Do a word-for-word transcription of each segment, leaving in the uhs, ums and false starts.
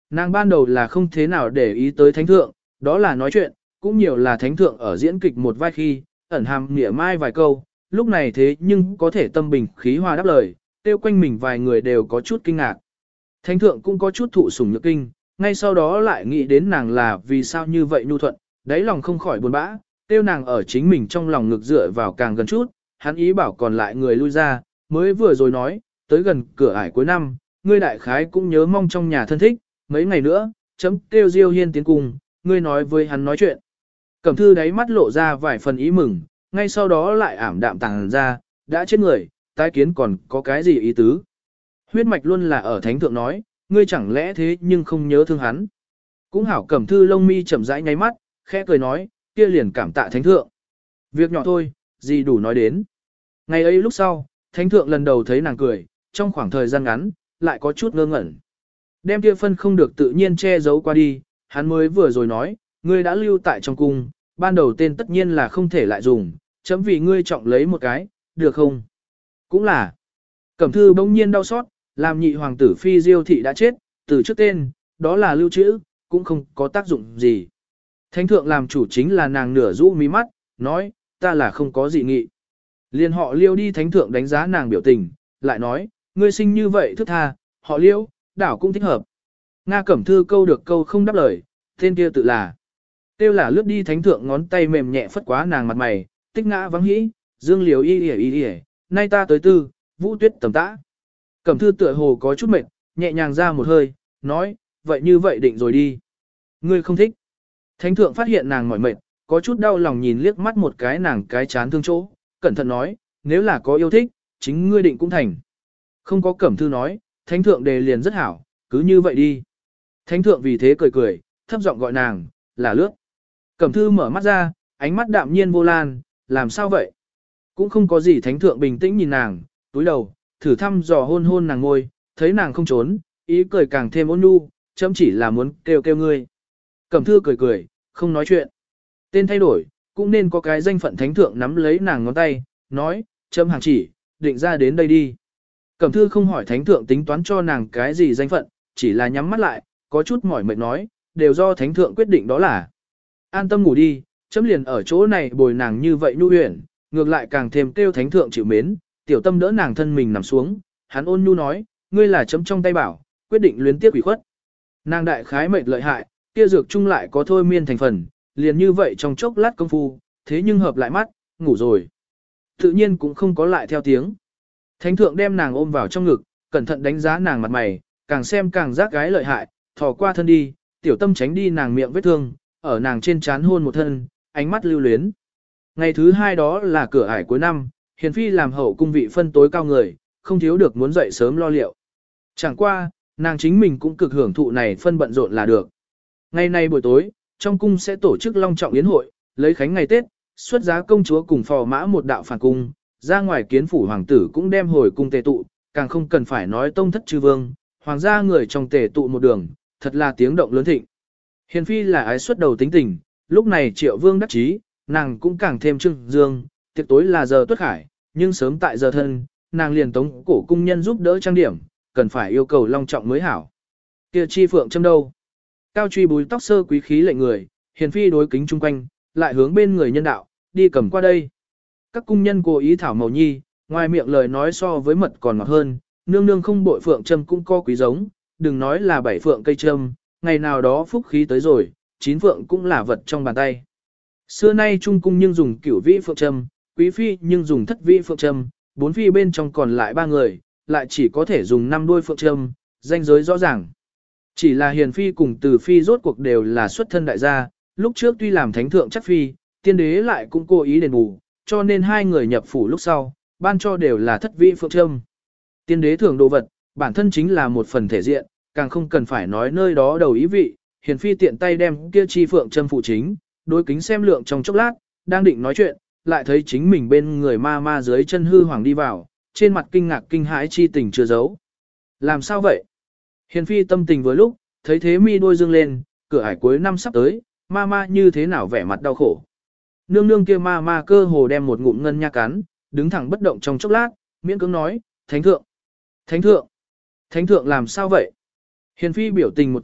Nàng ban đầu là không thế nào để ý tới thánh thượng, đó là nói chuyện, cũng nhiều là thánh thượng ở diễn kịch một vai khi, ẩn hàm nghĩa mai vài câu, lúc này thế nhưng có thể tâm bình khí hòa đáp lời, tiêu quanh mình vài người đều có chút kinh ngạc. Thánh thượng cũng có chút thụ sủng nhược kinh, ngay sau đó lại nghĩ đến nàng là vì sao như vậy nhu thuận, đáy lòng không khỏi buồn bã, tiêu nàng ở chính mình trong lòng ngực dựa vào càng gần chút, hắn ý bảo còn lại người lui ra, mới vừa rồi nói, tới gần cửa ải cuối năm, ngươi đại khái cũng nhớ mong trong nhà thân thích, mấy ngày nữa, chấm tiêu Diêu Hiên tiến cùng, ngươi nói với hắn nói chuyện. Cẩm thư đáy mắt lộ ra vài phần ý mừng, ngay sau đó lại ảm đạm tàng ra, đã chết người, tái kiến còn có cái gì ý tứ. Huyết mạch luôn là ở thánh thượng nói, ngươi chẳng lẽ thế nhưng không nhớ thương hắn. Cũng hảo. Cẩm thư lông mi chậm rãi nháy mắt, khẽ cười nói, kia liền cảm tạ thánh thượng. Việc nhỏ thôi, gì đủ nói đến. Ngày ấy lúc sau, thánh thượng lần đầu thấy nàng cười, trong khoảng thời gian ngắn, lại có chút ngơ ngẩn. Đem kia phân không được tự nhiên che giấu qua đi, hắn mới vừa rồi nói, ngươi đã lưu tại trong cung, ban đầu tên tất nhiên là không thể lại dùng, chấm vì ngươi trọng lấy một cái, được không? Cũng là. Cẩm thư bỗng nhiên đau xót, làm nhị hoàng tử phi Diêu thị đã chết, từ trước tên, đó là lưu trữ, cũng không có tác dụng gì. Thánh thượng làm chủ chính là nàng nửa rũ mí mắt, nói, ta là không có gì nghị. Liên họ liêu đi thánh thượng đánh giá nàng biểu tình, lại nói, ngươi sinh như vậy thức tha, họ liêu, đảo cũng thích hợp. Nga Cẩm thư câu được câu không đáp lời, tên kia tự là. Tiêu là lướt đi thánh thượng ngón tay mềm nhẹ phất quá nàng mặt mày, tích ngã vắng hĩ, dương liều y y y y, nay ta tới tư, vũ tuyết tầm tã. Cẩm thư tựa hồ có chút mệt, nhẹ nhàng ra một hơi, nói, vậy như vậy định rồi đi. Ngươi không thích. Thánh thượng phát hiện nàng mỏi mệt, có chút đau lòng nhìn liếc mắt một cái nàng cái chán thương chỗ, cẩn thận nói, nếu là có yêu thích, chính ngươi định cũng thành. Không có Cẩm thư nói, thánh thượng đề liền rất hảo, cứ như vậy đi. Thánh thượng vì thế cười cười, thấp giọng gọi nàng, là lướt. Cẩm thư mở mắt ra, ánh mắt đạm nhiên vô lan, làm sao vậy? Cũng không có gì. Thánh thượng bình tĩnh nhìn nàng, túi đầu, thử thăm dò hôn hôn nàng ngôi, thấy nàng không trốn, ý cười càng thêm ôn nhu, chấm chỉ là muốn kêu kêu ngươi. Cẩm thư cười cười, không nói chuyện. Tên thay đổi, cũng nên có cái danh phận thánh thượng nắm lấy nàng ngón tay, nói, chấm hàng chỉ, định ra đến đây đi. Cẩm thư không hỏi thánh thượng tính toán cho nàng cái gì danh phận, chỉ là nhắm mắt lại, có chút mỏi mệt nói, đều do thánh thượng quyết định đó là. An tâm ngủ đi, chấm liền ở chỗ này bồi nàng như vậy nhu huyền, ngược lại càng thêm kêu thánh thượng chịu mến, tiểu tâm đỡ nàng thân mình nằm xuống, hắn ôn nhu nói, ngươi là chấm trong tay bảo, quyết định luyến tiếp ủy khuất. Nàng đại khái mệt lợi hại, kia dược chung lại có thôi miên thành phần, liền như vậy trong chốc lát công phu, thế nhưng hợp lại mắt, ngủ rồi. Tự nhiên cũng không có lại theo tiếng. Thánh thượng đem nàng ôm vào trong ngực, cẩn thận đánh giá nàng mặt mày, càng xem càng giác gái lợi hại, thò qua thân đi, tiểu tâm tránh đi nàng miệng vết thương, ở nàng trên trán hôn một thân, ánh mắt lưu luyến. Ngày thứ hai đó là cửa ải cuối năm, hiền phi làm hậu cung vị phân tối cao người, không thiếu được muốn dậy sớm lo liệu. Chẳng qua, nàng chính mình cũng cực hưởng thụ này phân bận rộn là được. Ngày nay buổi tối, trong cung sẽ tổ chức long trọng yến hội, lấy khánh ngày Tết, xuất giá công chúa cùng phò mã một đạo phản cung, ra ngoài kiến phủ hoàng tử cũng đem hồi cung tề tụ, càng không cần phải nói tông thất chư vương, hoàng gia người trong tề tụ một đường, thật là tiếng động lớn thịnh. Hiền phi là ái xuất đầu tính tình, lúc này triệu vương đắc chí, nàng cũng càng thêm trưng dương, tiệc tối là giờ tuất khải, nhưng sớm tại giờ thân, nàng liền tống cổ cung nhân giúp đỡ trang điểm, cần phải yêu cầu long trọng mới hảo. Kia chi phượng châm đâu? Cao truy búi tóc sơ quý khí lệnh người, hiền phi đối kính chung quanh, lại hướng bên người nhân đạo, đi cầm qua đây. Các cung nhân cố ý thảo màu nhi, ngoài miệng lời nói so với mật còn ngọt hơn, nương nương không bội phượng châm cũng có quý giống, đừng nói là bảy phượng cây châm, ngày nào đó phúc khí tới rồi, chín phượng cũng là vật trong bàn tay. Xưa nay trung cung nhưng dùng cửu vĩ phượng châm, quý phi nhưng dùng thất vĩ phượng châm, bốn phi bên trong còn lại ba người, lại chỉ có thể dùng năm đuôi phượng châm, danh giới rõ ràng. Chỉ là hiền phi cùng từ phi rốt cuộc đều là xuất thân đại gia, lúc trước tuy làm thánh thượng chắc phi, tiên đế lại cũng cố ý đền bù, cho nên hai người nhập phủ lúc sau, ban cho đều là thất vĩ phượng châm. Tiên đế thường đồ vật, bản thân chính là một phần thể diện, càng không cần phải nói nơi đó đầu ý vị, hiền phi tiện tay đem kia chi phượng châm phụ chính, đối kính xem lượng trong chốc lát, đang định nói chuyện, lại thấy chính mình bên người ma ma dưới chân hư hoàng đi vào, trên mặt kinh ngạc kinh hãi chi tình chưa giấu. Làm sao vậy? Hiền phi tâm tình với lúc, thấy thế mi đôi dương lên, cửa ải cuối năm sắp tới, ma ma như thế nào vẻ mặt đau khổ. Nương nương kia ma ma cơ hồ đem một ngụm ngân nha cắn, đứng thẳng bất động trong chốc lát, miễn cưỡng nói, thánh thượng, thánh thượng, thánh thượng làm sao vậy? Hiền phi biểu tình một túc,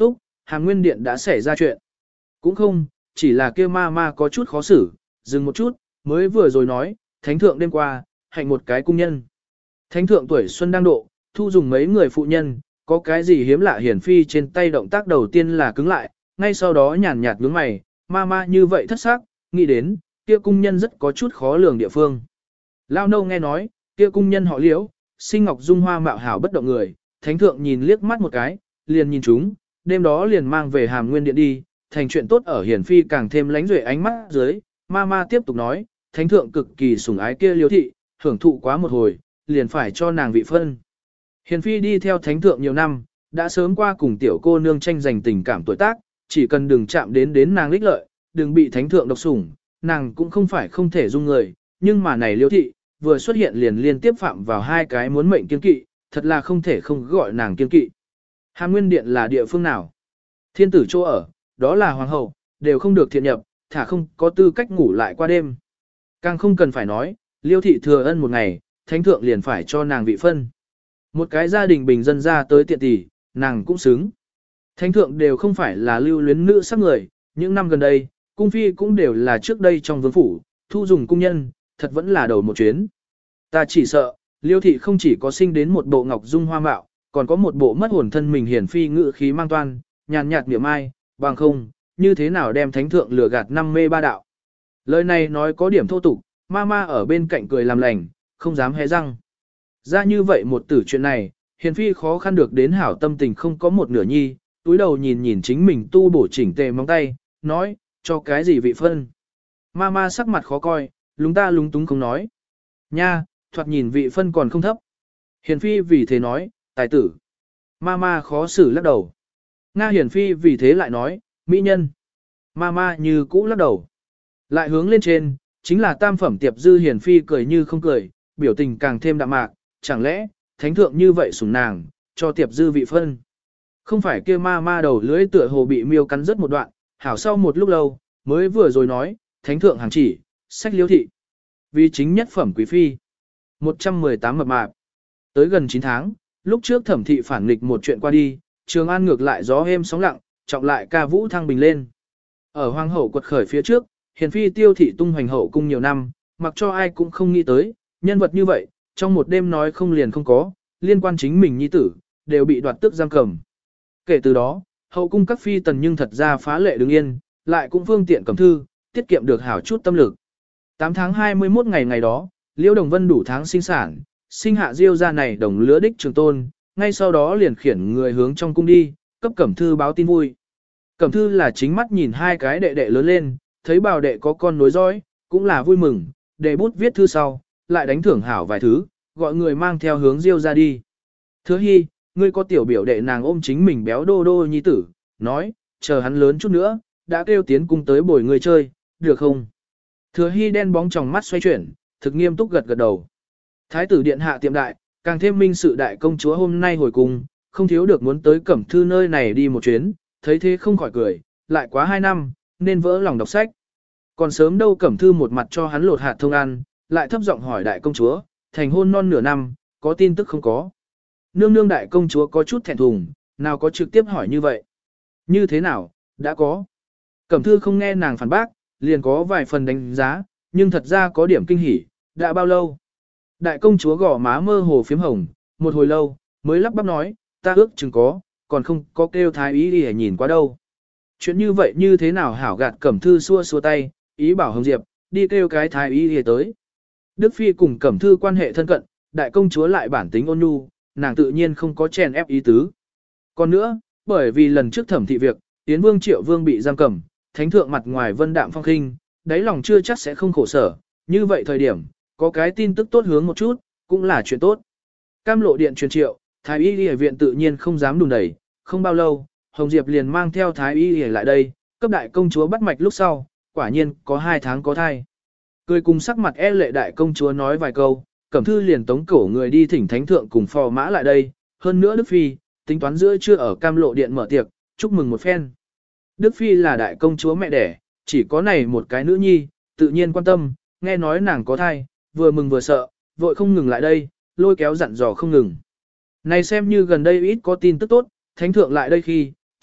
Hàm Nguyên Điện đã xảy ra chuyện. Cũng không, chỉ là kia ma ma có chút khó xử, dừng một chút, mới vừa rồi nói, thánh thượng đêm qua, hạnh một cái cung nhân. Thánh thượng tuổi xuân đang độ, thu dùng mấy người phụ nhân, có cái gì hiếm lạ hiển phi trên tay động tác đầu tiên là cứng lại, ngay sau đó nhàn nhạt nhướng mày, ma ma như vậy thất sắc, nghĩ đến, kia cung nhân rất có chút khó lường địa phương. Lao nâu nghe nói, kia cung nhân họ liễu, sinh ngọc dung hoa mạo hảo bất động người, thánh thượng nhìn liếc mắt một cái, liền nhìn chúng, đêm đó liền mang về Hàm Nguyên Điện đi, thành chuyện tốt ở hiển phi càng thêm lánh duệ ánh mắt dưới, ma ma tiếp tục nói, thánh thượng cực kỳ sủng ái kia liễu thị, hưởng thụ quá một hồi, liền phải cho nàng vị phân. Hiền phi đi theo thánh thượng nhiều năm, đã sớm qua cùng tiểu cô nương tranh giành tình cảm tuổi tác, chỉ cần đừng chạm đến đến nàng lích lợi, đừng bị thánh thượng độc sủng, nàng cũng không phải không thể dung người, nhưng mà này liễu thị, vừa xuất hiện liền liên tiếp phạm vào hai cái muốn mệnh kiên kỵ, thật là không thể không gọi nàng kiên kỵ. Hàm Nguyên Điện là địa phương nào? Thiên tử chỗ ở, đó là hoàng hậu, đều không được thiện nhập, thả không có tư cách ngủ lại qua đêm. Càng không cần phải nói, liêu thị thừa ân một ngày, thánh thượng liền phải cho nàng vị phân. Một cái gia đình bình dân ra tới tiện tỷ, nàng cũng xứng. Thánh thượng đều không phải là lưu luyến nữ sắc người, những năm gần đây, cung phi cũng đều là trước đây trong vương phủ, thu dùng cung nhân, thật vẫn là đầu một chuyến. Ta chỉ sợ, liêu thị không chỉ có sinh đến một bộ ngọc dung hoa mạo, còn có một bộ mất hồn thân mình hiển phi ngự khí mang toan, nhàn nhạt niệm ai, bằng không, như thế nào đem thánh thượng lừa gạt năm mê ba đạo. Lời này nói có điểm thô tục, ma ma ở bên cạnh cười làm lành, không dám hé răng. Ra như vậy một tử chuyện này, hiền phi khó khăn được đến hảo tâm tình không có một nửa nhi, túi đầu nhìn nhìn chính mình tu bổ chỉnh tề móng tay, nói, cho cái gì vị phân. Ma ma sắc mặt khó coi, lúng ta lúng túng không nói. Nha, thoạt nhìn vị phân còn không thấp. Hiền phi vì thế nói, tài tử. Ma ma khó xử lắc đầu. Nga hiền phi vì thế lại nói, mỹ nhân. Ma ma như cũ lắc đầu. Lại hướng lên trên, chính là tam phẩm tiệp dư hiền phi cười như không cười, biểu tình càng thêm đạm mạc, chẳng lẽ, thánh thượng như vậy sủng nàng, cho tiệp dư vị phân. Không phải kia ma ma đầu lưỡi tựa hồ bị miêu cắn rất một đoạn, hảo sau một lúc lâu, mới vừa rồi nói, thánh thượng hàng chỉ, sách liêu thị. Vì chính nhất phẩm quý phi. một trăm mười tám mập mạp. Tới gần chín tháng, lúc trước thẩm thị phản nghịch một chuyện qua đi, Trường An ngược lại gió êm sóng lặng, trọng lại ca vũ thăng bình lên. Ở hoàng hậu quật khởi phía trước, hiền phi tiêu thị tung hoành hậu cung nhiều năm, mặc cho ai cũng không nghĩ tới, nhân vật như vậy, trong một đêm nói không liền không có, liên quan chính mình nhi tử, đều bị đoạt tước giam cầm. Kể từ đó, hậu cung các phi tần nhưng thật ra phá lệ đứng yên, lại cũng phương tiện cầm thư, tiết kiệm được hảo chút tâm lực. tám tháng hai mươi mốt ngày ngày đó, Liễu Đồng Vân đủ tháng sinh sản, sinh hạ Diêu gia này đồng lứa đích trường tôn, ngay sau đó liền khiển người hướng trong cung đi, cấp Cẩm Thư báo tin vui. Cẩm Thư là chính mắt nhìn hai cái đệ đệ lớn lên, thấy bảo đệ có con nối dõi, cũng là vui mừng, để bút viết thư sau, lại đánh thưởng hảo vài thứ, gọi người mang theo hướng Diêu ra đi. Thứ hy, ngươi có tiểu biểu đệ nàng ôm chính mình béo đô đô nhi tử, nói, chờ hắn lớn chút nữa, đã kêu tiến cung tới bồi người chơi, được không? Thừa hy đen bóng trong mắt xoay chuyển, thực nghiêm túc gật gật đầu. Thái tử điện hạ tiệm đại, càng thêm minh sự đại công chúa hôm nay hồi cung, không thiếu được muốn tới Cẩm Thư nơi này đi một chuyến, thấy thế không khỏi cười, lại quá hai năm, nên vỡ lòng đọc sách. Còn sớm đâu Cẩm Thư một mặt cho hắn lột hạt thông ăn, lại thấp giọng hỏi đại công chúa, thành hôn non nửa năm, có tin tức không có. Nương nương đại công chúa có chút thẹn thùng, nào có trực tiếp hỏi như vậy. Như thế nào, đã có. Cẩm Thư không nghe nàng phản bác, liền có vài phần đánh giá, nhưng thật ra có điểm kinh hỉ, đã bao lâu. Đại công chúa gò má mơ hồ phím hồng, một hồi lâu, mới lắp bắp nói, ta ước chừng có, còn không có kêu thái ý đi nhìn qua đâu. Chuyện như vậy như thế nào hảo gạt Cẩm Thư xua xua tay, ý bảo Hồng Diệp, đi kêu cái thái ý đi tới. Đức Phi cùng Cẩm Thư quan hệ thân cận, đại công chúa lại bản tính ôn nhu, nàng tự nhiên không có chèn ép ý tứ. Còn nữa, bởi vì lần trước thẩm thị việc, Tiến Vương Triệu Vương bị giam cầm, thánh thượng mặt ngoài vân đạm phong khinh, đáy lòng chưa chắc sẽ không khổ sở, như vậy thời điểm, có cái tin tức tốt hướng một chút, cũng là chuyện tốt. Cam lộ điện truyền triệu, thái y y viện tự nhiên không dám đùn đẩy, không bao lâu, Hồng Diệp liền mang theo thái y y lại đây, cấp đại công chúa bắt mạch lúc sau, quả nhiên có hai tháng có thai. Cười cùng sắc mặt e lệ đại công chúa nói vài câu, Cẩm Thư liền tống cổ người đi thỉnh thánh thượng cùng phò mã lại đây, hơn nữa Đức Phi, tính toán giữa trưa ở Cam lộ điện mở tiệc, chúc mừng một phen. Đức Phi là đại công chúa mẹ đẻ, chỉ có này một cái nữ nhi, tự nhiên quan tâm, nghe nói nàng có thai, vừa mừng vừa sợ, vội không ngừng lại đây, lôi kéo dặn dò không ngừng. Này xem như gần đây ít có tin tức tốt, thánh thượng lại đây khi,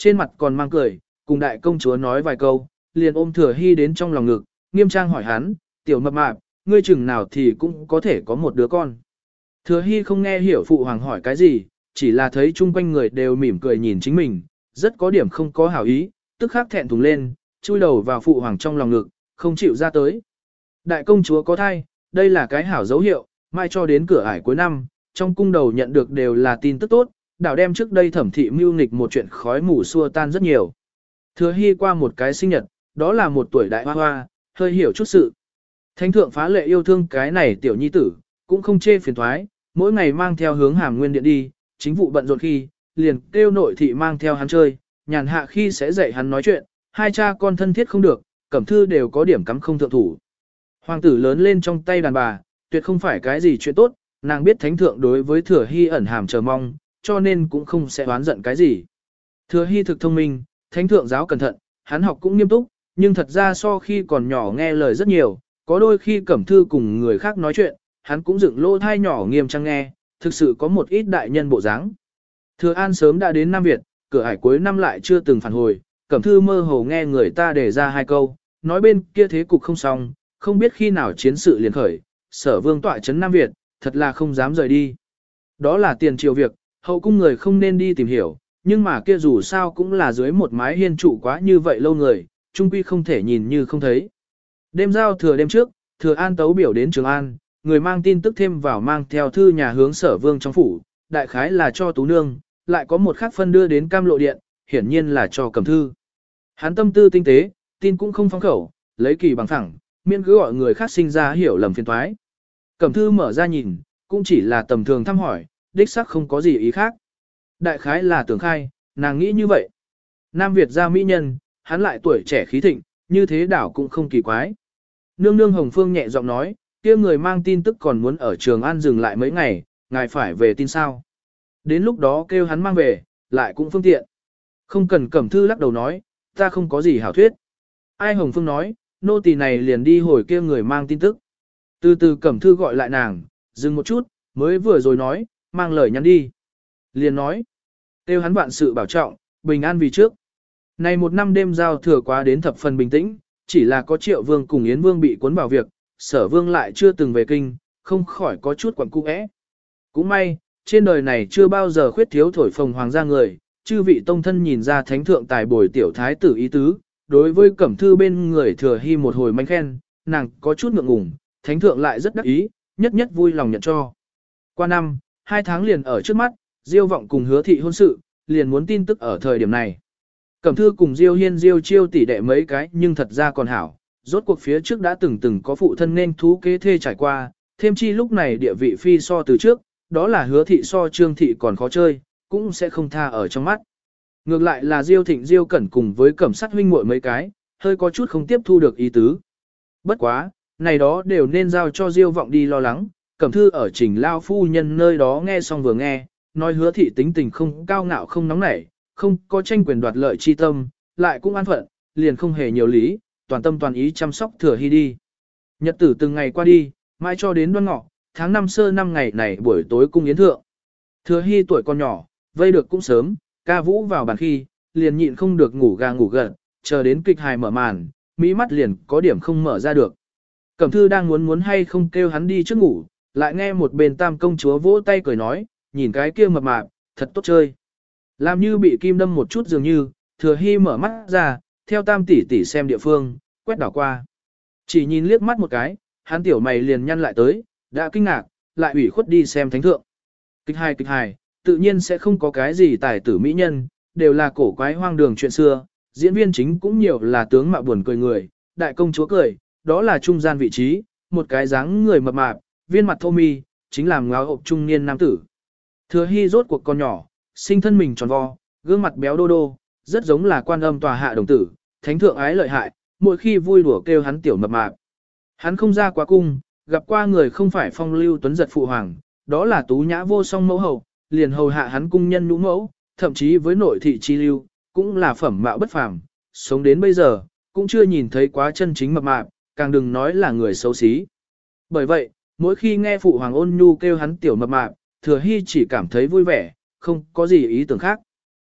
trên mặt còn mang cười, cùng đại công chúa nói vài câu, liền ôm Thừa Hy đến trong lòng ngực, nghiêm trang hỏi hắn, tiểu mập mạp, ngươi chừng nào thì cũng có thể có một đứa con. Thừa Hy không nghe hiểu phụ hoàng hỏi cái gì, chỉ là thấy chung quanh người đều mỉm cười nhìn chính mình, rất có điểm không có hảo ý, tức khắc thẹn thùng lên, chui đầu vào phụ hoàng trong lòng ngực, không chịu ra tới. Đại công chúa có thai, đây là cái hảo dấu hiệu, mai cho đến cửa ải cuối năm, trong cung đầu nhận được đều là tin tức tốt, đảo đem trước đây thẩm thị mưu nghịch một chuyện khói mù xua tan rất nhiều. Thừa Hy qua một cái sinh nhật, đó là một tuổi đại hoa hoa, hơi hiểu chút sự. Thánh thượng phá lệ yêu thương cái này tiểu nhi tử, cũng không chê phiền thoái, mỗi ngày mang theo hướng hàm nguyên điện đi, chính vụ bận rộn khi, liền kêu nội thị mang theo hắn chơi, nhàn hạ khi sẽ dạy hắn nói chuyện, hai cha con thân thiết không được, cẩm thư đều có điểm cắm không thượng thủ. Hoàng tử lớn lên trong tay đàn bà, tuyệt không phải cái gì chuyện tốt, nàng biết thánh thượng đối với Thừa Hy ẩn hàm chờ mong, cho nên cũng không sẽ oán giận cái gì. Thừa Hy thực thông minh, thánh thượng giáo cẩn thận, hắn học cũng nghiêm túc, nhưng thật ra so khi còn nhỏ nghe lời rất nhiều, có đôi khi cẩm thư cùng người khác nói chuyện, hắn cũng dựng lỗ thai nhỏ nghiêm trang nghe, thực sự có một ít đại nhân bộ dáng. Thừa An sớm đã đến Nam Việt, cửa ải cuối năm lại chưa từng phản hồi, cẩm thư mơ hồ nghe người ta đề ra hai câu, nói bên kia thế cục không xong, không biết khi nào chiến sự liền khởi, sở vương tọa trấn Nam Việt, thật là không dám rời đi. Đó là tiền triều việc, hậu cung người không nên đi tìm hiểu, nhưng mà kia dù sao cũng là dưới một mái hiên trụ quá như vậy lâu người, trung quy không thể nhìn như không thấy. Đêm giao thừa đêm trước, Thừa An tấu biểu đến Trường An, người mang tin tức thêm vào mang theo thư nhà hướng sở vương trong phủ, đại khái là cho Tú Nương, lại có một khác phân đưa đến Cam Lộ Điện, hiển nhiên là cho Cẩm Thư. Hắn tâm tư tinh tế, tin cũng không phong khẩu, lấy kỳ bằng thẳng, miễn cứ gọi người khác sinh ra hiểu lầm phiền toái. Cẩm Thư mở ra nhìn, cũng chỉ là tầm thường thăm hỏi, đích xác không có gì ý khác. Đại khái là tưởng khai, nàng nghĩ như vậy. Nam Việt gia mỹ nhân, hắn lại tuổi trẻ khí thịnh, như thế đảo cũng không kỳ quái. Nương nương Hồng Phương nhẹ giọng nói, kia người mang tin tức còn muốn ở Trường An dừng lại mấy ngày, ngài phải về tin sao. Đến lúc đó kêu hắn mang về, lại cũng phương tiện. Không cần Cẩm Thư lắc đầu nói, ta không có gì hảo thuyết. Ai Hồng Phương nói, nô tỳ này liền đi hồi kia người mang tin tức. Từ từ Cẩm Thư gọi lại nàng, dừng một chút, mới vừa rồi nói, mang lời nhắn đi. Liền nói, kêu hắn vạn sự bảo trọng, bình an vì trước. Này một năm đêm giao thừa quá đến thập phần bình tĩnh, chỉ là có Triệu Vương cùng Yến Vương bị cuốn vào việc, Sở Vương lại chưa từng về kinh, không khỏi có chút quặn cung ẽ. Cũng may, trên đời này chưa bao giờ khuyết thiếu thổi phồng hoàng gia người, chư vị tông thân nhìn ra thánh thượng tài bồi tiểu thái tử ý tứ, đối với Cẩm Thư bên người Thừa Hy một hồi manh khen, nàng có chút ngượng ngùng, thánh thượng lại rất đắc ý, nhất nhất vui lòng nhận cho. Qua năm, hai tháng liền ở trước mắt, Diêu Vọng cùng Hứa Thị hôn sự, liền muốn tin tức ở thời điểm này. Cẩm Thư cùng Diêu Hiên Diêu Chiêu tỷ đệ mấy cái nhưng thật ra còn hảo, rốt cuộc phía trước đã từng từng có phụ thân nên thú kế thê trải qua, thêm chi lúc này địa vị phi so từ trước, đó là Hứa Thị so Trương Thị còn khó chơi, cũng sẽ không tha ở trong mắt. Ngược lại là Diêu Thịnh Diêu Cẩn cùng với Cẩm Sát huynh muội mấy cái, hơi có chút không tiếp thu được ý tứ. Bất quá, này đó đều nên giao cho Diêu Vọng đi lo lắng, Cẩm Thư ở Trình lao phu nhân nơi đó nghe xong vừa nghe, nói Hứa Thị tính tình không cao ngạo không nóng nảy, không có tranh quyền đoạt lợi chi tâm, lại cũng an phận, liền không hề nhiều lý, toàn tâm toàn ý chăm sóc Thừa Hy đi. Nhật tử từng ngày qua đi, mãi cho đến Đoan Ngọ, tháng năm sơ năm ngày này buổi tối cung yến thượng. Thừa Hy tuổi còn nhỏ, vây được cũng sớm, ca vũ vào bàn khi, liền nhịn không được ngủ gà ngủ gật, chờ đến kịch hài mở màn, mỹ mắt liền có điểm không mở ra được. Cẩm Thư đang muốn muốn hay không kêu hắn đi trước ngủ, lại nghe một bên tam công chúa vỗ tay cười nói, nhìn cái kia mập mạp, thật tốt chơi. Làm như bị kim đâm một chút dường như, Thừa Hy mở mắt ra, theo tam tỷ tỷ xem địa phương, quét đảo qua. Chỉ nhìn liếc mắt một cái, hắn tiểu mày liền nhăn lại tới, đã kinh ngạc, lại ủy khuất đi xem thánh thượng. Kịch hài kịch hài, tự nhiên sẽ không có cái gì tài tử mỹ nhân, đều là cổ quái hoang đường chuyện xưa, diễn viên chính cũng nhiều là tướng mạo buồn cười người, đại công chúa cười, đó là trung gian vị trí, một cái dáng người mập mạp, viên mặt thô mi, chính làm ngáo hộp trung niên nam tử. Thừa Hy rốt cuộc con nhỏ, sinh thân mình tròn vo, gương mặt béo đô đô, rất giống là quan âm tòa hạ đồng tử, thánh thượng ái lợi hại, mỗi khi vui đùa kêu hắn tiểu mập mạp. Hắn không ra quá cung, gặp qua người không phải phong lưu tuấn giật phụ hoàng, đó là tú nhã vô song mẫu hậu, liền hầu hạ hắn cung nhân nhũ mẫu, thậm chí với nội thị chi lưu, cũng là phẩm mạo bất phàm, sống đến bây giờ, cũng chưa nhìn thấy quá chân chính mập mạp, càng đừng nói là người xấu xí. Bởi vậy, mỗi khi nghe phụ hoàng ôn nhu kêu hắn tiểu mập mạp, Thừa Hy chỉ cảm thấy vui vẻ, không có gì ý tưởng khác.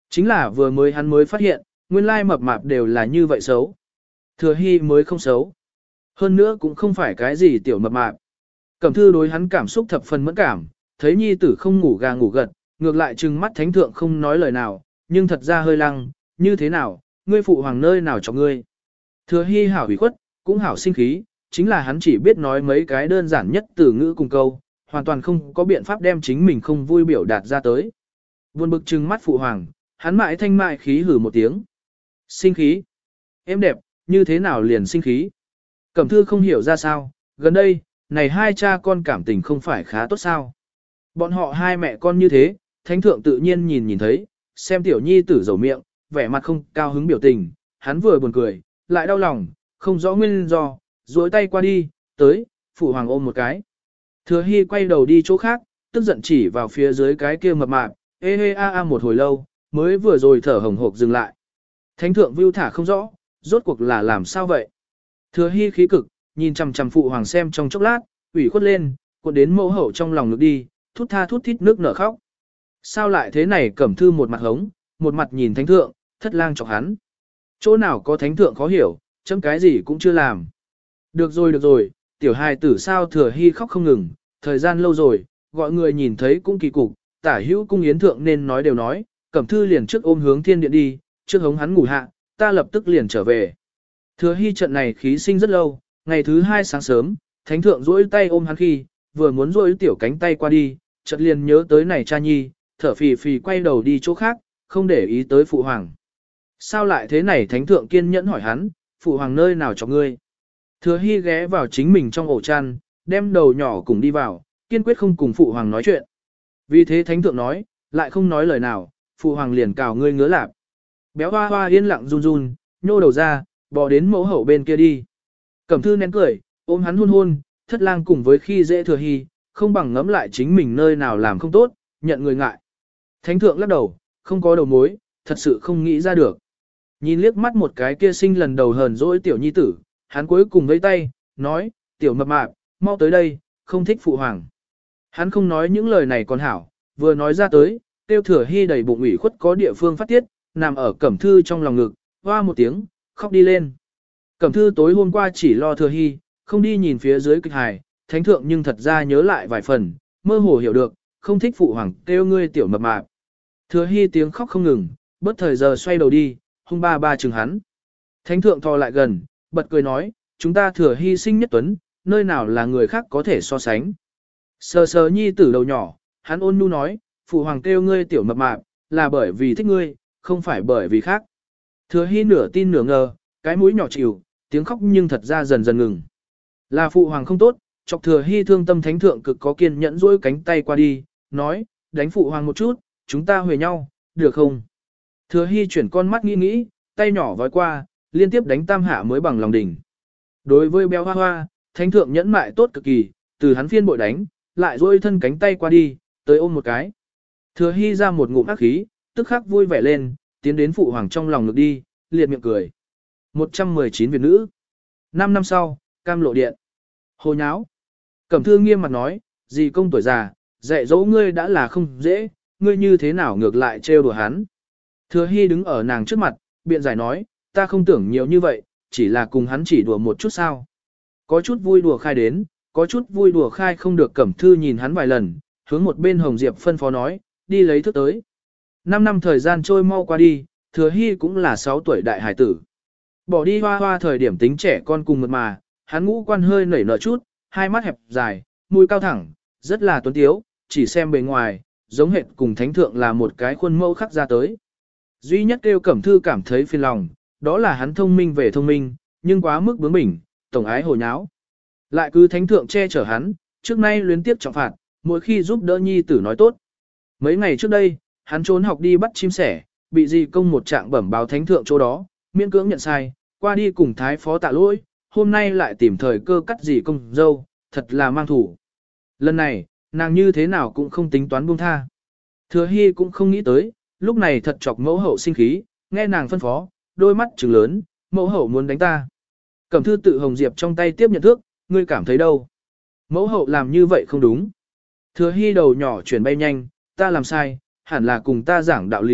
Chính là vừa mới hắn mới phát hiện, nguyên lai mập mạp đều là như vậy xấu. Thừa Hy mới không xấu. Hơn nữa cũng không phải cái gì tiểu mập mạp. Cẩm Thư đối hắn cảm xúc thập phần mẫn cảm, thấy nhi tử không ngủ gà ngủ gật, ngược lại trừng mắt thánh thượng không nói lời nào, nhưng thật ra hơi lăng, như thế nào, ngươi phụ hoàng nơi nào cho ngươi. Thừa Hy hảo ủy khuất, cũng hảo sinh khí, chính là hắn chỉ biết nói mấy cái đơn giản nhất từ ngữ cùng câu, hoàn toàn không có biện pháp đem chính mình không vui biểu đạt ra tới. Buồn bực trừng mắt phụ hoàng, hắn mãi thanh mại khí hử một tiếng. Sinh khí. Em đẹp, như thế nào liền sinh khí. Cẩm Thư không hiểu ra sao, gần đây, này hai cha con cảm tình không phải khá tốt sao. Bọn họ hai mẹ con như thế, thánh thượng tự nhiên nhìn nhìn thấy, xem tiểu nhi tử dầu miệng, vẻ mặt không cao hứng biểu tình, hắn vừa buồn cười, lại đau lòng, không rõ nguyên do, duỗi tay qua đi, tới, phụ hoàng ôm một cái. Thừa Hy quay đầu đi chỗ khác, tức giận chỉ vào phía dưới cái kia mập mạp, ê hê a a một hồi lâu, mới vừa rồi thở hồng hộc dừng lại. Thánh thượng view thả không rõ, rốt cuộc là làm sao vậy? Thừa Hy khí cực, nhìn chằm chằm phụ hoàng xem trong chốc lát, ủy khuất lên, cuộn đến mẫu hậu trong lòng nước đi, thút tha thút thít nước nở khóc. Sao lại thế này? Cẩm Thư một mặt hống, một mặt nhìn thánh thượng, thất lang chọc hắn. Chỗ nào có thánh thượng khó hiểu, chấm cái gì cũng chưa làm. Được rồi được rồi, tiểu hài tử sao? Thừa Hy khóc không ngừng, thời gian lâu rồi, gọi người nhìn thấy cũng kỳ cục, tả hữu cung yến thượng nên nói đều nói, Cẩm Thư liền trước ôm hướng thiên điện đi, trước hống hắn ngủ hạ, ta lập tức liền trở về. Thừa Hy trận này khí sinh rất lâu, ngày thứ hai sáng sớm, thánh thượng duỗi tay ôm hắn khi, vừa muốn duỗi tiểu cánh tay qua đi, chợt liền nhớ tới này cha nhi, thở phì phì quay đầu đi chỗ khác, không để ý tới phụ hoàng. Sao lại thế này? Thánh thượng kiên nhẫn hỏi hắn, phụ hoàng nơi nào cho ngươi? Thừa Hy ghé vào chính mình trong ổ chăn, đem đầu nhỏ cùng đi vào, kiên quyết không cùng phụ hoàng nói chuyện. Vì thế thánh thượng nói, lại không nói lời nào, phụ hoàng liền cào ngươi ngứa lạp. Béo hoa hoa yên lặng run run, nhô đầu ra, bò đến mẫu hậu bên kia đi. Cẩm Thư nén cười, ôm hắn hôn hôn, thất lang cùng với khi dễ Thừa Hy, không bằng ngẫm lại chính mình nơi nào làm không tốt, nhận người ngại. Thánh thượng lắc đầu, không có đầu mối, thật sự không nghĩ ra được. Nhìn liếc mắt một cái kia sinh lần đầu hờn dỗi tiểu nhi tử, hắn cuối cùng vẫy tay, nói, tiểu mập mạp, mau tới đây, không thích phụ hoàng. Hắn không nói những lời này còn hảo, vừa nói ra tới, tiêu Thừa Hy đầy bụng ủy khuất có địa phương phát tiết, nằm ở Cẩm Thư trong lòng ngực, hoa một tiếng, khóc đi lên. Cẩm Thư tối hôm qua chỉ lo Thừa Hy, không đi nhìn phía dưới kịch hài, thánh thượng nhưng thật ra nhớ lại vài phần, mơ hồ hiểu được, không thích phụ hoàng kêu ngươi tiểu mập mạp. Thừa Hy tiếng khóc không ngừng, bất thời giờ xoay đầu đi, hung ba ba chừng hắn. Thánh thượng thò lại gần, bật cười nói, chúng ta Thừa Hy sinh nhất tuấn, nơi nào là người khác có thể so sánh. Sờ sờ nhi tử đầu nhỏ, hắn ôn nhu nói, phụ hoàng kêu ngươi tiểu mập mạp, là bởi vì thích ngươi, không phải bởi vì khác. Thừa Hy nửa tin nửa ngờ, cái mũi nhỏ chịu, tiếng khóc nhưng thật ra dần dần ngừng. Là phụ hoàng không tốt, chọc Thừa Hy thương tâm thánh thượng cực có kiên nhẫn duỗi cánh tay qua đi, nói, đánh phụ hoàng một chút, chúng ta huề nhau, được không? Thừa Hy chuyển con mắt nghĩ nghĩ, tay nhỏ vói qua, liên tiếp đánh tam hạ mới bằng lòng đỉnh. Đối với béo hoa hoa, thánh thượng nhẫn mại tốt cực kỳ, từ hắn phiên bội đánh, lại duỗi thân cánh tay qua đi, tới ôm một cái. Thừa Hy ra một ngụm ác khí, tức khắc vui vẻ lên, tiến đến phụ hoàng trong lòng ngực đi, liệt miệng cười. một trăm mười chín Việt nữ. Năm năm sau, cam lộ điện. Hồ nháo. Cẩm Thư nghiêm mặt nói, dì công tuổi già, dạy dỗ ngươi đã là không dễ, ngươi như thế nào ngược lại trêu đùa hắn. Thừa Hy đứng ở nàng trước mặt, biện giải nói, ta không tưởng nhiều như vậy, chỉ là cùng hắn chỉ đùa một chút sao. Có chút vui đùa khai đến, có chút vui đùa khai không được. Cẩm Thư nhìn hắn vài lần, hướng một bên Hồng Diệp phân phó nói, đi lấy thức tới. Năm năm thời gian trôi mau qua đi, Thừa Hy cũng là sáu tuổi đại hải tử. Bỏ đi hoa hoa thời điểm tính trẻ con cùng mượt mà, hắn ngũ quan hơi nảy nở chút, hai mắt hẹp dài, mũi cao thẳng, rất là tuấn tiếu, chỉ xem bề ngoài, giống hệt cùng thánh thượng là một cái khuôn mẫu khắc ra tới. Duy nhất kêu Cẩm Thư cảm thấy phiền lòng, đó là hắn thông minh về thông minh, nhưng quá mức bướng bỉnh, tổng ái hồ nháo. Lại cứ thánh thượng che chở hắn, trước nay luyến tiếp trọng phạt, mỗi khi giúp đỡ nhi tử nói tốt. Mấy ngày trước đây, hắn trốn học đi bắt chim sẻ, bị dì công một trạng bẩm báo thánh thượng chỗ đó, miễn cưỡng nhận sai, qua đi cùng thái phó tạ lỗi, hôm nay lại tìm thời cơ cắt dì công dâu, thật là mang thủ. Lần này, nàng như thế nào cũng không tính toán buông tha. Thừa Hy cũng không nghĩ tới, lúc này thật chọc mẫu hậu sinh khí, nghe nàng phân phó, đôi mắt trừng lớn, mẫu hậu muốn đánh ta. Cẩm Thư tự Hồng Diệp trong tay tiếp nhận thước, ngươi cảm thấy đâu? Mẫu hậu làm như vậy không đúng. Thừa Hy đầu nhỏ chuyển bay nhanh, ta làm sai, hẳn là cùng ta giảng đạo lý,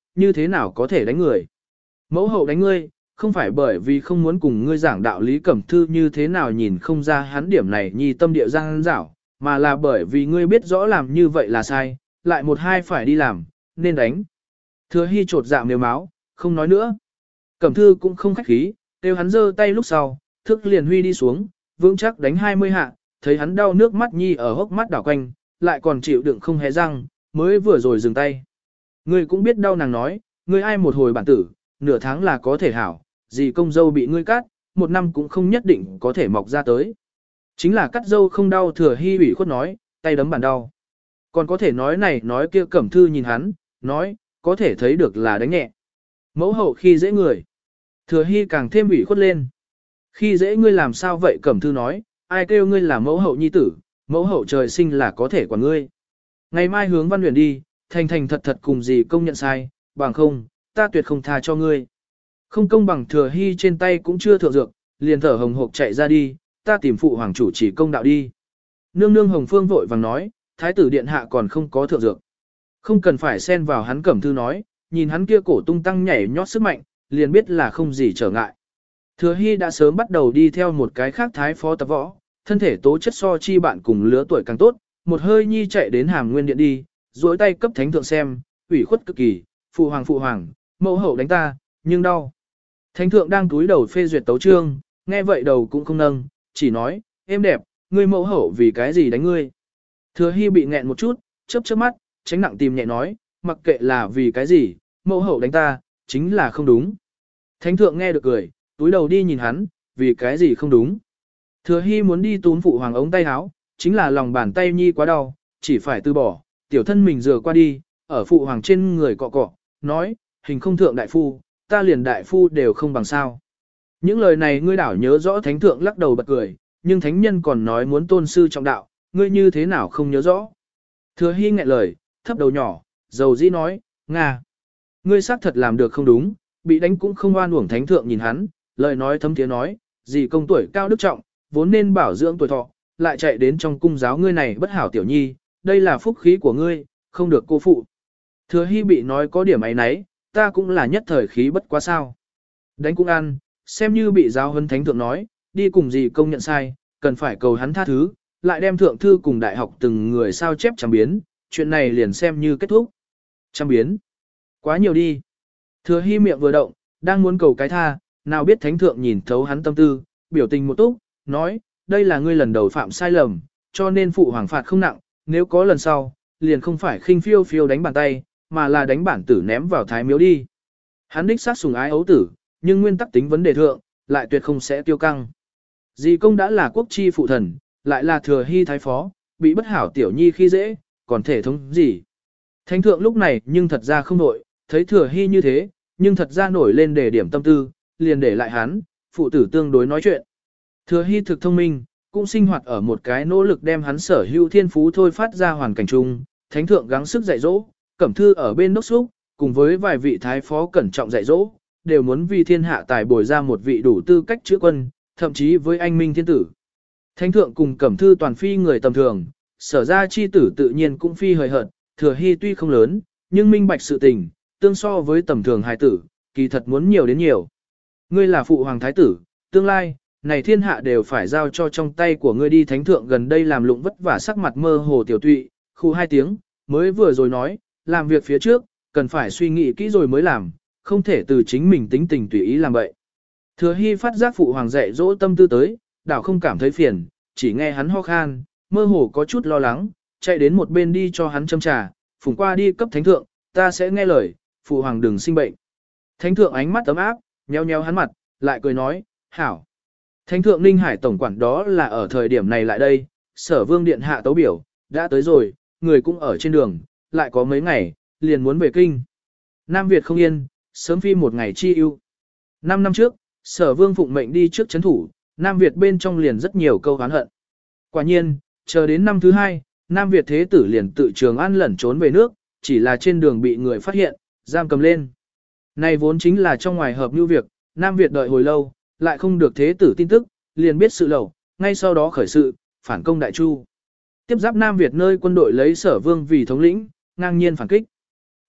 như thế nào có thể đánh người. Mẫu hậu đánh ngươi, không phải bởi vì không muốn cùng ngươi giảng đạo lý cẩm thư như thế nào nhìn không ra hắn điểm này nhi tâm địa giang dảo, mà là bởi vì ngươi biết rõ làm như vậy là sai, lại một hai phải đi làm, nên đánh. Thừa hy trột dạ mềm máu, không nói nữa. Cẩm thư cũng không khách khí, kêu hắn giơ tay lúc sau, thức liền huy đi xuống, vững chắc đánh hai mươi hạ, thấy hắn đau nước mắt nhi ở hốc mắt đảo quanh, lại còn chịu đựng không hé răng, mới vừa rồi dừng tay. Ngươi cũng biết đau nàng nói, ngươi ai một hồi bản tử, nửa tháng là có thể hảo, gì công dâu bị ngươi cắt, một năm cũng không nhất định có thể mọc ra tới. Chính là cắt dâu không đau thừa hy ủy khuất nói, tay đấm bàn đau. Còn có thể nói này nói kia cẩm thư nhìn hắn, nói, có thể thấy được là đánh nhẹ. Mẫu hậu khi dễ người. Thừa hy càng thêm ủy khuất lên. Khi dễ ngươi làm sao vậy cẩm thư nói, ai kêu ngươi là mẫu hậu nhi tử, mẫu hậu trời sinh là có thể quản ngươi. Ngày mai hướng văn luyện đi, thành thành thật thật cùng gì công nhận sai, bằng không, ta tuyệt không tha cho ngươi. Không công bằng thừa hy trên tay cũng chưa thượng dược, liền thở hồng hộc chạy ra đi, ta tìm phụ hoàng chủ chỉ công đạo đi. Nương nương hồng phương vội vàng nói, thái tử điện hạ còn không có thượng dược. Không cần phải xen vào hắn cẩm thư nói, nhìn hắn kia cổ tung tăng nhảy nhót sức mạnh, liền biết là không gì trở ngại. Thừa hy đã sớm bắt đầu đi theo một cái khác thái phó tập võ, thân thể tố chất so chi bạn cùng lứa tuổi càng tốt, một hơi nhi chạy đến hàm nguyên điện đi, duỗi tay cấp thánh thượng xem, ủy khuất cực kỳ, phụ hoàng phụ hoàng, mẫu hậu đánh ta, nhưng đau. Thánh thượng đang túi đầu phê duyệt tấu chương, nghe vậy đầu cũng không nâng, chỉ nói, em đẹp, ngươi mẫu hậu vì cái gì đánh ngươi. Thừa hy bị nghẹn một chút, chớp chớp mắt, tránh nặng tìm nhẹ nói, mặc kệ là vì cái gì, mẫu hậu đánh ta, chính là không đúng. Thánh thượng nghe được cười, túi đầu đi nhìn hắn, vì cái gì không đúng. Thừa hy muốn đi túm phụ hoàng ống tay áo, chính là lòng bàn tay nhi quá đau, chỉ phải từ bỏ, tiểu thân mình rửa qua đi, ở phụ hoàng trên người cọ cọ, nói, hình không thượng đại phu, ta liền đại phu đều không bằng sao. Những lời này ngươi đảo nhớ rõ thánh thượng lắc đầu bật cười, nhưng thánh nhân còn nói muốn tôn sư trọng đạo, ngươi như thế nào không nhớ rõ. Thừa hy nghẹn lời, thấp đầu nhỏ, dầu dĩ nói, Nga. Ngươi xác thật làm được không đúng, bị đánh cũng không oan uổng thánh thượng nhìn hắn, lời nói thấm tiếng nói, gì công tuổi cao đức trọng, vốn nên bảo dưỡng tuổi thọ, lại chạy đến trong cung giáo ngươi này bất hảo tiểu nhi, đây là phúc khí của ngươi, không được cô phụ. Thừa hy bị nói có điểm ấy nấy, ta cũng là nhất thời khí bất quá sao. Đánh cũng ăn, xem như bị giáo huấn thánh thượng nói, đi cùng gì công nhận sai, cần phải cầu hắn tha thứ, lại đem thượng thư cùng đại học từng người sao chép trăm biến, chuyện này liền xem như kết thúc. Trăm biến. Quá nhiều đi. Thừa hy miệng vừa động, đang muốn cầu cái tha, nào biết thánh thượng nhìn thấu hắn tâm tư, biểu tình một túc, nói, đây là ngươi lần đầu phạm sai lầm, cho nên phụ hoàng phạt không nặng, nếu có lần sau, liền không phải khinh phiêu phiêu đánh bàn tay, mà là đánh bản tử ném vào thái miếu đi. Hắn đích sát sùng ái ấu tử, nhưng nguyên tắc tính vấn đề thượng, lại tuyệt không sẽ tiêu căng. Dì công đã là quốc chi phụ thần, lại là thừa hy thái phó, bị bất hảo tiểu nhi khi dễ, còn thể thống gì. Thánh thượng lúc này nhưng thật ra không nổi, thấy thừa hy như thế, nhưng thật ra nổi lên để điểm tâm tư, liền để lại hắn, phụ tử tương đối nói chuyện. Thừa hy thực thông minh, cũng sinh hoạt ở một cái nỗ lực đem hắn sở hữu thiên phú thôi phát ra hoàn cảnh chung, thánh thượng gắng sức dạy dỗ, cẩm thư ở bên đốc xúc, cùng với vài vị thái phó cẩn trọng dạy dỗ, đều muốn vì thiên hạ tài bồi ra một vị đủ tư cách chữa quân, thậm chí với anh minh thiên tử. Thánh thượng cùng cẩm thư toàn phi người tầm thường, sở ra chi tử tự nhiên cũng phi hời hợt, thừa hy tuy không lớn, nhưng minh bạch sự tình, tương so với tầm thường hài tử, kỳ thật muốn nhiều đến nhiều. Ngươi là phụ hoàng thái tử, tương lai, này thiên hạ đều phải giao cho trong tay của ngươi đi. Thánh thượng gần đây làm lụng vất vả sắc mặt mơ hồ tiểu tụy, khu hai tiếng, mới vừa rồi nói, làm việc phía trước, cần phải suy nghĩ kỹ rồi mới làm, không thể từ chính mình tính tình tùy ý làm vậy. Thừa hy phát giác phụ hoàng dạy dỗ tâm tư tới, đảo không cảm thấy phiền, chỉ nghe hắn ho khan, mơ hồ có chút lo lắng, chạy đến một bên đi cho hắn châm trà, phùng qua đi cấp thánh thượng, ta sẽ nghe lời, phụ hoàng đừng sinh bệnh. Thánh thượng ánh mắt ấm áp, nheo nheo hắn mặt, lại cười nói, hảo. Thánh thượng Ninh Hải tổng quản đó là ở thời điểm này lại đây, sở vương điện hạ tấu biểu, đã tới rồi, người cũng ở trên đường, lại có mấy ngày, liền muốn về kinh. Nam Việt không yên, sớm phi một ngày chi ưu. Năm năm trước, sở vương phụng mệnh đi trước chấn thủ, Nam Việt bên trong liền rất nhiều câu oán hận. Quả nhiên, chờ đến năm thứ hai, Nam Việt thế tử liền tự Trường An lẩn trốn về nước, chỉ là trên đường bị người phát hiện, giam cầm lên. Này vốn chính là trong ngoài hợp như việc, Nam Việt đợi hồi lâu, lại không được thế tử tin tức, liền biết sự lẩu, ngay sau đó khởi sự, phản công Đại Chu. Tiếp giáp Nam Việt nơi quân đội lấy sở vương vì thống lĩnh, ngang nhiên phản kích.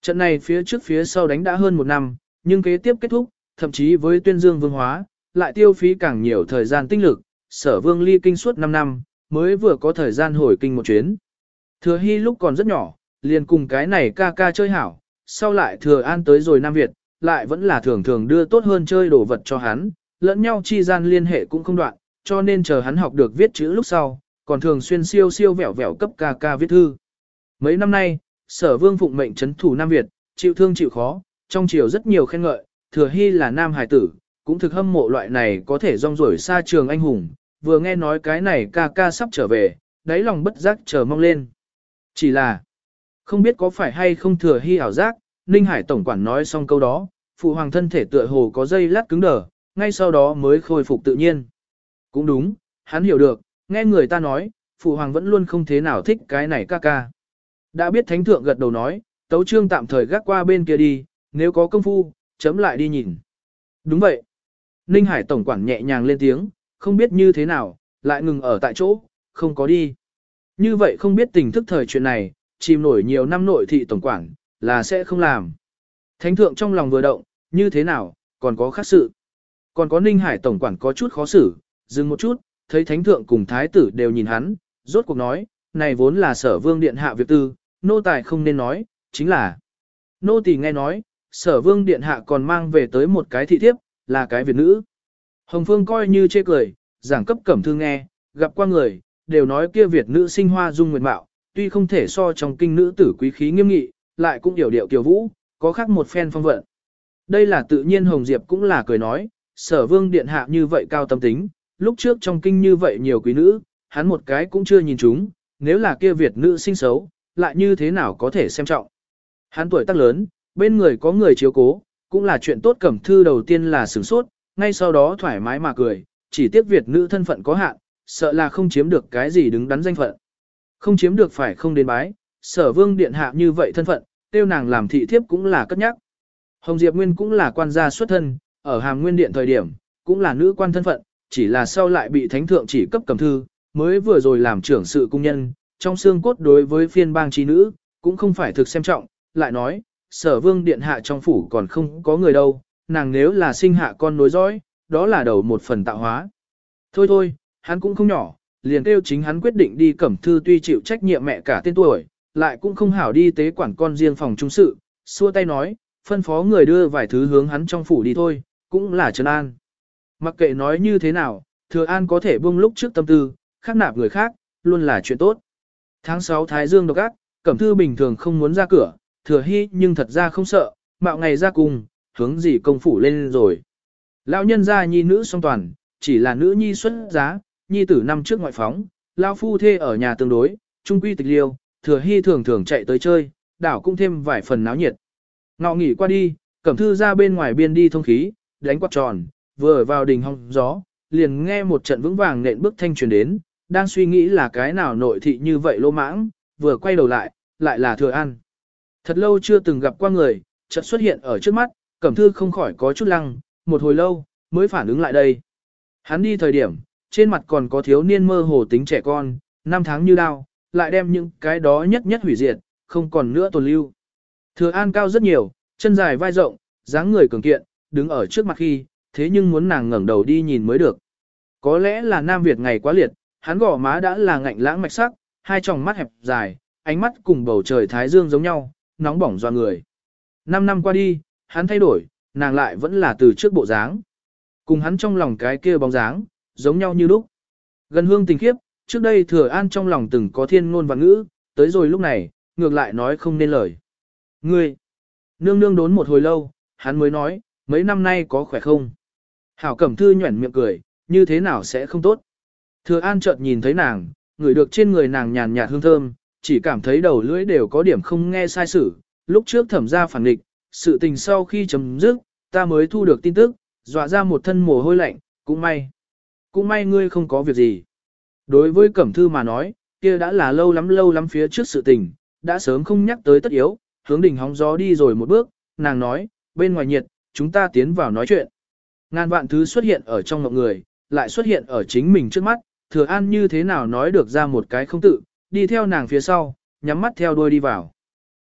Trận này phía trước phía sau đánh đã hơn một năm, nhưng kế tiếp kết thúc, thậm chí với tuyên dương vương hóa, lại tiêu phí càng nhiều thời gian tinh lực, sở vương ly kinh suốt năm năm, mới vừa có thời gian hồi kinh một chuyến. Thừa Hy lúc còn rất nhỏ, liền cùng cái này ca ca chơi hảo, sau lại Thừa An tới rồi Nam Việt, lại vẫn là thường thường đưa tốt hơn chơi đồ vật cho hắn, lẫn nhau chi gian liên hệ cũng không đoạn, cho nên chờ hắn học được viết chữ lúc sau, còn thường xuyên siêu siêu vẻo vẻo cấp ca ca viết thư. Mấy năm nay, sở vương phụng mệnh trấn thủ Nam Việt, chịu thương chịu khó, trong triều rất nhiều khen ngợi, Thừa Hy là nam hải tử, cũng thực hâm mộ loại này có thể rong ruổi xa trường anh hùng, vừa nghe nói cái này ca ca sắp trở về, đáy lòng bất giác chờ mong lên. Chỉ là, không biết có phải hay không Thừa Hy ảo giác, Ninh Hải tổng quản nói xong câu đó, phụ hoàng thân thể tựa hồ có dây lát cứng đờ, ngay sau đó mới khôi phục tự nhiên. Cũng đúng, hắn hiểu được, nghe người ta nói, phụ hoàng vẫn luôn không thế nào thích cái này ca ca. Đã biết thánh thượng gật đầu nói, tấu trương tạm thời gác qua bên kia đi, nếu có công phu, chấm lại đi nhìn. Đúng vậy. Ninh Hải tổng quản nhẹ nhàng lên tiếng, không biết như thế nào, lại ngừng ở tại chỗ, không có đi. Như vậy không biết tình thức thời chuyện này, chìm nổi nhiều năm nội thị tổng quản, là sẽ không làm. Thánh thượng trong lòng vừa động, như thế nào, còn có khác sự. Còn có Ninh Hải tổng quản có chút khó xử, dừng một chút, thấy thánh thượng cùng thái tử đều nhìn hắn, rốt cuộc nói, này vốn là sở vương điện hạ việc tư, nô tài không nên nói, chính là. Nô tỳ nghe nói, sở vương điện hạ còn mang về tới một cái thị thiếp, là cái Việt nữ. Hồng Phương coi như chê cười, giảng cấp cẩm thư nghe, gặp qua người, đều nói kia Việt nữ sinh hoa dung nguyệt mạo, tuy không thể so trong kinh nữ tử quý khí nghiêm nghị, lại cũng điều điệu kiều vũ, có khác một phen phong vận. Đây là tự nhiên Hồng Diệp cũng là cười nói, sở vương điện hạ như vậy cao tâm tính, lúc trước trong kinh như vậy nhiều quý nữ, hắn một cái cũng chưa nhìn chúng, nếu là kia Việt nữ sinh xấu, lại như thế nào có thể xem trọng. Hắn tuổi tác lớn, bên người có người chiếu cố, cũng là chuyện tốt. Cẩm thư đầu tiên là sửng sốt, ngay sau đó thoải mái mà cười, chỉ tiếc Việt nữ thân phận có hạn, sợ là không chiếm được cái gì đứng đắn danh phận. Không chiếm được phải không đến bái, sở vương điện hạ như vậy thân phận, tiêu nàng làm thị thiếp cũng là cất nhắc. Hồng Diệp Nguyên cũng là quan gia xuất thân, ở Hàm Nguyên Điện thời điểm, cũng là nữ quan thân phận, chỉ là sau lại bị thánh thượng chỉ cấp Cẩm thư, mới vừa rồi làm trưởng sự cung nhân, trong xương cốt đối với phiên bang trí nữ, cũng không phải thực xem trọng, lại nói, sở vương điện hạ trong phủ còn không có người đâu, nàng nếu là sinh hạ con nối dõi, đó là đầu một phần tạo hóa. Thôi thôi, hắn cũng không nhỏ, liền kêu chính hắn quyết định đi Cẩm thư tuy chịu trách nhiệm mẹ cả tên tuổi, lại cũng không hảo đi tế quản con riêng phòng trung sự, xua tay nói, phân phó người đưa vài thứ hướng hắn trong phủ đi thôi, cũng là trấn an. Mặc kệ nói như thế nào, Thừa An có thể buông lúc trước tâm tư, khác nạp người khác, luôn là chuyện tốt. Tháng sáu Thái Dương độc ác, Cẩm thư bình thường không muốn ra cửa, Thừa Hy nhưng thật ra không sợ, mạo ngày ra cùng, hướng gì công phủ lên rồi. Lão nhân gia nhi nữ song toàn, chỉ là nữ nhi xuất giá, nhi tử năm trước ngoại phóng, lão phu thê ở nhà tương đối, trung quy tịch liêu, Thừa Hy thường thường chạy tới chơi, đảo cũng thêm vài phần náo nhiệt. Ngọ nghỉ qua đi, Cẩm thư ra bên ngoài biên đi thông khí, đánh quạt tròn, vừa ở vào đình hong gió, liền nghe một trận vững vàng nện bước thanh truyền đến, đang suy nghĩ là cái nào nội thị như vậy lô mãng, vừa quay đầu lại, lại là Thừa An. Thật lâu chưa từng gặp qua người, chợt xuất hiện ở trước mắt, Cẩm thư không khỏi có chút lăng, một hồi lâu, mới phản ứng lại đây. Hắn đi thời điểm, trên mặt còn có thiếu niên mơ hồ tính trẻ con, năm tháng như đao, lại đem những cái đó nhất nhất hủy diệt, không còn nữa tồn lưu. Thừa An cao rất nhiều, chân dài vai rộng, dáng người cường kiện, đứng ở trước mặt khi, thế nhưng muốn nàng ngẩng đầu đi nhìn mới được. Có lẽ là Nam Việt ngày quá liệt, hắn gò má đã là ngạnh lãng mạch sắc, hai tròng mắt hẹp dài, ánh mắt cùng bầu trời thái dương giống nhau, nóng bỏng doa người. Năm năm qua đi, hắn thay đổi, nàng lại vẫn là từ trước bộ dáng. Cùng hắn trong lòng cái kia bóng dáng, giống nhau như lúc. Gần hương tình khiếp, trước đây Thừa An trong lòng từng có thiên ngôn và ngữ, tới rồi lúc này, ngược lại nói không nên lời. Ngươi, nương nương đốn một hồi lâu, hắn mới nói, mấy năm nay có khỏe không? Hảo Cẩm thư nhuẩn miệng cười, như thế nào sẽ không tốt? Thừa An chợt nhìn thấy nàng, ngửi được trên người nàng nhàn nhạt hương thơm, chỉ cảm thấy đầu lưỡi đều có điểm không nghe sai sử. Lúc trước thẩm ra phản địch, sự tình sau khi chấm dứt, ta mới thu được tin tức, dọa ra một thân mồ hôi lạnh, cũng may. Cũng may ngươi không có việc gì. Đối với Cẩm thư mà nói, kia đã là lâu lắm lâu lắm phía trước sự tình, đã sớm không nhắc tới tất yếu, hướng đỉnh hóng gió đi rồi một bước, nàng nói, bên ngoài nhiệt, chúng ta tiến vào nói chuyện. Ngàn vạn thứ xuất hiện ở trong mọi người, lại xuất hiện ở chính mình trước mắt, Thừa An như thế nào nói được ra một cái không tự, đi theo nàng phía sau, nhắm mắt theo đuôi đi vào.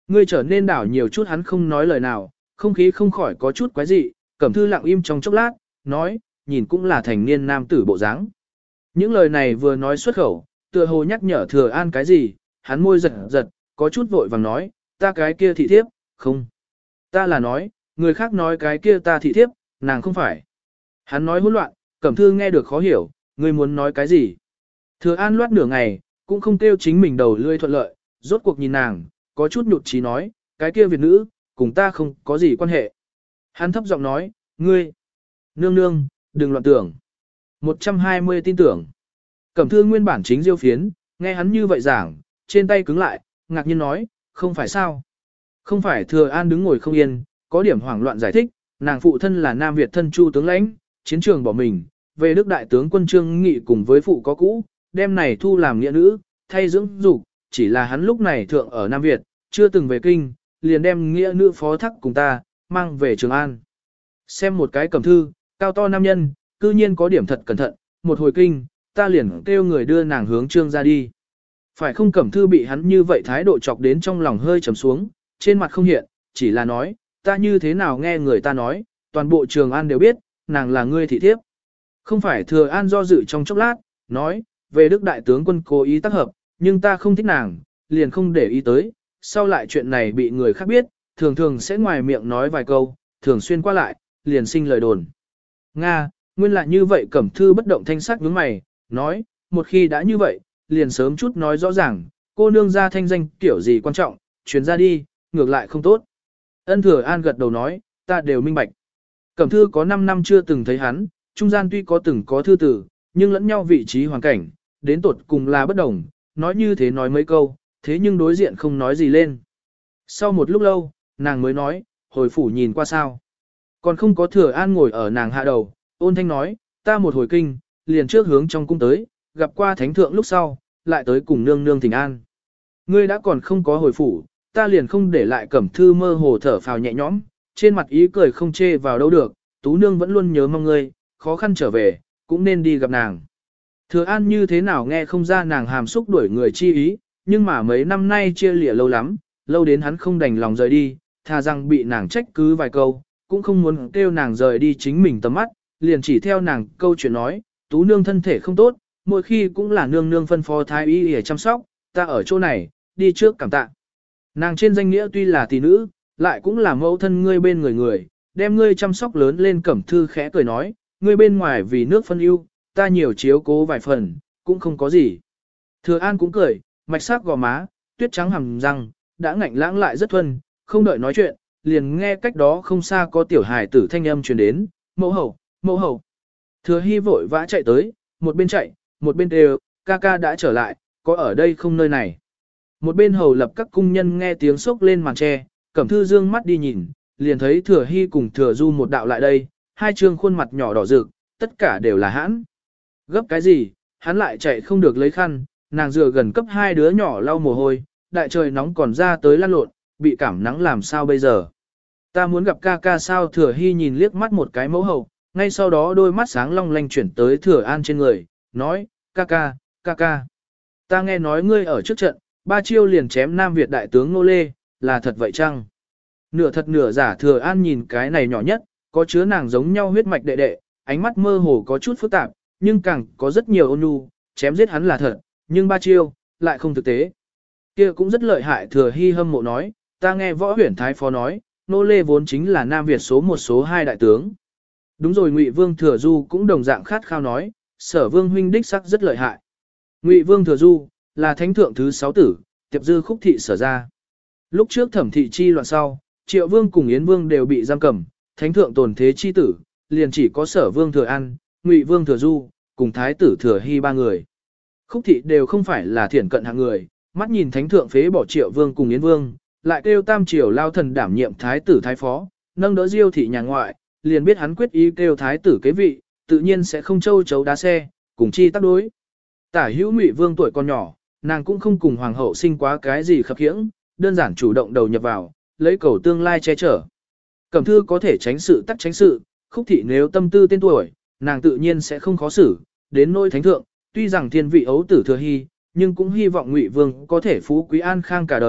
ngươi trở nên đảo nhiều chút hắn không nói lời nào, không khí không khỏi có chút quái dị, Cẩm Thư lặng im trong chốc lát, nói, nhìn cũng là thành niên nam tử bộ dáng. Những lời này vừa nói xuất khẩu, tựa hồ nhắc nhở Thừa An cái gì, hắn môi giật giật, có chút vội vàng nói, ta cái kia thị thiếp, không. Ta là nói, người khác nói cái kia ta thị thiếp, nàng không phải. Hắn nói hỗn loạn, Cẩm Thư nghe được khó hiểu, ngươi muốn nói cái gì. Thừa An loát nửa ngày, cũng không kêu chính mình đầu lươi thuận lợi, rốt cuộc nhìn nàng, có chút nhụt chí nói, cái kia Việt nữ, cùng ta không có gì quan hệ. Hắn thấp giọng nói, ngươi, nương nương, đừng loạn tưởng. một trăm hai mươi tin tưởng. Cẩm Thư nguyên bản chính diêu phiến, nghe hắn như vậy giảng, trên tay cứng lại, ngạc nhiên nói, không phải sao. Không phải Thừa An đứng ngồi không yên, có điểm hoảng loạn giải thích, nàng phụ thân là Nam Việt thân Chu tướng lãnh, chiến trường bỏ mình, về Đức đại tướng quân Trương Nghị cùng với phụ có cũ, đem này thu làm nghĩa nữ, thay dưỡng dục, chỉ là hắn lúc này thượng ở Nam Việt, chưa từng về kinh, liền đem nghĩa nữ phó thác cùng ta, mang về Trường An. Xem một cái Cẩm Thư, cao to nam nhân, cư nhiên có điểm thật cẩn thận, một hồi kinh, ta liền kêu người đưa nàng hướng Trương ra đi. Phải không Cẩm Thư bị hắn như vậy thái độ chọc đến trong lòng hơi trầm xuống, trên mặt không hiện, chỉ là nói, ta như thế nào nghe người ta nói, toàn bộ Trường An đều biết, nàng là ngươi thị thiếp. Không phải Thừa An do dự trong chốc lát, nói, về Đức đại tướng quân cố ý tác hợp, nhưng ta không thích nàng, liền không để ý tới, sau lại chuyện này bị người khác biết, thường thường sẽ ngoài miệng nói vài câu, thường xuyên qua lại, liền sinh lời đồn. Nga, nguyên lại như vậy Cẩm Thư bất động thanh sắc nhướng mày, nói, một khi đã như vậy, liền sớm chút nói rõ ràng, cô nương ra thanh danh kiểu gì quan trọng, chuyến ra đi, ngược lại không tốt. Ân Thừa An gật đầu nói, ta đều minh bạch. Cẩm Thư có năm năm chưa từng thấy hắn, trung gian tuy có từng có thư tử, nhưng lẫn nhau vị trí hoàn cảnh, đến tột cùng là bất đồng, nói như thế nói mấy câu, thế nhưng đối diện không nói gì lên. Sau một lúc lâu, nàng mới nói, hồi phủ nhìn qua sao. Còn không có Thừa An ngồi ở nàng hạ đầu, ôn thanh nói, ta một hồi kinh, liền trước hướng trong cung tới, gặp qua thánh thượng lúc sau, lại tới cùng nương nương thỉnh an. Ngươi đã còn không có hồi phủ, ta liền không để lại Cẩm Thư mơ hồ thở phào nhẹ nhõm, trên mặt ý cười không chê vào đâu được, tú nương vẫn luôn nhớ mong ngươi, khó khăn trở về, cũng nên đi gặp nàng. Thừa An như thế nào nghe không ra nàng hàm xúc đuổi người chi ý, nhưng mà mấy năm nay chia lìa lâu lắm, lâu đến hắn không đành lòng rời đi, thà rằng bị nàng trách cứ vài câu, cũng không muốn kêu nàng rời đi chính mình tầm mắt, liền chỉ theo nàng câu chuyện nói, tú nương thân thể không tốt, mỗi khi cũng là nương nương phân phó thái y để chăm sóc, ta ở chỗ này, đi trước cảm tạ. Nàng trên danh nghĩa tuy là tỷ nữ, lại cũng là mẫu thân ngươi bên người người, đem ngươi chăm sóc lớn lên. Cẩm Thư khẽ cười nói, ngươi bên ngoài vì nước phân ưu, ta nhiều chiếu cố vài phần, cũng không có gì. Thừa An cũng cười, mạch sắc gò má, tuyết trắng hàm răng, đã ngạnh lãng lại rất thuần, không đợi nói chuyện, liền nghe cách đó không xa có tiểu hài tử thanh âm truyền đến, mẫu hậu, mẫu hậu. Thừa Hy vội vã chạy tới, một bên chạy, một bên đều, ca ca đã trở lại, có ở đây không nơi này. Một bên hầu lập các cung nhân nghe tiếng sốc lên màn tre, Cẩm Thư dương mắt đi nhìn, liền thấy Thừa Hy cùng Thừa Du một đạo lại đây, hai trương khuôn mặt nhỏ đỏ rực, tất cả đều là hãn. Gấp cái gì, hắn lại chạy không được lấy khăn, nàng dựa gần cấp hai đứa nhỏ lau mồ hôi, đại trời nóng còn ra tới lăn lộn, bị cảm nắng làm sao bây giờ. Ta muốn gặp ca ca sao. Thừa Hy nhìn liếc mắt một cái mẫu hậu, ngay sau đó đôi mắt sáng long lanh chuyển tới Thừa An trên người, nói, ca ca, ca ca. Ta nghe nói ngươi ở trước trận, ba chiêu liền chém Nam Việt đại tướng Nô Lê, là thật vậy chăng? Nửa thật nửa giả. Thừa An nhìn cái này nhỏ nhất, có chứa nàng giống nhau huyết mạch đệ đệ, ánh mắt mơ hồ có chút phức tạp, nhưng càng có rất nhiều ôn nhu, chém giết hắn là thật, nhưng ba chiêu, lại không thực tế. Kia cũng rất lợi hại. Thừa Hy hâm mộ nói, ta nghe võ huyển thái phó nói, Nô Lê vốn chính là Nam Việt số một số hai đại tướng. Đúng rồi. Ngụy Vương Thừa Du cũng đồng dạng khát khao nói, Sở Vương huynh đích sắc rất lợi hại. Ngụy Vương Thừa Du là thánh thượng thứ sáu tử, tiệp dư khúc thị sở ra. Lúc trước thẩm thị chi loạn sau, Triệu Vương cùng Yến Vương đều bị giam cầm, thánh thượng tồn thế chi tử, liền chỉ có Sở Vương Thừa An, Ngụy Vương Thừa Du, cùng thái tử Thừa Hy ba người. Khúc thị đều không phải là thiển cận hạng người, mắt nhìn thánh thượng phế bỏ Triệu Vương cùng Yến Vương, lại kêu tam triều lao thần đảm nhiệm thái tử thái phó, nâng đỡ Diêu thị nhà ngoại, liền biết hắn quyết ý kêu thái tử kế vị, tự nhiên sẽ không châu chấu đá xe, cùng chi tác đối. Tả hữu Ngụy Vương tuổi còn nhỏ, nàng cũng không cùng hoàng hậu sinh quá cái gì khập khiễng, đơn giản chủ động đầu nhập vào, lấy cầu tương lai che chở. Cẩm Thư có thể tránh sự tắc tránh sự, Khúc thị nếu tâm tư tên tuổi, nàng tự nhiên sẽ không khó xử, đến nôi thánh thượng, tuy rằng thiên vị ấu tử Thừa Hy, nhưng cũng hy vọng Ngụy Vương có thể phú quý an khang cả đời,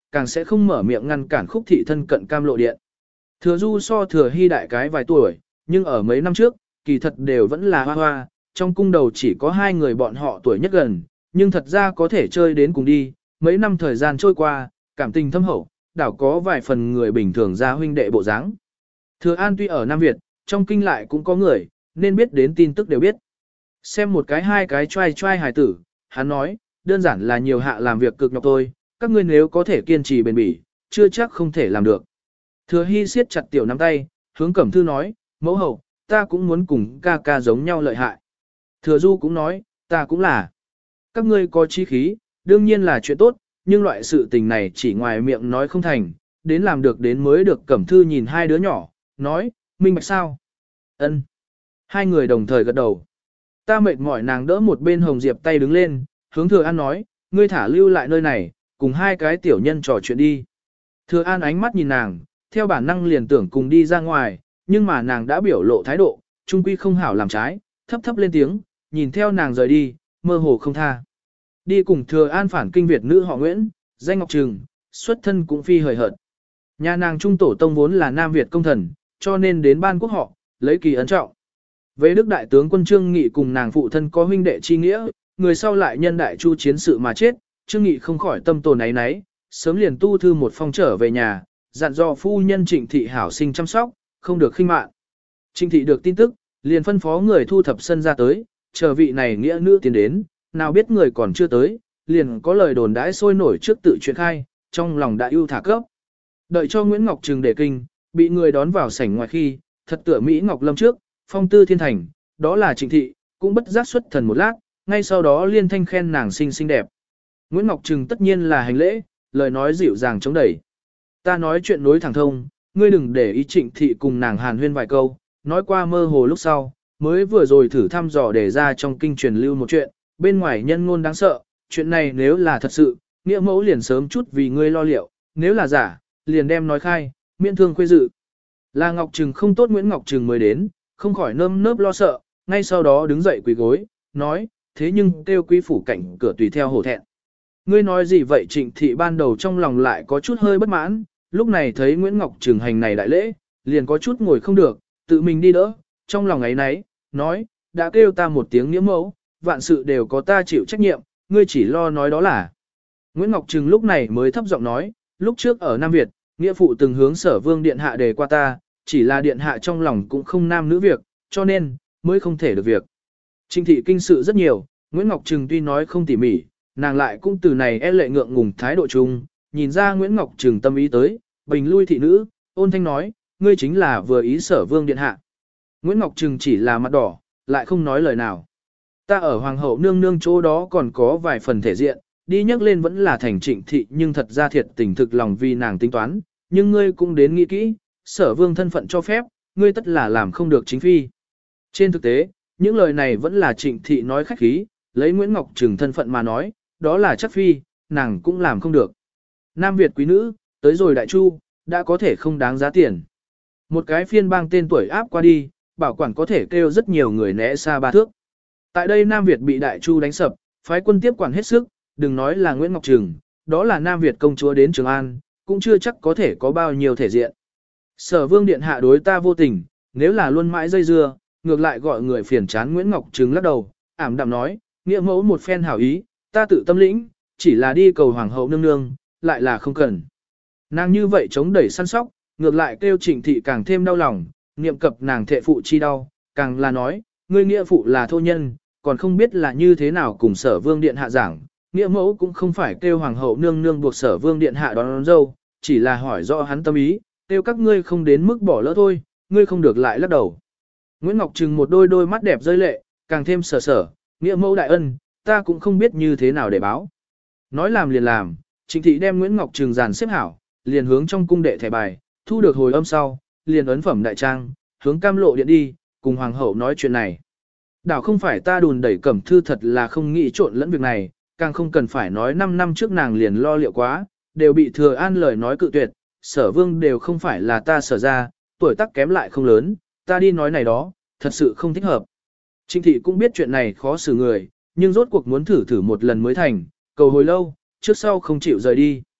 càng sẽ không mở miệng ngăn cản Khúc thị thân cận cam lộ điện. Thừa Du so Thừa Hy đại cái vài tuổi, nhưng ở mấy năm trước, kỳ thật đều vẫn là hoa hoa, trong cung đầu chỉ có hai người bọn họ tuổi nhất gần, nhưng thật ra có thể chơi đến cùng đi, mấy năm thời gian trôi qua, cảm tình thâm hậu, đảo có vài phần người bình thường ra huynh đệ bộ dáng. Thừa An tuy ở Nam Việt, trong kinh lại cũng có người, nên biết đến tin tức đều biết. Xem một cái hai cái trai trai hài tử, hắn nói, đơn giản là nhiều hạ làm việc cực nhọc thôi, các ngươi nếu có thể kiên trì bền bỉ, chưa chắc không thể làm được. Thừa Hy siết chặt tiểu nắm tay, hướng Cẩm Thư nói, mẫu hậu, ta cũng muốn cùng ca ca giống nhau lợi hại. Thừa Du cũng nói, ta cũng là. Các ngươi có chí khí, đương nhiên là chuyện tốt, nhưng loại sự tình này chỉ ngoài miệng nói không thành, đến làm được đến mới được. Cẩm Thư nhìn hai đứa nhỏ, nói, minh bạch sao? Ân. Hai người đồng thời gật đầu. Ta mệt mỏi, nàng đỡ một bên Hồng Diệp tay đứng lên, hướng Thừa An nói, ngươi thả lưu lại nơi này, cùng hai cái tiểu nhân trò chuyện đi. Thừa An ánh mắt nhìn nàng, theo bản năng liền tưởng cùng đi ra ngoài, nhưng mà nàng đã biểu lộ thái độ, trung quy không hảo làm trái, thấp thấp lên tiếng, nhìn theo nàng rời đi, mơ hồ không tha. Đi cùng Thừa An phản kinh Việt nữ họ Nguyễn, danh Ngọc Trừng, xuất thân cũng phi hời hợt. Nhà nàng trung tổ tông vốn là Nam Việt công thần, cho nên đến ban quốc họ, lấy kỳ ấn trọng. Về Đức đại tướng quân Trương Nghị cùng nàng phụ thân có huynh đệ chi nghĩa, người sau lại nhân đại chu chiến sự mà chết, Trương Nghị không khỏi tâm tồn náy náy, sớm liền tu thư một phong trở về nhà, dặn dò phu nhân Trịnh Thị hảo sinh chăm sóc, không được khinh mạn. Trịnh Thị được tin tức, liền phân phó người thu thập sân ra tới, chờ vị này nghĩa nữ tiến đến, nào biết người còn chưa tới, liền có lời đồn đãi sôi nổi trước tự chuyện khai, trong lòng đã ưu thả cấp. Đợi cho Nguyễn Ngọc Trừng để kinh, bị người đón vào sảnh ngoài khi, thật tựa Mỹ Ngọc Lâm trước, phong tư thiên thành, đó là Trịnh Thị, cũng bất giác xuất thần một lát, ngay sau đó liên thanh khen nàng xinh xinh đẹp. Nguyễn Ngọc Trừng tất nhiên là hành lễ, lời nói dịu dàng chống đẩy. Ta nói chuyện nối thẳng thông, ngươi đừng để ý. Trịnh Thị cùng nàng hàn huyên vài câu, nói qua mơ hồ lúc sau, mới vừa rồi thử thăm dò để ra trong kinh truyền lưu một chuyện, bên ngoài nhân ngôn đáng sợ, chuyện này nếu là thật sự, nghĩa mẫu liền sớm chút vì ngươi lo liệu, nếu là giả, liền đem nói khai, miễn thương khuê dự. Là Ngọc Trừng không tốt, Nguyễn Ngọc Trừng mới đến, không khỏi nơm nớp lo sợ, ngay sau đó đứng dậy quỳ gối, nói, thế nhưng kêu quý phủ cảnh cửa tùy theo hổ thẹn. Ngươi nói gì vậy? Trịnh Thị ban đầu trong lòng lại có chút hơi bất mãn, lúc này thấy Nguyễn Ngọc Trừng hành này đại lễ, liền có chút ngồi không được, tự mình đi đỡ, trong lòng ấy nấy, nói, đã kêu ta một tiếng nghĩa mẫu, vạn sự đều có ta chịu trách nhiệm, ngươi chỉ lo nói đó là. Nguyễn Ngọc Trừng lúc này mới thấp giọng nói, lúc trước ở Nam Việt, nghĩa phụ từng hướng Sở Vương điện hạ đề qua ta, chỉ là điện hạ trong lòng cũng không nam nữ việc, cho nên, mới không thể được việc. Trịnh Thị kinh sự rất nhiều, Nguyễn Ngọc Trừng tuy nói không tỉ mỉ, nàng lại cũng từ này e lệ ngượng ngùng thái độ chung, nhìn ra Nguyễn Ngọc Trừng tâm ý tới, bình lui thị nữ, ôn thanh nói, ngươi chính là vừa ý Sở Vương điện hạ. Nguyễn Ngọc Trừng chỉ là mặt đỏ, lại không nói lời nào. Ta ở Hoàng hậu nương nương chỗ đó còn có vài phần thể diện, đi nhắc lên vẫn là thành Trịnh Thị, nhưng thật ra thiệt tình thực lòng vì nàng tính toán, nhưng ngươi cũng đến nghĩ kỹ, Sở Vương thân phận cho phép, ngươi tất là làm không được chính phi. Trên thực tế, những lời này vẫn là Trịnh Thị nói khách khí, lấy Nguyễn Ngọc Trừng thân phận mà nói, đó là chắc phi, nàng cũng làm không được. Nam Việt quý nữ, tới rồi đại chu, đã có thể không đáng giá tiền. Một cái phiên bang tên tuổi áp qua đi, bảo quản có thể kêu rất nhiều người né xa ba thước. Tại đây Nam Việt bị đại chu đánh sập, phái quân tiếp quản hết sức, đừng nói là Nguyễn Ngọc Trừng, đó là Nam Việt công chúa đến Trường An, cũng chưa chắc có thể có bao nhiêu thể diện. Sở Vương điện hạ đối ta vô tình, nếu là luôn mãi dây dưa, ngược lại gọi người phiền chán. Nguyễn Ngọc Trừng lắc đầu, ảm đạm nói, nghĩa mẫu một phen hảo ý, ta tự tâm lĩnh, chỉ là đi cầu hoàng hậu nương nương, lại là không cần. Nàng như vậy chống đẩy săn sóc, ngược lại kêu Trịnh Thị càng thêm đau lòng, niệm cập nàng thệ phụ chi đau, càng là nói, ngươi nghĩa phụ là thô nhân, còn không biết là như thế nào cùng Sở Vương điện hạ giảng, nghĩa mẫu cũng không phải kêu hoàng hậu nương nương buộc Sở Vương điện hạ đón, đón dâu, chỉ là hỏi rõ hắn tâm ý, kêu các ngươi không đến mức bỏ lỡ thôi, ngươi không được lại lắc đầu. Nguyễn Ngọc Trừng một đôi đôi mắt đẹp rơi lệ, càng thêm sở sở, nghĩa mẫu đại ân, ta cũng không biết như thế nào để báo. Nói làm liền làm, Trịnh Thị đem Nguyễn Ngọc Trừng dàn xếp hảo, liền hướng trong cung đệ thẻ bài, thu được hồi âm sau, liền ấn phẩm đại trang, hướng Cam Lộ điện đi, cùng hoàng hậu nói chuyện này. Đảo không phải ta đùn đẩy Cẩm Thư, thật là không nghĩ trộn lẫn việc này, càng không cần phải nói năm năm trước nàng liền lo liệu quá, đều bị Thừa An lời nói cự tuyệt, Sở Vương đều không phải là ta sở ra, tuổi tác kém lại không lớn, ta đi nói này đó, thật sự không thích hợp. Trịnh Thị cũng biết chuyện này khó xử người, nhưng rốt cuộc muốn thử thử một lần mới thành, cầu hồi lâu, trước sau không chịu rời đi.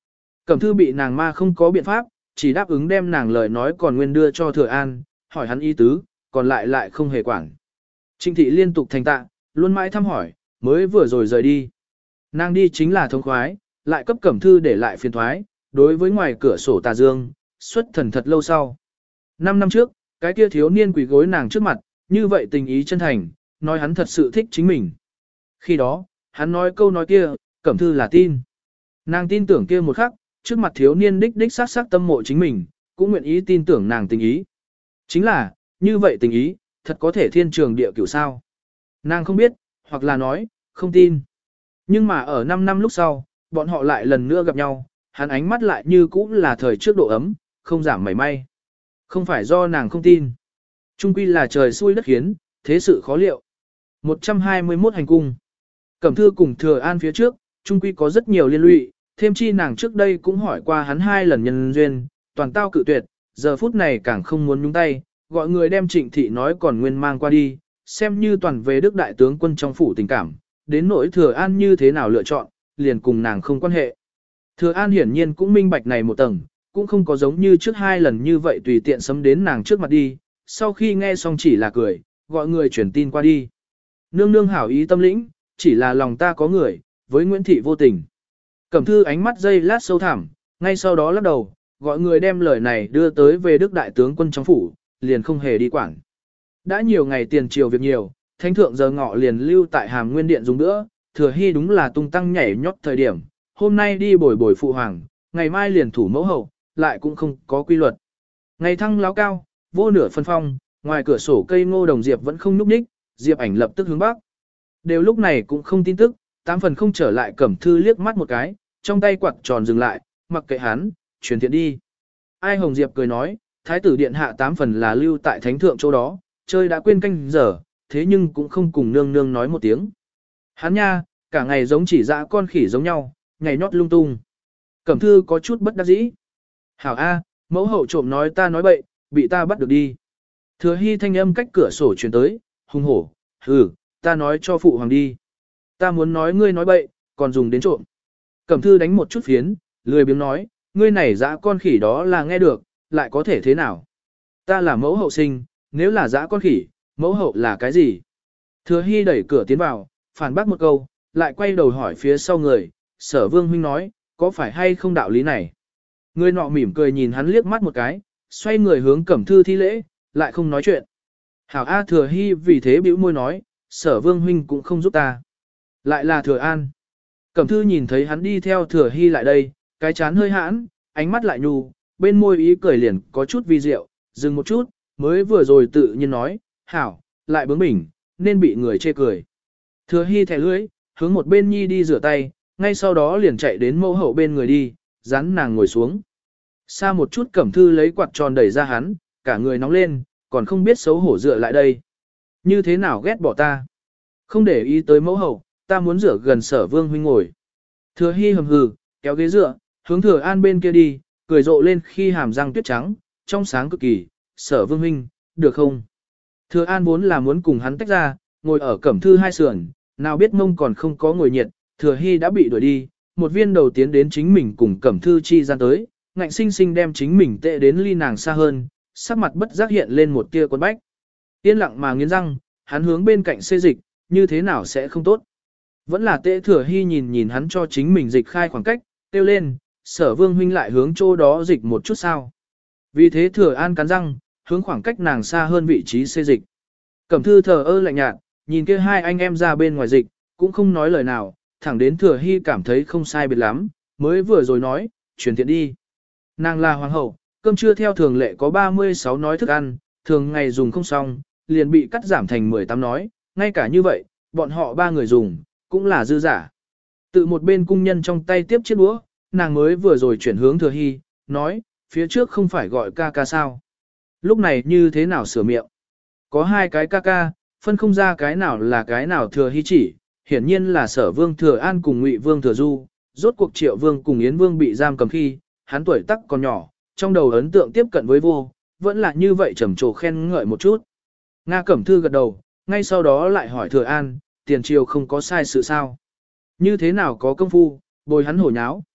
Cẩm Thư bị nàng ma không có biện pháp, chỉ đáp ứng đem nàng lời nói còn nguyên đưa cho Thừa An, hỏi hắn ý tứ, còn lại lại không hề quản. Trịnh thị liên tục thành tạ, luôn mãi thăm hỏi, mới vừa rồi rời đi. Nàng đi chính là thông khoái, lại cấp Cẩm Thư để lại phiền thoái, đối với ngoài cửa sổ tà dương, xuất thần thật lâu sau. Năm năm trước, cái kia thiếu niên quỳ gối nàng trước mặt, như vậy tình ý chân thành, nói hắn thật sự thích chính mình. Khi đó, hắn nói câu nói kia, Cẩm Thư là tin. Nàng tin tưởng kia một khắc, trước mặt thiếu niên đích đích sát sát tâm mộ chính mình, cũng nguyện ý tin tưởng nàng tình ý. Chính là, như vậy tình ý, thật có thể thiên trường địa cửu sao. Nàng không biết, hoặc là nói, không tin. Nhưng mà ở năm năm lúc sau, bọn họ lại lần nữa gặp nhau, hắn ánh mắt lại như cũ là thời trước độ ấm, không giảm mảy may. Không phải do nàng không tin. Trung quy là trời xui đất khiến, thế sự khó liệu. một trăm hai mươi mốt hành cung. Cẩm Thư cùng Thừa An phía trước, Trung quy có rất nhiều liên lụy, thêm chi nàng trước đây cũng hỏi qua hắn hai lần nhân duyên, toàn tao cự tuyệt, giờ phút này càng không muốn nhúng tay, gọi người đem Trịnh thị nói còn nguyên mang qua đi, xem như toàn về Đức đại tướng quân trong phủ tình cảm, đến nỗi Thừa An như thế nào lựa chọn, liền cùng nàng không quan hệ. Thừa An hiển nhiên cũng minh bạch này một tầng, cũng không có giống như trước hai lần như vậy tùy tiện sấm đến nàng trước mặt đi, sau khi nghe xong chỉ là cười, gọi người chuyển tin qua đi. Nương nương hảo ý tâm lĩnh, chỉ là lòng ta có người, với Nguyễn Thị vô tình. Cẩm Thư ánh mắt dây lát sâu thẳm, ngay sau đó lắc đầu, gọi người đem lời này đưa tới về Đức đại tướng quân trong phủ, liền không hề đi quảng. Đã nhiều ngày tiền triều việc nhiều, thánh thượng giờ ngọ liền lưu tại Hàm Nguyên Điện dùng nữa, Thừa Hy đúng là tung tăng nhảy nhót thời điểm, hôm nay đi bồi bồi phụ hoàng, ngày mai liền thủ mẫu hậu, lại cũng không có quy luật. Ngày thăng láo cao, vô nửa phân phong, ngoài cửa sổ cây ngô đồng diệp vẫn không núp ních, diệp ảnh lập tức hướng bắc. Đều lúc này cũng không tin tức, tám phần không trở lại. Cẩm Thư liếc mắt một cái, trong tay quạt tròn dừng lại, mặc kệ hắn, truyền thiện đi. Ai Hồng Diệp cười nói, thái tử điện hạ tám phần là lưu tại thánh thượng chỗ đó, chơi đã quên canh giờ, thế nhưng cũng không cùng nương nương nói một tiếng. Hắn nha, cả ngày giống chỉ dã con khỉ giống nhau, ngày nhót lung tung. Cẩm Thư có chút bất đắc dĩ. Hảo A, mẫu hậu trộm nói ta nói bậy, bị ta bắt được đi. Thừa Hy thanh âm cách cửa sổ truyền tới, hung hổ, hừ, ta nói cho phụ hoàng đi. Ta muốn nói ngươi nói bậy, còn dùng đến trộm. Cẩm Thư đánh một chút phiến, lười biếng nói, ngươi này dã con khỉ đó là nghe được, lại có thể thế nào? Ta là mẫu hậu sinh, nếu là dã con khỉ, mẫu hậu là cái gì? Thừa Hy đẩy cửa tiến vào, phản bác một câu, lại quay đầu hỏi phía sau người, Sở Vương huynh nói, có phải hay không đạo lý này? Người nọ mỉm cười nhìn hắn liếc mắt một cái, xoay người hướng Cẩm Thư thi lễ, lại không nói chuyện. Hảo A Thừa Hy vì thế bĩu môi nói, Sở Vương huynh cũng không giúp ta. Lại là Thừa An. Cẩm Thư nhìn thấy hắn đi theo Thừa Hy lại đây, cái chán hơi hãn, ánh mắt lại nhu, bên môi ý cười liền có chút vi diệu, dừng một chút, mới vừa rồi tự nhiên nói, hảo, lại bướng bỉnh, nên bị người chê cười. Thừa Hy thẻ lưỡi, hướng một bên nhi đi rửa tay, ngay sau đó liền chạy đến mẫu hậu bên người đi, dán nàng ngồi xuống. Xa một chút Cẩm Thư lấy quạt tròn đẩy ra hắn, cả người nóng lên, còn không biết xấu hổ dựa lại đây. Như thế nào ghét bỏ ta? Không để ý tới mẫu hậu, ta muốn rửa gần Sở Vương huynh ngồi. Thừa Hy hầm hừ, kéo ghế dựa, hướng Thừa An bên kia đi, cười rộ lên khi hàm răng tuyết trắng, trong sáng cực kỳ, Sở Vương huynh, được không? Thừa An vốn là muốn cùng hắn tách ra, ngồi ở Cẩm Thư hai sườn, nào biết mông còn không có ngồi nhiệt, Thừa Hy đã bị đuổi đi, một viên đầu tiến đến chính mình cùng Cẩm Thư chi gian tới, ngạnh sinh sinh đem chính mình tệ đến ly nàng xa hơn, sắc mặt bất giác hiện lên một tia quấn bách. Yên lặng mà nghiến răng, hắn hướng bên cạnh xê dịch, như thế nào sẽ không tốt. Vẫn là tệ Thừa Hy nhìn nhìn hắn cho chính mình dịch khai khoảng cách, kêu lên, Sở Vương huynh lại hướng chỗ đó dịch một chút sao. Vì thế Thừa An cắn răng, hướng khoảng cách nàng xa hơn vị trí xê dịch. Cẩm Thư thờ ơ lạnh nhạt, nhìn kia hai anh em ra bên ngoài dịch, cũng không nói lời nào, thẳng đến Thừa Hy cảm thấy không sai biệt lắm, mới vừa rồi nói, truyền thiện đi. Nàng là hoàng hậu, cơm trưa theo thường lệ có ba mươi sáu nói thức ăn, thường ngày dùng không xong, liền bị cắt giảm thành mười tám nói, ngay cả như vậy, bọn họ ba người dùng, cũng là dư giả. Tự một bên cung nhân trong tay tiếp chiếc đũa, nàng mới vừa rồi chuyển hướng Thừa Hy, nói, phía trước không phải gọi ca ca sao. Lúc này như thế nào sửa miệng? Có hai cái ca ca, phân không ra cái nào là cái nào Thừa Hy chỉ, hiển nhiên là Sở Vương Thừa An cùng Ngụy Vương Thừa Du, rốt cuộc Triệu Vương cùng Yến Vương bị giam cầm khi, hắn tuổi tác còn nhỏ, trong đầu ấn tượng tiếp cận với vô, vẫn là như vậy trầm trồ khen ngợi một chút. Nga Cẩm Thư gật đầu, ngay sau đó lại hỏi Thừa An, tiền triều không có sai sự sao? Như thế nào có công phu, bồi hắn hổ nháo?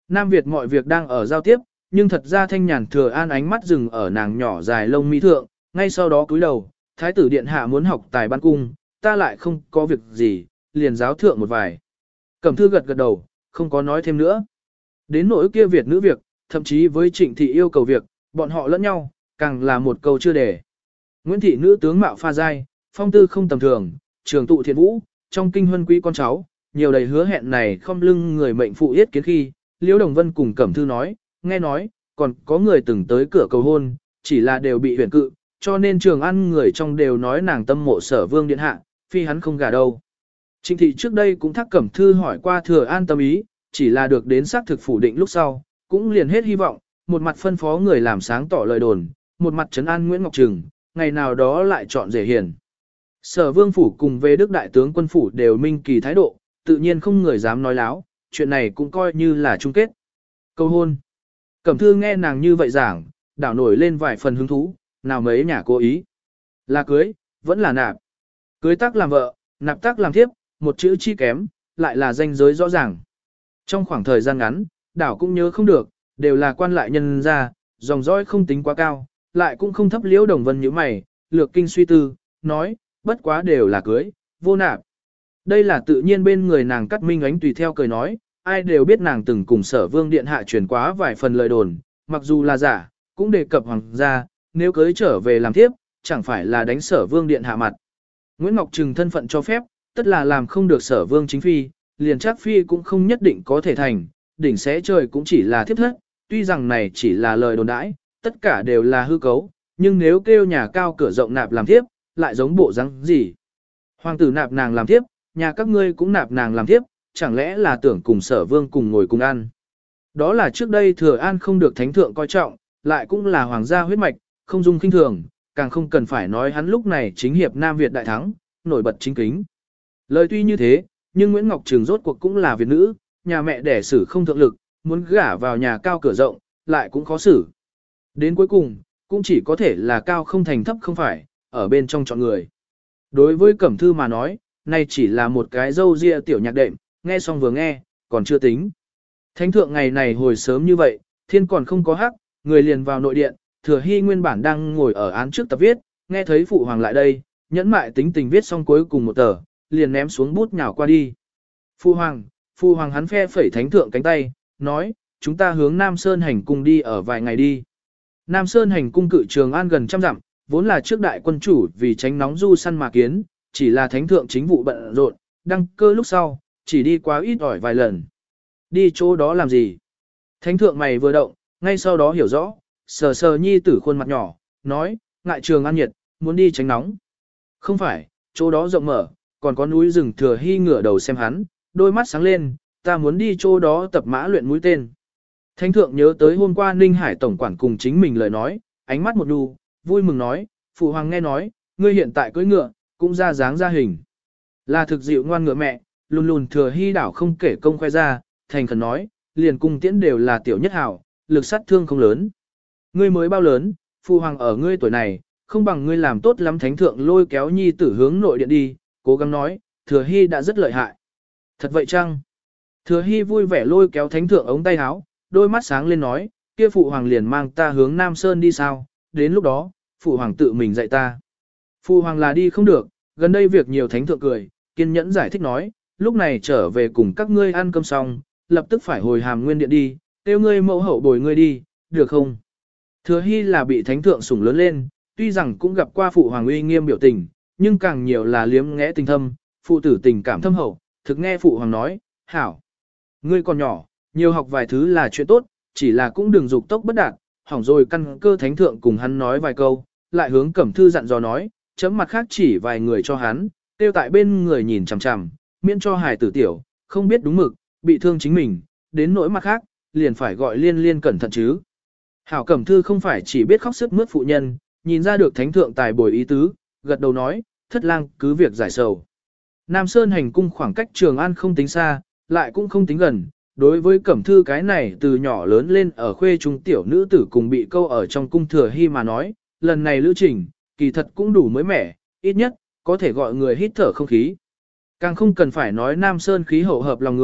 Nam Việt mọi việc đang ở giao tiếp, nhưng thật ra thanh nhàn thừa an ánh mắt dừng ở nàng nhỏ dài lông mi thượng, ngay sau đó cúi đầu, thái tử điện hạ muốn học tài ban cung, ta lại không có việc gì, liền giáo thượng một vài. Cẩm thư gật gật đầu, không có nói thêm nữa. Đến nỗi kia Việt nữ việc, thậm chí với trịnh thị yêu cầu việc, bọn họ lẫn nhau, càng là một câu chưa để. Nguyễn thị nữ tướng mạo pha giai, phong tư không tầm thường, trường tụ thiện vũ, trong kinh huân quý con cháu, nhiều đầy hứa hẹn này không lưng người mệnh phụ yết kiến khi, Liễu Đồng Vân cùng Cẩm Thư nói, nghe nói, còn có người từng tới cửa cầu hôn, chỉ là đều bị huyền cự, cho nên Trường An người trong đều nói nàng tâm mộ Sở Vương điện hạ, phi hắn không gả đâu. Trịnh thị trước đây cũng thắc Cẩm Thư hỏi qua Thừa An tâm ý, chỉ là được đến xác thực phủ định lúc sau, cũng liền hết hy vọng, một mặt phân phó người làm sáng tỏ lời đồn, một mặt trấn an Nguyễn Ngọc Trừng, ngày nào đó lại chọn rể hiền. Sở Vương phủ cùng về Đức đại tướng quân phủ đều minh kỳ thái độ, tự nhiên không người dám nói láo, chuyện này cũng coi như là chung kết. Cầu hôn. Cẩm Thư nghe nàng như vậy giảng, đảo nổi lên vài phần hứng thú, nào mấy nhà cố ý. Là cưới, vẫn là nạp. Cưới tác làm vợ, nạp tác làm thiếp, một chữ chi kém, lại là danh giới rõ ràng. Trong khoảng thời gian ngắn, đảo cũng nhớ không được, đều là quan lại nhân ra, dòng dõi không tính quá cao, lại cũng không thấp. Liễu Đồng Vân như mày, lược kinh suy tư, nói, bất quá đều là cưới, vô nạp. Đây là tự nhiên bên người nàng Cát Minh Ánh tùy theo cười nói, ai đều biết nàng từng cùng Sở Vương điện hạ truyền quá vài phần lời đồn, mặc dù là giả, cũng đề cập hoàng gia, nếu cưới trở về làm thiếp, chẳng phải là đánh Sở Vương điện hạ mặt. Nguyễn Ngọc Trừng thân phận cho phép, tất là làm không được Sở Vương chính phi, liền chắc phi cũng không nhất định có thể thành, đỉnh xé trời cũng chỉ là thiếp thất, tuy rằng này chỉ là lời đồn đãi, tất cả đều là hư cấu, nhưng nếu kêu nhà cao cửa rộng nạp làm thiếp, lại giống bộ răng gì. Hoàng tử nạp nàng làm thiếp, nhà các ngươi cũng nạp nàng làm thiếp, chẳng lẽ là tưởng cùng Sở Vương cùng ngồi cùng ăn. Đó là trước đây Thừa An không được thánh thượng coi trọng, lại cũng là hoàng gia huyết mạch, không dung kinh thường, càng không cần phải nói hắn lúc này chính hiệp Nam Việt đại thắng, nổi bật chính kính. Lời tuy như thế, nhưng Nguyễn Ngọc Trừng rốt cuộc cũng là Việt nữ, nhà mẹ đẻ xử không thượng lực, muốn gả vào nhà cao cửa rộng, lại cũng khó xử. Đến cuối cùng, cũng chỉ có thể là cao không thành thấp không phải, ở bên trong chọn người. Đối với Cẩm Thư mà nói, này chỉ là một cái dâu ria tiểu nhạc đệm, nghe xong vừa nghe, còn chưa tính. Thánh thượng ngày này hồi sớm như vậy, thiên còn không có hắc, người liền vào nội điện, Thừa Hy nguyên bản đang ngồi ở án trước tập viết, nghe thấy phụ hoàng lại đây, nhẫn mại tính tình viết xong cuối cùng một tờ, liền ném xuống bút nhào qua đi. Phụ hoàng, phụ hoàng hắn phe phẩy thánh thượng cánh tay, nói, chúng ta hướng Nam Sơn hành cung đi ở vài ngày đi. Nam Sơn hành cung cự Trường An gần trăm dặm, vốn là trước đại quân chủ vì tránh nóng du săn mà kiến, chỉ là thánh thượng chính vụ bận rộn, đăng cơ lúc sau, chỉ đi quá ít ỏi vài lần. Đi chỗ đó làm gì? Thánh thượng mày vừa động, ngay sau đó hiểu rõ, sờ sờ nhi tử khuôn mặt nhỏ, nói, ngại Trường An nhiệt, muốn đi tránh nóng. Không phải, chỗ đó rộng mở, còn có núi rừng. Thừa Hy ngửa đầu xem hắn, đôi mắt sáng lên, ta muốn đi chỗ đó tập mã luyện mũi tên. Thánh thượng nhớ tới hôm qua Ninh Hải tổng quản cùng chính mình lời nói, ánh mắt một đu, vui mừng nói, phụ hoàng nghe nói, ngươi hiện tại cưỡi ngựa, cũng ra dáng ra hình. Là thực dịu ngoan ngựa mẹ, lùn lùn Thừa Hy đảo không kể công khoe ra, thành khẩn nói, liền cung tiễn đều là tiểu nhất hảo, lực sát thương không lớn. Ngươi mới bao lớn, phụ hoàng ở ngươi tuổi này, không bằng ngươi làm tốt lắm. Thánh thượng lôi kéo nhi tử hướng nội điện đi, cố gắng nói, Thừa Hy đã rất lợi hại. Thật vậy chăng? Thừa Hy vui vẻ lôi kéo thánh thượng ống tay áo, đôi mắt sáng lên nói, kia phụ hoàng liền mang ta hướng Nam Sơn đi sao, đến lúc đó, phụ hoàng tự mình dạy ta. Phụ hoàng là đi không được, gần đây việc nhiều. Thánh thượng cười, kiên nhẫn giải thích nói, lúc này trở về cùng các ngươi ăn cơm xong, lập tức phải hồi Hàm Nguyên điện đi, tiêu ngươi mẫu hậu bồi ngươi đi, được không? Thừa Hy là bị thánh thượng sủng lớn lên, tuy rằng cũng gặp qua phụ hoàng uy nghiêm biểu tình, nhưng càng nhiều là liếm ngẽ tình thâm, phụ tử tình cảm thâm hậu, thực nghe phụ hoàng nói, hảo. Ngươi còn nhỏ, nhiều học vài thứ là chuyện tốt, chỉ là cũng đừng dục tốc bất đạt, hỏng rồi căn cơ. Thánh thượng cùng hắn nói vài câu, lại hướng Cẩm Thư dặn dò nói, chấm mặt khác chỉ vài người cho hắn, tiêu tại bên người nhìn chằm chằm, miễn cho hài tử tiểu, không biết đúng mực, bị thương chính mình, đến nỗi mặt khác, liền phải gọi liên liên cẩn thận chứ. Hảo Cẩm Thư không phải chỉ biết khóc sức mướt phụ nhân, nhìn ra được thánh thượng tài bồi ý tứ, gật đầu nói, thất lang cứ việc giải sầu. Nam Sơn hành cung khoảng cách Trường An không tính xa, lại cũng không tính gần. Đối với Cẩm Thư cái này từ nhỏ lớn lên ở khuê trung tiểu nữ tử cùng bị câu ở trong cung Thừa Hy mà nói, lần này lữ trình, kỳ thật cũng đủ mới mẻ, ít nhất, có thể gọi người hít thở không khí. Càng không cần phải nói Nam Sơn khí hậu hợp lòng người,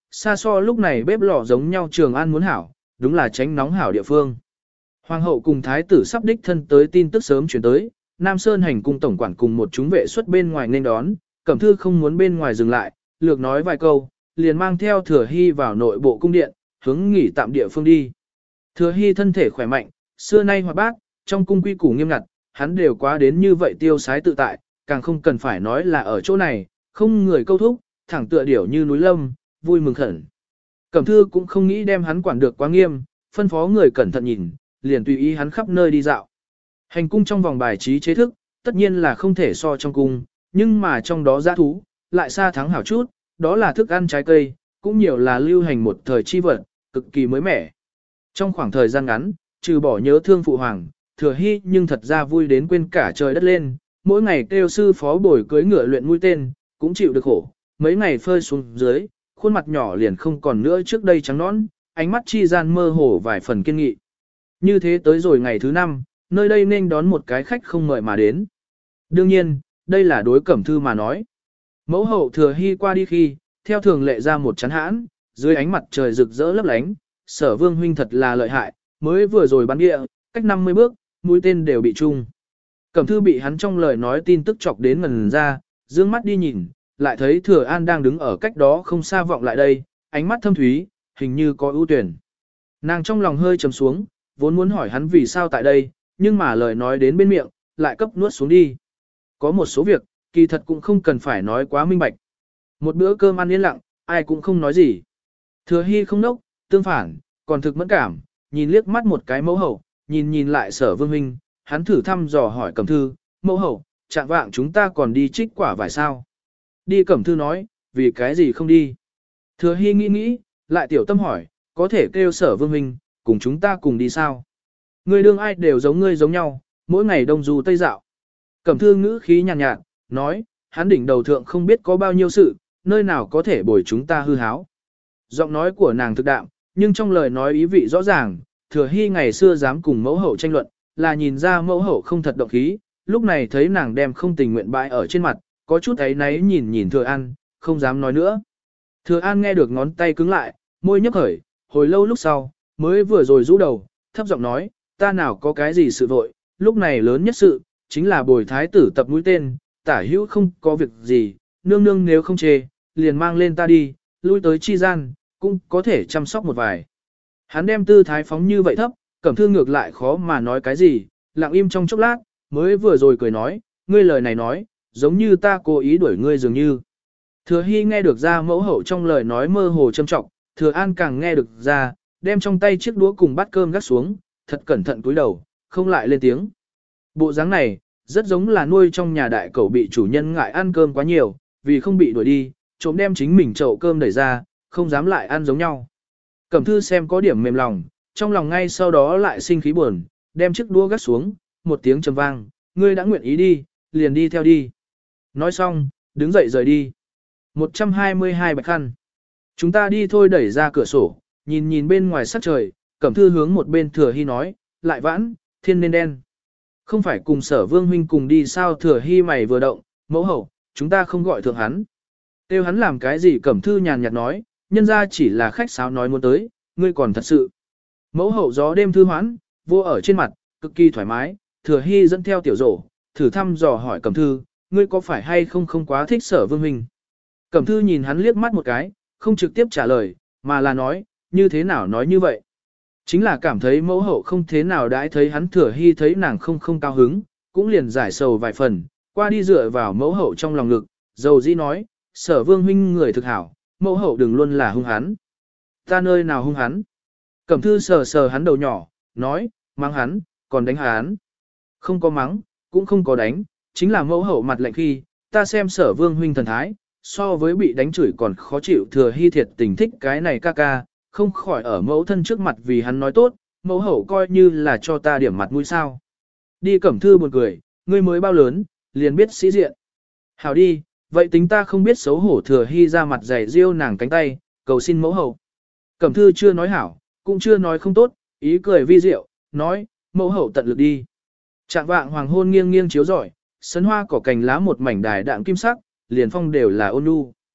xa so lúc này bếp lò giống nhau Trường An muốn hảo, đúng là tránh nóng hảo địa phương. Hoàng hậu cùng thái tử sắp đích thân tới tin tức sớm chuyển tới, Nam Sơn hành cung tổng quản cùng một chúng vệ xuất bên ngoài nên đón, Cẩm Thư không muốn bên ngoài dừng lại, lược nói vài câu, liền mang theo Thừa Hy vào nội bộ cung điện, hướng nghỉ tạm địa phương đi. Thừa Hy thân thể khỏe mạnh, xưa nay hoạt bát, trong cung quy củ nghiêm ngặt, hắn đều quá đến như vậy tiêu sái tự tại, càng không cần phải nói là ở chỗ này, không người câu thúc, thẳng tựa điểu như núi lâm, vui mừng khẩn. Cẩm Thư cũng không nghĩ đem hắn quản được quá nghiêm, phân phó người cẩn thận nhìn, liền tùy ý hắn khắp nơi đi dạo. Hành cung trong vòng bài trí chế thức, tất nhiên là không thể so trong cung, nhưng mà trong đó giã thú, lại xa thắng hảo chút, đó là thức ăn trái cây, cũng nhiều là lưu hành một thời chi vật, cực kỳ mới mẻ. Trong khoảng thời gian ngắn, trừ bỏ nhớ thương phụ hoàng, Thừa Hy nhưng thật ra vui đến quên cả trời đất lên, mỗi ngày kêu sư phó bồi cưới ngựa luyện mũi tên, cũng chịu được khổ, mấy ngày phơi xuống dưới, khuôn mặt nhỏ liền không còn nữa trước đây trắng nõn, ánh mắt chi gian mơ hồ vài phần kiên nghị. Như thế tới rồi ngày thứ năm, nơi đây nên đón một cái khách không mời mà đến. Đương nhiên, đây là đối Cẩm Thư mà nói. Mẫu hậu Thừa Hy qua đi khi, theo thường lệ ra một chắn hãn, dưới ánh mặt trời rực rỡ lấp lánh, Sở Vương huynh thật là lợi hại, mới vừa rồi bắn địa, cách năm mươi bước, mũi tên đều bị trúng. Cẩm Thư bị hắn trong lời nói tin tức chọc đến ngần ra, dương mắt đi nhìn, lại thấy Thừa An đang đứng ở cách đó không xa vọng lại đây, ánh mắt thâm thúy, hình như có ưu tuyển. Nàng trong lòng hơi trầm xuống, vốn muốn hỏi hắn vì sao tại đây, nhưng mà lời nói đến bên miệng, lại cấp nuốt xuống đi. Có một số việc, kỳ thật cũng không cần phải nói quá minh bạch. Một bữa cơm ăn yên lặng, ai cũng không nói gì. Thừa Hy không nốc, tương phản, còn thực mẫn cảm, nhìn liếc mắt một cái mẫu hậu, nhìn nhìn lại Sở Vương huynh, hắn thử thăm dò hỏi Cẩm Thư, mẫu hậu, trạng vạng chúng ta còn đi trích quả vải sao? Đi. Cẩm Thư nói, vì cái gì không đi? Thừa Hy nghĩ nghĩ, lại tiểu tâm hỏi, có thể kêu Sở Vương huynh, cùng chúng ta cùng đi sao? Người đương ai đều giống ngươi giống nhau, mỗi ngày đông du tây dạo. Cẩm Thư ngữ khí nhàn nhạt, nhạt, nói, hắn đỉnh đầu thượng không biết có bao nhiêu sự, nơi nào có thể bồi chúng ta hư háo. Giọng nói của nàng thực đạm, nhưng trong lời nói ý vị rõ ràng, Thừa Hy ngày xưa dám cùng mẫu hậu tranh luận, là nhìn ra mẫu hậu không thật động khí, lúc này thấy nàng đem không tình nguyện bãi ở trên mặt, có chút ấy náy nhìn nhìn Thừa An, không dám nói nữa. Thừa An nghe được ngón tay cứng lại, môi nhấp khởi, hồi lâu lúc sau, mới vừa rồi rũ đầu, thấp giọng nói, ta nào có cái gì sự vội, lúc này lớn nhất sự, chính là bồi thái tử tập mũi tên, tả hữu không có việc gì, nương nương nếu không chê, liền mang lên ta đi, lui tới chi gian, cũng có thể chăm sóc một vài. Hắn đem tư thái phóng như vậy thấp, Cẩm Thư ngược lại khó mà nói cái gì, lặng im trong chốc lát, mới vừa rồi cười nói, ngươi lời này nói, giống như ta cố ý đuổi ngươi dường như. Thừa Hy nghe được ra mẫu hậu trong lời nói mơ hồ châm trọng, Thừa An càng nghe được ra, đem trong tay chiếc đũa cùng bát cơm gác xuống, thật cẩn thận cúi đầu, không lại lên tiếng. Bộ dáng này, rất giống là nuôi trong nhà đại cẩu bị chủ nhân ngại ăn cơm quá nhiều, vì không bị đuổi đi, trộm đem chính mình chậu cơm đẩy ra, không dám lại ăn giống nhau. Cẩm Thư xem có điểm mềm lòng, trong lòng ngay sau đó lại sinh khí buồn, đem chiếc đũa gác xuống, một tiếng trầm vang, ngươi đã nguyện ý đi, liền đi theo đi. Nói xong, đứng dậy rời đi. một trăm hai mươi hai bạch khăn. Chúng ta đi thôi. Đẩy ra cửa sổ, nhìn nhìn bên ngoài sắc trời, Cẩm Thư hướng một bên Thừa Hy nói, lại vãn, thiên nên đen. Không phải cùng Sở Vương huynh cùng đi sao? Thừa Hy mày vừa động, mẫu hậu, chúng ta không gọi thượng hắn. Tiêu hắn làm cái gì? Cẩm Thư nhàn nhạt nói, nhân ra chỉ là khách sáo nói muốn tới, ngươi còn thật sự. Mẫu hậu gió đêm thư hoãn, vô ở trên mặt, cực kỳ thoải mái, Thừa Hy dẫn theo tiểu rổ, thử thăm dò hỏi Cẩm Thư, ngươi có phải hay không không quá thích Sở Vương huynh? Cẩm Thư nhìn hắn liếc mắt một cái, không trực tiếp trả lời, mà là nói, như thế nào nói như vậy? Chính là cảm thấy mẫu hậu không thế nào đãi thấy hắn. Thừa Hy thấy nàng không không cao hứng, cũng liền giải sầu vài phần, qua đi dựa vào mẫu hậu trong lòng ngực, dầu dĩ nói, Sở Vương huynh người thực hảo, mẫu hậu đừng luôn là hung hắn. Ta nơi nào hung hắn? Cẩm Thư sờ sờ hắn đầu nhỏ, nói, mắng hắn, còn đánh hắn. Không có mắng, cũng không có đánh, chính là mẫu hậu mặt lạnh khi, ta xem Sở Vương huynh thần thái, so với bị đánh chửi còn khó chịu. Thừa Hy thiệt tình thích cái này ca ca, không khỏi ở mẫu thân trước mặt vì hắn nói tốt, mẫu hậu coi như là cho ta điểm mặt mũi sao. Đi. Cẩm Thư buồn cười, ngươi mới bao lớn, liền biết sĩ diện. Hảo đi, vậy tính ta không biết xấu hổ. Thừa Hy ra mặt dày riêu nàng cánh tay, cầu xin mẫu hậu. Cẩm Thư chưa nói hảo, cũng chưa nói không tốt, ý cười vi diệu, nói, mẫu hậu tận lực đi. Trạng vạng hoàng hôn nghiêng nghiêng chiếu rọi, sân hoa cỏ cành lá một mảnh đài đạm kim sắc, liền phong đều là ôn nhu.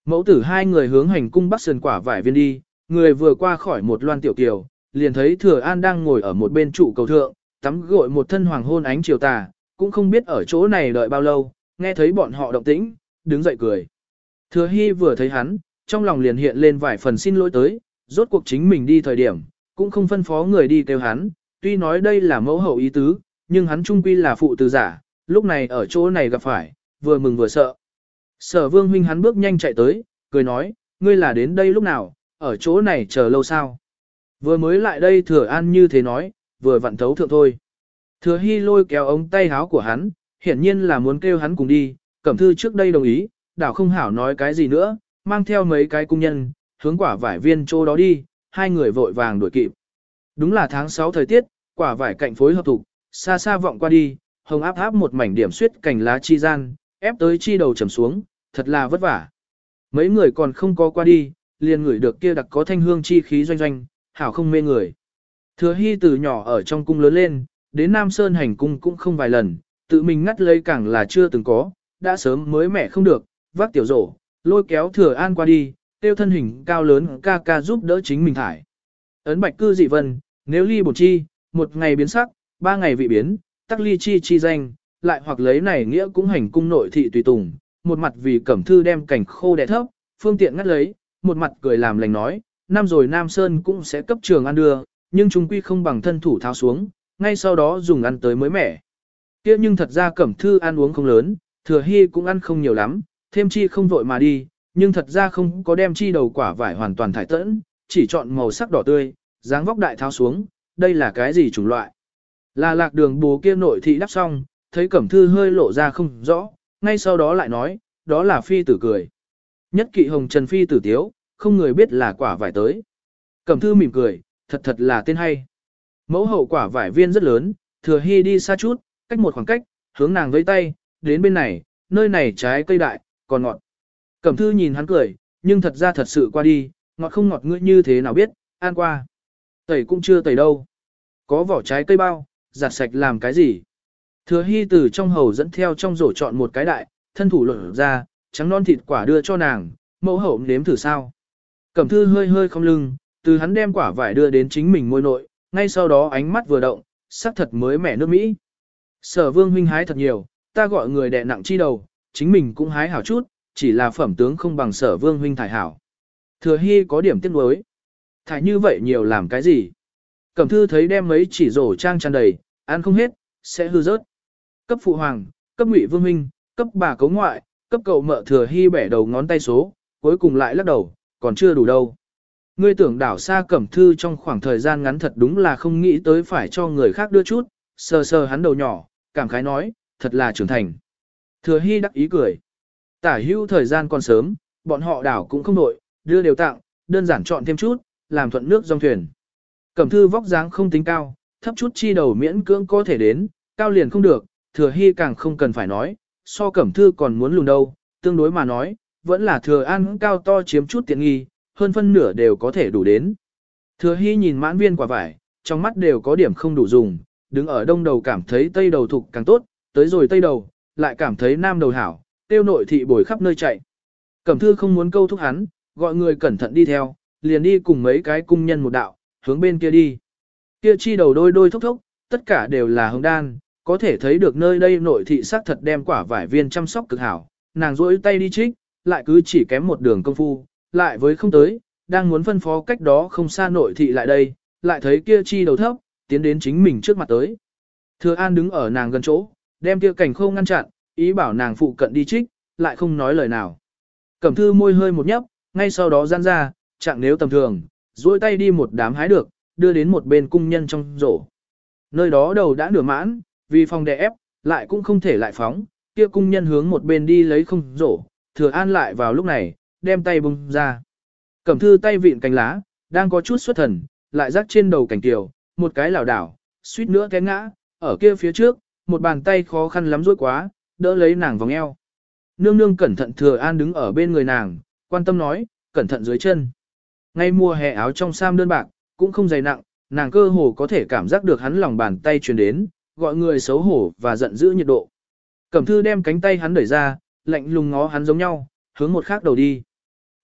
Mẫu tử hai người hướng hành cung bắc sườn quả vải viên đi, người vừa qua khỏi một loan tiểu kiều, liền thấy Thừa An đang ngồi ở một bên trụ cầu thượng, tắm gội một thân hoàng hôn ánh chiều tà, cũng không biết ở chỗ này đợi bao lâu, nghe thấy bọn họ động tĩnh, đứng dậy cười. Thừa Hy vừa thấy hắn, trong lòng liền hiện lên vài phần xin lỗi tới, rốt cuộc chính mình đi thời điểm, cũng không phân phó người đi kêu hắn, tuy nói đây là mẫu hậu ý tứ, nhưng hắn trung quy là phụ từ giả, lúc này ở chỗ này gặp phải, vừa mừng vừa sợ. Sở Vương huynh hắn bước nhanh chạy tới, cười nói, ngươi là đến đây lúc nào, ở chỗ này chờ lâu sao? Vừa mới lại đây Thừa An như thế nói, vừa vặn thấu thượng thôi. Thừa Hy lôi kéo ống tay háo của hắn, hiển nhiên là muốn kêu hắn cùng đi, Cẩm Thư trước đây đồng ý, đảo không hảo nói cái gì nữa, mang theo mấy cái cung nhân, hướng quả vải viên chỗ đó đi, hai người vội vàng đuổi kịp. Đúng là tháng sáu thời tiết, quả vải cạnh phối hợp thục, xa xa vọng qua đi, hồng áp áp một mảnh điểm suyết cành lá chi gian, ép tới chi đầu trầm xuống, thật là vất vả. Mấy người còn không có qua đi, liền ngửi được kia đặc có thanh hương chi khí doanh doanh, hảo không mê người. Thừa Hy từ nhỏ ở trong cung lớn lên, đến Nam Sơn hành cung cũng không vài lần, tự mình ngắt lấy càng là chưa từng có, đã sớm mới mẻ không được, vác tiểu rổ, lôi kéo Thừa An qua đi, tiêu thân hình cao lớn ca ca giúp đỡ chính mình thải. Ấn bạch cư dị vân, nếu ly bột chi, một ngày biến sắc, ba ngày vị biến, tắc ly chi chi danh, lại hoặc lấy này nghĩa cũng hành cung nội thị tùy tùng, một mặt vì Cẩm Thư đem cảnh khô đẻ thấp, phương tiện ngắt lấy, một mặt cười làm lành nói, năm rồi Nam Sơn cũng sẽ cấp trường ăn đưa, nhưng trung quy không bằng thân thủ tháo xuống, ngay sau đó dùng ăn tới mới mẻ. Kia nhưng thật ra Cẩm Thư ăn uống không lớn, Thừa Hy cũng ăn không nhiều lắm, thêm chi không vội mà đi, nhưng thật ra không có đem chi đầu quả vải hoàn toàn thải tẫn, chỉ chọn màu sắc đỏ tươi, dáng vóc đại tháo xuống, đây là cái gì chủng loại. Là lạc đường bố kia nội thị đắp xong, thấy Cẩm Thư hơi lộ ra không rõ, ngay sau đó lại nói, đó là phi tử cười. Nhất kỵ hồng trần phi tử tiếu, không người biết là quả vải tới. Cẩm Thư mỉm cười, thật thật là tên hay. Mẫu hậu quả vải viên rất lớn, Thừa Hy đi xa chút, cách một khoảng cách, hướng nàng với tay, đến bên này, nơi này trái cây đại, còn ngọt. Cẩm Thư nhìn hắn cười, nhưng thật ra thật sự qua đi, ngọt không ngọt ngươi như thế nào biết, ăn qua. Tẩy cũng chưa tẩy đâu. Có vỏ trái cây bao, giặt sạch làm cái gì. Thừa Hy từ trong hầu dẫn theo trong rổ chọn một cái đại, thân thủ lột ra, trắng non thịt quả đưa cho nàng, mẫu hậu nếm thử sao. Cẩm Thư hơi hơi không lưng, từ hắn đem quả vải đưa đến chính mình môi nội, ngay sau đó ánh mắt vừa động, sắc thật mới mẻ nước Mỹ. Sở Vương huynh hái thật nhiều, ta gọi người đè nặng chi đầu, chính mình cũng hái hảo chút, chỉ là phẩm tướng không bằng Sở Vương huynh thải hảo. Thừa Hy có điểm tiếc nuối. Thải như vậy nhiều làm cái gì? Cẩm Thư thấy đem mấy chỉ rổ trang tràn đầy, ăn không hết, sẽ hư rớt. Cấp phụ hoàng, cấp ngụy vương huynh, cấp bà cấu ngoại, cấp cậu mợ Thừa Hy bẻ đầu ngón tay số, cuối cùng lại lắc đầu, còn chưa đủ đâu. Ngươi tưởng đảo xa Cẩm Thư trong khoảng thời gian ngắn thật đúng là không nghĩ tới phải cho người khác đưa chút, sờ sờ hắn đầu nhỏ, cảm khái nói, thật là trưởng thành. Thừa Hy đắc ý cười. Tả hữu thời gian còn sớm, bọn họ đảo cũng không nội, đưa đều tặng, đơn giản chọn thêm chút, làm thuận nước dòng thuyền. Cẩm Thư vóc dáng không tính cao, thấp chút chi đầu miễn cưỡng có thể đến, cao liền không được, Thừa Hy càng không cần phải nói, so Cẩm Thư còn muốn lùn đâu, tương đối mà nói, vẫn là Thừa An cao to chiếm chút tiện nghi, hơn phân nửa đều có thể đủ đến. Thừa Hy nhìn mãn viên quả vải, trong mắt đều có điểm không đủ dùng, đứng ở đông đầu cảm thấy tây đầu thục càng tốt, tới rồi tây đầu, lại cảm thấy nam đầu hảo, tiêu nội thị bồi khắp nơi chạy. Cẩm Thư không muốn câu thúc hắn, gọi người cẩn thận đi theo, liền đi cùng mấy cái cung nhân một đạo, hướng bên kia đi. Kia chi đầu đôi đôi thốc thốc, tất cả đều là hồng đan, có thể thấy được nơi đây nội thị sắc thật đem quả vải viên chăm sóc cực hảo, nàng rỗi tay đi trích, lại cứ chỉ kém một đường công phu, lại với không tới, đang muốn phân phó cách đó không xa nội thị lại đây, lại thấy kia chi đầu thấp, tiến đến chính mình trước mặt tới. Thừa An đứng ở nàng gần chỗ, đem kia cảnh khô ngăn chặn, ý bảo nàng phụ cận đi trích, lại không nói lời nào. Cẩm Thư môi hơi một nhấp, ngay sau đó giãn ra, chẳng nếu tầm thường, duỗi tay đi một đám hái được, đưa đến một bên cung nhân trong rổ. Nơi đó đầu đã nửa mãn, vì phòng đè ép, lại cũng không thể lại phóng, kia cung nhân hướng một bên đi lấy không rổ, Thừa An lại vào lúc này, đem tay bung ra. Cẩm Thư tay vịn cành lá, đang có chút xuất thần, lại rắc trên đầu cảnh tiểu, một cái lảo đảo, suýt nữa té ngã, ở kia phía trước, một bàn tay khó khăn lắm rối quá, đỡ lấy nàng vòng eo. Nương nương cẩn thận. Thừa An đứng ở bên người nàng, quan tâm nói, cẩn thận dưới chân. Ngay mùa hè áo trong sam đơn bạc, cũng không dày nặng, nàng cơ hồ có thể cảm giác được hắn lòng bàn tay truyền đến, gọi người xấu hổ và giận dữ nhiệt độ. Cẩm Thư đem cánh tay hắn đẩy ra, lạnh lùng ngó hắn giống nhau, hướng một khác đầu đi.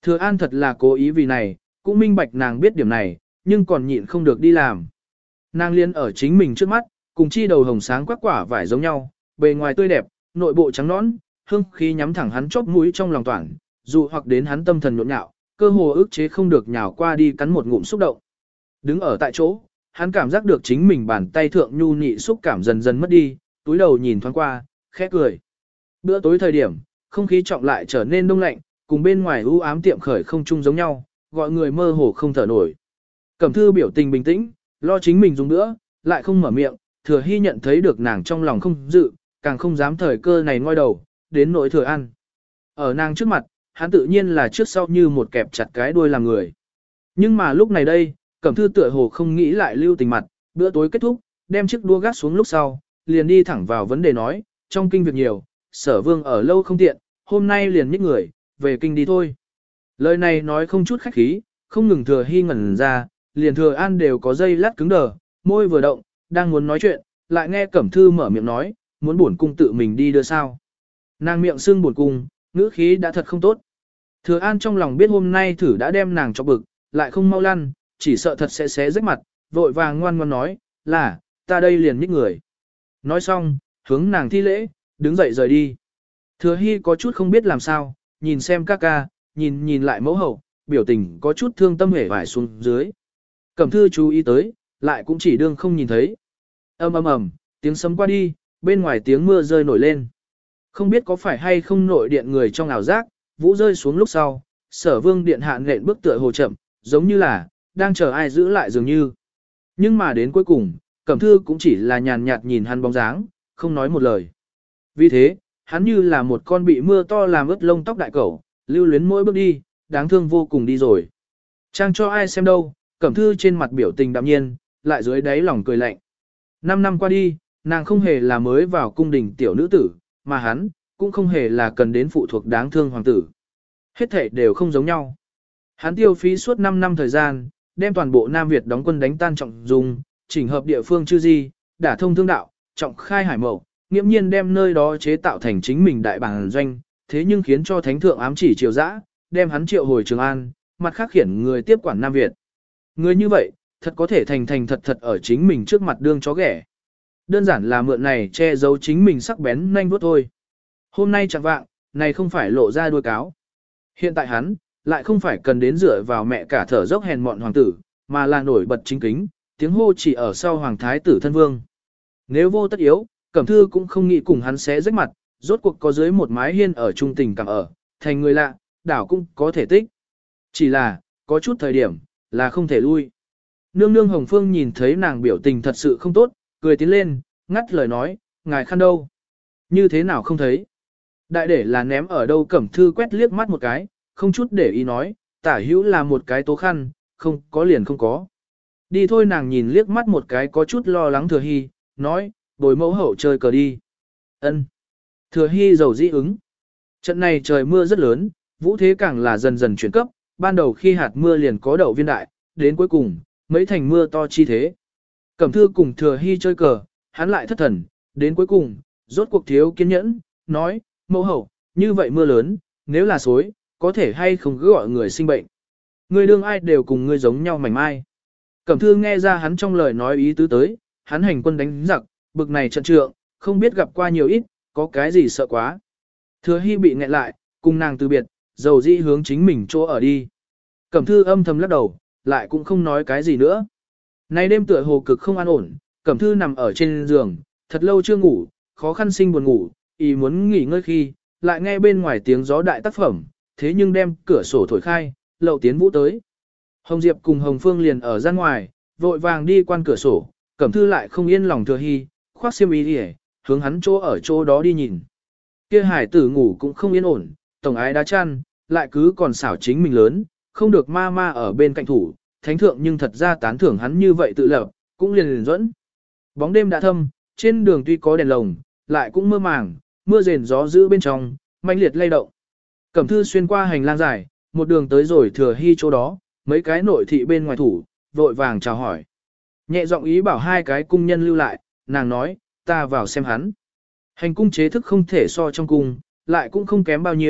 Thừa An thật là cố ý vì này, cũng minh bạch nàng biết điểm này, nhưng còn nhịn không được đi làm. Nàng liên ở chính mình trước mắt, cùng chi đầu hồng sáng quắc quả vải giống nhau, bề ngoài tươi đẹp, nội bộ trắng nõn, hương khí nhắm thẳng hắn chóp mũi trong lòng toàn, dụ hoặc đến hắn tâm thần nhộn nhạo, cơ hồ ức chế không được nhào qua đi cắn một ngụm xúc động. Đứng ở tại chỗ, hắn cảm giác được chính mình bàn tay thượng nhu nhị xúc cảm dần dần mất đi, túi đầu nhìn thoáng qua, khẽ cười. Bữa tối thời điểm, không khí trọng lại trở nên đông lạnh, cùng bên ngoài u ám tiệm khởi không chung giống nhau, gọi người mơ hồ không thở nổi. Cẩm Thư biểu tình bình tĩnh, lo chính mình dùng nữa, lại không mở miệng, Thừa Hy nhận thấy được nàng trong lòng không dự, càng không dám thời cơ này ngoi đầu, đến nỗi Thừa An. Ở nàng trước mặt, hắn tự nhiên là trước sau như một kẹp chặt cái đuôi làm người. Nhưng mà lúc này đây, Cẩm Thư tựa hồ không nghĩ lại lưu tình mặt, bữa tối kết thúc, đem chiếc đua gác xuống lúc sau, liền đi thẳng vào vấn đề nói, trong kinh việc nhiều, Sở Vương ở lâu không tiện, hôm nay liền nhích người, về kinh đi thôi. Lời này nói không chút khách khí, không ngừng Thừa Hy ngẩn ra, liền Thừa An đều có dây lát cứng đờ, môi vừa động, đang muốn nói chuyện, lại nghe Cẩm Thư mở miệng nói, muốn bổn cung tự mình đi đưa sao. Nàng miệng sưng bổn cung, ngữ khí đã thật không tốt. Thừa An trong lòng biết hôm nay thử đã đem nàng cho bực, lại không mau lăn, chỉ sợ thật sẽ xé rách mặt, vội vàng ngoan ngoan nói, là, ta đây liền nhích người. Nói xong, hướng nàng thi lễ, đứng dậy rời đi. Thừa Hy có chút không biết làm sao, nhìn xem ca ca, nhìn nhìn lại mẫu hậu, biểu tình có chút thương tâm hể vải xuống dưới. Cẩm Thư chú ý tới, lại cũng chỉ đương không nhìn thấy. Ầm ầm ầm, tiếng sấm qua đi, bên ngoài tiếng mưa rơi nổi lên. Không biết có phải hay không nội điện người trong ảo giác, vũ rơi xuống lúc sau, Sở Vương điện hạ nện bước tựa hồ chậm, giống như là đang chờ ai giữ lại dường như. Nhưng mà đến cuối cùng, Cẩm Thư cũng chỉ là nhàn nhạt nhìn hắn bóng dáng, không nói một lời. Vì thế, hắn như là một con bị mưa to làm ướt lông tóc đại cẩu, lưu luyến mỗi bước đi, đáng thương vô cùng đi rồi. Trang cho ai xem đâu, Cẩm Thư trên mặt biểu tình đạm nhiên, lại dưới đáy lòng cười lạnh. Năm năm qua đi, nàng không hề là mới vào cung đình tiểu nữ tử, mà hắn, cũng không hề là cần đến phụ thuộc đáng thương hoàng tử. Hết thể đều không giống nhau. Hắn tiêu phí suốt năm năm thời gian, đem toàn bộ Nam Việt đóng quân đánh tan trọng dùng, chỉnh hợp địa phương chư di, đả thông thương đạo, trọng khai hải mậu, nghiễm nhiên đem nơi đó chế tạo thành chính mình đại bản doanh, thế nhưng khiến cho thánh thượng ám chỉ triều dã, đem hắn triệu hồi Trường An, mặt khác khiển người tiếp quản Nam Việt. Người như vậy, thật có thể thành thành thật thật ở chính mình trước mặt đương chó ghẻ. Đơn giản là mượn này che giấu chính mình sắc bén nhanh vuốt thôi. Hôm nay chẳng vạng, này không phải lộ ra đuôi cáo. Hiện tại hắn, lại không phải cần đến dựa vào mẹ cả thở dốc hèn mọn hoàng tử, mà là nổi bật chính kính, tiếng hô chỉ ở sau hoàng thái tử thân vương. Nếu vô tất yếu, Cẩm Thư cũng không nghĩ cùng hắn xé rách mặt, rốt cuộc có dưới một mái hiên ở trung tình cảm ở, thành người lạ, đảo cũng có thể tích. Chỉ là, có chút thời điểm, là không thể lui. Nương nương Hồng Phương nhìn thấy nàng biểu tình thật sự không tốt, cười tiến lên, ngắt lời nói, ngài khăn đâu? Như thế nào không thấy? Đại để là ném ở đâu Cẩm Thư quét liếc mắt một cái, không chút để ý nói, tả hữu là một cái tố khăn, không có liền không có. Đi thôi, nàng nhìn liếc mắt một cái có chút lo lắng Thừa Hy, nói, bồi mẫu hậu chơi cờ đi. Ân. Thừa Hy dầu dĩ ứng. Trận này trời mưa rất lớn, vũ thế càng là dần dần chuyển cấp, ban đầu khi hạt mưa liền có đậu viên đại, đến cuối cùng, mấy thành mưa to chi thế. Cẩm Thư cùng Thừa Hy chơi cờ, hắn lại thất thần, đến cuối cùng, rốt cuộc thiếu kiên nhẫn, nói, mẫu hậu, như vậy mưa lớn, nếu là xối, có thể hay không cứ gọi người sinh bệnh. Người đương ai đều cùng ngươi giống nhau mảnh mai. Cẩm Thư nghe ra hắn trong lời nói ý tứ tới, hắn hành quân đánh giặc, bực này trận trượng, không biết gặp qua nhiều ít, có cái gì sợ quá. Thừa Hy bị nghẹn lại, cùng nàng từ biệt, dầu dĩ hướng chính mình chỗ ở đi. Cẩm Thư âm thầm lắc đầu, lại cũng không nói cái gì nữa. Nay đêm tựa hồ cực không an ổn, Cẩm Thư nằm ở trên giường, thật lâu chưa ngủ, khó khăn sinh buồn ngủ, ý muốn nghỉ ngơi khi, lại nghe bên ngoài tiếng gió đại tác phẩm, thế nhưng đem cửa sổ thổi khai, lậu tiến vũ tới. Hồng Diệp cùng Hồng Phương liền ở ra ngoài, vội vàng đi quan cửa sổ, Cẩm Thư lại không yên lòng Thừa Hy, khoác xiêm y đi, hướng hắn chỗ ở chỗ đó đi nhìn. Kia hải tử ngủ cũng không yên ổn, tổng ái đá chăn, lại cứ còn xảo chính mình lớn, không được ma ma ở bên cạnh thủ, thánh thượng nhưng thật ra tán thưởng hắn như vậy tự lập, cũng liền liền dẫn. Bóng đêm đã thâm, trên đường tuy có đèn lồng, lại cũng mơ màng, mưa rền gió giữ bên trong, mãnh liệt lay động. Cẩm Thư xuyên qua hành lang dài, một đường tới rồi Thừa Hy chỗ đó, mấy cái nội thị bên ngoài thủ, vội vàng chào hỏi. Nhẹ giọng ý bảo hai cái cung nhân lưu lại, nàng nói, ta vào xem hắn. Hành cung chế thức không thể so trong cung, lại cũng không kém bao nhiêu,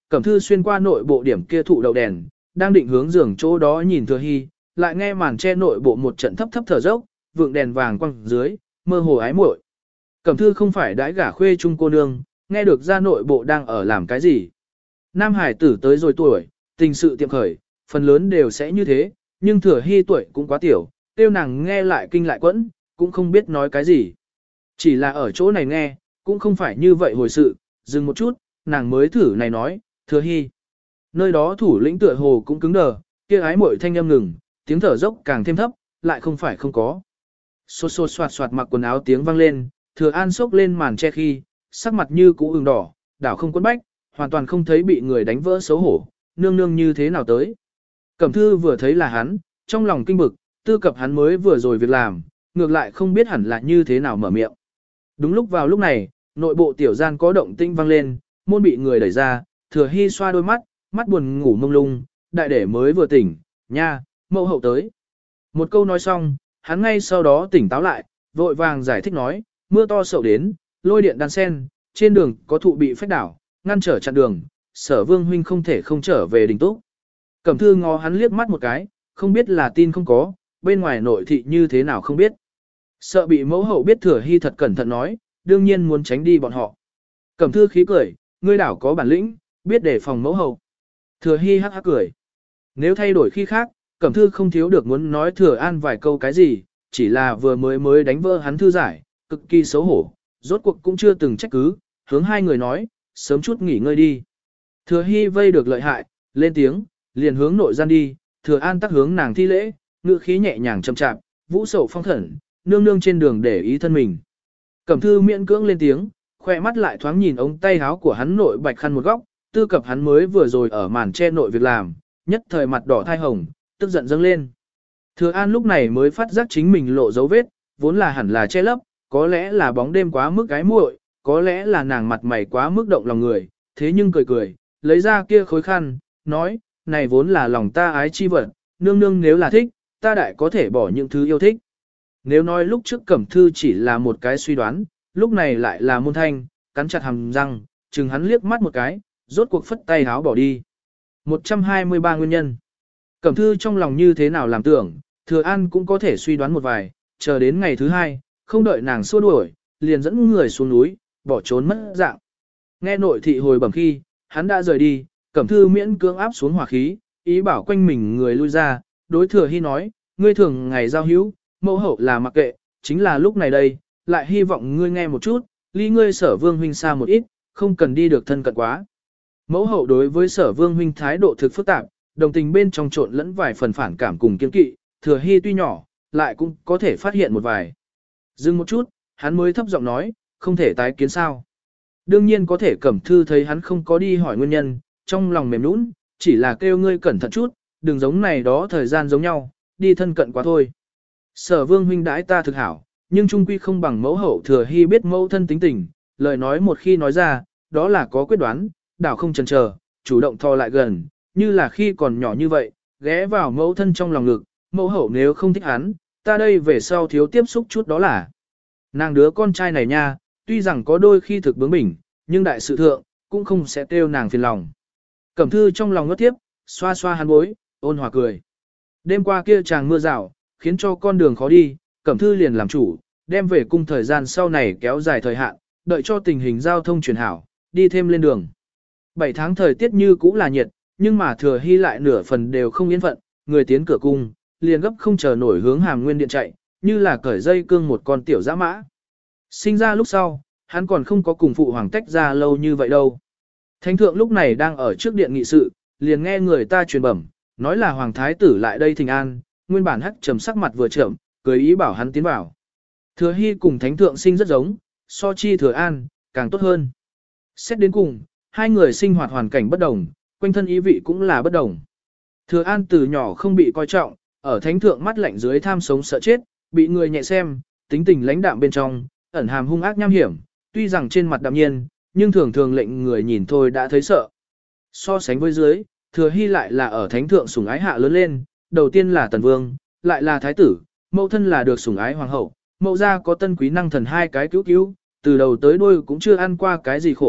Cẩm Thư xuyên qua nội bộ điểm kia thụ đầu đèn, đang định hướng giường chỗ đó nhìn Thừa Hy, lại nghe màn che nội bộ một trận thấp thấp thở dốc, vượng đèn vàng quăng dưới, mơ hồ ái muội. Cẩm Thư không phải đãi gả khuê trung cô nương, nghe được ra nội bộ đang ở làm cái gì. Nam hải tử tới rồi tuổi, tình sự tiệm khởi, phần lớn đều sẽ như thế, nhưng Thừa Hy tuổi cũng quá tiểu, tiêu nàng nghe lại kinh lại quẫn, cũng không biết nói cái gì. Chỉ là ở chỗ này nghe, cũng không phải như vậy hồi sự, dừng một chút, nàng mới thử này nói, Thừa Hy. Nơi đó thủ lĩnh tựa hồ cũng cứng đờ, kia ái muội thanh âm ngừng, tiếng thở dốc càng thêm thấp, lại không phải không có. Xô xô xoạt xoạt mặc quần áo tiếng vang lên, Thừa An xốc lên màn che khi, sắc mặt như cũ ửng đỏ, đảo không quấn bách, hoàn toàn không thấy bị người đánh vỡ xấu hổ, nương nương như thế nào tới. Cẩm Thư vừa thấy là hắn, trong lòng kinh bực, tư cập hắn mới vừa rồi việc làm, ngược lại không biết hẳn là như thế nào mở miệng. Đúng lúc vào lúc này, nội bộ tiểu gian có động tinh vang lên, môn bị người đẩy ra, Thừa Hy xoa đôi mắt, mắt buồn ngủ mông lung, đại để mới vừa tỉnh, nha, mẫu hậu tới. Một câu nói xong, hắn ngay sau đó tỉnh táo lại, vội vàng giải thích nói, mưa to sậu đến, lôi điện đan sen, trên đường có thụ bị phách đảo, ngăn trở chặn đường, Sở Vương huynh không thể không trở về đình túc. Cẩm Thư ngó hắn liếc mắt một cái, không biết là tin không có, bên ngoài nội thị như thế nào không biết. Sợ bị mẫu hậu biết Thừa Hy thật cẩn thận nói, đương nhiên muốn tránh đi bọn họ. Cẩm Thư khí cười, ngươi đảo có bản lĩnh, biết để phòng mẫu hậu. Thừa Hy hắc hắc cười. Nếu thay đổi khi khác, Cẩm Thư không thiếu được muốn nói Thừa An vài câu cái gì, chỉ là vừa mới mới đánh vỡ hắn thư giải, cực kỳ xấu hổ, rốt cuộc cũng chưa từng trách cứ, hướng hai người nói, sớm chút nghỉ ngơi đi. Thừa Hy vây được lợi hại, lên tiếng, liền hướng nội gian đi, Thừa An tắc hướng nàng thi lễ, ngữ khí nhẹ nhàng chậm chạp, vũ sầu phong khẩn, nương nương trên đường để ý thân mình. Cẩm Thư miễn cưỡng lên tiếng, khoe mắt lại thoáng nhìn ống tay áo của hắn nội bạch khăn một góc, tư cập hắn mới vừa rồi ở màn che nội việc làm, nhất thời mặt đỏ thai hồng, tức giận dâng lên. Thừa An lúc này mới phát giác chính mình lộ dấu vết, vốn là hẳn là che lấp, có lẽ là bóng đêm quá mức gái muội, có lẽ là nàng mặt mày quá mức động lòng người, thế nhưng cười cười, lấy ra kia khối khăn, nói, này vốn là lòng ta ái chi vật, nương nương nếu là thích, ta đại có thể bỏ những thứ yêu thích. Nếu nói lúc trước Cẩm Thư chỉ là một cái suy đoán, lúc này lại là môn thanh, cắn chặt hàm răng, chừng hắn liếc mắt một cái, rốt cuộc phất tay háo bỏ đi. một trăm hai mươi ba nguyên nhân. Cẩm Thư trong lòng như thế nào làm tưởng, Thừa An cũng có thể suy đoán một vài, chờ đến ngày thứ hai, không đợi nàng xua đuổi, liền dẫn người xuống núi, bỏ trốn mất dạng. Nghe nội thị hồi bẩm khi, hắn đã rời đi, Cẩm Thư miễn cưỡng áp xuống hỏa khí, ý bảo quanh mình người lui ra, đối Thừa Hy nói, ngươi thường ngày giao hữu, mẫu hậu là mặc kệ, chính là lúc này đây, lại hy vọng ngươi nghe một chút, ly ngươi Sở Vương huynh xa một ít, không cần đi được thân cận quá. Mẫu hậu đối với Sở Vương huynh thái độ thực phức tạp, đồng tình bên trong trộn lẫn vài phần phản cảm cùng kiên kỵ, Thừa Hy tuy nhỏ, lại cũng có thể phát hiện một vài. Dừng một chút, hắn mới thấp giọng nói, không thể tái kiến sao. Đương nhiên có thể. Cẩm Thư thấy hắn không có đi hỏi nguyên nhân, trong lòng mềm nũng, chỉ là kêu ngươi cẩn thận chút, đừng giống này đó thời gian giống nhau, đi thân cận quá thôi. Sở Vương huynh đãi ta thực hảo, nhưng trung quy không bằng mẫu hậu. Thừa Hy biết mẫu thân tính tình, lời nói một khi nói ra, đó là có quyết đoán, đảo không chần chờ, chủ động thò lại gần, như là khi còn nhỏ như vậy, ghé vào mẫu thân trong lòng ngực, mẫu hậu nếu không thích hắn, ta đây về sau thiếu tiếp xúc chút đó là. Nàng đứa con trai này nha, tuy rằng có đôi khi thực bướng bỉnh, nhưng đại sự thượng, cũng không sẽ kêu nàng phiền lòng. Cẩm Thư trong lòng ngất tiếp, xoa xoa hắn bối, ôn hòa cười. Đêm qua kia chàng mưa rào, khiến cho con đường khó đi, Cẩm Thư liền làm chủ, đem về cung thời gian sau này kéo dài thời hạn, đợi cho tình hình giao thông chuyển hảo, đi thêm lên đường. Bảy tháng thời tiết như cũ là nhiệt, nhưng mà Thừa Hy lại nửa phần đều không yên phận, người tiến cửa cung, liền gấp không chờ nổi hướng Hàm Nguyên điện chạy, như là cởi dây cương một con tiểu dã mã. Sinh ra lúc sau, hắn còn không có cùng phụ hoàng tách ra lâu như vậy đâu. Thánh thượng lúc này đang ở trước điện nghị sự, liền nghe người ta truyền bẩm, nói là hoàng thái tử lại đây thỉnh an, nguyên bản hắc trầm sắc mặt vừa trầm, cười ý bảo hắn tiến vào. Thừa Hy cùng thánh thượng sinh rất giống, so chi Thừa An, càng tốt hơn. Xét đến cùng, hai người sinh hoạt hoàn cảnh bất đồng, quanh thân ý vị cũng là bất đồng. Thừa An từ nhỏ không bị coi trọng, ở thánh thượng mắt lạnh dưới tham sống sợ chết, bị người nhẹ xem, tính tình lãnh đạm bên trong, ẩn hàm hung ác nham hiểm, tuy rằng trên mặt đạm nhiên, nhưng thường thường lệnh người nhìn thôi đã thấy sợ. So sánh với dưới, Thừa Hy lại là ở thánh thượng sủng ái hạ lớn lên, đầu tiên là tần vương, lại là thái tử, mẫu thân là được sủng ái hoàng hậu, mẫu gia có tân quý năng thần hai cái cứu cứu, từ đầu tới đuôi cũng chưa ăn qua cái gì khổ,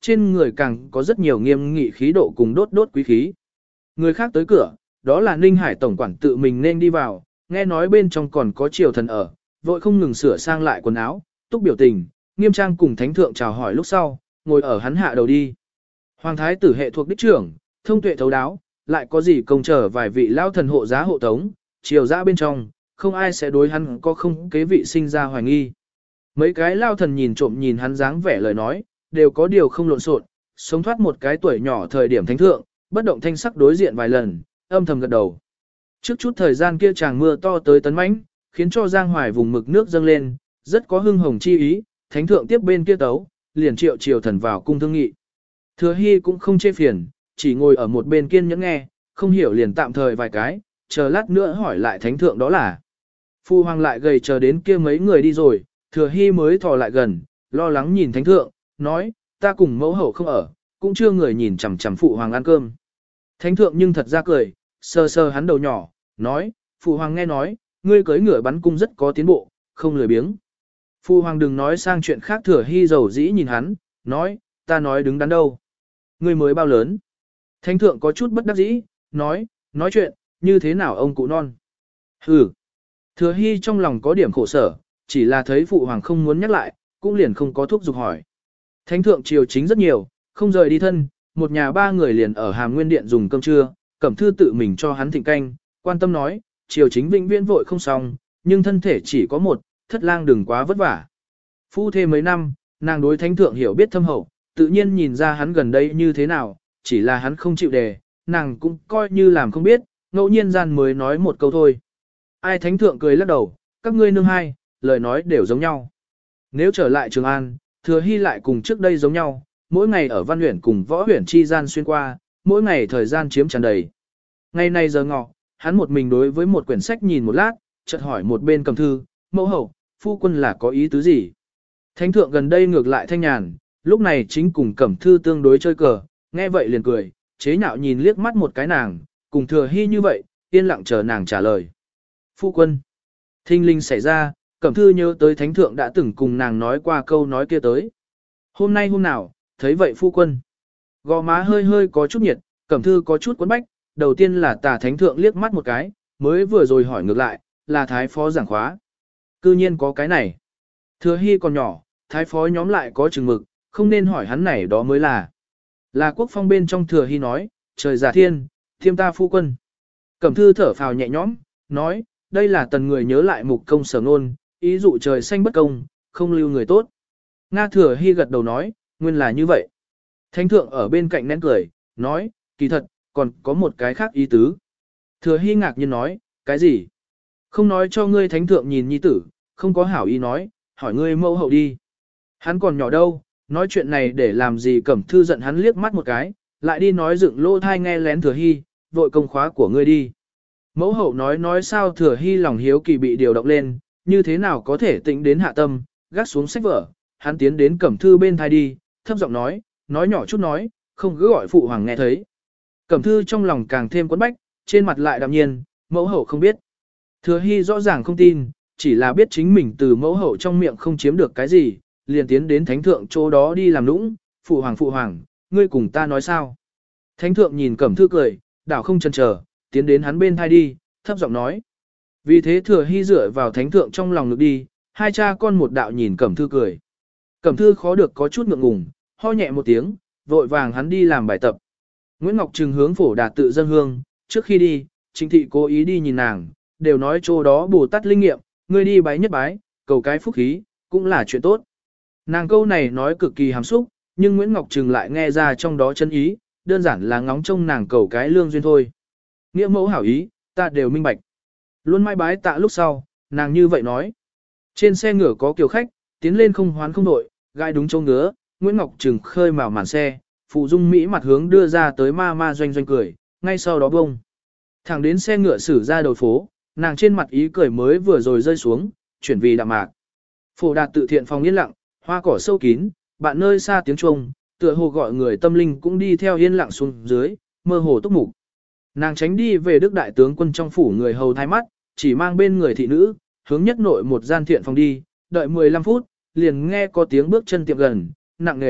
trên người càng có rất nhiều nghiêm nghị khí độ cùng đốt đốt quý khí. Người khác tới cửa, đó là Ninh Hải tổng quản tự mình nên đi vào, nghe nói bên trong còn có triều thần ở, vội không ngừng sửa sang lại quần áo, túc biểu tình, nghiêm trang cùng thánh thượng chào hỏi lúc sau, ngồi ở hắn hạ đầu đi. Hoàng thái tử hệ thuộc đích trưởng, thông tuệ thấu đáo, lại có gì công trở vài vị lao thần hộ giá hộ tống, triều ra bên trong, không ai sẽ đối hắn có không kế vị sinh ra hoài nghi. Mấy cái lao thần nhìn trộm nhìn hắn dáng vẻ lời nói, đều có điều không lộn xộn, sống thoát một cái tuổi nhỏ thời điểm thánh thượng, bất động thanh sắc đối diện vài lần, âm thầm gật đầu. Trước chút thời gian kia tràng mưa to tới tấn mãnh, khiến cho Giang Hoài vùng mực nước dâng lên, rất có hưng hồng chi ý, thánh thượng tiếp bên kia tấu, liền triệu triều thần vào cung thương nghị. Thừa Hy cũng không chê phiền, chỉ ngồi ở một bên kiên nhẫn nghe, không hiểu liền tạm thời vài cái, chờ lát nữa hỏi lại thánh thượng đó là. Phu hoàng lại gầy chờ đến kia mấy người đi rồi, Thừa Hy mới thò lại gần, lo lắng nhìn thánh thượng, nói, ta cùng mẫu hậu không ở, cũng chưa người nhìn chằm chằm phụ hoàng ăn cơm. Thánh thượng nhưng thật ra cười, sờ sờ hắn đầu nhỏ, nói, phụ hoàng nghe nói, ngươi cưới ngựa bắn cung rất có tiến bộ, không lười biếng. Phụ hoàng đừng nói sang chuyện khác. Thừa Hy dầu dĩ nhìn hắn, nói, ta nói đứng đắn đâu. Ngươi mới bao lớn. Thánh thượng có chút bất đắc dĩ, nói, nói chuyện, như thế nào ông cụ non. Hừ. Thừa Hy trong lòng có điểm khổ sở, chỉ là thấy phụ hoàng không muốn nhắc lại, cũng liền không có thuốc dục hỏi. Thánh thượng triều chính rất nhiều, không rời đi thân, một nhà ba người liền ở Hàm Nguyên Điện dùng cơm trưa, Cẩm Thư tự mình cho hắn thịnh canh, quan tâm nói, triều chính vĩnh viễn vội không xong, nhưng thân thể chỉ có một, thất lang đừng quá vất vả. Phu thê mấy năm, nàng đối thánh thượng hiểu biết thâm hậu, tự nhiên nhìn ra hắn gần đây như thế nào, chỉ là hắn không chịu đề, nàng cũng coi như làm không biết, ngẫu nhiên gian mới nói một câu thôi. Ai thánh thượng cười lắc đầu, các ngươi nương hai, lời nói đều giống nhau. Nếu trở lại Trường An, Thừa Hy lại cùng trước đây giống nhau, mỗi ngày ở văn huyển cùng võ huyển chi gian xuyên qua, mỗi ngày thời gian chiếm tràn đầy. Ngày nay giờ ngọ, hắn một mình đối với một quyển sách nhìn một lát, chợt hỏi một bên Cẩm Thư, mẫu hậu, phu quân là có ý tứ gì? Thánh thượng gần đây ngược lại thanh nhàn, lúc này chính cùng Cẩm Thư tương đối chơi cờ, nghe vậy liền cười, chế nhạo nhìn liếc mắt một cái nàng, cùng Thừa Hy như vậy, yên lặng chờ nàng trả lời. Phu quân. Thinh linh xảy ra, Cẩm Thư nhớ tới thánh thượng đã từng cùng nàng nói qua câu nói kia tới. Hôm nay hôm nào, thấy vậy phu quân. Gò má hơi hơi có chút nhiệt, Cẩm Thư có chút quấn bách, đầu tiên là tà thánh thượng liếc mắt một cái, mới vừa rồi hỏi ngược lại, là thái phó giảng khóa. Cư nhiên có cái này. Thừa Hy còn nhỏ, thái phó nhóm lại có chừng mực, không nên hỏi hắn này đó mới là. Là quốc phong bên trong Thừa Hy nói, trời giả thiên, thiêm ta phu quân. Cẩm Thư thở phào nhẹ nhõm, nói, đây là tần người nhớ lại mục công sở ngôn, ý dụ trời xanh bất công, không lưu người tốt. Nga Thừa Hy gật đầu nói, nguyên là như vậy. Thánh thượng ở bên cạnh nén cười, nói, kỳ thật, còn có một cái khác ý tứ. Thừa Hy ngạc nhiên nói, cái gì? Không nói cho ngươi thánh thượng nhìn nhi tử, không có hảo ý nói, hỏi ngươi mẫu hậu đi. Hắn còn nhỏ đâu, nói chuyện này để làm gì. Cẩm Thư giận hắn liếc mắt một cái, lại đi nói dựng lô thai nghe lén Thừa Hy, vội công khóa của ngươi đi. Mẫu hậu nói nói sao. Thừa Hy lòng hiếu kỳ bị điều động lên, như thế nào có thể tĩnh đến hạ tâm, gác xuống sách vở, hắn tiến đến Cẩm Thư bên thai đi, thấp giọng nói, nói nhỏ chút nói, không cứ gọi phụ hoàng nghe thấy. Cẩm Thư trong lòng càng thêm quấn bách, trên mặt lại đạm nhiên, mẫu hậu không biết. Thừa Hy rõ ràng không tin, chỉ là biết chính mình từ mẫu hậu trong miệng không chiếm được cái gì, liền tiến đến thánh thượng chỗ đó đi làm nũng, phụ hoàng phụ hoàng, ngươi cùng ta nói sao. Thánh thượng nhìn Cẩm Thư cười, đảo không chần chờ, tiến đến hắn bên thai đi, thấp giọng nói. Vì thế Thừa Hy dựa vào thánh thượng trong lòng ngực đi, hai cha con một đạo nhìn Cẩm Thư cười. Cẩm Thư khó được có chút ngượng ngùng, ho nhẹ một tiếng, vội vàng hắn đi làm bài tập. Nguyễn Ngọc Trừng hướng Phổ Đạt tự dâng hương, trước khi đi, Trịnh thị cố ý đi nhìn nàng, đều nói chỗ đó Bồ Tát linh nghiệm, ngươi đi bái nhất bái, cầu cái phúc khí, cũng là chuyện tốt. Nàng câu này nói cực kỳ hàm xúc, nhưng Nguyễn Ngọc Trừng lại nghe ra trong đó chân ý, đơn giản là ngóng trông nàng cầu cái lương duyên thôi. Nghĩa mẫu hảo ý, ta đều minh bạch. Luôn mai bái tạ lúc sau, nàng như vậy nói. Trên xe ngựa có kiều khách, tiến lên không hoán không đội, gai đúng châu ngứa, Nguyễn Ngọc Trừng khơi mào màn xe, phụ dung Mỹ mặt hướng đưa ra tới ma ma doanh doanh cười, ngay sau đó bông. Thẳng đến xe ngựa xử ra đầu phố, nàng trên mặt ý cười mới vừa rồi rơi xuống, chuyển vì đạm mạc. Phổ Đạt tự thiện phòng yên lặng, hoa cỏ sâu kín, bạn nơi xa tiếng chuông, tựa hồ gọi người tâm linh cũng đi theo yên lặng xuống dưới, mơ hồ túc mục. Nàng tránh đi về Đức đại tướng quân trong phủ người hầu thái mắt, chỉ mang bên người thị nữ, hướng nhất nội một gian thiện phòng đi, đợi mười lăm phút, liền nghe có tiếng bước chân tiệm gần, nặng nề,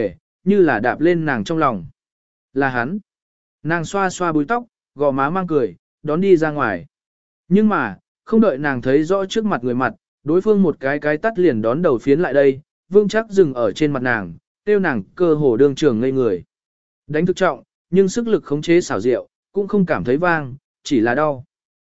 như là đạp lên nàng trong lòng. Là hắn. Nàng xoa xoa búi tóc, gò má mang cười, đón đi ra ngoài. Nhưng mà, không đợi nàng thấy rõ trước mặt người mặt, đối phương một cái cái tắt liền đón đầu phiến lại đây, vương chắc dừng ở trên mặt nàng, tiêu nàng cơ hồ đương trường ngây người. Đánh thực trọng, nhưng sức lực khống chế xảo diệu, cũng không cảm thấy vang, chỉ là đau.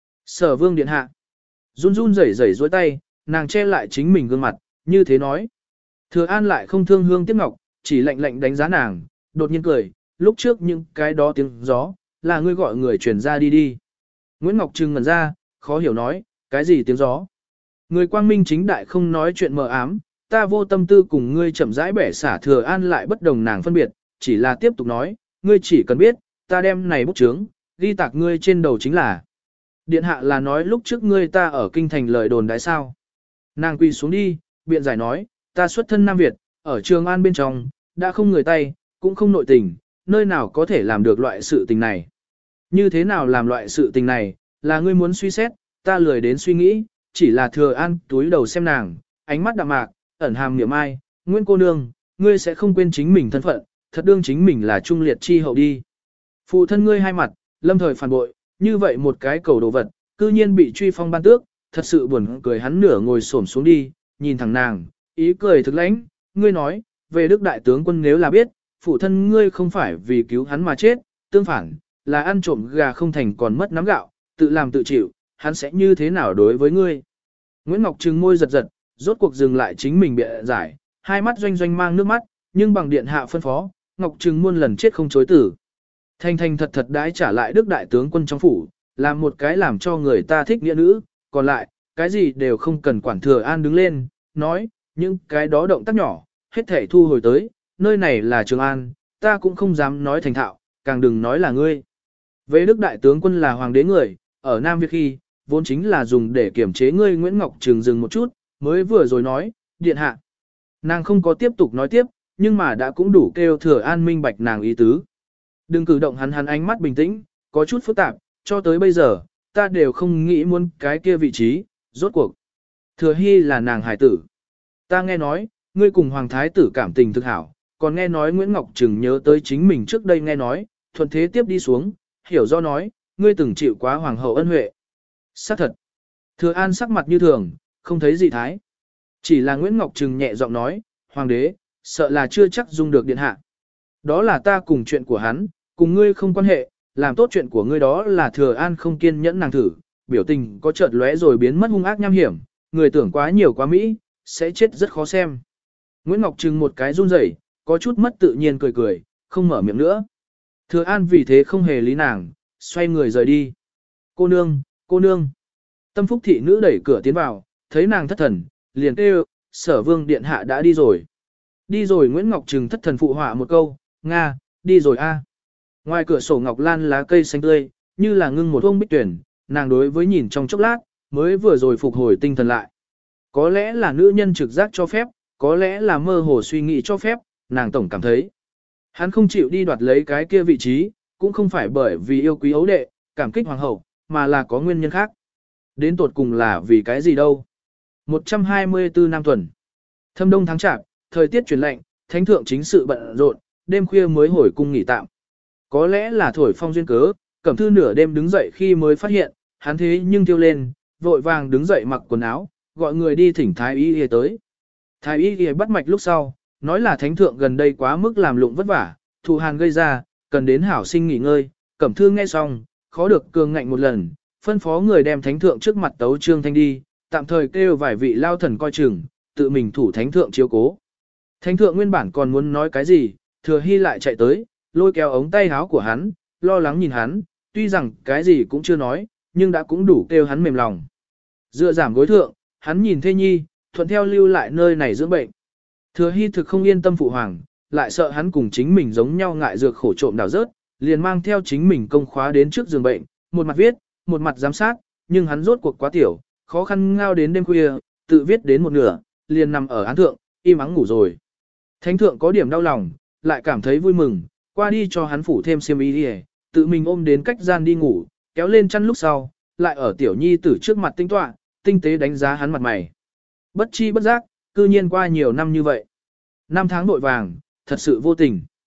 Sở vương điện hạ. Run run rẩy rẩy dối tay, nàng che lại chính mình gương mặt, như thế nói. Thừa An lại không thương hương tiếc ngọc, chỉ lạnh lạnh đánh giá nàng, đột nhiên cười, lúc trước những cái đó tiếng gió, là ngươi gọi người truyền ra đi đi. Nguyễn Ngọc Trừng ngẩn ra, khó hiểu nói, cái gì tiếng gió? Người quang minh chính đại không nói chuyện mờ ám, ta vô tâm tư cùng ngươi chậm rãi bẻ xả. Thừa An lại bất đồng nàng phân biệt, chỉ là tiếp tục nói, ngươi chỉ cần biết, ta đem này bút chướng, ghi tạc ngươi trên đầu chính là. Điện hạ là nói lúc trước ngươi ta ở kinh thành lời đồn đại sao. Nàng quỳ xuống đi, biện giải nói, ta xuất thân Nam Việt, ở Trường An bên trong, đã không người tay, cũng không nội tình, nơi nào có thể làm được loại sự tình này. Như thế nào làm loại sự tình này, là ngươi muốn suy xét, ta lười đến suy nghĩ, chỉ là Thừa An túi đầu xem nàng, ánh mắt đạm mạc, ẩn hàm niệm ai, Nguyễn cô nương, ngươi sẽ không quên chính mình thân phận, thật đương chính mình là trung liệt chi hậu đi. Phụ thân ngươi hai mặt, lâm thời phản bội, như vậy một cái cầu đồ vật, cư nhiên bị truy phong ban tước, thật sự buồn cười. Hắn nửa ngồi xổm xuống đi, nhìn thẳng nàng, ý cười thực lãnh, ngươi nói, về Đức đại tướng quân nếu là biết, phụ thân ngươi không phải vì cứu hắn mà chết, tương phản, là ăn trộm gà không thành còn mất nắm gạo, tự làm tự chịu, hắn sẽ như thế nào đối với ngươi? Nguyễn Ngọc Trừng môi giật giật, rốt cuộc dừng lại chính mình bịa giải, hai mắt doanh doanh mang nước mắt, nhưng bằng điện hạ phân phó, Ngọc Trừng muôn lần chết không chối tử. Thanh thanh thật thật đãi trả lại Đức đại tướng quân trong phủ, làm một cái làm cho người ta thích nghĩa nữ, còn lại, cái gì đều không cần quản. Thừa An đứng lên, nói, những cái đó động tác nhỏ, hết thể thu hồi tới, nơi này là Trường An, ta cũng không dám nói thành thạo, càng đừng nói là ngươi. Về Đức đại tướng quân là hoàng đế người, ở Nam Việt khi, vốn chính là dùng để kiểm chế ngươi. Nguyễn Ngọc Trừng dừng một chút, mới vừa rồi nói, điện hạ. Nàng không có tiếp tục nói tiếp, nhưng mà đã cũng đủ kêu Thừa An minh bạch nàng ý tứ. Đừng cử động. Hắn hắn ánh mắt bình tĩnh, có chút phức tạp, cho tới bây giờ, ta đều không nghĩ muốn cái kia vị trí, rốt cuộc. Thừa Hy là nàng hải tử. Ta nghe nói, ngươi cùng hoàng thái tử cảm tình thực hảo, còn nghe nói Nguyễn Ngọc Trừng nhớ tới chính mình trước đây nghe nói, thuận thế tiếp đi xuống, hiểu do nói, ngươi từng chịu quá hoàng hậu ân huệ. Xác thật. Thừa An sắc mặt như thường, không thấy gì thái. Chỉ là Nguyễn Ngọc Trừng nhẹ giọng nói, hoàng đế, sợ là chưa chắc dung được điện hạ. Đó là ta cùng chuyện của hắn, cùng ngươi không quan hệ, làm tốt chuyện của ngươi đó là. Thừa An không kiên nhẫn nàng thử, biểu tình có chợt lóe rồi biến mất hung ác nham hiểm, người tưởng quá nhiều quá mỹ, sẽ chết rất khó xem. Nguyễn Ngọc Trừng một cái run rẩy, có chút mất tự nhiên cười cười, không mở miệng nữa. Thừa An vì thế không hề lý nàng, xoay người rời đi. Cô nương, cô nương. Tâm phúc thị nữ đẩy cửa tiến vào, thấy nàng thất thần, liền kêu, Sở vương điện hạ đã đi rồi. Đi rồi. Nguyễn Ngọc Trừng thất thần phụ họa một câu, Nga, đi rồi a. Ngoài cửa sổ ngọc lan lá cây xanh tươi, như là ngưng một ông bích tuyển, nàng đối với nhìn trong chốc lát, mới vừa rồi phục hồi tinh thần lại. Có lẽ là nữ nhân trực giác cho phép, có lẽ là mơ hồ suy nghĩ cho phép, nàng tổng cảm thấy. Hắn không chịu đi đoạt lấy cái kia vị trí, cũng không phải bởi vì yêu quý ấu đệ, cảm kích hoàng hậu, mà là có nguyên nhân khác. Đến tột cùng là vì cái gì đâu. một trăm hai mươi tư năm tuần. Thâm đông tháng chạp, thời tiết chuyển lạnh, thánh thượng chính sự bận rộn, đêm khuya mới hồi cung nghỉ tạm. Có lẽ là thổi phong duyên cớ, Cẩm Thư nửa đêm đứng dậy khi mới phát hiện, hắn thế nhưng tiêu lên, vội vàng đứng dậy mặc quần áo, gọi người đi thỉnh thái y y tới. Thái y y bắt mạch lúc sau, nói là thánh thượng gần đây quá mức làm lụng vất vả, thù hàn gây ra, cần đến hảo sinh nghỉ ngơi. Cẩm Thư nghe xong, khó được cường ngạnh một lần, phân phó người đem thánh thượng trước mặt tấu trương thanh đi, tạm thời kêu vài vị lao thần coi chừng, tự mình thủ thánh thượng chiếu cố. Thánh thượng nguyên bản còn muốn nói cái gì, Thừa Hy lại chạy tới, lôi kéo ống tay áo của hắn, lo lắng nhìn hắn, tuy rằng cái gì cũng chưa nói, nhưng đã cũng đủ kêu hắn mềm lòng. Dựa giảm gối thượng, hắn nhìn Thê Nhi, thuận theo lưu lại nơi này dưỡng bệnh. Thừa Hy thực không yên tâm phụ hoàng, lại sợ hắn cùng chính mình giống nhau ngại dược khổ trộm đào rớt, liền mang theo chính mình công khóa đến trước giường bệnh, một mặt viết, một mặt giám sát, nhưng hắn rốt cuộc quá tiểu, khó khăn ngao đến đêm khuya, tự viết đến một nửa, liền nằm ở án thượng, im ắng ngủ rồi. Thánh thượng có điểm đau lòng, lại cảm thấy vui mừng, qua đi cho hắn phủ thêm xiêm y đi, tự mình ôm đến cách gian đi ngủ, kéo lên chăn lúc sau, lại ở tiểu nhi tử trước mặt tinh tọa, tinh tế đánh giá hắn mặt mày. Bất chi bất giác, cư nhiên qua nhiều năm như vậy. Năm tháng vội vàng, thật sự vô tình.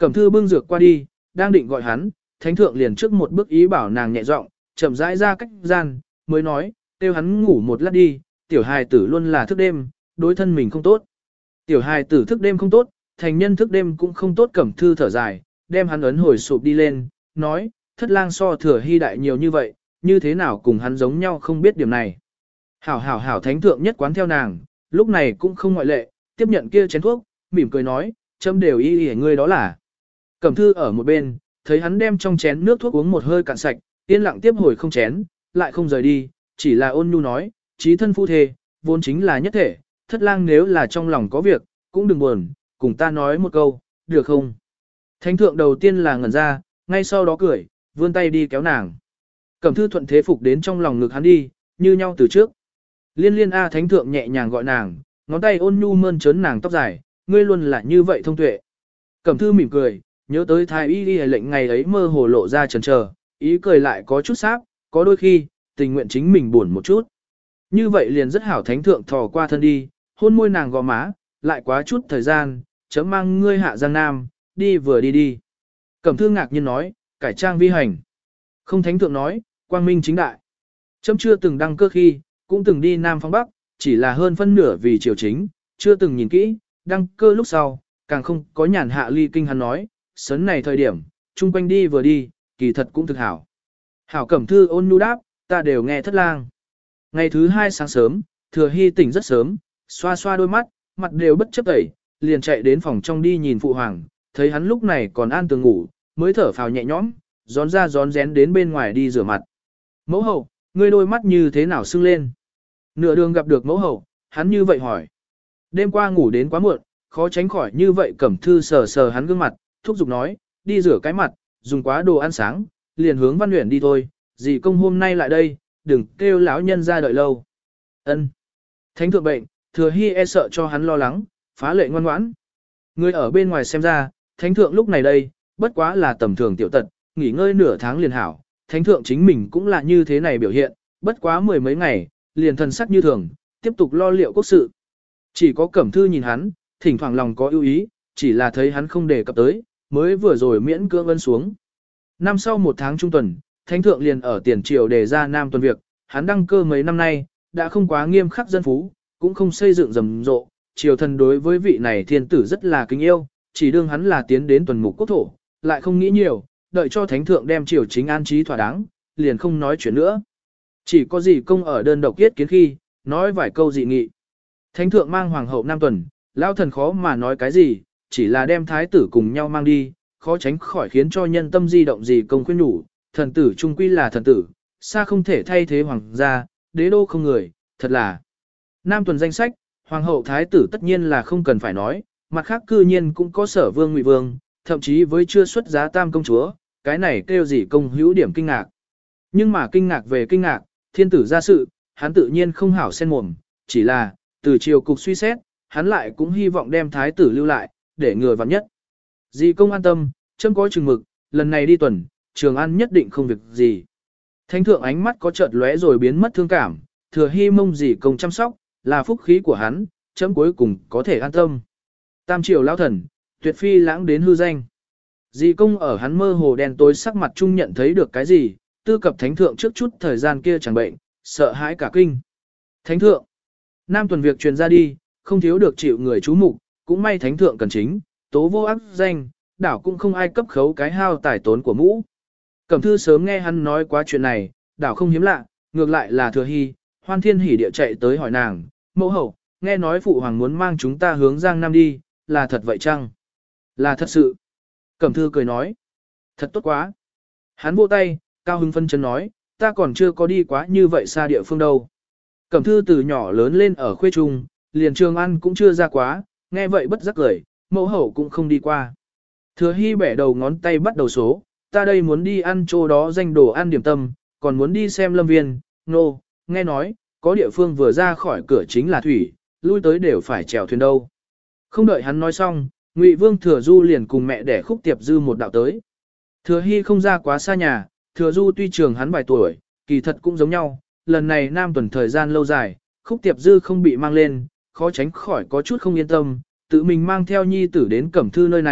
Cẩm thư bưng dược qua đi, đang định gọi hắn, thánh thượng liền trước một bước ý bảo nàng nhẹ giọng, chậm rãi ra cách gian, mới nói, kêu hắn ngủ một lát đi, tiểu hài tử luôn là thức đêm, đối thân mình không tốt. Tiểu hài tử thức đêm không tốt, thành nhân thức đêm cũng không tốt. Cẩm thư thở dài, đem hắn ấn hồi sụp đi lên, nói, thất lang so thừa hy đại nhiều như vậy, như thế nào cùng hắn giống nhau không biết điểm này. Hảo hảo hảo thánh thượng nhất quán theo nàng, lúc này cũng không ngoại lệ, tiếp nhận kia chén thuốc, mỉm cười nói, châm đều y y ngươi đó là. Cẩm thư ở một bên, thấy hắn đem trong chén nước thuốc uống một hơi cạn sạch, yên lặng tiếp hồi không chén, lại không rời đi, chỉ là ôn nhu nói, chí thân phu thê, vốn chính là nhất thể, thất lang nếu là trong lòng có việc, cũng đừng buồn, cùng ta nói một câu, được không? Thánh thượng đầu tiên là ngẩn ra, ngay sau đó cười, vươn tay đi kéo nàng. Cẩm thư thuận thế phục đến trong lòng ngực hắn đi, như nhau từ trước. Liên liên A thánh thượng nhẹ nhàng gọi nàng, ngón tay ôn nhu mơn trớn nàng tóc dài, ngươi luôn là như vậy thông tuệ. Cẩm thư mỉm cười, nhớ tới thái y y lệnh ngày ấy mơ hồ lộ ra chần chờ, ý cười lại có chút sáp, có đôi khi, tình nguyện chính mình buồn một chút. Như vậy liền rất hảo thánh thượng thò qua thân đi, hôn môi nàng gò má, lại quá chút thời gian, chấm mang ngươi hạ Giang Nam, đi vừa đi đi. Cẩm thư ngạc nhiên nói, cải trang vi hành. Không thánh thượng nói, quang minh chính đại. Chấm chưa từng đăng cơ khi, cũng từng đi Nam phóng Bắc, chỉ là hơn phân nửa vì triều chính, chưa từng nhìn kỹ, đăng cơ lúc sau, càng không có nhàn hạ ly kinh hắn nói, sấn này thời điểm, chung quanh đi vừa đi, kỳ thật cũng thực hảo. Hảo Cẩm thư ôn nhu đáp, ta đều nghe thất lang. Ngày thứ hai sáng sớm, thừa hy tỉnh rất sớm, xoa xoa đôi mắt, mặt đều bất chấp tẩy, liền chạy đến phòng trong đi nhìn phụ hoàng, thấy hắn lúc này còn an tường ngủ, mới thở phào nhẹ nhõm, gión ra gión rén đến bên ngoài đi rửa mặt. Mẫu hậu, ngươi đôi mắt như thế nào sưng lên? Nửa đường gặp được mẫu hậu, hắn như vậy hỏi. Đêm qua ngủ đến quá muộn, khó tránh khỏi như vậy. Cẩm thư sờ sờ hắn gương mặt, thúc giục nói, đi rửa cái mặt, dùng quá đồ ăn sáng, liền hướng Văn Uyển đi thôi, dì công hôm nay lại đây, đừng kêu lão nhân ra đợi lâu. Ân. Thánh thượng bệnh, thừa hy e sợ cho hắn lo lắng, phá lệ ngoan ngoãn. Người ở bên ngoài xem ra, thánh thượng lúc này đây, bất quá là tầm thường tiểu tật, nghỉ ngơi nửa tháng liền hảo, thánh thượng chính mình cũng là như thế này biểu hiện, bất quá mười mấy ngày, liền thần sắc như thường, tiếp tục lo liệu quốc sự. Chỉ có Cẩm thư nhìn hắn, thỉnh thoảng lòng có ưu ý, chỉ là thấy hắn không đề cập tới, mới vừa rồi miễn cưỡng ân xuống. Năm sau một tháng trung tuần, thánh thượng liền ở tiền triều đề ra Nam tuần việc, hắn đăng cơ mấy năm nay, đã không quá nghiêm khắc dân phú, cũng không xây dựng rầm rộ, triều thần đối với vị này thiên tử rất là kính yêu, chỉ đương hắn là tiến đến tuần mục quốc thổ, lại không nghĩ nhiều, đợi cho thánh thượng đem triều chính an trí thỏa đáng, liền không nói chuyện nữa. Chỉ có gì công ở đơn độc yết kiến khi, nói vài câu dị nghị. Thánh thượng mang hoàng hậu Nam tuần, lao thần khó mà nói cái gì, chỉ là đem thái tử cùng nhau mang đi, khó tránh khỏi khiến cho nhân tâm di động gì công khuyên nhủ, thần tử trung quy là thần tử, xa không thể thay thế hoàng gia, đế đô không người, thật là. Nam tuần danh sách, hoàng hậu thái tử tất nhiên là không cần phải nói, mặt khác cư nhiên cũng có sở vương ngụy vương, thậm chí với chưa xuất giá tam công chúa, cái này kêu gì công hữu điểm kinh ngạc. Nhưng mà kinh ngạc về kinh ngạc, thiên tử ra sự, hắn tự nhiên không hảo xen mồm, chỉ là, từ triều cục suy xét, hắn lại cũng hy vọng đem thái tử lưu lại, để ngừa vắng nhất. Dì công an tâm, chấm có chừng mực, lần này đi tuần, Trường An nhất định không việc gì. Thánh thượng ánh mắt có chợt lóe rồi biến mất thương cảm, thừa hy mông dì công chăm sóc, là phúc khí của hắn, chấm cuối cùng có thể an tâm. Tam triều lão thần, tuyệt phi lãng đến hư danh. Dì công ở hắn mơ hồ đen tối sắc mặt trung nhận thấy được cái gì, tư cập thánh thượng trước chút thời gian kia chẳng bệnh, sợ hãi cả kinh. Thánh thượng, Nam tuần việc truyền ra đi, không thiếu được chịu người chú mục, cũng may thánh thượng cần chính, tố vô ác danh, đảo cũng không ai cấp khấu cái hao tài tốn của mũ. Cẩm thư sớm nghe hắn nói quá chuyện này, đảo không hiếm lạ, ngược lại là thừa hy, hoan thiên hỉ địa chạy tới hỏi nàng, mẫu hậu, nghe nói phụ hoàng muốn mang chúng ta hướng Giang Nam đi, là thật vậy chăng? Là thật sự. Cẩm thư cười nói, thật tốt quá. Hắn vỗ tay, cao hứng phân chân nói, ta còn chưa có đi quá như vậy xa địa phương đâu. Cẩm thư từ nhỏ lớn lên ở khuê trung, liền Trường Ăn cũng chưa ra quá, nghe vậy bất giác cười, mẫu hậu cũng không đi qua. Thừa hy bẻ đầu ngón tay bắt đầu số, ta đây muốn đi ăn chỗ đó danh đồ ăn điểm tâm, còn muốn đi xem lâm viên, nô, no, nghe nói, có địa phương vừa ra khỏi cửa chính là thủy, lui tới đều phải chèo thuyền đâu. Không đợi hắn nói xong, Ngụy Vương Thừa Du liền cùng mẹ đẻ Khúc Tiệp Dư một đạo tới. Thừa hy không ra quá xa nhà, Thừa Du tuy trường hắn vài tuổi, kỳ thật cũng giống nhau, lần này Nam tuần thời gian lâu dài, Khúc Tiệp Dư không bị mang lên, khó tránh khỏi có chút không yên tâm, tự mình mang theo nhi tử đến Cẩm thư nơi này,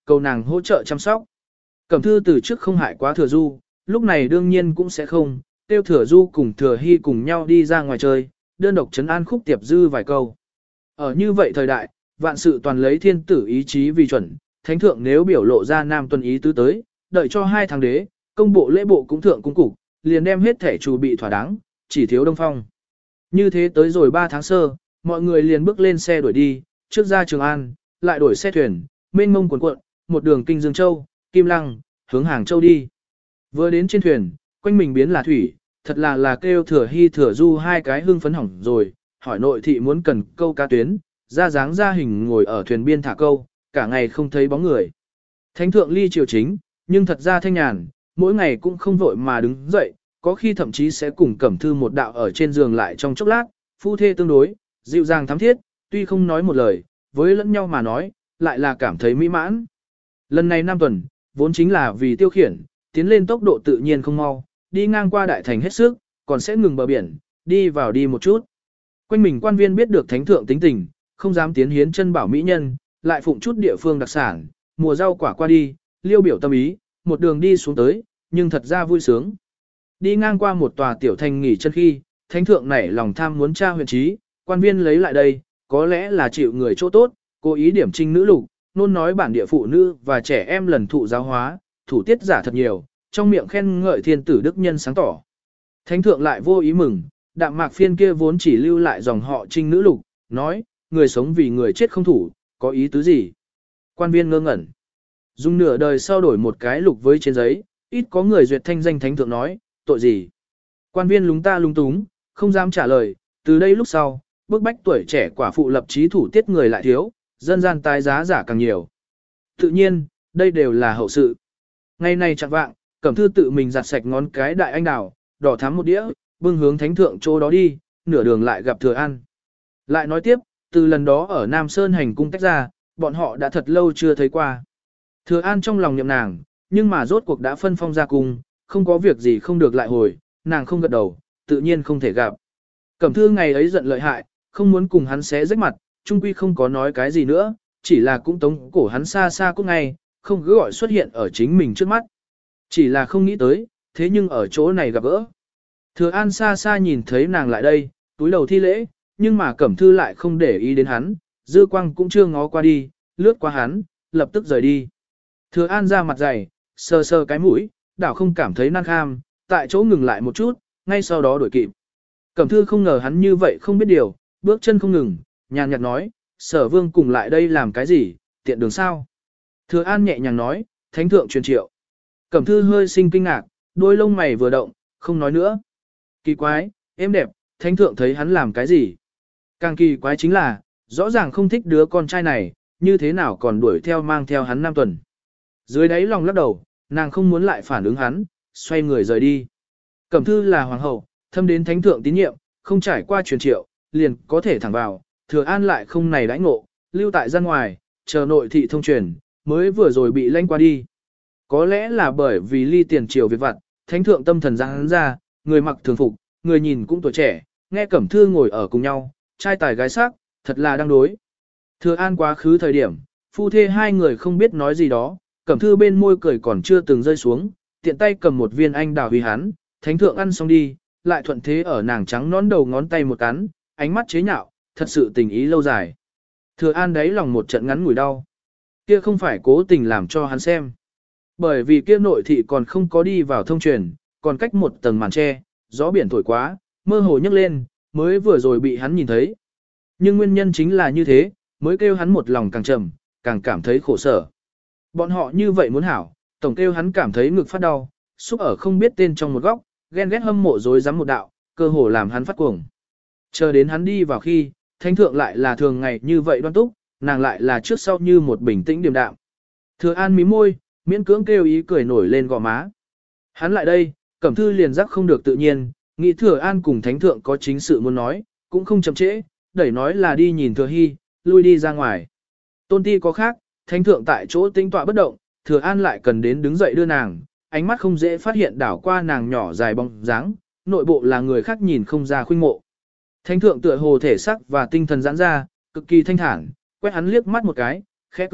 cầu nàng hỗ trợ chăm sóc. Cẩm thư từ trước không hại quá thừa du, lúc này đương nhiên cũng sẽ không, tiêu thừa du cùng thừa hy cùng nhau đi ra ngoài chơi, đơn độc trấn an khúc tiệp dư vài câu. Ở như vậy thời đại, vạn sự toàn lấy thiên tử ý chí vì chuẩn, thánh thượng nếu biểu lộ ra nam tuần ý tứ tới, đợi cho hai tháng đế, công bộ lễ bộ cũng thượng cung cục, liền đem hết thể chủ bị thỏa đáng, chỉ thiếu Đông Phong. Như thế tới rồi ba tháng sơ, mọi người liền bước lên xe đuổi đi, trước ra Trường An, lại đổi xe thuyền, mênh mông cuộn cuộn, một đường kinh Dương Châu, Kim Lăng, hướng Hàng Châu đi. Vừa đến trên thuyền, quanh mình biến là thủy, thật là là kêu thừa hy thừa du hai cái hương phấn hỏng rồi, hỏi nội thị muốn cần câu cá tuyến, ra dáng ra hình ngồi ở thuyền biên thả câu, cả ngày không thấy bóng người. Thánh thượng ly triều chính, nhưng thật ra thanh nhàn, mỗi ngày cũng không vội mà đứng dậy, có khi thậm chí sẽ cùng Cẩm Thư một đạo ở trên giường lại trong chốc lát, phu thê tương đối, dịu dàng thắm thiết, tuy không nói một lời, với lẫn nhau mà nói, lại là cảm thấy mỹ mãn. Lần này năm tuần, vốn chính là vì tiêu khiển, tiến lên tốc độ tự nhiên không mau, đi ngang qua đại thành hết sức, còn sẽ ngừng bờ biển, đi vào đi một chút. Quanh mình quan viên biết được thánh thượng tính tình, không dám tiến hiến chân bảo mỹ nhân, lại phụng chút địa phương đặc sản, mùa rau quả qua đi, liêu biểu tâm ý, một đường đi xuống tới, nhưng thật ra vui sướng. Đi ngang qua một tòa tiểu thành nghỉ chân khi, thánh thượng nảy lòng tham muốn tra huyện trí, quan viên lấy lại đây, có lẽ là chịu người chỗ tốt, cố ý điểm trinh nữ lục, nôn nói bản địa phụ nữ và trẻ em lần thụ giáo hóa, thủ tiết giả thật nhiều, trong miệng khen ngợi thiên tử đức nhân sáng tỏ. Thánh thượng lại vô ý mừng, đạm mạc phiên kia vốn chỉ lưu lại dòng họ trinh nữ lục, nói, người sống vì người chết không thủ, có ý tứ gì? Quan viên ngơ ngẩn. Dùng nửa đời sau đổi một cái lục với trên giấy, ít có người duyệt thanh danh thánh thượng nói, tội gì? Quan viên lúng ta lung túng, không dám trả lời, từ đây lúc sau, bức bách tuổi trẻ quả phụ lập chí thủ tiết người lại thiếu, dân gian tái giá giả càng nhiều. Tự nhiên, đây đều là hậu sự. Ngày nay chẳng vạng, Cẩm Thư tự mình giặt sạch ngón cái đại anh đào, đỏ thắm một đĩa, bưng hướng thánh thượng chỗ đó đi, nửa đường lại gặp Thừa An. Lại nói tiếp, từ lần đó ở Nam Sơn hành cung tách ra, bọn họ đã thật lâu chưa thấy qua. Thừa An trong lòng nhậm nàng, nhưng mà rốt cuộc đã phân phong ra cung, không có việc gì không được lại hồi, nàng không gật đầu, tự nhiên không thể gặp. Cẩm Thư ngày ấy giận lợi hại, không muốn cùng hắn xé rách mặt, trung quy không có nói cái gì nữa, chỉ là cũng tống cổ hắn xa xa cũng ngay, không cứ gọi xuất hiện ở chính mình trước mắt. Chỉ là không nghĩ tới, thế nhưng ở chỗ này gặp gỡ. Thừa An xa xa nhìn thấy nàng lại đây, túi đầu thi lễ, nhưng mà Cẩm Thư lại không để ý đến hắn, dư quang cũng chưa ngó qua đi, lướt qua hắn, lập tức rời đi. Thừa An ra mặt dày, sờ sờ cái mũi, đảo không cảm thấy năng kham, tại chỗ ngừng lại một chút, ngay sau đó đuổi kịp. Cẩm Thư không ngờ hắn như vậy không biết điều, bước chân không ngừng, nhàn nhạt nói, Sở Vương cùng lại đây làm cái gì, tiện đường sao? Thừa An nhẹ nhàng nói, thánh thượng truyền triệu. Cẩm Thư hơi sinh kinh ngạc, đôi lông mày vừa động, không nói nữa. Kỳ quái, êm đẹp, thánh thượng thấy hắn làm cái gì? Càng kỳ quái chính là, rõ ràng không thích đứa con trai này, như thế nào còn đuổi theo mang theo hắn năm tuần. Dưới đáy lòng lắc đầu, nàng không muốn lại phản ứng hắn, xoay người rời đi. Cẩm Thư là hoàng hậu, thâm đến thánh thượng tín nhiệm, không trải qua truyền triệu, liền có thể thẳng vào, Thừa An lại không này đãi ngộ, lưu tại ra ngoài, chờ nội thị thông truyền, mới vừa rồi bị lanh qua đi. Có lẽ là bởi vì ly tiền triều việc vặt, thánh thượng tâm thần giáng hắn ra, người mặc thường phục, người nhìn cũng tuổi trẻ, nghe Cẩm Thư ngồi ở cùng nhau, trai tài gái sắc, thật là đang đối. Thừa An quá khứ thời điểm, phu thê hai người không biết nói gì đó, Cẩm Thư bên môi cười còn chưa từng rơi xuống, tiện tay cầm một viên anh đào huy hắn, thánh thượng ăn xong đi, lại thuận thế ở nàng trắng nón đầu ngón tay một cắn, ánh mắt chế nhạo, thật sự tình ý lâu dài. Thừa An đáy lòng một trận ngắn ngủi đau. Kia không phải cố tình làm cho hắn xem. Bởi vì kia nội thị còn không có đi vào thông truyền, còn cách một tầng màn tre, gió biển thổi quá, mơ hồ nhấc lên, mới vừa rồi bị hắn nhìn thấy. Nhưng nguyên nhân chính là như thế, mới kêu hắn một lòng càng trầm, càng cảm thấy khổ sở. Bọn họ như vậy muốn hảo, tổng kêu hắn cảm thấy ngực phát đau, xúc ở không biết tên trong một góc, ghen ghét hâm mộ dối rắm một đạo, cơ hồ làm hắn phát cuồng. Chờ đến hắn đi vào khi, thánh thượng lại là thường ngày như vậy đoan túc, nàng lại là trước sau như một bình tĩnh điềm đạm. Thừa An mím môi, miễn cưỡng kêu ý cười nổi lên gò má. Hắn lại đây, Cẩm Thư liền giác không được tự nhiên, nghĩ Thừa An cùng thánh thượng có chính sự muốn nói, cũng không chậm trễ, đẩy nói là đi nhìn Thừa Hy, lui đi ra ngoài. Tôn ti có khác, thánh thượng tại chỗ tĩnh tọa bất động, Thừa An lại cần đến đứng dậy đưa nàng, ánh mắt không dễ phát hiện đảo qua nàng nhỏ dài bóng dáng, nội bộ là người khác nhìn không ra khuynh mộ. Thánh thượng tựa hồ thể sắc và tinh thần giãn ra, cực kỳ thanh thản, quét hắn liếc mắt một cái, khẽ cười,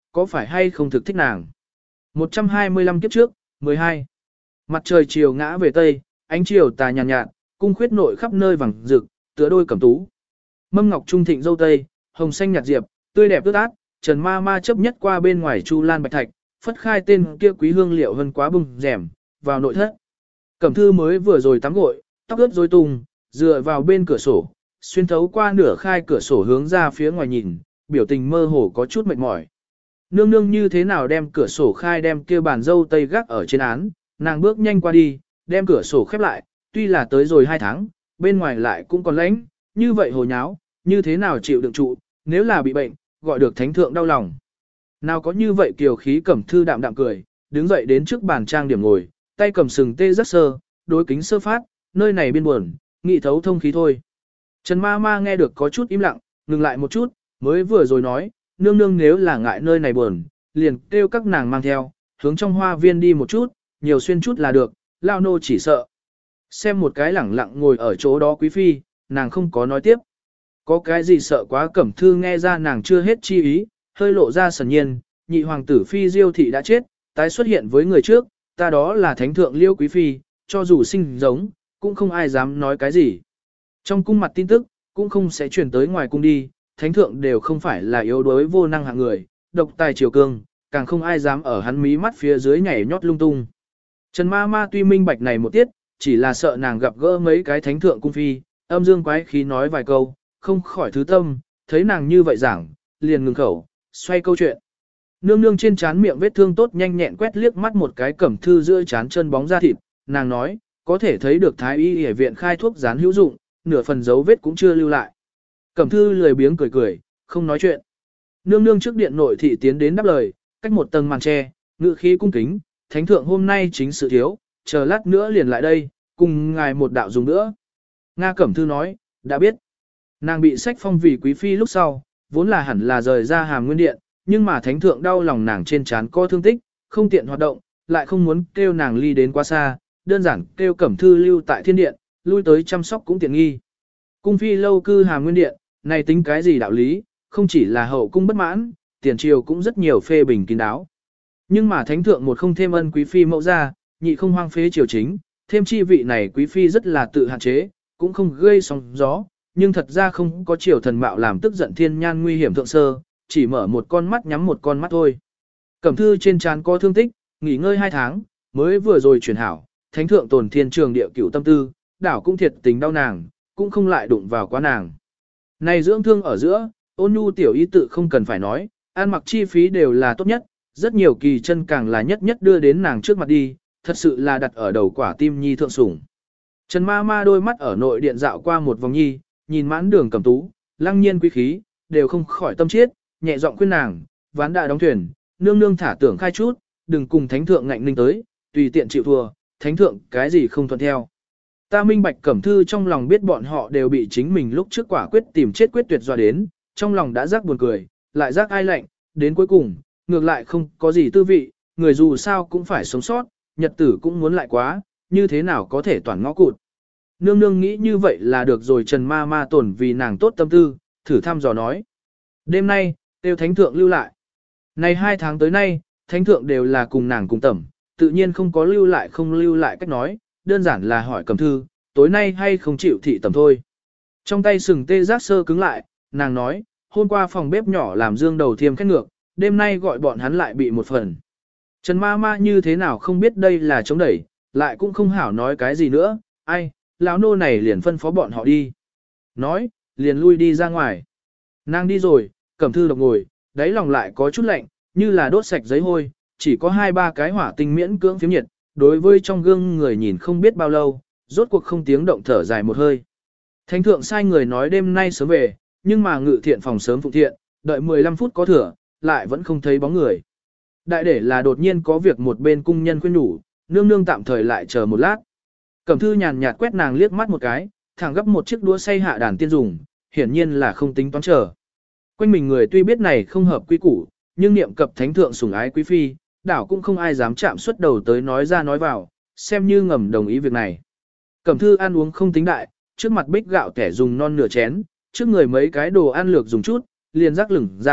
có phải hay không thực thích nàng. một trăm hai mươi lăm kiếp trước, mười hai. Mặt trời chiều ngã về tây, ánh chiều tà nhàn nhạt, nhạt, cung khuyết nội khắp nơi vàng rực, tựa đôi cẩm tú. Mâm ngọc trung thịnh dâu tây, hồng xanh nhạt diệp, tươi đẹp tươi át, Trần Ma Ma chấp nhất qua bên ngoài chu lan bạch thạch, phất khai tên kia quý hương liệu hơn quá bùng rèm, vào nội thất. Cẩm Thư mới vừa rồi tắm gội, tóc ướt rối tung, dựa vào bên cửa sổ, xuyên thấu qua nửa khai cửa sổ hướng ra phía ngoài nhìn, biểu tình mơ hồ có chút mệt mỏi. Nương nương như thế nào đem cửa sổ khai đem kia bàn dâu tây gác ở trên án, nàng bước nhanh qua đi, đem cửa sổ khép lại, tuy là tới rồi hai tháng, bên ngoài lại cũng còn lạnh, như vậy hồ nháo, như thế nào chịu đựng trụ, nếu là bị bệnh, gọi được thánh thượng đau lòng. Nào có như vậy kiều khí Cẩm Thư đạm đạm cười, đứng dậy đến trước bàn trang điểm ngồi, tay cầm sừng tê rất sơ, đối kính sơ phát, nơi này biên buồn, nghị thấu thông khí thôi. Trần Ma Ma nghe được có chút im lặng, ngừng lại một chút, mới vừa rồi nói, nương nương nếu là ngại nơi này buồn, liền kêu các nàng mang theo, hướng trong hoa viên đi một chút, nhiều xuyên chút là được, lao nô chỉ sợ. Xem một cái lẳng lặng ngồi ở chỗ đó quý phi, nàng không có nói tiếp. Có cái gì sợ quá Cẩm Thư nghe ra nàng chưa hết chi ý, hơi lộ ra sần nhiên, nhị hoàng tử phi Diêu thị đã chết, tái xuất hiện với người trước, ta đó là thánh thượng Liêu quý phi, cho dù sinh giống, cũng không ai dám nói cái gì. Trong cung mặt tin tức, cũng không sẽ truyền tới ngoài cung đi, thánh thượng đều không phải là yếu đuối vô năng hạng người, độc tài triều cương, càng không ai dám ở hắn mí mắt phía dưới nhảy nhót lung tung. Trần Ma Ma tuy minh bạch này một tiết, chỉ là sợ nàng gặp gỡ mấy cái thánh thượng cung phi, âm dương quái khí nói vài câu, không khỏi thứ tâm, thấy nàng như vậy giảng, liền ngừng khẩu, xoay câu chuyện. Nương nương trên trán miệng vết thương tốt nhanh nhẹn quét liếc mắt một cái Cẩm Thư giữa trán chân bóng da thịt, nàng nói, có thể thấy được thái y y viện khai thuốc dán hữu dụng, nửa phần dấu vết cũng chưa lưu lại. Cẩm Thư lười biếng cười cười, không nói chuyện. Nương nương trước điện nội thị tiến đến đáp lời, cách một tầng màn tre, ngự khí cung kính, thánh thượng hôm nay chính sự thiếu, chờ lát nữa liền lại đây, cùng ngài một đạo dùng nữa. Nga Cẩm Thư nói, đã biết. Nàng bị sách phong vì quý phi lúc sau, vốn là hẳn là rời ra Hàm Nguyên Điện, nhưng mà thánh thượng đau lòng nàng trên trán có thương tích, không tiện hoạt động, lại không muốn kêu nàng ly đến quá xa, đơn giản kêu Cẩm Thư lưu tại thiên điện, lui tới chăm sóc cũng tiện nghi. Cung phi lâu cư Hàm Nguyên Điện, này tính cái gì đạo lý, không chỉ là hậu cung bất mãn, tiền triều cũng rất nhiều phê bình kín đáo. Nhưng mà thánh thượng một không thêm ân quý phi mẫu ra, nhị không hoang phế triều chính, thêm chi vị này quý phi rất là tự hạn chế, cũng không gây sóng gió, nhưng thật ra không có triều thần mạo làm tức giận thiên nhan nguy hiểm thượng sơ, chỉ mở một con mắt nhắm một con mắt thôi. Cẩm Thư trên trán có thương tích, nghỉ ngơi hai tháng, mới vừa rồi chuyển hảo, thánh thượng tồn thiên trường địa cửu tâm tư, đảo cũng thiệt tình đau nàng, cũng không lại đụng vào quá nàng. Này dưỡng thương ở giữa, ôn nhu tiểu y tự không cần phải nói, ăn mặc chi phí đều là tốt nhất, rất nhiều kỳ chân càng là nhất nhất đưa đến nàng trước mặt đi, thật sự là đặt ở đầu quả tim nhi thượng sủng. Trần Ma Ma đôi mắt ở nội điện dạo qua một vòng nhi, nhìn mãn đường Cẩm Tú, lăng nhiên quý khí, đều không khỏi tâm chết, nhẹ giọng khuyên nàng, ván đã đóng thuyền, nương nương thả tưởng khai chút, đừng cùng thánh thượng ngạnh ninh tới, tùy tiện chịu thua, thánh thượng cái gì không thuận theo. Ta minh bạch Cẩm Thư trong lòng biết bọn họ đều bị chính mình lúc trước quả quyết tìm chết quyết tuyệt dọa đến, trong lòng đã rắc buồn cười, lại rắc ai lạnh, đến cuối cùng, ngược lại không có gì tư vị, người dù sao cũng phải sống sót, nhật tử cũng muốn lại quá, như thế nào có thể toàn ngõ cụt. Nương nương nghĩ như vậy là được rồi. Trần Ma Ma tổn vì nàng tốt tâm tư, thử thăm dò nói. Đêm nay, tiêu thánh thượng lưu lại. Này hai tháng tới nay, thánh thượng đều là cùng nàng cùng tẩm, tự nhiên không có lưu lại không lưu lại cách nói, đơn giản là hỏi Cẩm Thư, tối nay hay không chịu thị tẩm thôi. Trong tay sừng tê giác sơ cứng lại, nàng nói, hôm qua phòng bếp nhỏ làm dương đầu thiêm khét ngược, đêm nay gọi bọn hắn lại bị một phần. Trần Ma Ma như thế nào không biết đây là chống đẩy, lại cũng không hảo nói cái gì nữa, ai, lão nô này liền phân phó bọn họ đi. Nói, liền lui đi ra ngoài. Nàng đi rồi, Cẩm Thư độc ngồi, đáy lòng lại có chút lạnh, như là đốt sạch giấy hôi, chỉ có hai ba cái hỏa tinh miễn cưỡng phiếm nhiệt, đối với trong gương người nhìn không biết bao lâu, rốt cuộc không tiếng động thở dài một hơi. Thánh thượng sai người nói đêm nay sớm về, nhưng mà ngự thiện phòng sớm phụ thiện, đợi mười lăm phút có thừa, lại vẫn không thấy bóng người. Đại để là đột nhiên có việc một bên cung nhân khuyên nhủ, nương nương tạm thời lại chờ một lát. Cẩm Thư nhàn nhạt quét nàng liếc mắt một cái, thẳng gấp một chiếc đũa xay hạ đàn tiên dùng, hiển nhiên là không tính toán chờ. Quanh mình người tuy biết này không hợp quy củ, nhưng niệm cập thánh thượng sủng ái quý phi, đảo cũng không ai dám chạm xuất đầu tới nói ra nói vào, xem như ngầm đồng ý việc này. Cẩm Thư ăn uống không tính đại, trước mặt bích gạo kẻ dùng non nửa chén, trước người mấy cái đồ ăn lược dùng chút, liền rắc lửng dạ,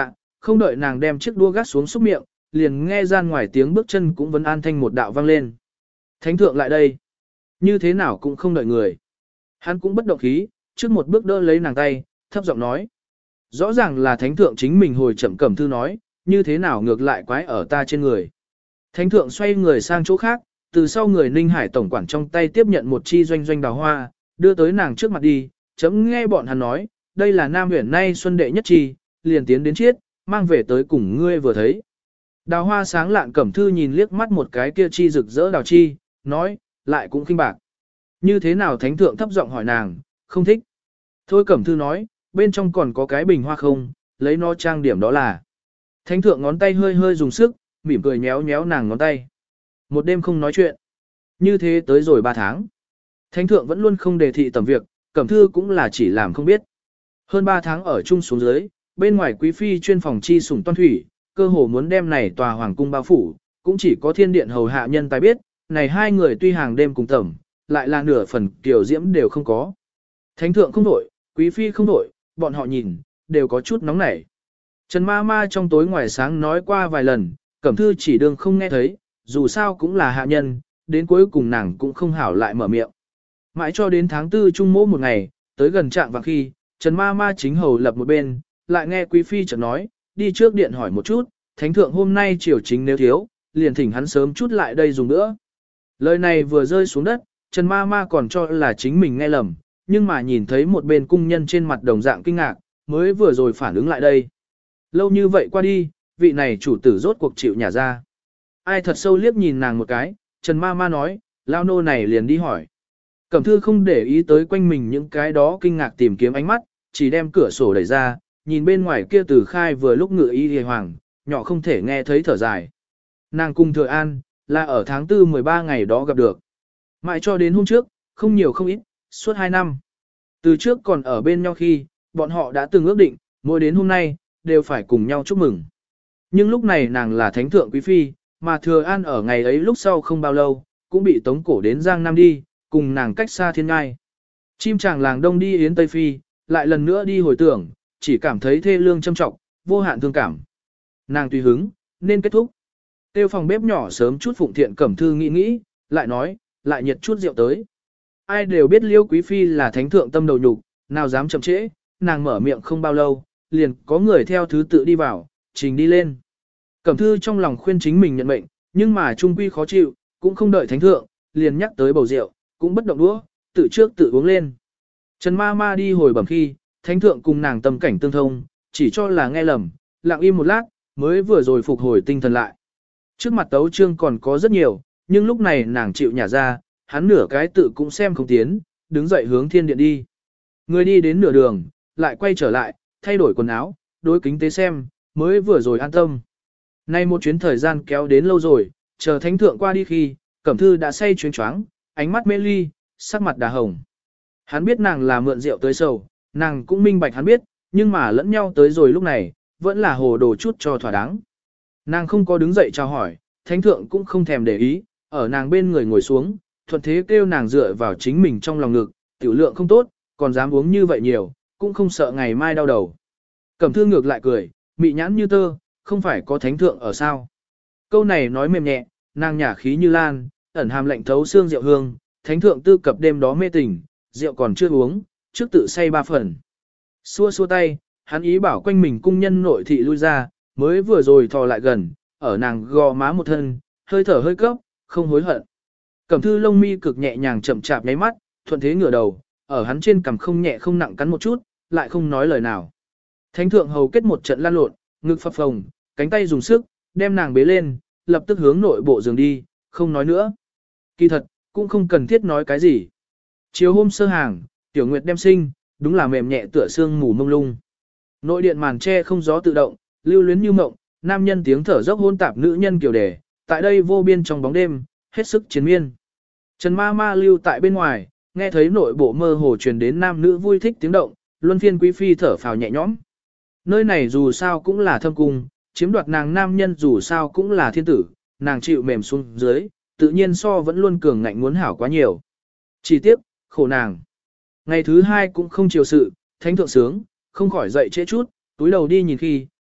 không đợi nàng đem chiếc đua gác xuống xúc miệng, liền nghe gian ngoài tiếng bước chân cũng vẫn an thanh một đạo vang lên. Thánh thượng lại đây. Như thế nào cũng không đợi người. Hắn cũng bất động khí, trước một bước đỡ lấy nàng tay, thấp giọng nói. Rõ ràng là thánh thượng chính mình hồi chậm cẩm thư nói, như thế nào ngược lại quái ở ta trên người. Thánh thượng xoay người sang chỗ khác, từ sau người Ninh Hải tổng quản trong tay tiếp nhận một chi doanh doanh đào hoa, đưa tới nàng trước mặt đi, chấm nghe bọn hắn nói, đây là Nam huyện nay xuân đệ nhất chi, liền tiến đến chiết, mang về tới cùng ngươi vừa thấy. Đào hoa sáng lạn cẩm thư nhìn liếc mắt một cái kia chi rực rỡ đào chi, nói, lại cũng khinh bạc. Như thế nào thánh thượng thấp giọng hỏi nàng, không thích. Thôi cẩm thư nói, bên trong còn có cái bình hoa không, lấy nó trang điểm đó là. Thánh thượng ngón tay hơi hơi dùng sức, mỉm cười nhéo nhéo nàng ngón tay. Một đêm không nói chuyện. Như thế tới rồi ba tháng. Thánh thượng vẫn luôn không đề thị tầm việc, cẩm thư cũng là chỉ làm không biết. Hơn ba tháng ở chung xuống dưới, bên ngoài quý phi chuyên phòng chi sủng toan thủy, cơ hồ muốn đem này tòa hoàng cung bao phủ, cũng chỉ có thiên điện hầu hạ nhân tài biết, này hai người tuy hàng đêm cùng tẩm, lại là nửa phần kiểu diễm đều không có. Thánh thượng không đổi, quý phi không đổi, bọn họ nhìn, đều có chút nóng nảy. Trần ma ma trong tối ngoài sáng nói qua vài lần, cẩm thư chỉ đương không nghe thấy, dù sao cũng là hạ nhân, đến cuối cùng nàng cũng không hảo lại mở miệng. Mãi cho đến tháng tư trung mỗ một ngày, tới gần trạng vàng khi, Trần ma ma chính hầu lập một bên, lại nghe quý phi chợt nói, đi trước điện hỏi một chút, thánh thượng hôm nay triều chính nếu thiếu, liền thỉnh hắn sớm chút lại đây dùng nữa. Lời này vừa rơi xuống đất, Trần ma ma còn cho là chính mình nghe lầm, nhưng mà nhìn thấy một bên cung nhân trên mặt đồng dạng kinh ngạc, mới vừa rồi phản ứng lại đây. Lâu như vậy qua đi, vị này chủ tử rốt cuộc chịu nhả ra. Ai thật sâu liếc nhìn nàng một cái, Trần ma ma nói, lao nô này liền đi hỏi. Cẩm thư không để ý tới quanh mình những cái đó kinh ngạc tìm kiếm ánh mắt, chỉ đem cửa sổ đẩy ra, nhìn bên ngoài kia từ khai vừa lúc ngựa y hề hoàng, nhỏ không thể nghe thấy thở dài. Nàng cùng thừa an, là ở tháng tư mười ba ngày đó gặp được. Mãi cho đến hôm trước, không nhiều không ít, suốt hai năm. Từ trước còn ở bên nhau khi, bọn họ đã từng ước định, mỗi đến hôm nay, đều phải cùng nhau chúc mừng. Nhưng lúc này nàng là thánh thượng quý phi, mà thừa an ở ngày ấy lúc sau không bao lâu, cũng bị tống cổ đến Giang Nam đi, cùng nàng cách xa thiên ngai. Chim chàng làng đông đi yến Tây Phi, lại lần nữa đi hồi tưởng, chỉ cảm thấy thê lương châm trọng, vô hạn thương cảm. Nàng tùy hứng, nên kết thúc. Tiêu phòng bếp nhỏ sớm chút phụng thiện cẩm thư nghĩ nghĩ, lại nói, lại nhiệt chút rượu tới. Ai đều biết Liêu Quý Phi là thánh thượng tâm đầu nhục, nào dám chậm trễ, nàng mở miệng không bao lâu, liền có người theo thứ tự đi vào, trình đi lên. Cẩm thư trong lòng khuyên chính mình nhận mệnh, nhưng mà trung quy khó chịu, cũng không đợi thánh thượng, liền nhắc tới bầu rượu, cũng bất động đũa, tự trước tự uống lên. Trần ma ma đi hồi bẩm khi, thánh thượng cùng nàng tâm cảnh tương thông, chỉ cho là nghe lầm, lặng im một lát, mới vừa rồi phục hồi tinh thần lại. Trước mặt tấu trương còn có rất nhiều, nhưng lúc này nàng chịu nhả ra, hắn nửa cái tự cũng xem không tiến, đứng dậy hướng thiên điện đi. Người đi đến nửa đường, lại quay trở lại, thay đổi quần áo, đối kính tế xem, mới vừa rồi an tâm. Nay một chuyến thời gian kéo đến lâu rồi, chờ thánh thượng qua đi khi, cẩm thư đã say chuyến choáng, ánh mắt mê ly, sắc mặt đà hồng. Hắn biết nàng là mượn rượu tới sầu, nàng cũng minh bạch hắn biết, nhưng mà lẫn nhau tới rồi lúc này, vẫn là hồ đồ chút cho thỏa đáng. Nàng không có đứng dậy chào hỏi, thánh thượng cũng không thèm để ý, ở nàng bên người ngồi xuống, thuận thế kêu nàng dựa vào chính mình trong lòng ngực, tiểu lượng không tốt, còn dám uống như vậy nhiều, cũng không sợ ngày mai đau đầu. Cẩm thư ngược lại cười, mị nhãn như tơ, không phải có thánh thượng ở sao. Câu này nói mềm nhẹ, nàng nhả khí như lan, ẩn hàm lạnh thấu xương rượu hương, thánh thượng tư cập đêm đó mê tình, rượu còn chưa uống, trước tự say ba phần. Xua xua tay, hắn ý bảo quanh mình cung nhân nội thị lui ra, mới vừa rồi thò lại gần, ở nàng gò má một thân, hơi thở hơi cấp, không hối hận. Cẩm thư lông mi cực nhẹ nhàng chậm chạp nháy mắt, thuận thế ngửa đầu, ở hắn trên cằm không nhẹ không nặng cắn một chút, lại không nói lời nào. Thánh thượng hầu kết một trận lan lộn, ngực phập phồng, cánh tay dùng sức, đem nàng bế lên, lập tức hướng nội bộ giường đi, không nói nữa. Kỳ thật, cũng không cần thiết nói cái gì. Chiều hôm sơ hàng, Tiểu Nguyệt đem sinh, đúng là mềm nhẹ tựa xương mù mông lung. Nội điện màn tre không gió tự động, lưu luyến như mộng, nam nhân tiếng thở dốc hôn tạp nữ nhân kiểu đề, tại đây vô biên trong bóng đêm, hết sức chiến miên. Trần ma ma lưu tại bên ngoài, nghe thấy nội bộ mơ hồ truyền đến nam nữ vui thích tiếng động, luân phiên quý phi thở phào nhẹ nhõm. Nơi này dù sao cũng là thâm cung, chiếm đoạt nàng nam nhân dù sao cũng là thiên tử, nàng chịu mềm xuống dưới, tự nhiên so vẫn luôn cường ngạnh muốn hảo quá nhiều. Chỉ tiếc, khổ nàng. Ngày thứ hai cũng không chiều sự, thánh thượng sướng, không khỏi dậy trễ chút, túi đầu đi nhìn khi,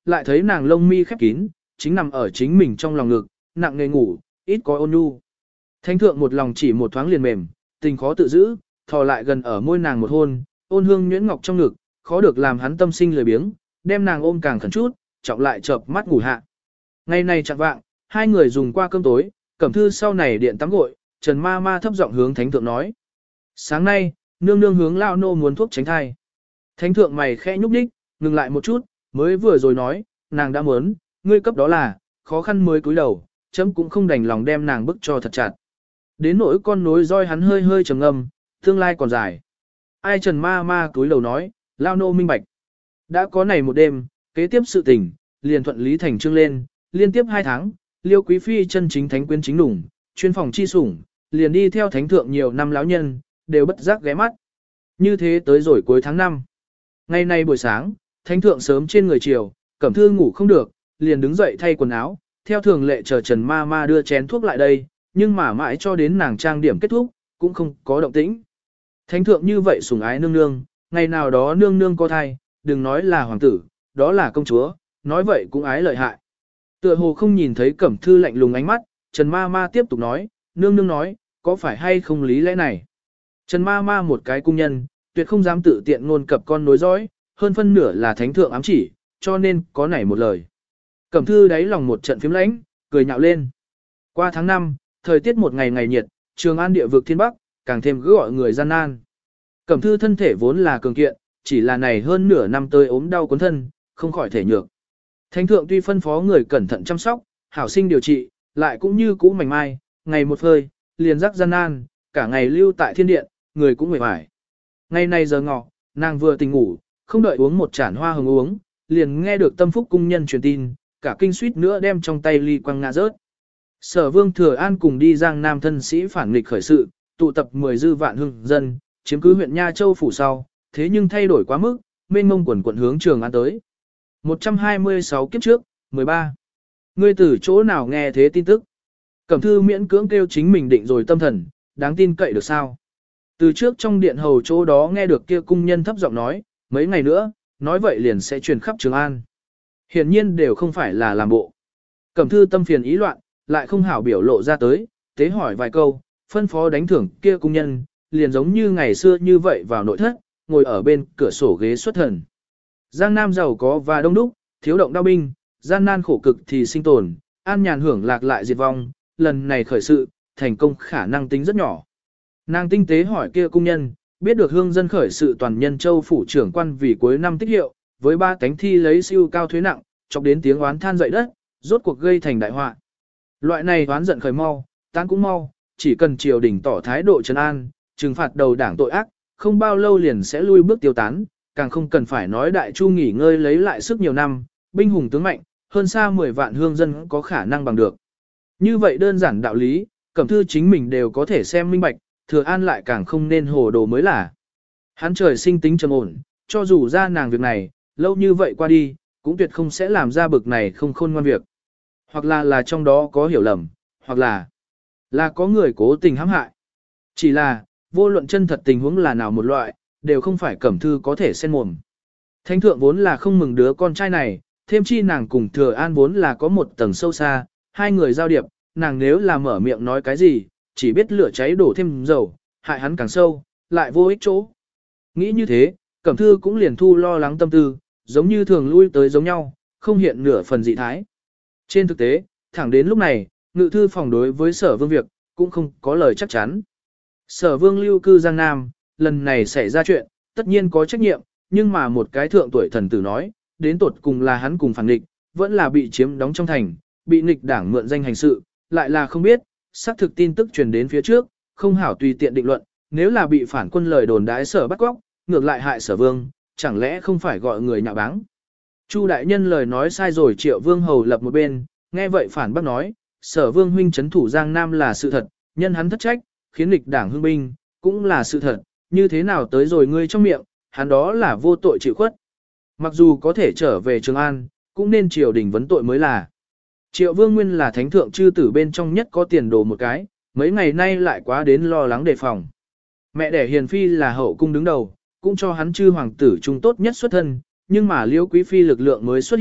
lại thấy nàng lông mi khép kín, chính nằm ở chính mình trong lòng ngực, nặng nề ngủ, ít có ôn nhu. Thánh thượng một lòng chỉ một thoáng liền mềm, tình khó tự giữ, thò lại gần ở môi nàng một hôn, ôn hương nhuyễn ngọc trong ngực, khó được làm hắn tâm sinh lười biếng, đem nàng ôm càng khẩn chút, trọng lại chợp mắt ngủ hạ. Ngày này chạng vạng, hai người dùng qua cơm tối, Cẩm Thư sau này điện tắm gội, Trần ma ma thấp giọng hướng thánh thượng nói. Sáng nay, nương nương hướng lao nô muốn thuốc tránh thai. Thánh thượng mày khẽ nhúc đích, ngừng lại một chút, mới vừa rồi nói, nàng đã muốn, ngươi cấp đó là, khó khăn mới cúi đầu, chấm cũng không đành lòng đem nàng bức cho thật chặt. Đến nỗi con nối roi hắn hơi hơi trầm ngâm, tương lai còn dài. Ai Trần ma ma cúi đầu nói, lao nô minh bạch. Đã có này một đêm, kế tiếp sự tình, liền thuận lý thành trương lên, liên tiếp hai tháng, Liêu Quý Phi chân chính thánh quyến chính đủng, chuyên phòng chi sủng, liền đi theo thánh thượng nhiều năm lão nhân, đều bất giác ghé mắt. Như thế tới rồi cuối tháng năm. Ngày nay buổi sáng, thánh thượng sớm trên người chiều, Cẩm Thư ngủ không được, liền đứng dậy thay quần áo, theo thường lệ chờ Trần ma ma đưa chén thuốc lại đây, nhưng mà mãi cho đến nàng trang điểm kết thúc, cũng không có động tĩnh. Thánh thượng như vậy sủng ái nương nương, ngày nào đó nương nương có thai, đừng nói là hoàng tử, đó là công chúa, nói vậy cũng ái lợi hại. Tựa hồ không nhìn thấy Cẩm Thư lạnh lùng ánh mắt, Trần ma ma tiếp tục nói, nương nương nói, có phải hay không lý lẽ này. Trần ma ma một cái cung nhân, tuyệt không dám tự tiện ngôn cập con nối dõi, hơn phân nửa là thánh thượng ám chỉ, cho nên có nảy một lời. Cẩm Thư đáy lòng một trận phím lãnh, cười nhạo lên. Qua tháng năm, thời tiết một ngày ngày nhiệt, Trường An địa vực thiên bắc, càng thêm cứ gọi người gian nan. Cẩm Thư thân thể vốn là cường kiện, chỉ là này hơn nửa năm tới ốm đau cuốn thân, không khỏi thể nhược. Thánh thượng tuy phân phó người cẩn thận chăm sóc, hảo sinh điều trị, lại cũng như cũ mảnh mai, ngày một phơi, liền rắc gian nan, cả ngày lưu tại thiên điện, người cũng mệt mỏi. Ngày nay giờ ngọ, nàng vừa tỉnh ngủ, không đợi uống một chản hoa hồng uống, liền nghe được Tâm Phúc cung nhân truyền tin, cả kinh suýt nữa đem trong tay ly quăng ngã rớt. Sở Vương Thừa An cùng đi Giang Nam thân sĩ phản nghịch khởi sự, tụ tập mười dư vạn hưng dân, chiếm cứ huyện Nha Châu phủ sau, thế nhưng thay đổi quá mức, mênh mông quần quận hướng Trường An tới. một trăm hai mươi sáu kiếp trước, mười ba. Ngươi từ chỗ nào nghe thế tin tức? Cẩm Thư miễn cưỡng kêu chính mình định rồi tâm thần, đáng tin cậy được sao? Từ trước trong điện hầu chỗ đó nghe được kia cung nhân thấp giọng nói, mấy ngày nữa, nói vậy liền sẽ truyền khắp Trường An. Hiển nhiên đều không phải là làm bộ. Cẩm Thư tâm phiền ý loạn, lại không hảo biểu lộ ra tới, tế hỏi vài câu, phân phó đánh thưởng kia cung nhân, liền giống như ngày xưa như vậy vào nội thất, ngồi ở bên cửa sổ ghế xuất thần. Giang Nam giàu có và đông đúc, thiếu động đao binh, gian nan khổ cực thì sinh tồn, an nhàn hưởng lạc lại diệt vong, lần này khởi sự, thành công khả năng tính rất nhỏ. Nàng tinh tế hỏi kia cung nhân, biết được hương dân khởi sự toàn nhân châu phủ trưởng quan vì cuối năm tích hiệu, với ba cánh thi lấy siêu cao thuế nặng, chọc đến tiếng oán than dậy đất, rốt cuộc gây thành đại họa. Loại này oán giận khởi mau, tan cũng mau, chỉ cần triều đình tỏ thái độ trấn an, trừng phạt đầu đảng tội ác, không bao lâu liền sẽ lui bước tiêu tán, càng không cần phải nói đại chu nghỉ ngơi lấy lại sức nhiều năm, binh hùng tướng mạnh, hơn xa mười vạn hương dân có khả năng bằng được. Như vậy đơn giản đạo lý, Cẩm Thư chính mình đều có thể xem minh bạch, Thừa An lại càng không nên hồ đồ mới là. Hắn trời sinh tính trầm ổn, cho dù ra nàng việc này, lâu như vậy qua đi, cũng tuyệt không sẽ làm ra bực này không khôn ngoan việc. Hoặc là là trong đó có hiểu lầm, hoặc là là có người cố tình hãm hại. Chỉ là, vô luận chân thật tình huống là nào một loại, đều không phải Cẩm Thư có thể xen mồm. Thánh thượng vốn là không mừng đứa con trai này, thêm chi nàng cùng Thừa An vốn là có một tầng sâu xa, hai người giao điệp, nàng nếu là mở miệng nói cái gì, chỉ biết lửa cháy đổ thêm dầu, hại hắn càng sâu, lại vô ích chỗ. Nghĩ như thế, Cẩm Thư cũng liền thu lo lắng tâm tư, giống như thường lui tới giống nhau, không hiện nửa phần dị thái. Trên thực tế, thẳng đến lúc này, ngự thư phòng đối với sở vương việc, cũng không có lời chắc chắn. Sở vương lưu cư Giang Nam, lần này xảy ra chuyện, tất nhiên có trách nhiệm, nhưng mà một cái thượng tuổi thần tử nói, đến tột cùng là hắn cùng phản nghịch, vẫn là bị chiếm đóng trong thành, bị nghịch đảng mượn danh hành sự, lại là không biết, xác thực tin tức truyền đến phía trước, không hảo tùy tiện định luận, nếu là bị phản quân lời đồn đãi sở bắt cóc, ngược lại hại sở vương, chẳng lẽ không phải gọi người nhạo báng. Chu đại nhân lời nói sai rồi, Triệu Vương hầu lập một bên, nghe vậy phản bác nói, sở vương huynh trấn thủ Giang Nam là sự thật, nhân hắn thất trách, khiến nghịch đảng hưng binh, cũng là sự thật, như thế nào tới rồi ngươi trong miệng, hắn đó là vô tội chịu khuất. Mặc dù có thể trở về Trường An, cũng nên triều đình vấn tội mới là. Triệu Vương nguyên là thánh thượng chư tử bên trong nhất có tiền đồ một cái, mấy ngày nay lại quá đến lo lắng đề phòng. Mẹ đẻ hiền phi là hậu cung đứng đầu, cũng cho hắn chư hoàng tử trung tốt nhất xuất thân, nhưng mà Liễu Quý phi lực lượng mới xuất hiện,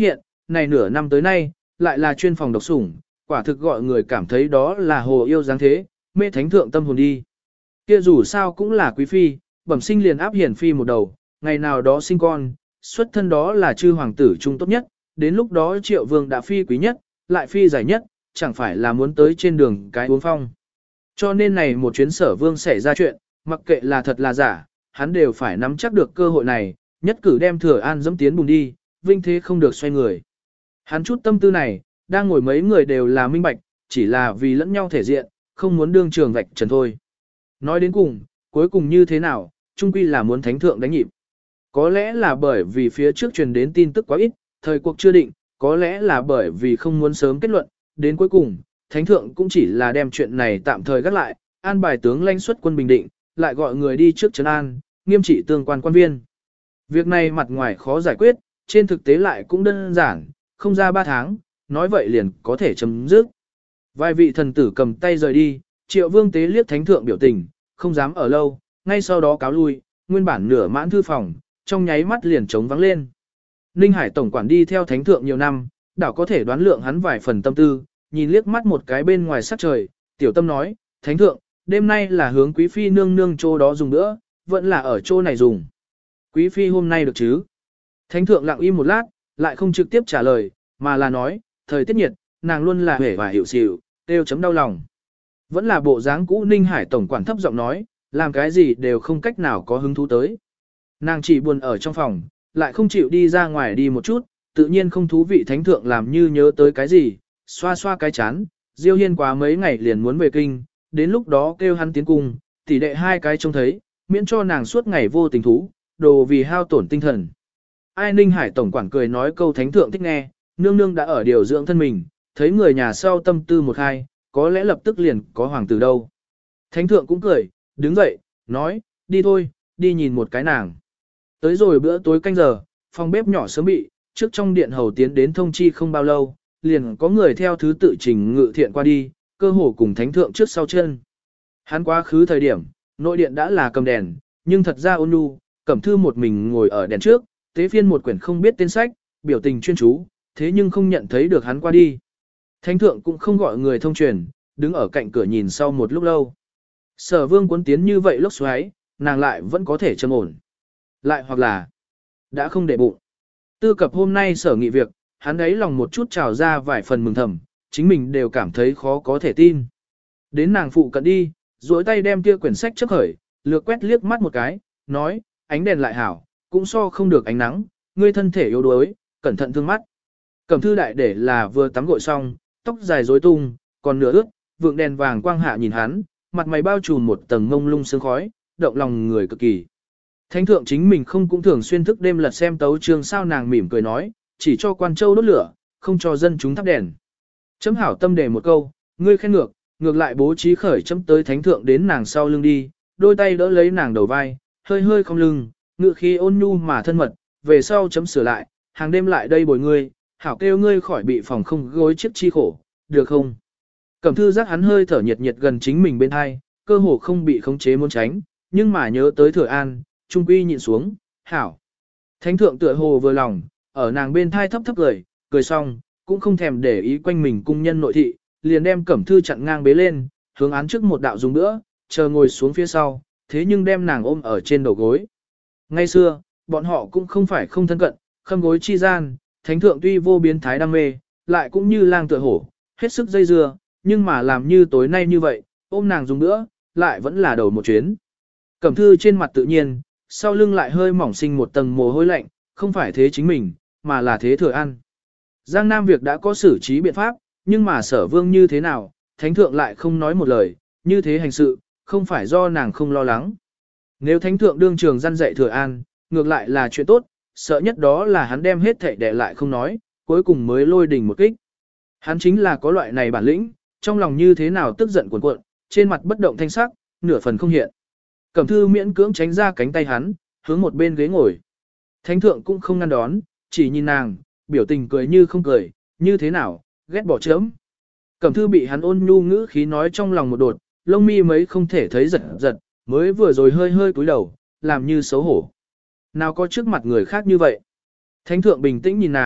này nửa năm tới nay, lại là chuyên phòng độc sủng, quả thực gọi người cảm thấy đó là hồ yêu dáng thế, mê thánh thượng tâm hồn đi. Kia dù sao cũng là quý phi, bẩm sinh liền áp hiển phi một đầu, ngày nào đó sinh con, xuất thân đó là chư hoàng tử trung tốt nhất, đến lúc đó triệu vương đã phi quý nhất, lại phi giải nhất, chẳng phải là muốn tới trên đường cái uống phong. Cho nên này một chuyến sở vương xảy ra chuyện, mặc kệ là thật là giả, hắn đều phải nắm chắc được cơ hội này, nhất cử đem Thừa An dẫm tiến bùn đi, vinh thế không được xoay người. Hắn chút tâm tư này, đang ngồi mấy người đều là minh bạch, chỉ là vì lẫn nhau thể diện, không muốn đương trường vạch trần thôi. Nói đến cùng, cuối cùng như thế nào, chung quy là muốn thánh thượng đánh nhịp. Có lẽ là bởi vì phía trước truyền đến tin tức quá ít, thời cuộc chưa định, có lẽ là bởi vì không muốn sớm kết luận, đến cuối cùng, thánh thượng cũng chỉ là đem chuyện này tạm thời gác lại, an bài tướng lãnh xuất quân Bình Định, lại gọi người đi trước trấn an, nghiêm trị tương quan quan viên. Việc này mặt ngoài khó giải quyết, trên thực tế lại cũng đơn giản, không ra ba tháng, nói vậy liền có thể chấm dứt. Vài vị thần tử cầm tay rời đi, Triệu Vương tế liếc thánh thượng biểu tình, không dám ở lâu, ngay sau đó cáo lui, nguyên bản nửa mãn thư phòng, trong nháy mắt liền trống vắng lên. Ninh Hải tổng quản đi theo thánh thượng nhiều năm, đảo có thể đoán lượng hắn vài phần tâm tư, nhìn liếc mắt một cái bên ngoài sắc trời, tiểu tâm nói, thánh thượng, đêm nay là hướng quý phi nương nương chỗ đó dùng nữa, vẫn là ở chỗ này dùng. Quý phi hôm nay được chứ? Thánh thượng lặng im một lát, lại không trực tiếp trả lời, mà là nói, thời tiết nhiệt, nàng luôn là hể và hiểu xỉu, đều chấm đau lòng. Vẫn là bộ dáng cũ Ninh Hải tổng quản thấp giọng nói, làm cái gì đều không cách nào có hứng thú tới. Nàng chỉ buồn ở trong phòng, lại không chịu đi ra ngoài đi một chút, tự nhiên không thú vị thánh thượng làm như nhớ tới cái gì, xoa xoa cái chán, Diêu Hiên quá mấy ngày liền muốn về kinh, đến lúc đó kêu hắn tiến cung, tỷ đệ hai cái trông thấy, miễn cho nàng suốt ngày vô tình thú, đồ vì hao tổn tinh thần. Ai Ninh Hải tổng quản cười nói câu thánh thượng thích nghe, nương nương đã ở điều dưỡng thân mình, thấy người nhà sau tâm tư một hai, có lẽ lập tức liền có hoàng tử đâu. Thánh thượng cũng cười, đứng dậy, nói, đi thôi, đi nhìn một cái nàng. Tới rồi bữa tối canh giờ, phòng bếp nhỏ sớm bị, trước trong điện hầu tiến đến thông chi không bao lâu, liền có người theo thứ tự trình ngự thiện qua đi, cơ hồ cùng thánh thượng trước sau chân. Hắn quá khứ thời điểm, nội điện đã là cầm đèn, nhưng thật ra ôn nhu, Cẩm Thư một mình ngồi ở đèn trước, tế phiên một quyển không biết tên sách, biểu tình chuyên chú, thế nhưng không nhận thấy được hắn qua đi. Thánh thượng cũng không gọi người thông truyền, đứng ở cạnh cửa nhìn sau một lúc lâu. Sở vương cuốn tiến như vậy lốc xoáy, nàng lại vẫn có thể trầm ổn. Lại hoặc là, đã không để bụng. Tư cập hôm nay sở nghị việc, hắn ấy lòng một chút trào ra vài phần mừng thầm, chính mình đều cảm thấy khó có thể tin. Đến nàng phụ cận đi, duỗi tay đem kia quyển sách chấp khởi, lược quét liếc mắt một cái, nói, ánh đèn lại hảo, cũng so không được ánh nắng, ngươi thân thể yếu đuối, cẩn thận thương mắt. Cẩm Thư đại để là vừa tắm gội xong, tóc dài rối tung, còn nửa ướt, vượng đèn vàng quang hạ nhìn hắn, mặt mày bao trùm một tầng ngông lung sương khói, động lòng người cực kỳ. Thánh thượng chính mình không cũng thường xuyên thức đêm lật xem tấu chương sao, nàng mỉm cười nói, chỉ cho quan châu đốt lửa, không cho dân chúng thắp đèn. Chấm hảo tâm để một câu, ngươi khen ngược, ngược lại bố trí khởi chấm tới thánh thượng đến nàng sau lưng đi, đôi tay đỡ lấy nàng đầu vai, hơi hơi không lưng, ngự khí ôn nhu mà thân mật, về sau chấm sửa lại, hàng đêm lại đây bồi ngươi, hảo kêu ngươi khỏi bị phòng không gối chiếc chi khổ, được không? Cẩm Thư giác hắn hơi thở nhiệt nhiệt gần chính mình bên hai, cơ hồ không bị khống chế muốn tránh, nhưng mà nhớ tới Thừa An, trung quy nhịn xuống, hảo. Thánh thượng tựa hồ vừa lòng, ở nàng bên thai thấp thấp cười, cười xong, cũng không thèm để ý quanh mình cung nhân nội thị, liền đem Cẩm Thư chặn ngang bế lên, hướng án trước một đạo dùng nữa, chờ ngồi xuống phía sau, thế nhưng đem nàng ôm ở trên đầu gối. Ngay xưa, bọn họ cũng không phải không thân cận, khâm gối chi gian, thánh thượng tuy vô biến thái đam mê, lại cũng như lang tựa hổ, hết sức dây dưa, nhưng mà làm như tối nay như vậy, ôm nàng dùng nữa, lại vẫn là đầu một chuyến. Cẩm Thư trên mặt tự nhiên, sau lưng lại hơi mỏng sinh một tầng mồ hôi lạnh, không phải thế chính mình, mà là thế Thừa An. Giang Nam việc đã có xử trí biện pháp, nhưng mà sở vương như thế nào, thánh thượng lại không nói một lời, như thế hành sự, không phải do nàng không lo lắng. Nếu thánh thượng đương trường răn dạy Thừa An, ngược lại là chuyện tốt, sợ nhất đó là hắn đem hết thảy để lại không nói, cuối cùng mới lôi đình một kích. Hắn chính là có loại này bản lĩnh, trong lòng như thế nào tức giận cuồn cuộn, trên mặt bất động thanh sắc, nửa phần không hiện. Cẩm Thư miễn cưỡng tránh ra cánh tay hắn, hướng một bên ghế ngồi. Thánh thượng cũng không ngăn đón, chỉ nhìn nàng, biểu tình cười như không cười, như thế nào, ghét bỏ chớm. Cẩm Thư bị hắn ôn nhu ngữ khí nói trong lòng một đột, lông mi mấy không thể thấy giật giật, mới vừa rồi hơi hơi cúi đầu, làm như xấu hổ. Nào có trước mặt người khác như vậy. Thánh thượng bình tĩnh nhìn nàng,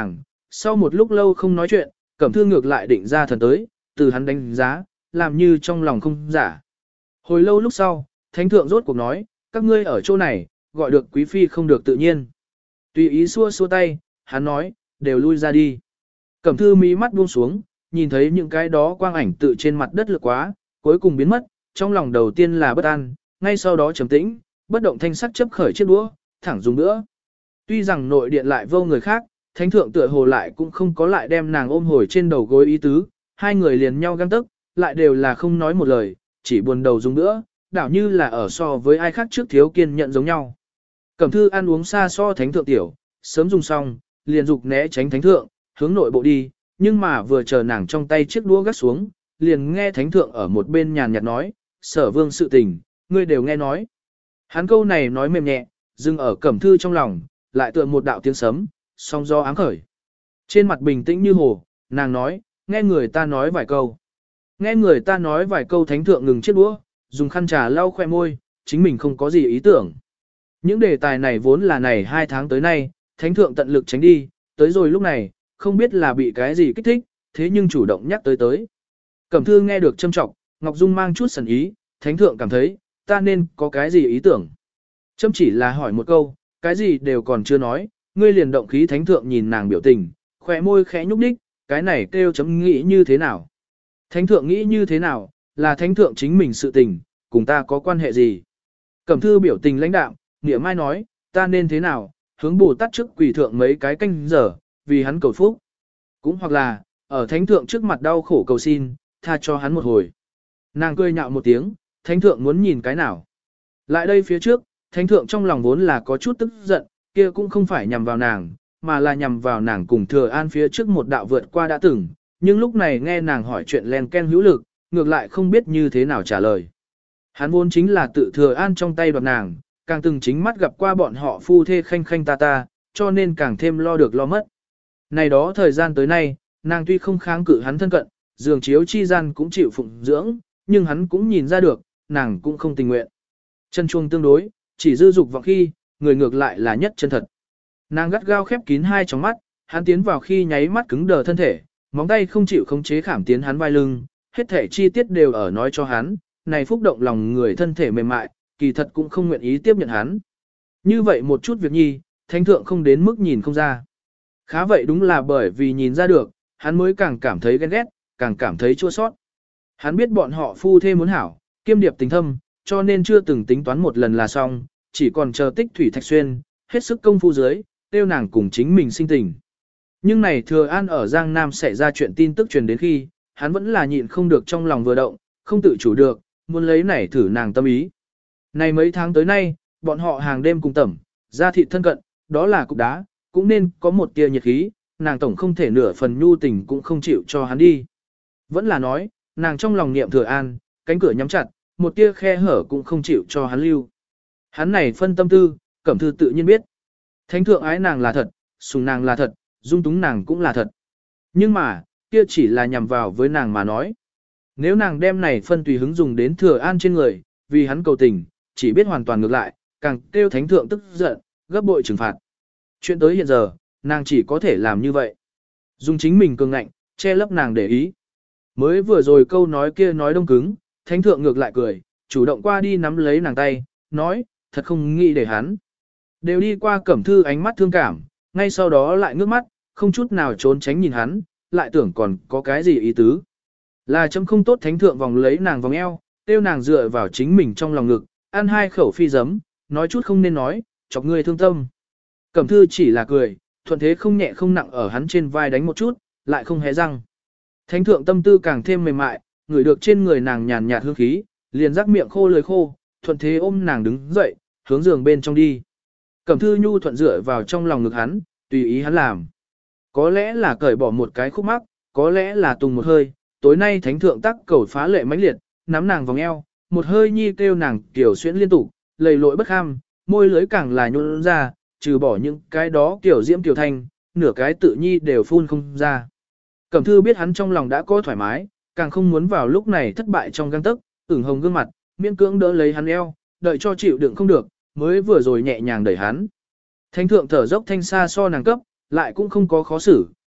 Sau một lúc lâu không nói chuyện, Cẩm Thư ngược lại định ra thần tới, từ hắn đánh giá, làm như trong lòng không giả. Hồi lâu lúc sau, thánh thượng rốt cuộc nói, các ngươi ở chỗ này, gọi được quý phi không được tự nhiên. Tùy ý xua xua tay, hắn nói, đều lui ra đi. Cẩm Thư mí mắt buông xuống, nhìn thấy những cái đó quang ảnh tự trên mặt đất lược quá, cuối cùng biến mất, trong lòng đầu tiên là bất an, ngay sau đó trầm tĩnh, bất động thanh sắc chấp khởi chiếc đũa, thẳng dùng nữa. Tuy rằng nội điện lại vô người khác, thánh thượng tựa hồ lại cũng không có lại đem nàng ôm hồi trên đầu gối ý tứ, hai người liền nhau găng tức, lại đều là không nói một lời, chỉ buồn đầu dùng nữa, đảo như là ở so với ai khác trước thiếu kiên nhận giống nhau. Cẩm Thư ăn uống xa so thánh thượng tiểu, sớm dùng xong, liền dục né tránh thánh thượng, hướng nội bộ đi, nhưng mà vừa chờ nàng trong tay chiếc đũa gắt xuống, liền nghe thánh thượng ở một bên nhàn nhạt nói, sở vương sự tình, ngươi đều nghe nói. Hắn câu này nói mềm nhẹ, dừng ở Cẩm Thư trong lòng, lại tựa một đạo tiếng sấm, song do áng khởi. Trên mặt bình tĩnh như hồ, nàng nói, nghe người ta nói vài câu. Nghe người ta nói vài câu thánh thượng ngừng chiếc đũa, dùng khăn trà lau khoe môi, chính mình không có gì ý tưởng. Những đề tài này vốn là này hai tháng tới nay, thánh thượng tận lực tránh đi, tới rồi lúc này, không biết là bị cái gì kích thích, thế nhưng chủ động nhắc tới tới. Cẩm Thư nghe được châm trọng, Ngọc Dung mang chút sần ý, thánh thượng cảm thấy, ta nên có cái gì ý tưởng. Châm chỉ là hỏi một câu, cái gì đều còn chưa nói, ngươi liền động khí thánh thượng nhìn nàng biểu tình, khỏe môi khẽ nhúc đích, cái này kêu chấm nghĩ như thế nào. Thánh thượng nghĩ như thế nào, là thánh thượng chính mình sự tình, cùng ta có quan hệ gì. Cẩm Thư biểu tình lãnh đạm, nghĩa mai nói, ta nên thế nào, hướng Bồ Tát trước quỳ thượng mấy cái canh giờ, vì hắn cầu phúc. Cũng hoặc là, ở thánh thượng trước mặt đau khổ cầu xin, tha cho hắn một hồi. Nàng cười nhạo một tiếng, thánh thượng muốn nhìn cái nào. Lại đây phía trước, thánh thượng trong lòng vốn là có chút tức giận, kia cũng không phải nhằm vào nàng, mà là nhằm vào nàng cùng thừa an phía trước một đạo vượt qua đã từng, nhưng lúc này nghe nàng hỏi chuyện len ken hữu lực, ngược lại không biết như thế nào trả lời. Hắn vốn chính là tự thừa an trong tay đoạt nàng, càng từng chính mắt gặp qua bọn họ phu thê khanh khanh ta ta, cho nên càng thêm lo được lo mất. Này đó thời gian tới nay, nàng tuy không kháng cự hắn thân cận, giường chiếu chi gian cũng chịu phụng dưỡng, nhưng hắn cũng nhìn ra được, nàng cũng không tình nguyện. Chân chuông tương đối, chỉ dư dục vọng khi, người ngược lại là nhất chân thật. Nàng gắt gao khép kín hai tròng mắt, hắn tiến vào khi nháy mắt cứng đờ thân thể, móng tay không chịu khống chế khảm tiến hắn vai lưng, hết thể chi tiết đều ở nói cho hắn, này phúc động lòng người thân thể mềm mại, kỳ thật cũng không nguyện ý tiếp nhận hắn. Như vậy một chút việc nhi, thánh thượng không đến mức nhìn không ra. Khá vậy đúng là bởi vì nhìn ra được, hắn mới càng cảm thấy ghen ghét, càng cảm thấy chua sót. Hắn biết bọn họ phu thê muốn hảo, kiêm điệp tình thâm, cho nên chưa từng tính toán một lần là xong, chỉ còn chờ tích thủy thạch xuyên, hết sức công phu dưới, tiêu nàng cùng chính mình sinh tình. Nhưng này thừa an ở Giang Nam xảy ra chuyện tin tức truyền đến khi, hắn vẫn là nhịn không được trong lòng vừa động, không tự chủ được, muốn lấy này thử nàng tâm ý. Này mấy tháng tới nay, bọn họ hàng đêm cùng tẩm, ra thịt thân cận, đó là cục đá, cũng nên có một tia nhiệt khí, nàng tổng không thể nửa phần nhu tình cũng không chịu cho hắn đi. Vẫn là nói, nàng trong lòng niệm thừa an, cánh cửa nhắm chặt, một tia khe hở cũng không chịu cho hắn lưu. Hắn này phân tâm tư, Cẩm Thư tự nhiên biết. Thánh thượng ái nàng là thật, sùng nàng là thật, dung túng nàng cũng là thật. Nhưng mà, kia chỉ là nhằm vào với nàng mà nói. Nếu nàng đem này phân tùy hứng dùng đến thừa an trên người, vì hắn cầu tình, chỉ biết hoàn toàn ngược lại, càng kêu thánh thượng tức giận, gấp bội trừng phạt. Chuyện tới hiện giờ, nàng chỉ có thể làm như vậy. Dùng chính mình cường ngạnh, che lấp nàng để ý. Mới vừa rồi câu nói kia nói đông cứng, thánh thượng ngược lại cười, chủ động qua đi nắm lấy nàng tay, nói, thật không nghĩ để hắn. Đều đi qua Cẩm Thư ánh mắt thương cảm, ngay sau đó lại ngước mắt, không chút nào trốn tránh nhìn hắn, lại tưởng còn có cái gì ý tứ. Là chấm không tốt thánh thượng vòng lấy nàng vòng eo, tiêu nàng dựa vào chính mình trong lòng ngực, ăn hai khẩu phi giấm, nói chút không nên nói, chọc người thương tâm. Cẩm Thư chỉ là cười, thuận thế không nhẹ không nặng ở hắn trên vai đánh một chút, lại không hé răng. Thánh thượng tâm tư càng thêm mềm mại, ngửi được trên người nàng nhàn nhạt hương khí, liền rắc miệng khô lời khô, thuận thế ôm nàng đứng dậy, hướng giường bên trong đi. Cẩm Thư nhu thuận dựa vào trong lòng ngực hắn, tùy ý hắn làm. Có lẽ là cởi bỏ một cái khúc mắc, có lẽ là tùng một hơi, tối nay thánh thượng tắc cầu phá lệ mãnh liệt, nắm nàng vòng eo, một hơi nhi kêu nàng kiểu xuyễn liên tục, lầy lội bất kham, môi lưới càng là nhún ra, trừ bỏ những cái đó kiểu diễm tiểu thanh, nửa cái tự nhi đều phun không ra. Cẩm Thư biết hắn trong lòng đã có thoải mái, càng không muốn vào lúc này thất bại trong găng tức, ửng hồng gương mặt, miễn cưỡng đỡ lấy hắn eo, đợi cho chịu đựng không được, mới vừa rồi nhẹ nhàng đẩy hắn. Thánh thượng thở dốc thanh xa so nàng cấp, lại cũng không có khó xử,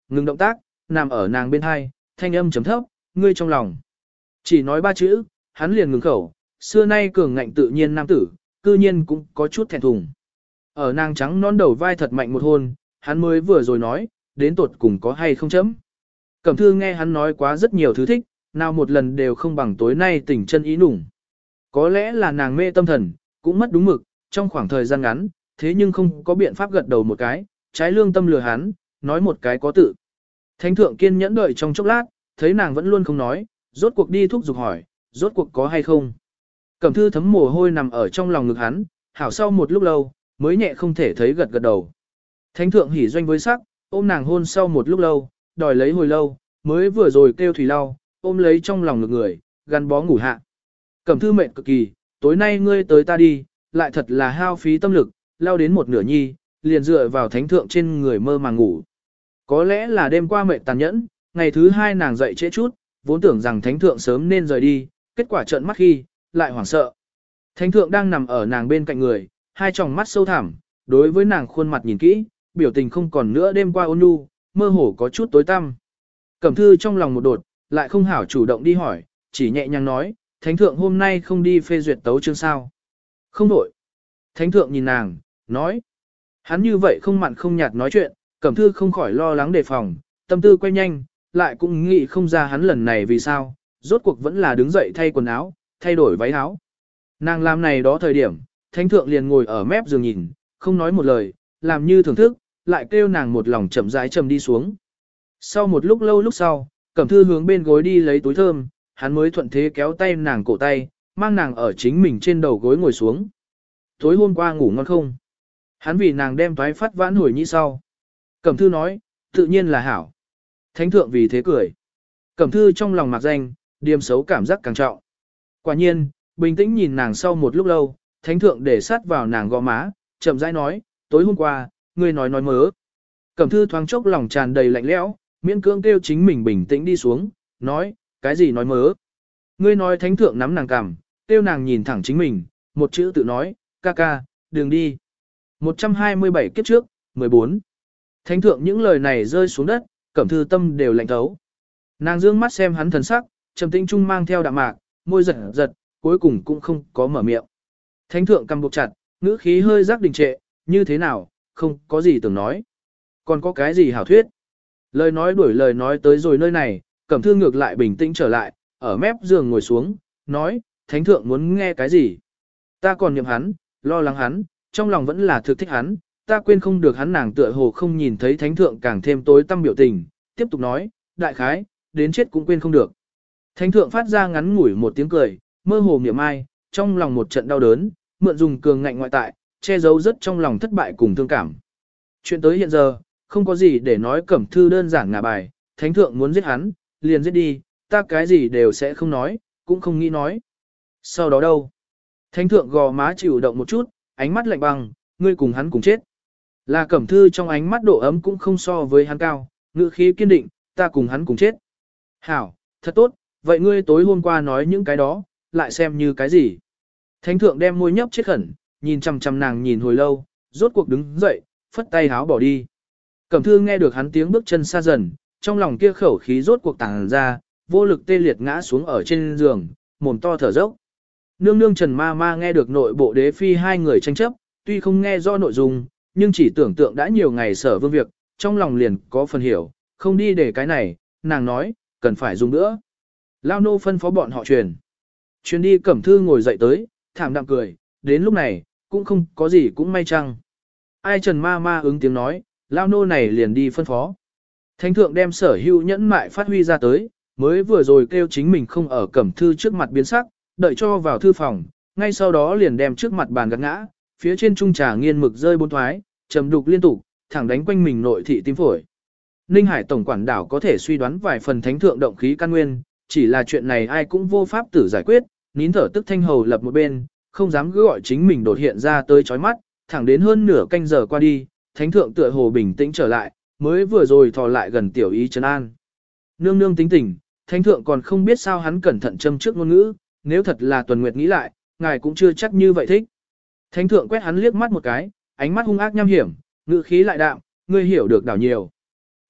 ngừng động tác, nằm ở nàng bên hai, thanh âm chấm thấp, ngươi trong lòng. Chỉ nói ba chữ, hắn liền ngừng khẩu, xưa nay cường ngạnh tự nhiên nam tử, cư nhiên cũng có chút thẹn thùng. Ở nàng trắng non đầu vai thật mạnh một hôn, hắn mới vừa rồi nói, đến tuột cùng có hay không chấm. Cẩm Thư nghe hắn nói quá rất nhiều thứ thích, nào một lần đều không bằng tối nay tình chân ý nủng. Có lẽ là nàng mê tâm thần, cũng mất đúng mực, trong khoảng thời gian ngắn, thế nhưng không có biện pháp gật đầu một cái, trái lương tâm lừa hắn, nói một cái có tự. Thánh thượng kiên nhẫn đợi trong chốc lát, thấy nàng vẫn luôn không nói, rốt cuộc đi thúc giục hỏi, rốt cuộc có hay không. Cẩm Thư thấm mồ hôi nằm ở trong lòng ngực hắn, hảo sau một lúc lâu, mới nhẹ không thể thấy gật gật đầu. Thánh thượng hỉ doanh với sắc, ôm nàng hôn sau một lúc lâu, đòi lấy hồi lâu, mới vừa rồi kêu thủy lau, ôm lấy trong lòng ngực người, gắn bó ngủ hạ. Cẩm Thư mệt cực kỳ, tối nay ngươi tới ta đi, lại thật là hao phí tâm lực, lao đến một nửa nhi, liền dựa vào thánh thượng trên người mơ màng ngủ. Có lẽ là đêm qua mệt tàn nhẫn, ngày thứ hai nàng dậy trễ chút, vốn tưởng rằng thánh thượng sớm nên rời đi, kết quả trợn mắt khi, lại hoảng sợ. Thánh thượng đang nằm ở nàng bên cạnh người, hai tròng mắt sâu thẳm, đối với nàng khuôn mặt nhìn kỹ, biểu tình không còn nữa đêm qua ôn nhu, mơ hồ có chút tối tăm. Cẩm Thư trong lòng một đột, lại không hảo chủ động đi hỏi, chỉ nhẹ nhàng nói, thánh thượng hôm nay không đi phê duyệt tấu chương sao. Không đổi. Thánh thượng nhìn nàng, nói. Hắn như vậy không mặn không nhạt nói chuyện, Cẩm Thư không khỏi lo lắng đề phòng, tâm tư quay nhanh, lại cũng nghĩ không ra hắn lần này vì sao, rốt cuộc vẫn là đứng dậy thay quần áo, thay đổi váy áo. Nàng làm này đó thời điểm, thánh thượng liền ngồi ở mép giường nhìn, không nói một lời, làm như thưởng thức, lại kêu nàng một lòng chậm rãi trầm đi xuống. Sau một lúc lâu lúc sau, Cẩm Thư hướng bên gối đi lấy túi thơm, hắn mới thuận thế kéo tay nàng cổ tay, mang nàng ở chính mình trên đầu gối ngồi xuống. Tối hôm qua ngủ ngon không? Hắn vì nàng đem toái phát vãn hồi như sau. Cẩm Thư nói, tự nhiên là hảo. Thánh thượng vì thế cười. Cẩm Thư trong lòng mặc danh, điềm xấu cảm giác càng trọng. Quả nhiên, bình tĩnh nhìn nàng sau một lúc lâu, thánh thượng để sát vào nàng gò má, chậm rãi nói, tối hôm qua, ngươi nói nói mớ. Cẩm Thư thoáng chốc lòng tràn đầy lạnh lẽo, miễn cưỡng kêu chính mình bình tĩnh đi xuống, nói, cái gì nói mớ. Ngươi nói thánh thượng nắm nàng cằm, kêu nàng nhìn thẳng chính mình, một chữ tự nói, ca ca, đừng đi. một trăm hai mươi bảy kiếp trước, mười bốn. Thánh thượng những lời này rơi xuống đất, Cẩm Thư tâm đều lạnh thấu. Nàng dương mắt xem hắn thần sắc, trầm tĩnh trung mang theo đạm mạc, môi giật giật, cuối cùng cũng không có mở miệng. Thánh thượng cầm buộc chặt, ngữ khí hơi rắc đình trệ, như thế nào, không có gì tưởng nói. Còn có cái gì hảo thuyết. Lời nói đuổi lời nói tới rồi nơi này, Cẩm Thư ngược lại bình tĩnh trở lại, ở mép giường ngồi xuống, nói, thánh thượng muốn nghe cái gì. Ta còn niệm hắn, lo lắng hắn, trong lòng vẫn là thực thích hắn, ta quên không được hắn. Nàng tựa hồ không nhìn thấy thánh thượng càng thêm tối tâm biểu tình, tiếp tục nói, đại khái, đến chết cũng quên không được. Thánh thượng phát ra ngắn ngủi một tiếng cười, mơ hồ niệm ai, trong lòng một trận đau đớn, mượn dùng cường ngạnh ngoại tại, che giấu rất trong lòng thất bại cùng thương cảm. Chuyện tới hiện giờ, không có gì để nói. Cẩm Thư đơn giản ngả bài, thánh thượng muốn giết hắn, liền giết đi, ta cái gì đều sẽ không nói, cũng không nghĩ nói. Sau đó đâu? Thánh thượng gò má chịu động một chút, ánh mắt lạnh băng, ngươi cùng hắn cùng chết. Là Cẩm Thư trong ánh mắt độ ấm cũng không so với hắn cao, ngữ khí kiên định, ta cùng hắn cùng chết. Hảo, thật tốt, vậy ngươi tối hôm qua nói những cái đó, lại xem như cái gì? Thánh thượng đem môi nhấp chết khẩn, nhìn chằm chằm nàng nhìn hồi lâu, rốt cuộc đứng dậy, phất tay háo bỏ đi. Cẩm Thư nghe được hắn tiếng bước chân xa dần, trong lòng kia khẩu khí rốt cuộc tàng ra, vô lực tê liệt ngã xuống ở trên giường, mồm to thở dốc. Nương nương Trần Ma Ma nghe được nội bộ đế phi hai người tranh chấp, tuy không nghe rõ nội dung, nhưng chỉ tưởng tượng đã nhiều ngày sở vương việc, trong lòng liền có phần hiểu, không đi để cái này, nàng nói, cần phải dùng nữa. Lao nô phân phó bọn họ truyền. Truyền đi. Cẩm Thư ngồi dậy tới, thảm đạm cười, đến lúc này, cũng không có gì cũng may chăng. Ai Trần Ma Ma ứng tiếng nói, Lao nô này liền đi phân phó. Thánh thượng đem sở hữu nhẫn mại phát huy ra tới, mới vừa rồi kêu chính mình không ở Cẩm Thư trước mặt biến sắc, đợi cho vào thư phòng, ngay sau đó liền đem trước mặt bàn gạt ngã, phía trên trung trà nghiên mực rơi bốn thoái, trầm đục liên tục, thẳng đánh quanh mình nội thị tim phổi. Ninh Hải tổng quản đảo có thể suy đoán vài phần thánh thượng động khí căn nguyên, chỉ là chuyện này ai cũng vô pháp tử giải quyết, nín thở tức thanh hầu lập một bên, không dám cứ gọi chính mình đột hiện ra tới chói mắt, thẳng đến hơn nửa canh giờ qua đi, thánh thượng tựa hồ bình tĩnh trở lại, mới vừa rồi thò lại gần tiểu ý trấn an. Nương nương tính tình, thánh thượng còn không biết sao hắn cẩn thận châm trước ngôn ngữ, nếu thật là Tuần Nguyệt nghĩ lại, ngài cũng chưa chắc như vậy thích. Thánh thượng quét hắn liếc mắt một cái, ánh mắt hung ác nham hiểm, ngữ khí lại đạm, ngươi hiểu được đảo nhiều.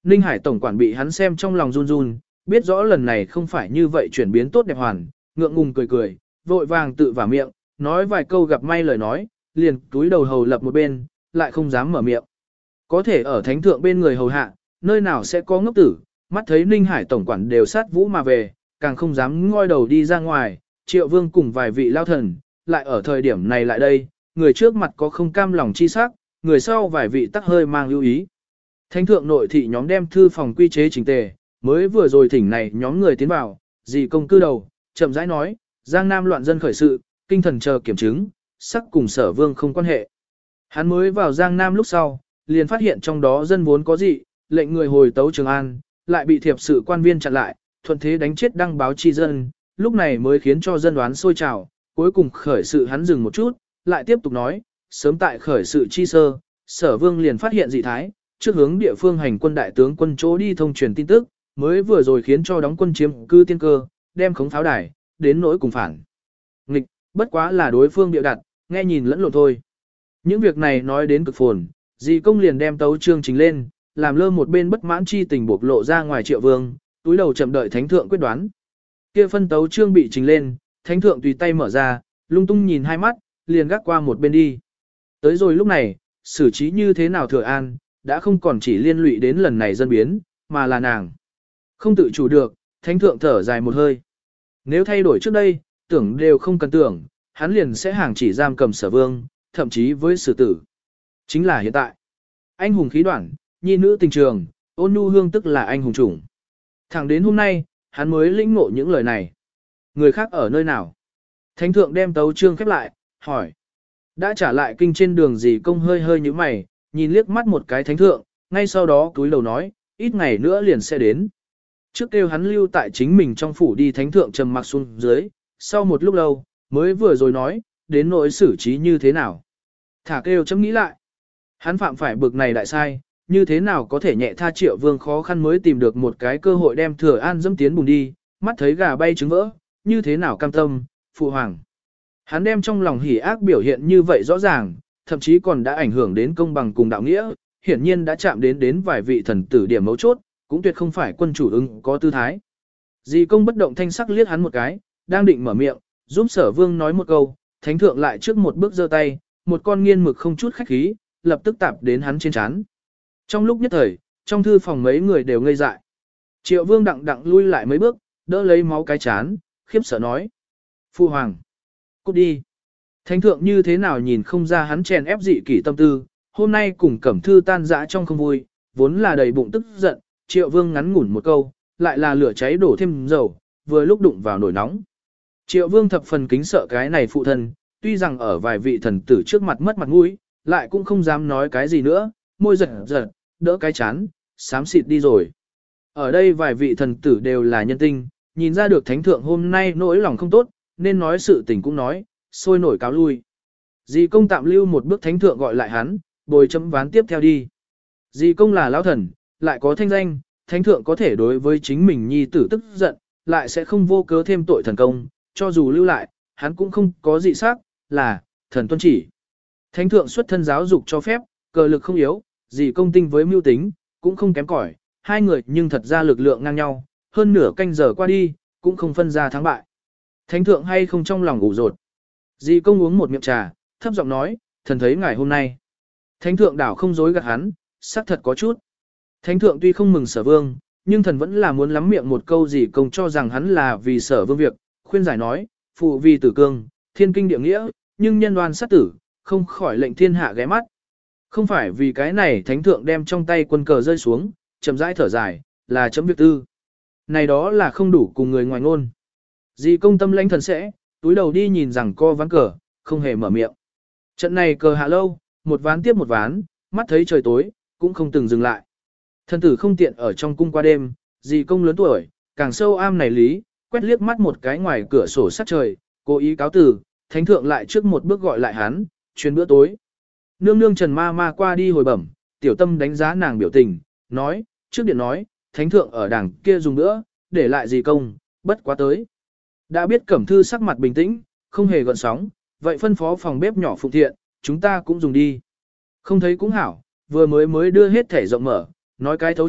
Ninh Hải tổng quản bị hắn xem trong lòng run run, biết rõ lần này không phải như vậy chuyển biến tốt đẹp hoàn, ngượng ngùng cười cười, vội vàng tự vả miệng, nói vài câu gặp may lời nói, liền túi đầu hầu lập một bên, lại không dám mở miệng. Có thể ở thánh thượng bên người hầu hạ, nơi nào sẽ có ngốc tử, mắt thấy Ninh Hải tổng quản đều sát vũ mà về, càng không dám ngoi đầu đi ra ngoài, Triệu Vương cùng vài vị lao thần, lại ở thời điểm này lại đây, người trước mặt có không cam lòng chi sắc, người sau vài vị tắc hơi mang lưu ý. Thánh thượng nội thị nhóm đem thư phòng quy chế chỉnh tề, mới vừa rồi thỉnh này nhóm người tiến vào, dì công cư đầu, chậm rãi nói, Giang Nam loạn dân khởi sự, kinh thần chờ kiểm chứng, sắc cùng sở vương không quan hệ. Hắn mới vào Giang Nam lúc sau, liền phát hiện trong đó dân vốn có dị, lệnh người hồi tấu Trường An, lại bị thiệp sự quan viên chặn lại, thuận thế đánh chết đăng báo chi dân, lúc này mới khiến cho dân đoán sôi trào, cuối cùng khởi sự hắn dừng một chút, lại tiếp tục nói, sớm tại khởi sự chi sơ, sở vương liền phát hiện dị thái, trước hướng địa phương hành quân đại tướng quân chỗ đi thông truyền tin tức, mới vừa rồi khiến cho đóng quân chiếm cư tiên cơ, đem khống pháo đài, đến nỗi cùng phản. Nghịch, bất quá là đối phương biểu đặt, nghe nhìn lẫn lộn thôi. Những việc này nói đến cực phồn, dì công liền đem tấu chương trình lên, làm lơ một bên bất mãn chi tình bộc lộ ra ngoài Triệu Vương, túi đầu chậm đợi thánh thượng quyết đoán. Kia phân tấu chương bị trình lên, thánh thượng tùy tay mở ra, lung tung nhìn hai mắt, liền gác qua một bên đi. Tới rồi lúc này, xử trí như thế nào thừa an, đã không còn chỉ liên lụy đến lần này dân biến, mà là nàng. Không tự chủ được, thánh thượng thở dài một hơi. Nếu thay đổi trước đây, tưởng đều không cần tưởng, hắn liền sẽ hàng chỉ giam cầm sở vương, thậm chí với xử tử. Chính là hiện tại. Anh hùng khí đoạn, nhi nữ tình trường, ôn nhu hương tức là anh hùng chủng. Thẳng đến hôm nay, hắn mới lĩnh ngộ những lời này. Người khác ở nơi nào? Thánh thượng đem tấu chương khép lại, hỏi. Đã trả lại kinh trên đường gì công hơi hơi như mày, nhìn liếc mắt một cái thánh thượng, ngay sau đó túi đầu nói, ít ngày nữa liền sẽ đến. Trước kêu hắn lưu tại chính mình trong phủ đi thánh thượng trầm mặc xuống dưới, sau một lúc lâu, mới vừa rồi nói, đến nỗi xử trí như thế nào. Thả kêu chấm nghĩ lại. Hắn phạm phải bực này đại sai, như thế nào có thể nhẹ tha Triệu Vương khó khăn mới tìm được một cái cơ hội đem Thừa An dẫm tiến bùn đi, mắt thấy gà bay trứng vỡ, như thế nào cam tâm, phụ hoàng. Hắn đem trong lòng hỉ ác biểu hiện như vậy rõ ràng, thậm chí còn đã ảnh hưởng đến công bằng cùng đạo nghĩa, hiển nhiên đã chạm đến đến vài vị thần tử điểm mấu chốt, cũng tuyệt không phải quân chủ ứng có tư thái. Dì công bất động thanh sắc liếc hắn một cái, đang định mở miệng, giúp sở vương nói một câu, thánh thượng lại trước một bước giơ tay, một con nghiên mực không chút khách khí, lập tức tạp đến hắn trên trán. Trong lúc nhất thời, trong thư phòng mấy người đều ngây dại. Triệu vương đặng đặng lui lại mấy bước, đỡ lấy máu cái chán, khiếp sợ nói. Phu hoàng, cút đi. Thánh thượng như thế nào nhìn không ra hắn chèn ép dị kỷ tâm tư, hôm nay cùng cẩm thư tan dã trong không vui, vốn là đầy bụng tức giận, triệu vương ngắn ngủn một câu, lại là lửa cháy đổ thêm dầu, vừa lúc đụng vào nổi nóng. Triệu vương thập phần kính sợ cái này phụ thân, tuy rằng ở vài vị thần tử trước mặt mất mặt mũi, lại cũng không dám nói cái gì nữa, môi giật giật, đỡ cái chán, xám xịt đi rồi. Ở đây vài vị thần tử đều là nhân tinh, nhìn ra được thánh thượng hôm nay nỗi lòng không tốt, nên nói sự tình cũng nói, sôi nổi cáo lui. Dì công tạm lưu một bước thánh thượng gọi lại hắn, bồi chấm ván tiếp theo đi. Dì công là lão thần, lại có thanh danh, thánh thượng có thể đối với chính mình nhi tử tức giận, lại sẽ không vô cớ thêm tội thần công, cho dù lưu lại, hắn cũng không có dị sắc, là, thần tuân chỉ. Thánh thượng xuất thân giáo dục cho phép, cờ lực không yếu, dì công tinh với mưu tính, cũng không kém cỏi, hai người nhưng thật ra lực lượng ngang nhau, hơn nửa canh giờ qua đi, cũng không phân ra thắng bại. Thánh thượng hay không trong lòng ủ rột. Dì công uống một miệng trà, thấp giọng nói, thần thấy ngài hôm nay. Thánh thượng đảo không dối gạt hắn, xác thật có chút. Thánh thượng tuy không mừng sở vương, nhưng thần vẫn là muốn lắm miệng một câu dì công cho rằng hắn là vì sở vương việc, khuyên giải nói, phụ vì tử cương, thiên kinh địa nghĩa, nhưng nhân đoan sát tử, không khỏi lệnh thiên hạ ghé mắt. Không phải vì cái này thánh thượng đem trong tay quân cờ rơi xuống, chậm rãi thở dài, là chấm việc tư. Này đó là không đủ cùng người ngoài ngôn. Dì công tâm lãnh thần sẽ, túi đầu đi nhìn rằng co ván cờ, không hề mở miệng. Trận này cờ hạ lâu, một ván tiếp một ván, mắt thấy trời tối, cũng không từng dừng lại. Thần tử không tiện ở trong cung qua đêm, dì công lớn tuổi, càng sâu am này lý, quét liếc mắt một cái ngoài cửa sổ sát trời, cố ý cáo từ, thánh thượng lại trước một bước gọi lại hắn, chuyến bữa tối. Nương nương Trần ma ma qua đi hồi bẩm, tiểu tâm đánh giá nàng biểu tình, nói, trước điện nói, thánh thượng ở đằng kia dùng nữa, để lại gì công, bất quá tới. Đã biết cẩm thư sắc mặt bình tĩnh, không hề gợn sóng, vậy phân phó phòng bếp nhỏ phụ thiện, chúng ta cũng dùng đi. Không thấy cũng hảo, vừa mới mới đưa hết thể rộng mở, nói cái thấu triệt,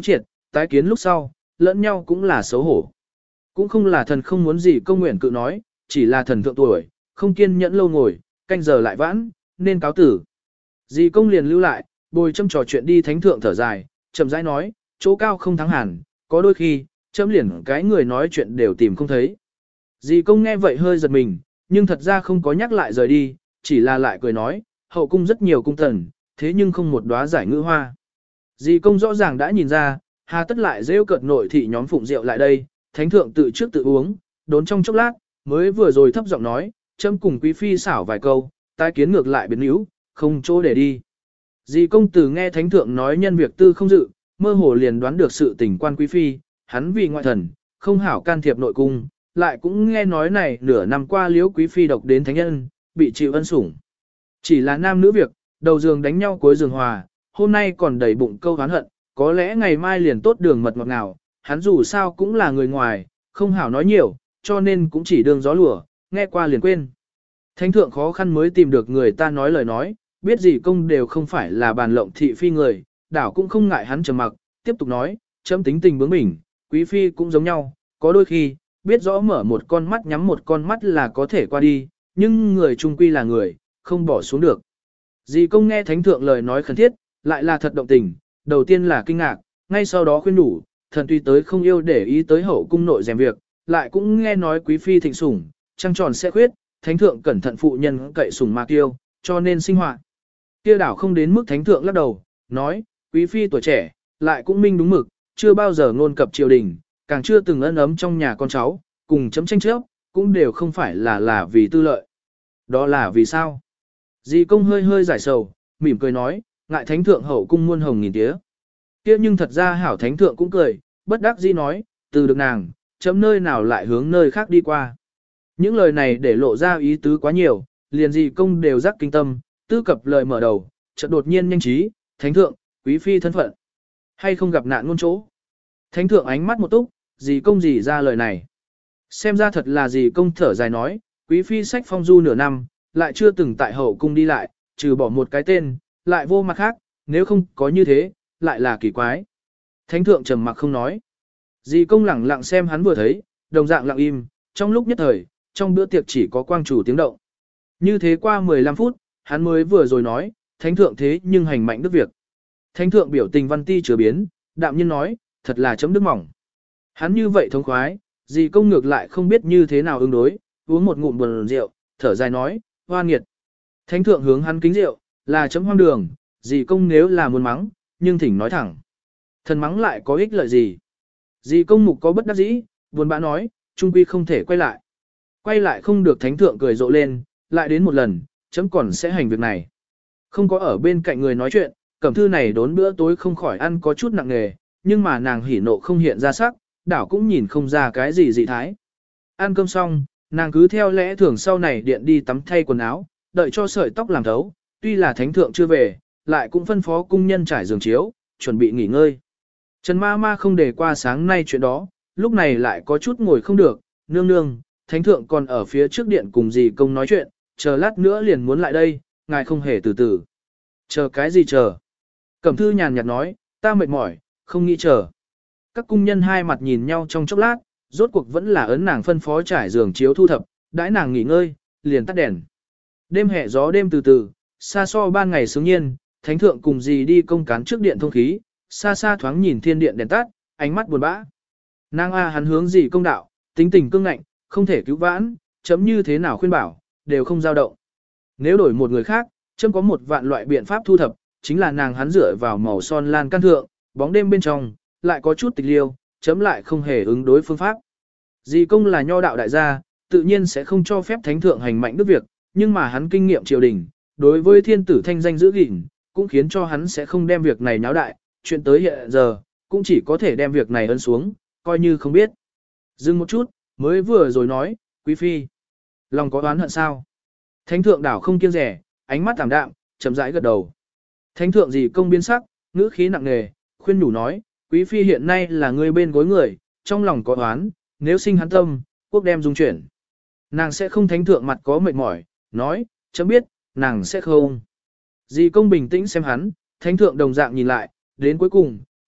tái kiến lúc sau, lẫn nhau cũng là xấu hổ. Cũng không là thần không muốn gì công nguyện cự nói, chỉ là thần thượng tuổi, không kiên nhẫn lâu ngồi, canh giờ lại vãn, nên cáo tử. Dì công liền lưu lại, bồi châm trò chuyện đi thánh thượng thở dài, chậm rãi nói, chỗ cao không thắng hẳn, có đôi khi, châm liền cái người nói chuyện đều tìm không thấy. Dì công nghe vậy hơi giật mình, nhưng thật ra không có nhắc lại rời đi, chỉ là lại cười nói, hậu cung rất nhiều cung tần, thế nhưng không một đóa giải ngữ hoa. Dì công rõ ràng đã nhìn ra, hà tất lại rêu cợt nội thị nhóm phụng rượu lại đây, thánh thượng tự trước tự uống, đốn trong chốc lát, mới vừa rồi thấp giọng nói, châm cùng quý phi xảo vài câu, tái kiến ngược lại biến yếu, không chỗ để đi. Dì công tử nghe thánh thượng nói nhân việc tư không dự, mơ hồ liền đoán được sự tình quan quý phi, hắn vì ngoại thần, không hảo can thiệp nội cung, lại cũng nghe nói này nửa năm qua liễu quý phi độc đến thánh nhân, bị chịu ân sủng. Chỉ là nam nữ việc, đầu giường đánh nhau cuối giường hòa, hôm nay còn đầy bụng câu oán hận, có lẽ ngày mai liền tốt đường mật ngọt ngào, hắn dù sao cũng là người ngoài, không hảo nói nhiều, cho nên cũng chỉ đường gió lùa, nghe qua liền quên. Thánh thượng khó khăn mới tìm được người ta nói lời nói, biết gì công đều không phải là bàn lộng thị phi người, đảo cũng không ngại hắn trầm mặc, tiếp tục nói, chấm tính tình bướng bỉnh, quý phi cũng giống nhau, có đôi khi, biết rõ mở một con mắt nhắm một con mắt là có thể qua đi, nhưng người trung quy là người, không bỏ xuống được. Dì công nghe thánh thượng lời nói khẩn thiết, lại là thật động tình, đầu tiên là kinh ngạc, ngay sau đó khuyên đủ, thần tuy tới không yêu để ý tới hậu cung nội rèm việc, lại cũng nghe nói quý phi thịnh sủng, trăng tròn sẽ khuyết, thánh thượng cẩn thận phụ nhân cậy sủng mà kiêu, cho nên sinh hoạt. Kia đảo không đến mức thánh thượng lắc đầu, nói, quý phi tuổi trẻ, lại cũng minh đúng mực, chưa bao giờ ngôn cập triều đình, càng chưa từng ân ấm trong nhà con cháu, cùng chấm tranh chấp, cũng đều không phải là là vì tư lợi. Đó là vì sao? Dì công hơi hơi giải sầu, mỉm cười nói, ngại thánh thượng hậu cung muôn hồng nghìn tía. Kia nhưng thật ra hảo thánh thượng cũng cười, bất đắc dĩ nói, từ được nàng, chấm nơi nào lại hướng nơi khác đi qua. Những lời này để lộ ra ý tứ quá nhiều, liền dì công đều rắc kinh tâm, tư cập lời mở đầu, chợt đột nhiên nhanh trí, thánh thượng, quý phi thân phận, hay không gặp nạn ngôn chỗ. Thánh thượng ánh mắt một túc, dì công dì ra lời này. Xem ra thật là dì công thở dài nói, quý phi sách phong du nửa năm, lại chưa từng tại hậu cung đi lại, trừ bỏ một cái tên, lại vô mặt khác, nếu không có như thế, lại là kỳ quái. Thánh thượng trầm mặc không nói. Dì công lẳng lặng xem hắn vừa thấy, đồng dạng lặng im, trong lúc nhất thời, trong bữa tiệc chỉ có quang chủ tiếng động. Như thế qua mười lăm phút, hắn mới vừa rồi nói, thánh thượng thế nhưng hành mạnh đức việc. Thánh thượng biểu tình văn ti chứa biến, đạm nhiên nói, thật là chấm đức mỏng. Hắn như vậy thống khoái, dì công ngược lại không biết như thế nào ứng đối, uống một ngụm buồn rượu, thở dài nói, hoa nghiệt. Thánh thượng hướng hắn kính rượu, là chấm hoang đường, dì công nếu là muốn mắng, nhưng thỉnh nói thẳng. Thần mắng lại có ích lợi gì? Dì công mục có bất đắc dĩ, buồn bã nói, trung quy không thể quay lại. Quay lại không được thánh thượng cười rộ lên, lại đến một lần, chấm còn sẽ hành việc này. Không có ở bên cạnh người nói chuyện, cẩm thư này đốn bữa tối không khỏi ăn có chút nặng nề, nhưng mà nàng hỉ nộ không hiện ra sắc, đảo cũng nhìn không ra cái gì dị thái. Ăn cơm xong, nàng cứ theo lẽ thường sau này điện đi tắm thay quần áo, đợi cho sợi tóc làm thấu, tuy là thánh thượng chưa về, lại cũng phân phó cung nhân trải giường chiếu, chuẩn bị nghỉ ngơi. Trần ma ma không để qua sáng nay chuyện đó, lúc này lại có chút ngồi không được, nương nương, thánh thượng còn ở phía trước điện cùng dì công nói chuyện, chờ lát nữa liền muốn lại đây, ngài không hề từ từ. Chờ cái gì chờ? Cẩm thư nhàn nhạt nói, ta mệt mỏi, không nghĩ chờ. Các cung nhân hai mặt nhìn nhau trong chốc lát, rốt cuộc vẫn là ấn nàng phân phó trải giường chiếu thu thập, đãi nàng nghỉ ngơi, liền tắt đèn. Đêm hè gió đêm từ từ, xa so ban ngày sướng nhiên, thánh thượng cùng dì đi công cán trước điện thông khí, xa xa thoáng nhìn thiên điện đèn tắt, ánh mắt buồn bã. Nàng a hắn hướng dì công đạo, tính tình cương ngạnh, không thể cứu vãn, chấm như thế nào khuyên bảo, đều không dao động. Nếu đổi một người khác, chấm có một vạn loại biện pháp thu thập, chính là nàng hắn dựa vào màu son lan can thượng, bóng đêm bên trong, lại có chút tịch liêu, chấm lại không hề ứng đối phương pháp. Dì công là nho đạo đại gia, tự nhiên sẽ không cho phép thánh thượng hành mạnh đức việc, nhưng mà hắn kinh nghiệm triều đình, đối với thiên tử thanh danh giữ gìn, cũng khiến cho hắn sẽ không đem việc này náo đại, chuyện tới hiện giờ, cũng chỉ có thể đem việc này ấn xuống, coi như không biết. Dừng một chút, mới vừa rồi nói, quý phi, lòng có oán hận sao? Thánh thượng đảo không kiêng rẻ, ánh mắt tảm đạm, chậm rãi gật đầu. Thánh thượng gì công biến sắc, ngữ khí nặng nề, khuyên nhủ nói, quý phi hiện nay là người bên gối người, trong lòng có oán, nếu sinh hắn tâm, quốc đem dung chuyển. Nàng sẽ không thánh thượng mặt có mệt mỏi, nói, chấm biết, nàng sẽ không. Dì công bình tĩnh xem hắn, thánh thượng đồng dạng nhìn lại, đến cuối cùng,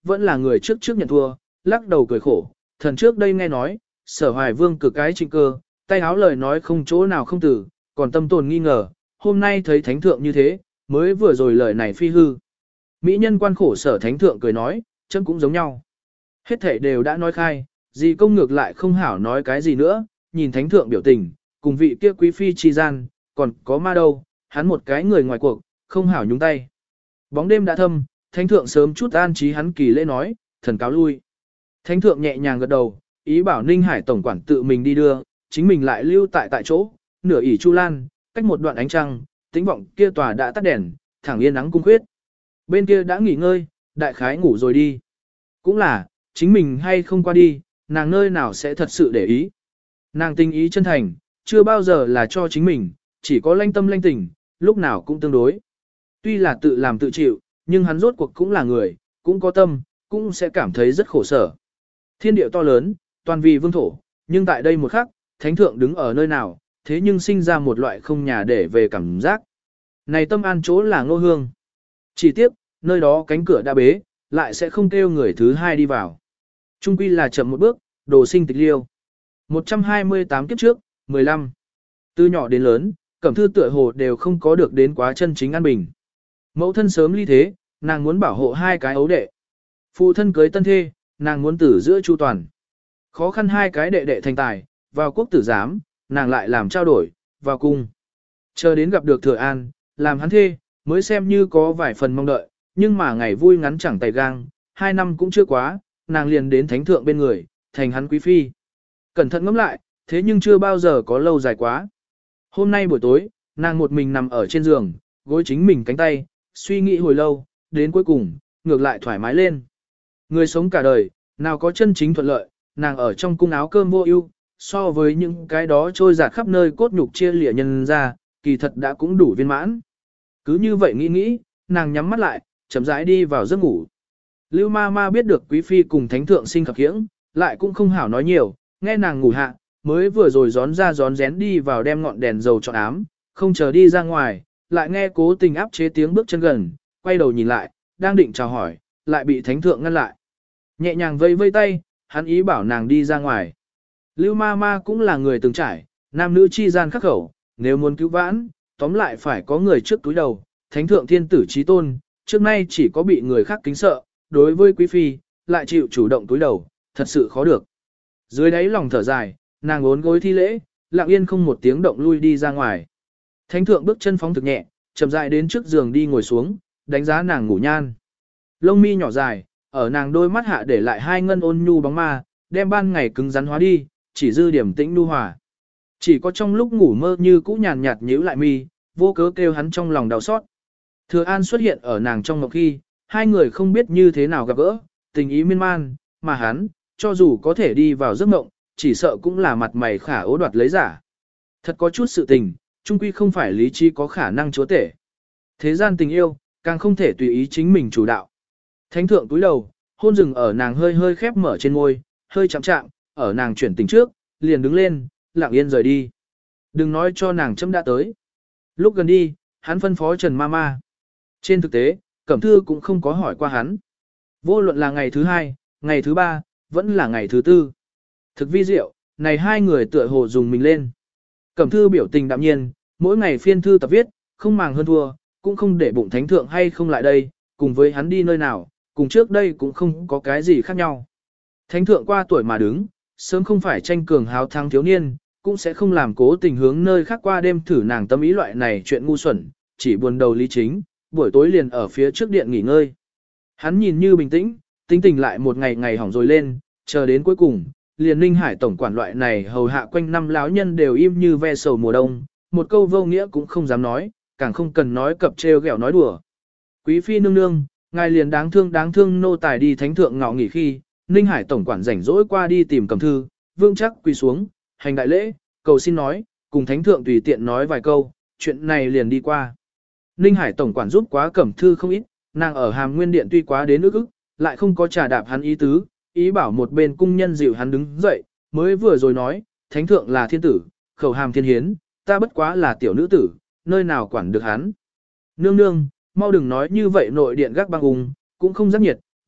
vẫn là người trước trước nhận thua, lắc đầu cười khổ, thần trước đây nghe nói, sở hoài vương cực cái trịnh cơ, tay áo lời nói không chỗ nào không tử, còn tâm tồn nghi ngờ, hôm nay thấy thánh thượng như thế, mới vừa rồi lời này phi hư. Mỹ nhân quan khổ sở thánh thượng cười nói, chân cũng giống nhau. Hết thể đều đã nói khai, gì công ngược lại không hảo nói cái gì nữa, nhìn thánh thượng biểu tình, cùng vị kia quý phi chi gian, còn có ma đâu, hắn một cái người ngoài cuộc, không hảo nhúng tay. Bóng đêm đã thâm, thánh thượng sớm chút an trí hắn kỳ lễ nói, thần cáo lui. Thánh thượng nhẹ nhàng gật đầu, ý bảo Ninh Hải tổng quản tự mình đi đưa, chính mình lại lưu tại tại chỗ, nửa ỉ Chu Lan, cách một đoạn ánh trăng, tính vọng kia tòa đã tắt đèn, thẳng yên nắng cung khuyết. Bên kia đã nghỉ ngơi, đại khái ngủ rồi đi. Cũng là, chính mình hay không qua đi, nàng nơi nào sẽ thật sự để ý. Nàng tình ý chân thành, chưa bao giờ là cho chính mình, chỉ có lanh tâm lanh tình, lúc nào cũng tương đối. Tuy là tự làm tự chịu, nhưng hắn rốt cuộc cũng là người, cũng có tâm, cũng sẽ cảm thấy rất khổ sở. Thiên địa to lớn, toàn vì vương thổ, nhưng tại đây một khắc, thánh thượng đứng ở nơi nào, thế nhưng sinh ra một loại không nhà để về cảm giác. Này tâm an chỗ là Ngô Hương. Chỉ tiếc, nơi đó cánh cửa đã bế, lại sẽ không kêu người thứ hai đi vào. Trung quy là chậm một bước, đồ sinh tịch liêu. một trăm hai mươi tám kiếp trước, mười lăm. Từ nhỏ đến lớn, Cẩm Thư tựa hồ đều không có được đến quá chân chính an bình. Mẫu thân sớm ly thế, nàng muốn bảo hộ hai cái ấu đệ. Phụ thân cưới tân thê, nàng muốn tử giữa chu toàn. Khó khăn hai cái đệ đệ thành tài, vào quốc tử giám, nàng lại làm trao đổi, vào cung. Chờ đến gặp được Thừa An, làm hắn thê, mới xem như có vài phần mong đợi, nhưng mà ngày vui ngắn chẳng tay gang, hai năm cũng chưa quá, nàng liền đến thánh thượng bên người, thành hắn quý phi. Cẩn thận ngẫm lại, thế nhưng chưa bao giờ có lâu dài quá. Hôm nay buổi tối, nàng một mình nằm ở trên giường, gối chính mình cánh tay, suy nghĩ hồi lâu, đến cuối cùng, ngược lại thoải mái lên. Người sống cả đời, nào có chân chính thuận lợi, nàng ở trong cung áo cơm vô ưu, so với những cái đó trôi dạt khắp nơi cốt nhục chia lìa nhân ra, kỳ thật đã cũng đủ viên mãn. Cứ như vậy nghĩ nghĩ, nàng nhắm mắt lại, chậm rãi đi vào giấc ngủ. Lưu ma ma biết được quý phi cùng thánh thượng sinh khập khiễng, lại cũng không hảo nói nhiều, nghe nàng ngủ hạ, mới vừa rồi gión ra gión rén đi vào đem ngọn đèn dầu chọn ám, không chờ đi ra ngoài, lại nghe cố tình áp chế tiếng bước chân gần, quay đầu nhìn lại, đang định chào hỏi, lại bị thánh thượng ngăn lại. Nhẹ nhàng vây vây tay, hắn ý bảo nàng đi ra ngoài. Lưu ma ma cũng là người từng trải, nam nữ chi gian khắc khẩu, nếu muốn cứu vãn, tóm lại phải có người trước túi đầu, thánh thượng thiên tử chí tôn, trước nay chỉ có bị người khác kính sợ, đối với quý phi, lại chịu chủ động túi đầu, thật sự khó được. Dưới đáy lòng thở dài, nàng ốn gối thi lễ, lặng yên không một tiếng động lui đi ra ngoài. Thánh thượng bước chân phóng thực nhẹ, chậm rãi đến trước giường đi ngồi xuống, đánh giá nàng ngủ nhan. Lông mi nhỏ dài, ở nàng đôi mắt hạ để lại hai ngân ôn nhu bóng ma, đem ban ngày cứng rắn hóa đi, chỉ dư điểm tĩnh nu hòa. Chỉ có trong lúc ngủ mơ như cũ nhàn nhạt nhíu lại mi, vô cớ kêu hắn trong lòng đau xót. Thừa An xuất hiện ở nàng trong ngọc khi, hai người không biết như thế nào gặp gỡ, tình ý miên man, mà hắn, cho dù có thể đi vào giấc mộng, chỉ sợ cũng là mặt mày khả ố đoạt lấy giả. Thật có chút sự tình, chung quy không phải lý trí có khả năng chúa tể. Thế gian tình yêu, càng không thể tùy ý chính mình chủ đạo. Thánh thượng túi đầu, hôn rừng ở nàng hơi hơi khép mở trên môi, hơi chạm chạm, ở nàng chuyển tình trước, liền đứng lên, lặng yên rời đi. Đừng nói cho nàng chấm đã tới. Lúc gần đi, hắn phân phó Trần Mama. Trên thực tế, Cẩm Thư cũng không có hỏi qua hắn. Vô luận là ngày thứ hai, ngày thứ ba, vẫn là ngày thứ tư. Thực vi diệu, này hai người tựa hồ dùng mình lên. Cẩm Thư biểu tình đạm nhiên, mỗi ngày phiên thư tập viết, không màng hơn thua, cũng không để bụng thánh thượng hay không lại đây, cùng với hắn đi nơi nào, cùng trước đây cũng không có cái gì khác nhau. Thánh thượng qua tuổi mà đứng, sớm không phải tranh cường háo thắng thiếu niên, cũng sẽ không làm cố tình hướng nơi khác qua đêm thử nàng tâm ý loại này chuyện ngu xuẩn, chỉ buồn đầu lý chính, buổi tối liền ở phía trước điện nghỉ ngơi. Hắn nhìn như bình tĩnh, tính tình lại một ngày ngày hỏng rồi lên, chờ đến cuối cùng, liền Ninh Hải tổng quản loại này hầu hạ quanh năm lão nhân đều im như ve sầu mùa đông, một câu vô nghĩa cũng không dám nói, càng không cần nói cập trêu ghẹo nói đùa. Quý phi nương nương, ngài liền đáng thương đáng thương nô tài đi thánh thượng ngọ nghỉ khi, Ninh Hải tổng quản rảnh rỗi qua đi tìm Cẩm Thư, vương chắc quỳ xuống, hành đại lễ, cầu xin nói, cùng thánh thượng tùy tiện nói vài câu, chuyện này liền đi qua. Ninh Hải tổng quản giúp quá Cẩm Thư không ít, nàng ở Hàm Nguyên điện tuy quá đến ức ức, lại không có trà đạp hắn ý tứ, ý bảo một bên cung nhân dịu hắn đứng dậy, mới vừa rồi nói, thánh thượng là thiên tử, khẩu hàm thiên hiến, ta bất quá là tiểu nữ tử, nơi nào quản được hắn. Nương nương, mau đừng nói như vậy, nội điện gác băng ung, cũng không rất nhiệt,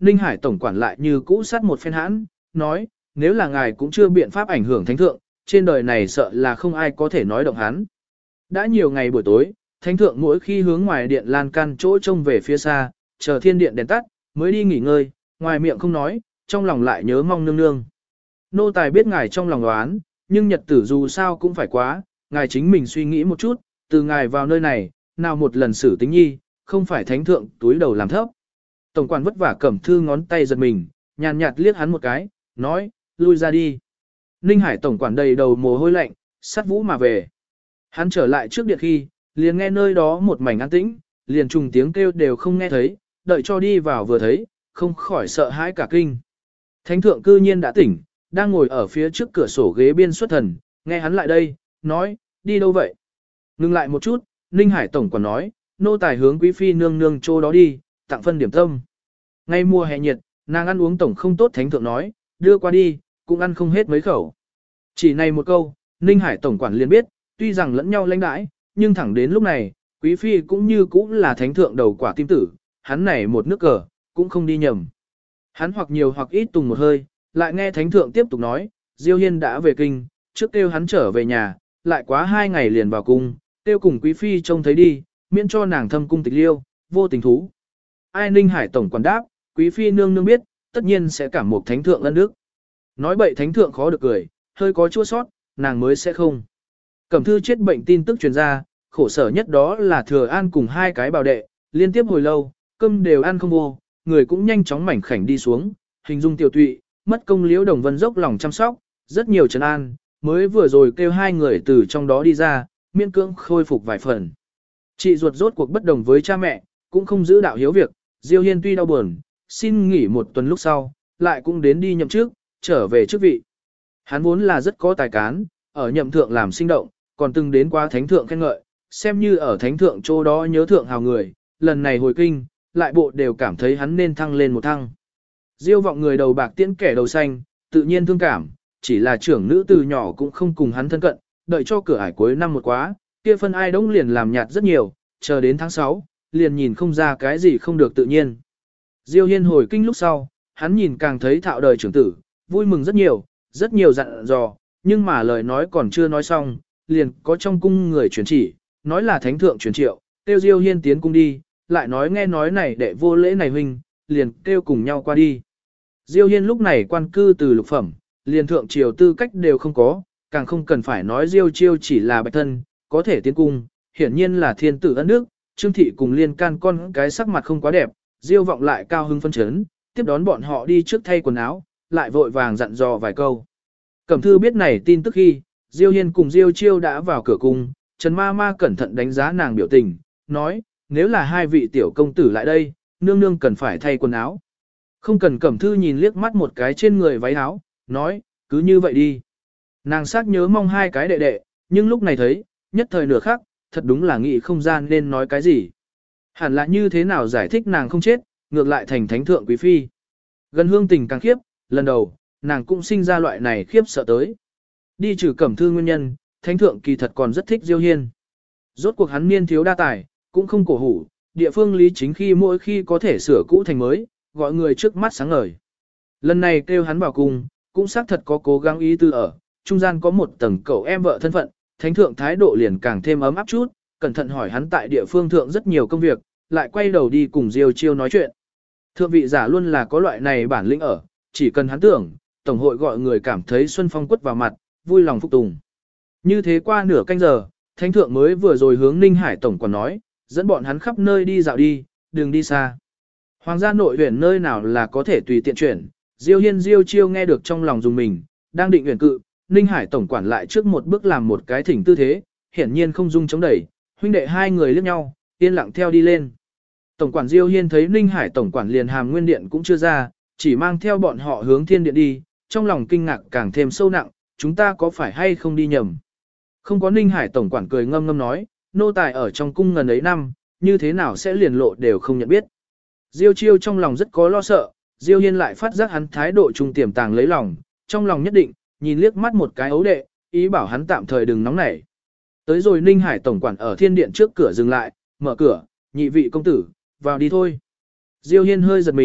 Ninh Hải tổng quản lại như cũ sát một phen hãn, nói, nếu là ngài cũng chưa biện pháp ảnh hưởng thánh thượng, trên đời này sợ là không ai có thể nói động hắn. Đã nhiều ngày buổi tối, thánh thượng mỗi khi hướng ngoài điện lan can chỗ trông về phía xa, chờ thiên điện đèn tắt, mới đi nghỉ ngơi, ngoài miệng không nói, trong lòng lại nhớ mong nương nương. Nô tài biết ngài trong lòng đoán, nhưng nhật tử dù sao cũng phải quá, ngài chính mình suy nghĩ một chút, từ ngài vào nơi này, nào một lần xử tính nhi, không phải thánh thượng túi đầu làm thấp. Tổng quản vất vả cẩm thư ngón tay giật mình, nhàn nhạt liếc hắn một cái, nói, lui ra đi. Ninh Hải tổng quản đầy đầu mồ hôi lạnh, sát vũ mà về. Hắn trở lại trước điện khi, liền nghe nơi đó một mảnh an tĩnh, liền trùng tiếng kêu đều không nghe thấy, đợi cho đi vào vừa thấy, không khỏi sợ hãi cả kinh. Thánh thượng cư nhiên đã tỉnh, đang ngồi ở phía trước cửa sổ ghế biên xuất thần, nghe hắn lại đây, nói, đi đâu vậy? Ngừng lại một chút, Ninh Hải tổng quản nói, nô tài hướng quý phi nương nương chỗ đó đi, tặng phân điểm tâm. Ngay mùa hè nhiệt, nàng ăn uống tổng không tốt, thánh thượng nói, đưa qua đi, cũng ăn không hết mấy khẩu. Chỉ này một câu, Ninh Hải tổng quản liền biết, tuy rằng lẫn nhau lãnh đãi, nhưng thẳng đến lúc này, quý phi cũng như cũng là thánh thượng đầu quả tim tử, hắn này một nước cờ, cũng không đi nhầm. Hắn hoặc nhiều hoặc ít tùng một hơi, lại nghe thánh thượng tiếp tục nói, Diêu Hiên đã về kinh, trước kêu hắn trở về nhà, lại quá hai ngày liền vào cung, kêu cùng quý phi trông thấy đi, miễn cho nàng thâm cung tịch liêu, vô tình thú. Ai Ninh Hải tổng quản đáp, quý phi nương nương biết, tất nhiên sẽ cảm một thánh thượng ân đức. Nói bậy thánh thượng khó được cười, hơi có chua sót, nàng mới sẽ không. Cẩm thư chết bệnh tin tức truyền ra, khổ sở nhất đó là Thừa An cùng hai cái bào đệ, liên tiếp hồi lâu, cơm đều ăn không vô, người cũng nhanh chóng mảnh khảnh đi xuống, hình dung tiểu tụy, mất công Liễu Đồng Vân dốc lòng chăm sóc, rất nhiều trấn an, mới vừa rồi kêu hai người từ trong đó đi ra, miễn cưỡng khôi phục vài phần. Chị ruột rốt cuộc bất đồng với cha mẹ, cũng không giữ đạo hiếu việc, Diêu Hiên tuy đau buồn, xin nghỉ một tuần lúc sau, lại cũng đến đi nhậm chức, trở về chức vị. Hắn vốn là rất có tài cán, ở nhậm thượng làm sinh động, còn từng đến qua thánh thượng khen ngợi, xem như ở thánh thượng chỗ đó nhớ thượng hào người, lần này hồi kinh, lại bộ đều cảm thấy hắn nên thăng lên một thăng. Diêu vọng người đầu bạc tiễn kẻ đầu xanh, tự nhiên thương cảm, chỉ là trưởng nữ từ nhỏ cũng không cùng hắn thân cận, đợi cho cửa ải cuối năm một quá, kia phân ai đống liền làm nhạt rất nhiều, chờ đến tháng sáu, liền nhìn không ra cái gì không được tự nhiên. Diêu Hiên hồi kinh lúc sau, hắn nhìn càng thấy thạo đời trưởng tử, vui mừng rất nhiều, rất nhiều dặn dò, nhưng mà lời nói còn chưa nói xong, liền có trong cung người truyền chỉ, nói là thánh thượng truyền triệu, kêu Diêu Hiên tiến cung đi, lại nói nghe nói này đệ vô lễ này huynh, liền kêu cùng nhau qua đi. Diêu Hiên lúc này quan cư từ lục phẩm, liền thượng triều tư cách đều không có, càng không cần phải nói Diêu Chiêu chỉ là bạch thân, có thể tiến cung, hiển nhiên là thiên tử ân đức, Trương thị cùng liên can con cái sắc mặt không quá đẹp, Diêu vọng lại cao hưng phân chấn, tiếp đón bọn họ đi trước thay quần áo, lại vội vàng dặn dò vài câu. Cẩm thư biết này tin tức khi, Diêu Hiên cùng Diêu Chiêu đã vào cửa cung, Trần Ma Ma cẩn thận đánh giá nàng biểu tình, nói, nếu là hai vị tiểu công tử lại đây, nương nương cần phải thay quần áo. Không cần Cẩm thư nhìn liếc mắt một cái trên người váy áo, nói, cứ như vậy đi. Nàng xác nhớ mong hai cái đệ đệ, nhưng lúc này thấy, nhất thời nửa khắc, thật đúng là nghĩ không gian nên nói cái gì. Hẳn là như thế nào giải thích nàng không chết, ngược lại thành thánh thượng quý phi. Gần hương tình càng khiếp, lần đầu, nàng cũng sinh ra loại này khiếp sợ tới. Đi trừ Cẩm thư nguyên nhân, thánh thượng kỳ thật còn rất thích Diêu Hiên. Rốt cuộc hắn niên thiếu đa tài, cũng không cổ hủ, địa phương lý chính khi mỗi khi có thể sửa cũ thành mới, gọi người trước mắt sáng ngời. Lần này kêu hắn vào cung, cũng xác thật có cố gắng ý tư ở, trung gian có một tầng cậu em vợ thân phận, thánh thượng thái độ liền càng thêm ấm áp chút, cẩn thận hỏi hắn tại địa phương thượng rất nhiều công việc, lại quay đầu đi cùng Diêu Chiêu nói chuyện. Thượng vị giả luôn là có loại này bản lĩnh ở, chỉ cần hắn tưởng, tổng hội gọi người cảm thấy xuân phong quất vào mặt, vui lòng phục tùng. Như thế qua nửa canh giờ, thánh thượng mới vừa rồi hướng Ninh Hải tổng quản nói, dẫn bọn hắn khắp nơi đi dạo đi, đừng đi xa. Hoàng gia nội huyện nơi nào là có thể tùy tiện chuyển, Diêu Hiên Diêu Chiêu nghe được trong lòng dùng mình, đang định uyển cự, Ninh Hải tổng quản lại trước một bước làm một cái thỉnh tư thế, hiển nhiên không dung chống đẩy, huynh đệ hai người liếc nhau, yên lặng theo đi lên. Tổng quản Diêu Hiên thấy Ninh Hải tổng quản liền hàm nguyên điện cũng chưa ra, chỉ mang theo bọn họ hướng thiên điện đi, trong lòng kinh ngạc càng thêm sâu nặng, chúng ta có phải hay không đi nhầm. Không có Ninh Hải tổng quản cười ngâm ngâm nói, nô tài ở trong cung ngần ấy năm, như thế nào sẽ liền lộ đều không nhận biết. Diêu Chiêu trong lòng rất có lo sợ, Diêu Hiên lại phát giác hắn thái độ trung tiềm tàng lấy lòng, trong lòng nhất định, nhìn liếc mắt một cái ấu đệ, ý bảo hắn tạm thời đừng nóng nảy. Tới rồi Ninh Hải tổng quản ở thiên điện trước cửa dừng lại, mở cửa, nhị vị công tử, vào đi thôi. Diêu Hiên hơi giật mình,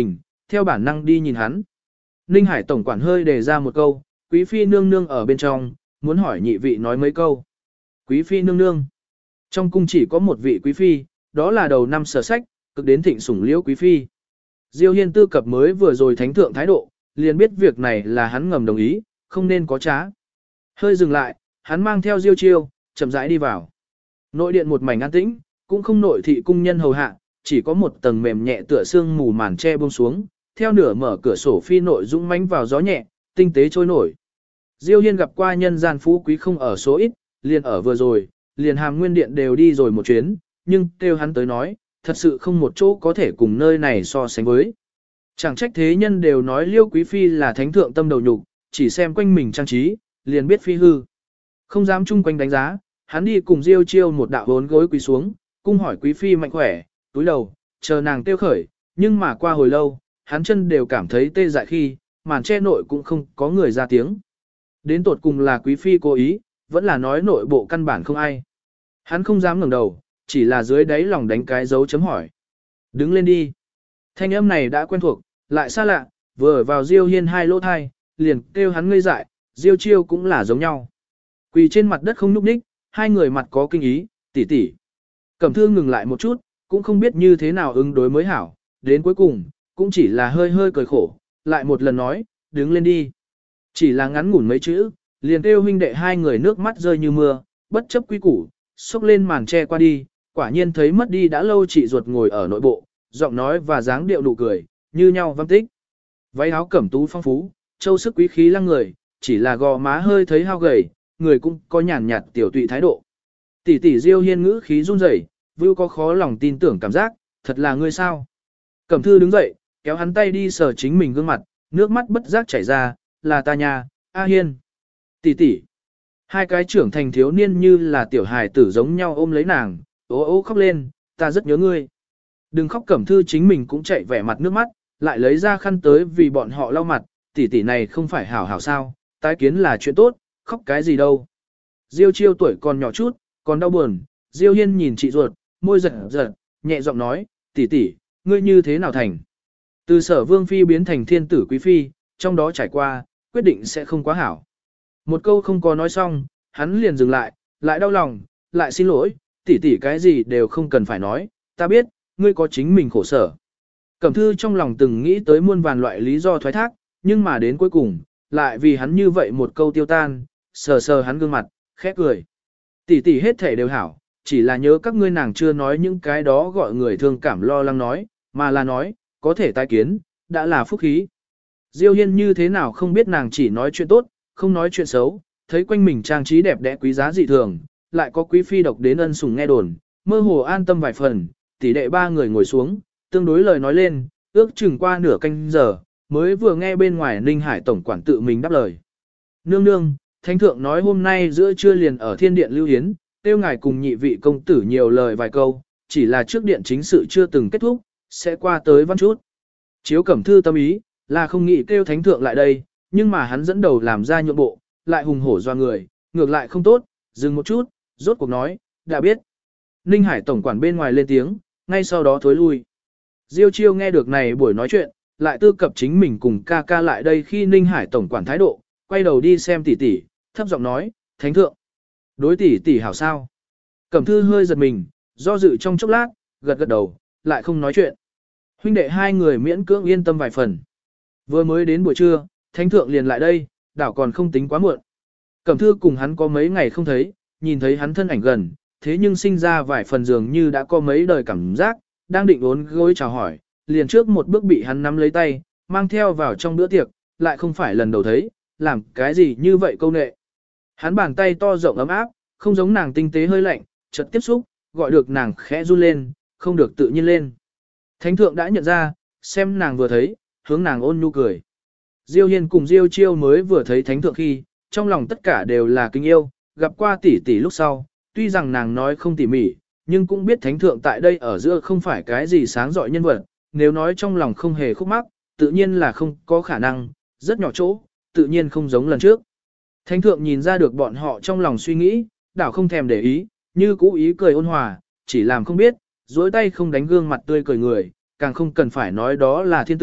theo bản năng đi nhìn hắn. Ninh Hải tổng quản hơi đề ra một câu, quý phi nương nương ở bên trong, muốn hỏi nhị vị nói mấy câu. Quý phi nương nương. Trong cung chỉ có một vị quý phi, đó là đầu năm sở sách, cực đến thịnh sủng liễu quý phi. Diêu Hiên tư cập mới vừa rồi thánh thượng thái độ, liền biết việc này là hắn ngầm đồng ý, không nên có trá. Hơi dừng lại, hắn mang theo Diêu Chiêu, chậm rãi đi vào. Nội điện một mảnh an tĩnh, cũng không nội thị cung nhân hầu hạ, chỉ có một tầng mềm nhẹ tựa xương mù màn che buông xuống, theo nửa mở cửa sổ phi nội dũng mãnh vào gió nhẹ, tinh tế trôi nổi. Diêu Hiên gặp qua nhân gian phú quý không ở số ít, liền ở vừa rồi, liền hàm nguyên điện đều đi rồi một chuyến, nhưng kêu hắn tới nói, thật sự không một chỗ có thể cùng nơi này so sánh với. Chẳng trách thế nhân đều nói Liêu Quý Phi là thánh thượng tâm đầu nhục, chỉ xem quanh mình trang trí, liền biết phi hư. Không dám chung quanh đánh giá, hắn đi cùng Diêu Chiêu một đạo bốn gối quỳ xuống, cung hỏi Quý Phi mạnh khỏe, túi đầu, chờ nàng tiêu khởi, nhưng mà qua hồi lâu, hắn chân đều cảm thấy tê dại khi, màn che nội cũng không có người ra tiếng. Đến tột cùng là Quý Phi cố ý, vẫn là nói nội bộ căn bản không ai. Hắn không dám ngẩng đầu, chỉ là dưới đáy lòng đánh cái dấu chấm hỏi. Đứng lên đi. Thanh âm này đã quen thuộc, lại xa lạ, vừa ở vào Diêu Hiên hai lỗ thai, liền kêu hắn ngây dại, Diêu Chiêu cũng là giống nhau. Quỳ trên mặt đất không nhúc nhích, hai người mặt có kinh ý, tỉ tỉ. Cẩm Thư ngừng lại một chút, cũng không biết như thế nào ứng đối mới hảo, đến cuối cùng, cũng chỉ là hơi hơi cười khổ, lại một lần nói, đứng lên đi. Chỉ là ngắn ngủn mấy chữ, liền kêu huynh đệ hai người nước mắt rơi như mưa, bất chấp quy củ, xốc lên màn che qua đi, quả nhiên thấy mất đi đã lâu chị ruột ngồi ở nội bộ, giọng nói và dáng điệu nụ cười, như nhau văng tích. Váy áo cẩm tú phong phú, châu sức quý khí lăng người, chỉ là gò má hơi thấy hao gầy, người cũng có nhàn nhạt tiểu tụy thái độ. Tỷ tỷ Diêu Hiên ngữ khí run rẩy, vưu có khó lòng tin tưởng cảm giác, thật là ngươi sao? Cẩm Thư đứng dậy, kéo hắn tay đi sờ chính mình gương mặt, nước mắt bất giác chảy ra, là ta nha, A Hiên. Tỷ tỷ. Hai cái trưởng thành thiếu niên như là tiểu hài tử giống nhau ôm lấy nàng, ố ố khóc lên, ta rất nhớ ngươi. Đừng khóc. Cẩm Thư chính mình cũng chạy vẻ mặt nước mắt, lại lấy ra khăn tới vì bọn họ lau mặt, tỷ tỷ này không phải hảo hảo sao, tái kiến là chuyện tốt, khóc cái gì đâu. Diêu Chiêu tuổi còn nhỏ chút, còn đau buồn, Diêu Hiên nhìn chị ruột, môi giật giật, nhẹ giọng nói, tỷ tỷ, ngươi như thế nào thành? Từ Sở Vương phi biến thành thiên tử quý phi, trong đó trải qua, quyết định sẽ không quá hảo. Một câu không có nói xong, hắn liền dừng lại, lại đau lòng, lại xin lỗi, tỷ tỷ cái gì đều không cần phải nói, ta biết, ngươi có chính mình khổ sở. Cẩm Thư trong lòng từng nghĩ tới muôn vàn loại lý do thoái thác, nhưng mà đến cuối cùng, lại vì hắn như vậy một câu tiêu tan, sờ sờ hắn gương mặt, khẽ cười. Tỷ tỷ hết thể đều hảo, chỉ là nhớ các ngươi nàng chưa nói những cái đó gọi người thương cảm lo lắng nói, mà là nói, có thể tái kiến, đã là phúc khí. Diêu Hiên như thế nào không biết nàng chỉ nói chuyện tốt, không nói chuyện xấu, thấy quanh mình trang trí đẹp đẽ quý giá dị thường, lại có quý phi độc đến ân sủng nghe đồn, mơ hồ an tâm vài phần, tỷ đệ ba người ngồi xuống, tương đối lời nói lên, ước chừng qua nửa canh giờ, mới vừa nghe bên ngoài Ninh Hải tổng quản tự mình đáp lời. Nương nương, thánh thượng nói hôm nay giữa trưa liền ở thiên điện lưu hiến, tiêu ngài cùng nhị vị công tử nhiều lời vài câu, chỉ là trước điện chính sự chưa từng kết thúc, sẽ qua tới văn chút. Chiếu Cẩm Thư tâm ý, là không nghĩ kêu thánh thượng lại đây, nhưng mà hắn dẫn đầu làm ra nhượng bộ, lại hùng hổ doa người, ngược lại không tốt, dừng một chút, rốt cuộc nói, đã biết. Ninh Hải tổng quản bên ngoài lên tiếng, ngay sau đó thối lui. Diêu Chiêu nghe được này buổi nói chuyện, lại tư cập chính mình cùng ca ca lại đây khi Ninh Hải tổng quản thái độ, quay đầu đi xem tỷ tỷ, thấp giọng nói, thánh thượng. Đối tỷ tỷ hảo sao? Cẩm Thư hơi giật mình, do dự trong chốc lát, gật gật đầu, lại không nói chuyện. Huynh đệ hai người miễn cưỡng yên tâm vài phần. Vừa mới đến buổi trưa, thánh thượng liền lại đây, đảo còn không tính quá muộn. Cẩm Thư cùng hắn có mấy ngày không thấy, nhìn thấy hắn thân ảnh gần, thế nhưng sinh ra vài phần dường như đã có mấy đời cảm giác, đang định ốn gối chào hỏi, liền trước một bước bị hắn nắm lấy tay, mang theo vào trong bữa tiệc, lại không phải lần đầu thấy, làm cái gì như vậy câu nệ. Hắn bàn tay to rộng ấm áp, không giống nàng tinh tế hơi lạnh, chợt tiếp xúc, gọi được nàng khẽ run lên, không được tự nhiên lên. Thánh thượng đã nhận ra, xem nàng vừa thấy, hướng nàng ôn nhu cười. Diêu Hiên cùng Diêu Chiêu mới vừa thấy thánh thượng khi, trong lòng tất cả đều là kính yêu, gặp qua tỷ tỷ lúc sau, tuy rằng nàng nói không tỉ mỉ, nhưng cũng biết thánh thượng tại đây ở giữa không phải cái gì sáng giỏi nhân vật, nếu nói trong lòng không hề khúc mắc, tự nhiên là không có khả năng, rất nhỏ chỗ, tự nhiên không giống lần trước. Thánh thượng nhìn ra được bọn họ trong lòng suy nghĩ, đảo không thèm để ý, như cũ ý cười ôn hòa, chỉ làm không biết, dối tay không đánh gương mặt tươi cười người, càng không cần phải nói đó là thiên tử,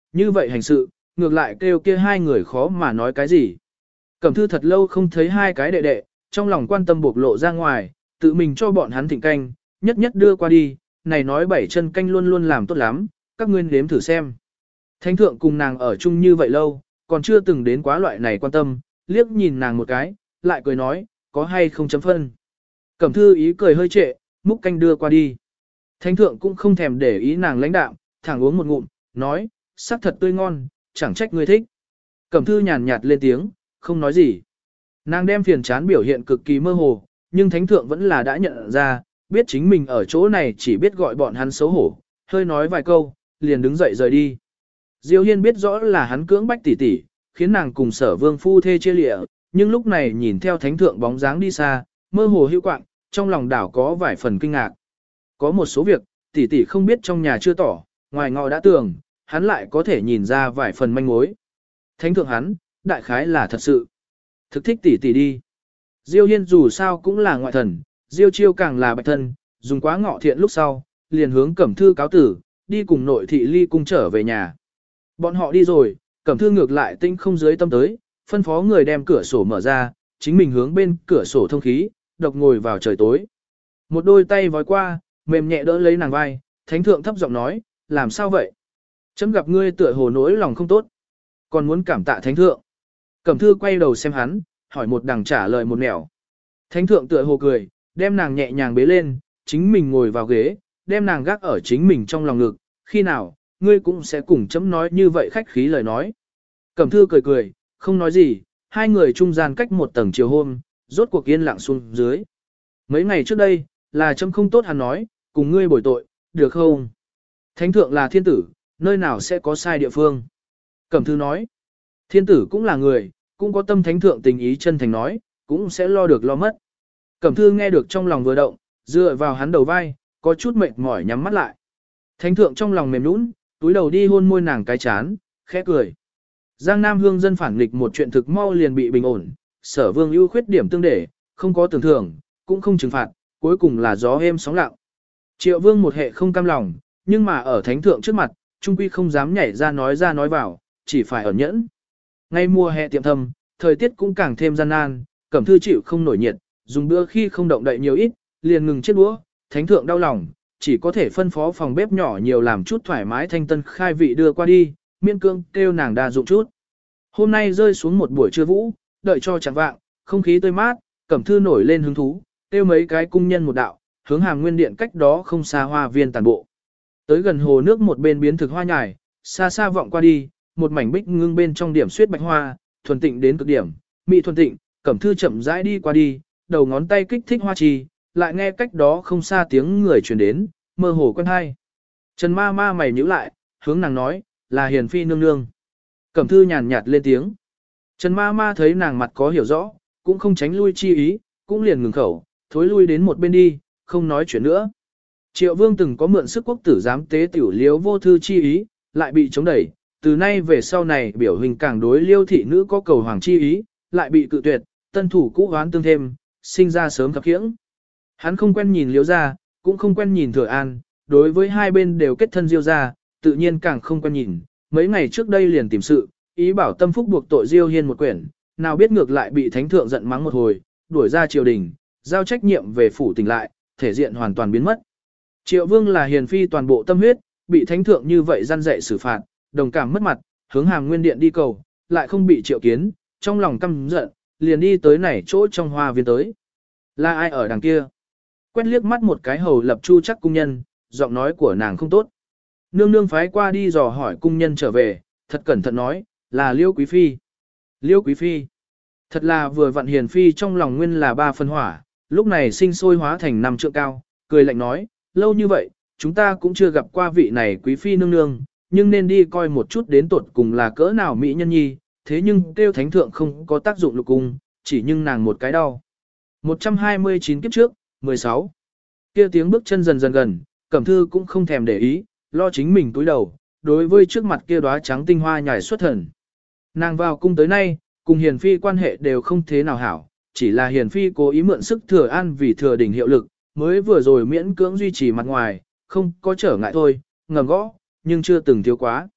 như vậy hành sự, ngược lại kêu kia hai người khó mà nói cái gì. Cẩm Thư thật lâu không thấy hai cái đệ đệ, trong lòng quan tâm bộc lộ ra ngoài, tự mình cho bọn hắn thịnh canh, nhất nhất đưa qua đi, này nói bảy chân canh luôn luôn làm tốt lắm, các ngươi nếm thử xem. Thánh thượng cùng nàng ở chung như vậy lâu, còn chưa từng đến quá loại này quan tâm, liếc nhìn nàng một cái, lại cười nói, có hay không chấm phân. Cẩm Thư ý cười hơi trệ, múc canh đưa qua đi. Thánh thượng cũng không thèm để ý nàng lãnh đạm, thẳng uống một ngụm, nói, sắc thật tươi ngon, chẳng trách ngươi thích. Cẩm Thư nhàn nhạt lên tiếng, không nói gì. Nàng đem phiền chán biểu hiện cực kỳ mơ hồ, nhưng thánh thượng vẫn là đã nhận ra, biết chính mình ở chỗ này chỉ biết gọi bọn hắn xấu hổ, hơi nói vài câu, liền đứng dậy rời đi. Diêu Hiên biết rõ là hắn cưỡng bách tỷ tỷ, khiến nàng cùng Sở Vương phu thê chia lịa, nhưng lúc này nhìn theo thánh thượng bóng dáng đi xa, mơ hồ hữu quạng, trong lòng đảo có vài phần kinh ngạc. Có một số việc, tỷ tỷ không biết trong nhà chưa tỏ, ngoài ngọ đã tường, hắn lại có thể nhìn ra vài phần manh mối. Thánh thượng hắn, đại khái là thật sự. Thực thích tỷ tỷ đi. Diêu Hiên dù sao cũng là ngoại thần, Diêu Chiêu càng là bạch thân, dùng quá ngọ thiện lúc sau, liền hướng Cẩm Thư cáo tử, đi cùng nội thị ly cung trở về nhà. Bọn họ đi rồi, Cẩm Thư ngược lại tinh không dưới tâm tới, phân phó người đem cửa sổ mở ra, chính mình hướng bên cửa sổ thông khí, độc ngồi vào trời tối. Một đôi tay vói qua, mềm nhẹ đỡ lấy nàng vai, thánh thượng thấp giọng nói, làm sao vậy? Chấm gặp ngươi tựa hồ nỗi lòng không tốt, còn muốn cảm tạ thánh thượng. Cẩm Thư quay đầu xem hắn, hỏi một đằng trả lời một nẻo. Thánh thượng tựa hồ cười, đem nàng nhẹ nhàng bế lên, chính mình ngồi vào ghế, đem nàng gác ở chính mình trong lòng ngực, khi nào, ngươi cũng sẽ cùng chấm nói như vậy khách khí lời nói. Cẩm Thư cười cười, không nói gì, hai người trung gian cách một tầng chiều hôm, rốt cuộc yên lặng xuống dưới. Mấy ngày trước đây, là chấm không tốt hắn nói, cùng ngươi bồi tội, được không? Thánh thượng là thiên tử, nơi nào sẽ có sai địa phương? Cẩm Thư nói, thiên tử cũng là người, cũng có tâm thánh thượng tình ý chân thành nói, cũng sẽ lo được lo mất. Cẩm Thư nghe được trong lòng vừa động, dựa vào hắn đầu vai, có chút mệt mỏi nhắm mắt lại. Thánh thượng trong lòng mềm nũng, túi đầu đi hôn môi nàng cái chán, khẽ cười. Giang Nam hương dân phản nghịch một chuyện thực mau liền bị bình ổn, Sở Vương ưu khuyết điểm tương để, không có tưởng thưởng, cũng không trừng phạt, cuối cùng là gió êm sóng lặng. Triệu Vương một hệ không cam lòng, nhưng mà ở thánh thượng trước mặt, trung quy không dám nhảy ra nói ra nói vào, chỉ phải ẩn nhẫn. Ngay mùa hè tiệm thâm, thời tiết cũng càng thêm gian nan, Cẩm Thư chịu không nổi nhiệt, dùng bữa khi không động đậy nhiều ít, liền ngừng chiếc đũa, thánh thượng đau lòng, chỉ có thể phân phó phòng bếp nhỏ nhiều làm chút thoải mái thanh tân khai vị đưa qua đi, miên cương kêu nàng đa dụng chút. Hôm nay rơi xuống một buổi trưa vũ, đợi cho chẳng vạng, không khí tươi mát, Cẩm Thư nổi lên hứng thú, kêu mấy cái cung nhân một đạo, hướng Hàm Nguyên Điện cách đó không xa hoa viên tàn bộ. Tới gần hồ nước một bên biến thực hoa nhài, xa xa vọng qua đi, một mảnh bích ngưng bên trong điểm xuyết bạch hoa, thuần tịnh đến cực điểm, mỹ thuần tịnh, Cẩm Thư chậm rãi đi qua đi, đầu ngón tay kích thích hoa trì, lại nghe cách đó không xa tiếng người truyền đến, mơ hồ quen hay. Trần ma ma mày nhíu lại, hướng nàng nói, là Hiền phi nương nương. Cẩm Thư nhàn nhạt lên tiếng. Trần ma ma thấy nàng mặt có hiểu rõ, cũng không tránh lui chi ý, cũng liền ngừng khẩu, thối lui đến một bên đi, không nói chuyện nữa. Triệu Vương từng có mượn sức quốc tử giám tế tiểu liếu vô thư chi ý, lại bị chống đẩy, từ nay về sau này biểu hình càng đối liêu thị nữ có cầu hoàng chi ý, lại bị cự tuyệt, tân thủ cũ hoán tương thêm, sinh ra sớm khập khiễng. Hắn không quen nhìn liếu ra, cũng không quen nhìn thừa an, đối với hai bên đều kết thân diêu ra, tự nhiên càng không quen nhìn, mấy ngày trước đây liền tìm sự, ý bảo tâm phúc buộc tội Diêu Hiên một quyển, nào biết ngược lại bị thánh thượng giận mắng một hồi, đuổi ra triều đình, giao trách nhiệm về phủ tỉnh lại, thể diện hoàn toàn biến mất. Triệu Vương là hiền phi toàn bộ tâm huyết, bị thánh thượng như vậy gian dạy xử phạt, đồng cảm mất mặt, hướng Hàm Nguyên Điện đi cầu, lại không bị triệu kiến, trong lòng căm giận, liền đi tới nảy chỗ trong hoa viên tới. Là ai ở đằng kia? Quét liếc mắt một cái hầu lập chu chắc cung nhân, giọng nói của nàng không tốt. Nương nương phái qua đi dò hỏi cung nhân trở về, thật cẩn thận nói, là Liêu Quý Phi. Liêu Quý Phi. Thật là vừa vặn hiền phi trong lòng nguyên là ba phân hỏa, lúc này sinh sôi hóa thành năm trượng cao, cười lạnh nói, lâu như vậy, chúng ta cũng chưa gặp qua vị này Quý Phi nương nương, nhưng nên đi coi một chút đến tột cùng là cỡ nào mỹ nhân nhi, thế nhưng kêu thánh thượng không có tác dụng lục cung, chỉ nhưng nàng một cái đau. một trăm hai mươi chín kiếp trước, mười sáu. Kia tiếng bước chân dần dần gần, Cẩm Thư cũng không thèm để ý, lo chính mình túi đầu, đối với trước mặt kia đóa trắng tinh hoa nhài xuất thần. Nàng vào cung tới nay, cùng Hiền Phi quan hệ đều không thế nào hảo, chỉ là Hiền Phi cố ý mượn sức thừa an vì thừa đỉnh hiệu lực, mới vừa rồi miễn cưỡng duy trì mặt ngoài, không có trở ngại thôi, ngầm gõ, nhưng chưa từng thiếu quá.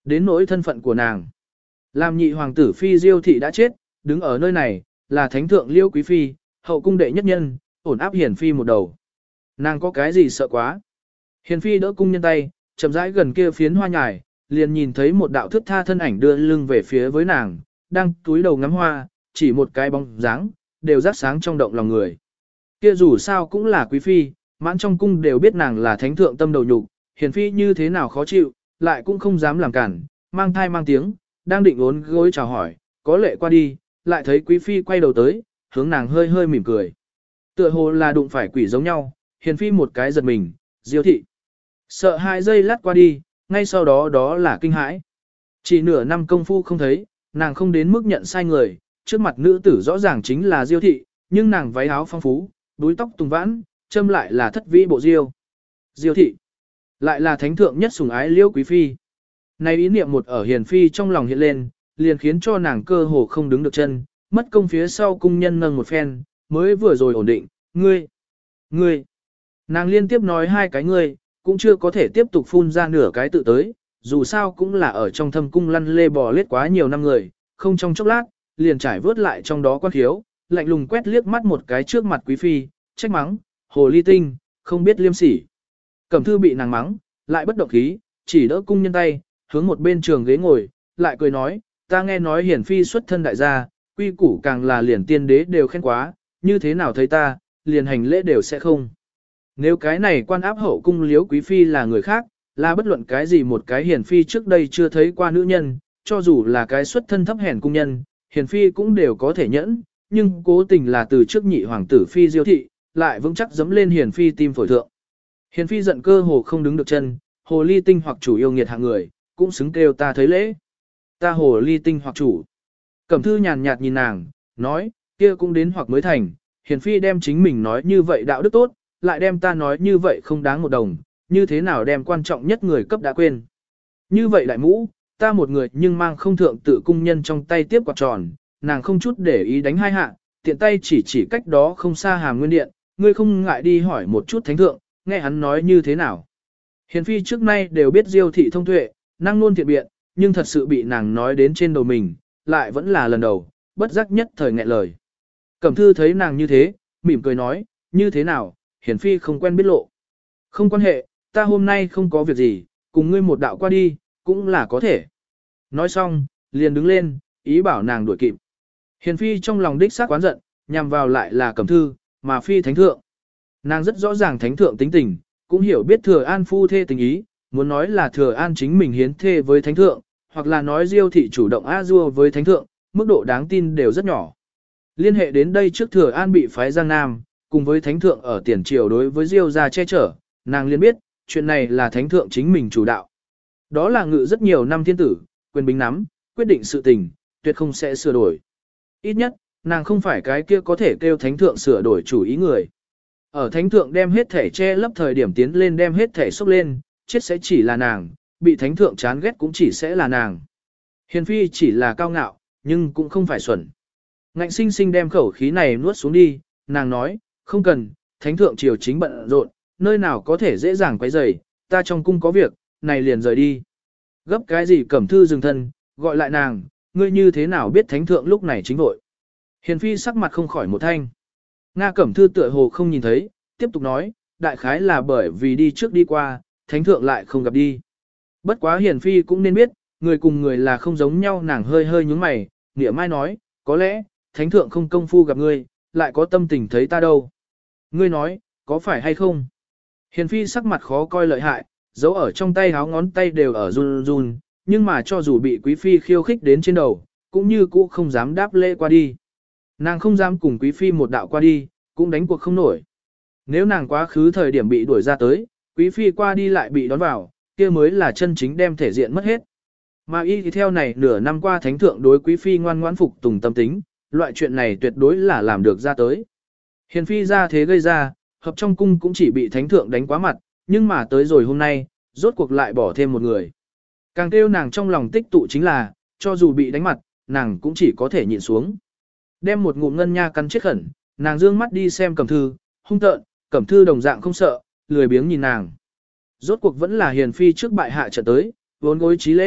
Đến nỗi thân phận của nàng. Làm nhị hoàng tử phi Diêu thị đã chết, đứng ở nơi này, là thánh thượng Liêu quý phi, hậu cung đệ nhất nhân, ổn áp hiền phi một đầu. Nàng có cái gì sợ quá? Hiền phi đỡ cung nhân tay, chậm rãi gần kia phiến hoa nhài, liền nhìn thấy một đạo thước tha thân ảnh đưa lưng về phía với nàng, đang túi đầu ngắm hoa, chỉ một cái bóng dáng, đều rát sáng trong động lòng người. Kia dù sao cũng là quý phi, mãn trong cung đều biết nàng là thánh thượng tâm đầu nhục, hiền phi như thế nào khó chịu, lại cũng không dám làm cản, mang thai mang tiếng, đang định ốn gối chào hỏi, có lệ qua đi, lại thấy quý phi quay đầu tới, hướng nàng hơi hơi mỉm cười. Tựa hồ là đụng phải quỷ giống nhau, hiền phi một cái giật mình, Diêu thị. Sợ hai giây lát qua đi, ngay sau đó đó là kinh hãi. Chỉ nửa năm công phu không thấy, nàng không đến mức nhận sai người, trước mặt nữ tử rõ ràng chính là Diêu thị, nhưng nàng váy áo phong phú, đuôi tóc tùng vãn, châm lại là thất vĩ bộ Diêu. Diêu thị, lại là thánh thượng nhất sủng ái Liêu quý phi. Này ý niệm một ở hiền phi trong lòng hiện lên, liền khiến cho nàng cơ hồ không đứng được chân, mất công phía sau cung nhân nâng một phen, mới vừa rồi ổn định, ngươi, ngươi. Nàng liên tiếp nói hai cái ngươi, cũng chưa có thể tiếp tục phun ra nửa cái tự tới, dù sao cũng là ở trong thâm cung lăn lê bò lết quá nhiều năm người, không trong chốc lát, liền trải vớt lại trong đó quan khiếu, lạnh lùng quét liếc mắt một cái trước mặt quý phi, trách mắng, hồ ly tinh, không biết liêm sỉ. Cẩm thư bị nàng mắng, lại bất động khí, chỉ đỡ cung nhân tay, hướng một bên trường ghế ngồi, lại cười nói, ta nghe nói hiển phi xuất thân đại gia, quy củ càng là liền tiên đế đều khen quá, như thế nào thấy ta, liền hành lễ đều sẽ không. Nếu cái này quan áp hậu cung liếu quý phi là người khác, là bất luận cái gì một cái hiển phi trước đây chưa thấy qua nữ nhân, cho dù là cái xuất thân thấp hèn cung nhân, hiển phi cũng đều có thể nhẫn, nhưng cố tình là từ trước nhị hoàng tử phi Diêu thị, lại vững chắc dẫm lên hiển phi tim phổi thượng. Hiển phi giận cơ hồ không đứng được chân, hồ ly tinh hoặc chủ yêu nghiệt hạng người, cũng xứng kêu ta thấy lễ. Ta hồ ly tinh hoặc chủ. Cẩm thư nhàn nhạt nhìn nàng, nói, kia cũng đến hoặc mới thành, hiển phi đem chính mình nói như vậy đạo đức tốt, lại đem ta nói như vậy không đáng một đồng, như thế nào đem quan trọng nhất người cấp đã quên. Như vậy đại mũ, ta một người nhưng mang không thượng tự cung nhân trong tay tiếp quạt tròn, nàng không chút để ý đánh hai hạ, tiện tay chỉ chỉ cách đó không xa Hàm Nguyên Điện, ngươi không ngại đi hỏi một chút thánh thượng, nghe hắn nói như thế nào. Hiền phi trước nay đều biết Diêu thị thông tuệ, năng luôn thiện biện, nhưng thật sự bị nàng nói đến trên đầu mình, lại vẫn là lần đầu, bất giác nhất thời nghẹn lời. Cẩm thư thấy nàng như thế, mỉm cười nói, như thế nào, hiển phi không quen biết lộ. Không quan hệ, ta hôm nay không có việc gì, cùng ngươi một đạo qua đi, cũng là có thể. Nói xong, liền đứng lên, ý bảo nàng đuổi kịp. Hiền phi trong lòng đích xác quán giận, nhằm vào lại là Cẩm thư, mà phi thánh thượng. Nàng rất rõ ràng thánh thượng tính tình, cũng hiểu biết thừa an phu thê tình ý, muốn nói là thừa an chính mình hiến thê với thánh thượng, hoặc là nói Diêu thị chủ động a dua với thánh thượng, mức độ đáng tin đều rất nhỏ. Liên hệ đến đây trước thừa an bị phái Giang Nam, cùng với thánh thượng ở tiền triều đối với Diêu gia che chở, nàng liền biết, chuyện này là thánh thượng chính mình chủ đạo. Đó là ngự rất nhiều năm thiên tử, quyền bính nắm, quyết định sự tình, tuyệt không sẽ sửa đổi. Ít nhất, nàng không phải cái kia có thể kêu thánh thượng sửa đổi chủ ý người. Ở thánh thượng đem hết thể che lấp thời điểm tiến lên đem hết thể xúc lên, chết sẽ chỉ là nàng, bị thánh thượng chán ghét cũng chỉ sẽ là nàng. Hiền phi chỉ là cao ngạo, nhưng cũng không phải xuẩn. Ngạnh sinh sinh đem khẩu khí này nuốt xuống đi, nàng nói, không cần, thánh thượng triều chính bận rộn, nơi nào có thể dễ dàng quấy rầy, ta trong cung có việc, này liền rời đi. Gấp cái gì Cẩm thư dừng thân, gọi lại nàng, ngươi như thế nào biết thánh thượng lúc này chính vội. Hiền phi sắc mặt không khỏi một thanh. Nga Cẩm thư tựa hồ không nhìn thấy, tiếp tục nói, đại khái là bởi vì đi trước đi qua, thánh thượng lại không gặp đi. Bất quá hiền phi cũng nên biết, người cùng người là không giống nhau, nàng hơi hơi nhúng mày, nghĩa mai nói, có lẽ, thánh thượng không công phu gặp ngươi, lại có tâm tình thấy ta đâu. Ngươi nói, có phải hay không? Hiền phi sắc mặt khó coi lợi hại, dấu ở trong tay háo ngón tay đều ở run run, nhưng mà cho dù bị quý phi khiêu khích đến trên đầu, cũng như cũ không dám đáp lễ qua đi. Nàng không dám cùng quý phi một đạo qua đi, cũng đánh cuộc không nổi. Nếu nàng quá khứ thời điểm bị đuổi ra tới, quý phi qua đi lại bị đón vào, kia mới là chân chính đem thể diện mất hết. Mà y thì theo này nửa năm qua thánh thượng đối quý phi ngoan ngoãn phục tùng tâm tính, loại chuyện này tuyệt đối là làm được ra tới. Hiền phi ra thế gây ra, hợp trong cung cũng chỉ bị thánh thượng đánh quá mặt, nhưng mà tới rồi hôm nay, rốt cuộc lại bỏ thêm một người. Càng kêu nàng trong lòng tích tụ chính là, cho dù bị đánh mặt, nàng cũng chỉ có thể nhịn xuống. Đem một ngụm ngân nha cắn chết khẩn, nàng dương mắt đi xem Cẩm thư, hung tợn, Cẩm thư đồng dạng không sợ, lười biếng nhìn nàng. Rốt cuộc vẫn là hiền phi trước bại hạ trận tới, vốn gối trí lễ,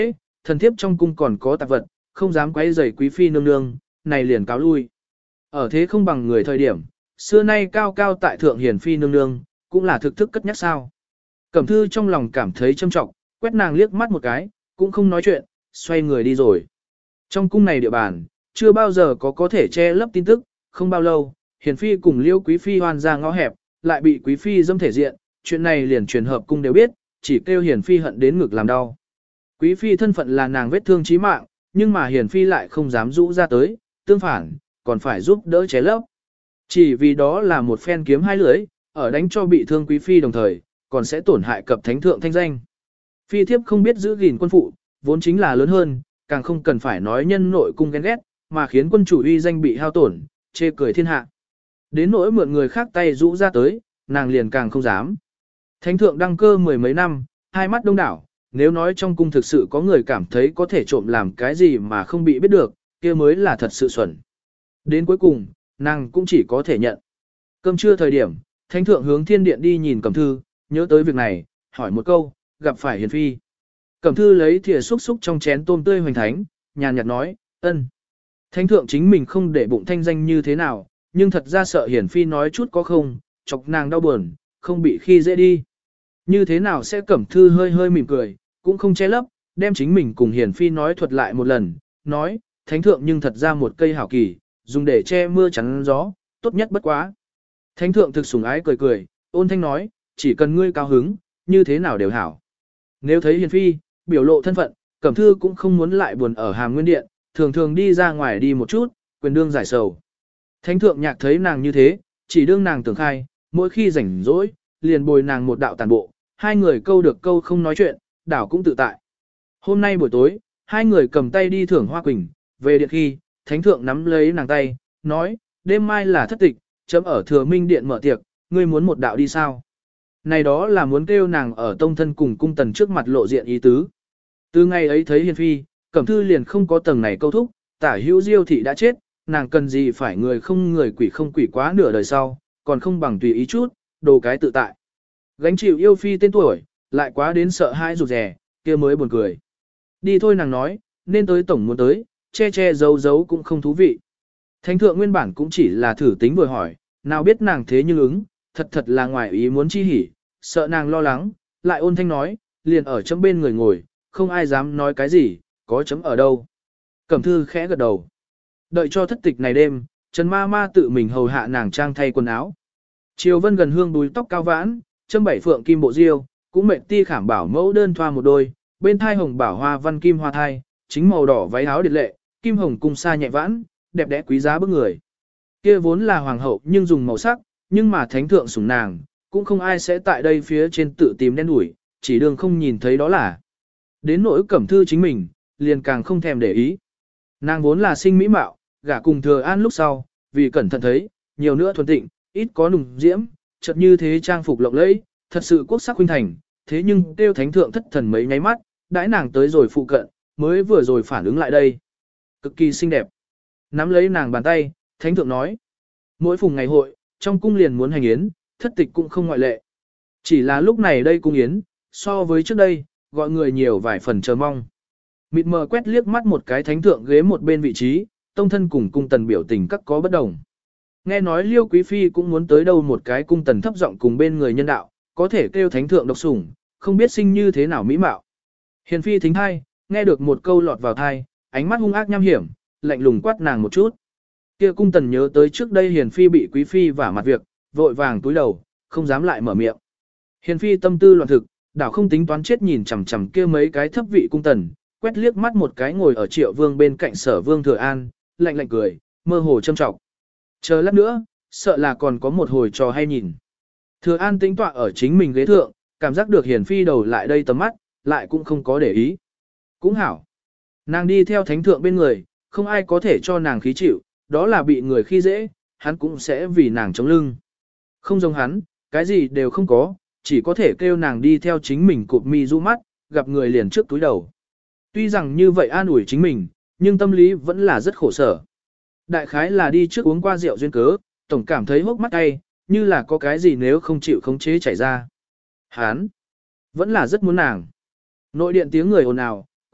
thần thiếp trong cung còn có tạp vật, không dám quấy rầy quý phi nương nương, này liền cáo lui. Ở thế không bằng người thời điểm, xưa nay cao cao tại thượng hiển phi nương nương, cũng là thực thức cất nhắc sao. Cẩm thư trong lòng cảm thấy châm trọng, quét nàng liếc mắt một cái, cũng không nói chuyện, xoay người đi rồi. Trong cung này địa bàn, chưa bao giờ có có thể che lấp tin tức, không bao lâu, hiển phi cùng liêu quý phi hoan ra ngõ hẹp, lại bị quý phi dâm thể diện, chuyện này liền truyền hợp cung đều biết, chỉ kêu hiển phi hận đến ngực làm đau. Quý phi thân phận là nàng vết thương chí mạng, nhưng mà hiển phi lại không dám rũ ra tới, tương phản, còn phải giúp đỡ chế lấp. Chỉ vì đó là một phen kiếm hai lưỡi, ở đánh cho bị thương quý phi đồng thời, còn sẽ tổn hại cập thánh thượng thanh danh. Phi thiếp không biết giữ gìn quân phụ, vốn chính là lớn hơn, càng không cần phải nói nhân nội cung ghen ghét, mà khiến quân chủ uy danh bị hao tổn, chê cười thiên hạ. Đến nỗi mượn người khác tay rũ ra tới, nàng liền càng không dám. Thánh thượng đăng cơ mười mấy năm, hai mắt đông đảo, nếu nói trong cung thực sự có người cảm thấy có thể trộm làm cái gì mà không bị biết được, kia mới là thật sự xuẩn. Đến cuối cùng, nàng cũng chỉ có thể nhận. Cơm trưa thời điểm, thánh thượng hướng thiên điện đi nhìn Cẩm thư, nhớ tới việc này, hỏi một câu, gặp phải hiền phi. Cẩm thư lấy thìa xúc xúc trong chén tôm tươi hoành thánh, nhàn nhạt nói, ân. Thánh thượng chính mình không để bụng thanh danh như thế nào, nhưng thật ra sợ hiển phi nói chút có không, chọc nàng đau buồn, không bị khi dễ đi. Như thế nào sẽ Cẩm thư hơi hơi mỉm cười, cũng không che lấp, đem chính mình cùng hiển phi nói thuật lại một lần, nói, thánh thượng nhưng thật ra một cây hảo kỳ, dùng để che mưa chắn gió, tốt nhất bất quá. Thánh thượng thực sủng ái cười cười, ôn thanh nói, chỉ cần ngươi cao hứng, như thế nào đều hảo. Nếu thấy hiền phi, biểu lộ thân phận, Cẩm thư cũng không muốn lại buồn ở Hàm Nguyên Điện, thường thường đi ra ngoài đi một chút, quyền đương giải sầu. Thánh thượng nhạc thấy nàng như thế, chỉ đương nàng tưởng khai, mỗi khi rảnh rỗi, liền bồi nàng một đạo tàn bộ, hai người câu được câu không nói chuyện, đảo cũng tự tại. Hôm nay buổi tối, hai người cầm tay đi thưởng hoa quỳnh, về điện khi, thánh thượng nắm lấy nàng tay, nói, đêm mai là thất tịch, chấm ở thừa minh điện mở tiệc, ngươi muốn một đạo đi sao? Này đó là muốn kêu nàng ở tông thân cùng cung tần trước mặt lộ diện ý tứ. Từ ngày ấy thấy hiền phi, Cẩm thư liền không có tầng này câu thúc, tả hữu diêu thị đã chết, nàng cần gì phải người không người quỷ không quỷ quá nửa đời sau, còn không bằng tùy ý chút, đồ cái tự tại. Gánh chịu yêu phi tên tuổi, lại quá đến sợ hãi rụt rè, kia mới buồn cười. Đi thôi nàng nói, nên tới tổng muốn tới, che che giấu giấu cũng không thú vị. Thánh thượng nguyên bản cũng chỉ là thử tính vừa hỏi, nào biết nàng thế nhưng ứng, thật thật là ngoài ý muốn chi hỉ, sợ nàng lo lắng, lại ôn thanh nói, liền ở chấm bên người ngồi, không ai dám nói cái gì, có chấm ở đâu. Cẩm thư khẽ gật đầu. Đợi cho thất tịch này đêm, Trần ma ma tự mình hầu hạ nàng trang thay quần áo. Triều vân gần hương đuôi tóc cao vãn, châm bảy phượng kim bộ diêu, cũng mệnh ti khảm bảo mẫu đơn thoa một đôi, bên thai hồng bảo hoa văn kim hoa thai, chính màu đỏ váy áo điệt lệ, kim hồng cung sa nhẹ vãn, đẹp đẽ quý giá bức người. Kia vốn là hoàng hậu nhưng dùng màu sắc, nhưng mà thánh thượng sủng nàng, cũng không ai sẽ tại đây phía trên tự tìm đen đủi, chỉ đường không nhìn thấy đó là. Đến nỗi Cẩm thư chính mình, liền càng không thèm để ý. Nàng vốn là sinh mỹ mạo, gả cùng Thừa An lúc sau, vì cẩn thận thấy, nhiều nữa thuần tịnh, ít có nùng diễm, chợt như thế trang phục lộng lẫy, thật sự quốc sắc huynh thành, thế nhưng tiêu thánh thượng thất thần mấy nháy mắt, đãi nàng tới rồi phụ cận, mới vừa rồi phản ứng lại đây. Cực kỳ xinh đẹp. Nắm lấy nàng bàn tay, thánh thượng nói. Mỗi phùng ngày hội, trong cung liền muốn hành yến, thất tịch cũng không ngoại lệ. Chỉ là lúc này đây cung yến, so với trước đây, gọi người nhiều vài phần chờ mong. Mịt mờ quét liếc mắt một cái thánh thượng ghế một bên vị trí, tông thân cùng cung tần biểu tình các có bất đồng. Nghe nói Liêu Quý Phi cũng muốn tới đâu một cái cung tần thấp giọng cùng bên người nhân đạo, có thể kêu thánh thượng độc sủng, không biết sinh như thế nào mỹ mạo. Hiền Phi thính hai, nghe được một câu lọt vào thai, ánh mắt hung ác nham hiểm, lạnh lùng quát nàng một chút. Kia cung tần nhớ tới trước đây Hiền Phi bị Quý Phi vả mặt việc, vội vàng túi đầu, không dám lại mở miệng. Hiền Phi tâm tư loạn thực, đảo không tính toán chết nhìn chằm chằm kia mấy cái thấp vị cung tần, quét liếc mắt một cái ngồi ở Triệu Vương bên cạnh Sở Vương Thừa An, lạnh lạnh cười, mơ hồ châm trọng. Chờ lát nữa, sợ là còn có một hồi trò hay nhìn. Thừa An tĩnh tọa ở chính mình ghế thượng, cảm giác được Hiền Phi đầu lại đây tầm mắt, lại cũng không có để ý. Cũng hảo. Nàng đi theo thánh thượng bên người, không ai có thể cho nàng khí chịu, đó là bị người khi dễ, hắn cũng sẽ vì nàng chống lưng. Không giống hắn, cái gì đều không có, chỉ có thể kêu nàng đi theo chính mình cụp mi du mắt, gặp người liền trước túi đầu. Tuy rằng như vậy an ủi chính mình, nhưng tâm lý vẫn là rất khổ sở. Đại khái là đi trước uống qua rượu duyên cớ, tổng cảm thấy hốc mắt cay, như là có cái gì nếu không chịu khống chế chảy ra. Hán, vẫn là rất muốn nàng. Nội điện tiếng người ồn ào,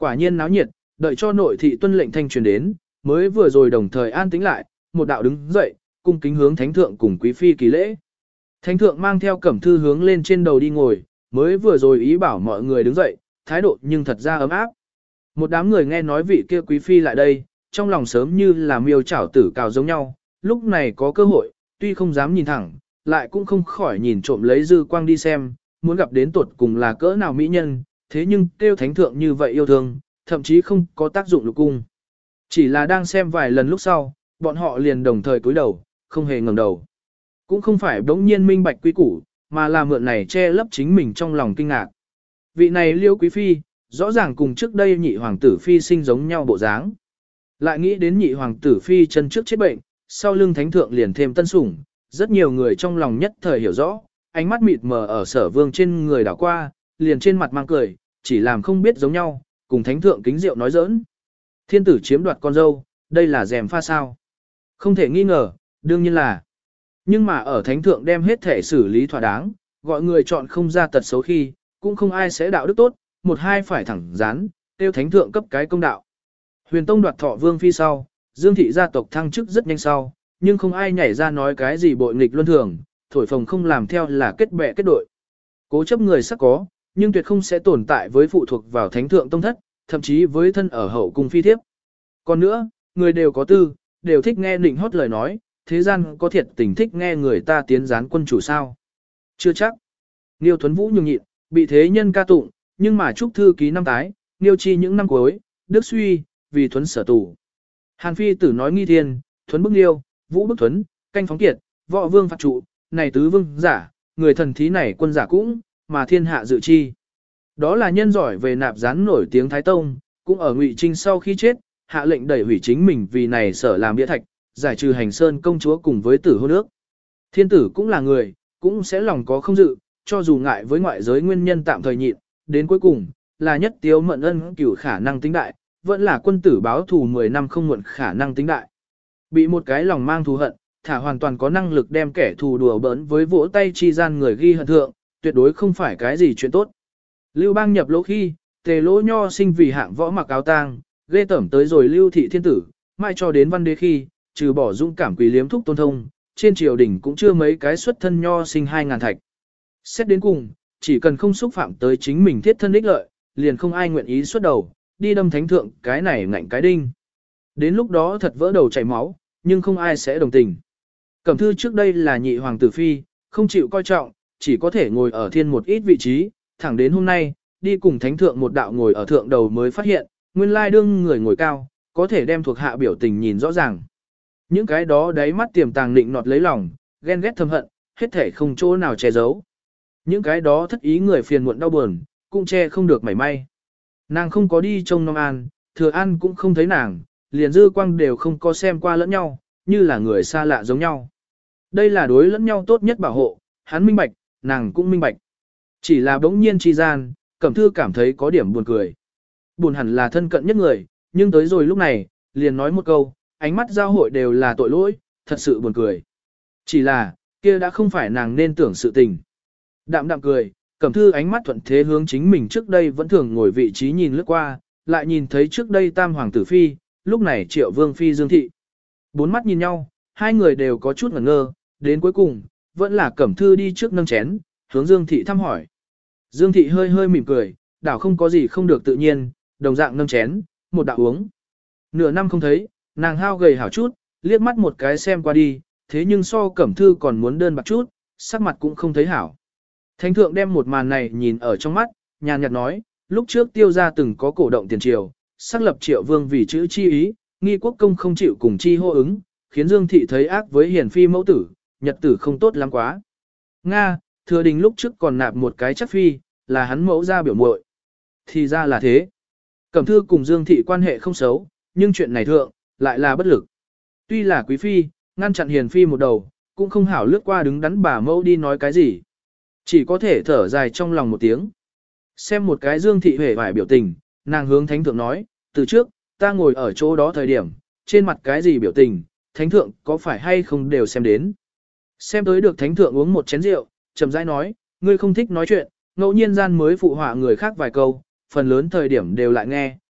Quả nhiên náo nhiệt, đợi cho nội thị tuân lệnh thanh truyền đến, mới vừa rồi đồng thời an tĩnh lại, một đạo đứng dậy, cung kính hướng thánh thượng cùng quý phi kỳ lễ. Thánh thượng mang theo cẩm thư hướng lên trên đầu đi ngồi, mới vừa rồi ý bảo mọi người đứng dậy, thái độ nhưng thật ra ấm áp. Một đám người nghe nói vị kia quý phi lại đây, trong lòng sớm như là miêu chảo tử cào giống nhau, lúc này có cơ hội, tuy không dám nhìn thẳng, lại cũng không khỏi nhìn trộm lấy dư quang đi xem, muốn gặp đến tuột cùng là cỡ nào mỹ nhân, thế nhưng kêu thánh thượng như vậy yêu thương, thậm chí không có tác dụng lục cung. Chỉ là đang xem vài lần lúc sau, bọn họ liền đồng thời cúi đầu, không hề ngẩng đầu. Cũng không phải đống nhiên minh bạch quy củ, mà là mượn này che lấp chính mình trong lòng kinh ngạc. Vị này Liêu quý phi, rõ ràng cùng trước đây nhị hoàng tử phi sinh giống nhau bộ dáng. Lại nghĩ đến nhị hoàng tử phi chân trước chết bệnh, sau lưng thánh thượng liền thêm tân sủng, rất nhiều người trong lòng nhất thời hiểu rõ, ánh mắt mịt mờ ở sở vương trên người đảo qua, liền trên mặt mang cười, chỉ làm không biết giống nhau, cùng thánh thượng kính rượu nói giỡn. Thiên tử chiếm đoạt con dâu, đây là rèm pha sao? Không thể nghi ngờ, đương nhiên là. Nhưng mà ở thánh thượng đem hết thể xử lý thỏa đáng, gọi người chọn không ra tật xấu khi, cũng không ai sẽ đạo đức tốt, một hai phải thẳng dán, tiêu thánh thượng cấp cái công đạo. Huyền Tông đoạt thọ vương phi sau, Dương thị gia tộc thăng chức rất nhanh sau, nhưng không ai nhảy ra nói cái gì bội nghịch luân thường, thổi phồng không làm theo là kết bè kết đội. Cố chấp người sắc có, nhưng tuyệt không sẽ tồn tại với phụ thuộc vào thánh thượng tông thất, thậm chí với thân ở hậu cung phi thiếp. Còn nữa, người đều có tư, đều thích nghe nịnh hót lời nói, thế gian có thiệt tình thích nghe người ta tiến gián quân chủ sao. Chưa chắc. Niêu Thuấn Vũ nhường nhịn, bị thế nhân ca tụng, nhưng mà chúc thư ký năm tái, Niêu chi những năm cuối, Đức suy, vì Thuấn sở tù. Hàn Phi tử nói nghi thiên, Thuấn bức Niêu, Vũ bức Thuấn, canh phóng kiệt, võ vương phạt trụ, này tứ vương giả, người thần thí này quân giả cũng, mà thiên hạ dự chi. Đó là nhân giỏi về nạp gián nổi tiếng Thái Tông, cũng ở Ngụy Trinh sau khi chết, hạ lệnh đẩy hủy chính mình vì này sở làm bia thạch, giải trừ hành sơn công chúa cùng với tử hôn ước. Thiên tử cũng là người, cũng sẽ lòng có không dự, cho dù ngại với ngoại giới nguyên nhân tạm thời nhịn, đến cuối cùng, là nhất tiếu mận ân cửu khả năng tính đại, vẫn là quân tử báo thù mười năm không muộn khả năng tính đại. Bị một cái lòng mang thù hận, thả hoàn toàn có năng lực đem kẻ thù đùa bỡn với vỗ tay chi gian người ghi hận thượng, tuyệt đối không phải cái gì chuyện tốt. Lưu Bang nhập lỗ khi, Tề Lỗ Nho sinh vì hạng võ mặc áo tang, ghê tởm tới rồi Lưu thị thiên tử, mai cho đến văn đế khi, trừ bỏ dũng cảm quý liếm thúc tôn thông, trên triều đình cũng chưa mấy cái xuất thân nho sinh hai ngàn thạch. Xét đến cùng, chỉ cần không xúc phạm tới chính mình thiết thân ích lợi, liền không ai nguyện ý xuất đầu, đi đâm thánh thượng cái này ngạnh cái đinh. Đến lúc đó thật vỡ đầu chảy máu, nhưng không ai sẽ đồng tình. Cẩm thư trước đây là nhị hoàng tử phi, không chịu coi trọng, chỉ có thể ngồi ở thiên một ít vị trí, thẳng đến hôm nay, đi cùng thánh thượng một đạo ngồi ở thượng đầu mới phát hiện, nguyên lai đương người ngồi cao, có thể đem thuộc hạ biểu tình nhìn rõ ràng. Những cái đó đáy mắt tiềm tàng định nọt lấy lòng, ghen ghét thâm hận, hết thể không chỗ nào che giấu. Những cái đó thất ý người phiền muộn đau buồn, cũng che không được mảy may. Nàng không có đi trông nom an, thừa an cũng không thấy nàng, liền dư quang đều không có xem qua lẫn nhau, như là người xa lạ giống nhau. Đây là đối lẫn nhau tốt nhất bảo hộ, hắn minh bạch, nàng cũng minh bạch. Chỉ là bỗng nhiên chi gian, Cẩm Thư cảm thấy có điểm buồn cười. Buồn hẳn là thân cận nhất người, nhưng tới rồi lúc này, liền nói một câu, ánh mắt giao hội đều là tội lỗi, thật sự buồn cười. Chỉ là, kia đã không phải nàng nên tưởng sự tình. Đạm đạm cười, Cẩm Thư ánh mắt thuận thế hướng chính mình trước đây vẫn thường ngồi vị trí nhìn lướt qua, lại nhìn thấy trước đây tam hoàng tử phi, lúc này triệu vương phi Dương Thị. Bốn mắt nhìn nhau, hai người đều có chút ngẩn ngơ, đến cuối cùng, vẫn là Cẩm Thư đi trước nâng chén, hướng Dương Thị thăm hỏi. Dương Thị hơi hơi mỉm cười, đảo không có gì không được tự nhiên, đồng dạng nâng chén, một đạo uống. Nửa năm không thấy, nàng hao gầy hảo chút, liếc mắt một cái xem qua đi, thế nhưng so Cẩm Thư còn muốn đơn bạc chút, sắc mặt cũng không thấy hảo. Thánh thượng đem một màn này nhìn ở trong mắt, nhàn nhạt nói, lúc trước tiêu gia từng có cổ động tiền triều, xác lập triệu vương vì chữ chi ý, nghi quốc công không chịu cùng chi hô ứng, khiến Dương Thị thấy ác với hiền phi mẫu tử, nhật tử không tốt lắm quá. Nga, thừa đình lúc trước còn nạp một cái chắc phi, là hắn mẫu ra biểu muội. Thì ra là thế. Cẩm Thư cùng Dương Thị quan hệ không xấu, nhưng chuyện này thượng, lại là bất lực. Tuy là quý phi, ngăn chặn hiền phi một đầu, cũng không hảo lướt qua đứng đắn bà mẫu đi nói cái gì. Chỉ có thể thở dài trong lòng một tiếng. Xem một cái Dương Thị hề vải biểu tình, nàng hướng thánh thượng nói, từ trước, ta ngồi ở chỗ đó thời điểm, trên mặt cái gì biểu tình, thánh thượng có phải hay không đều xem đến. Xem tới được thánh thượng uống một chén rượu, chậm rãi nói, ngươi không thích nói chuyện, ngẫu nhiên gian mới phụ họa người khác vài câu, phần lớn thời điểm đều lại nghe,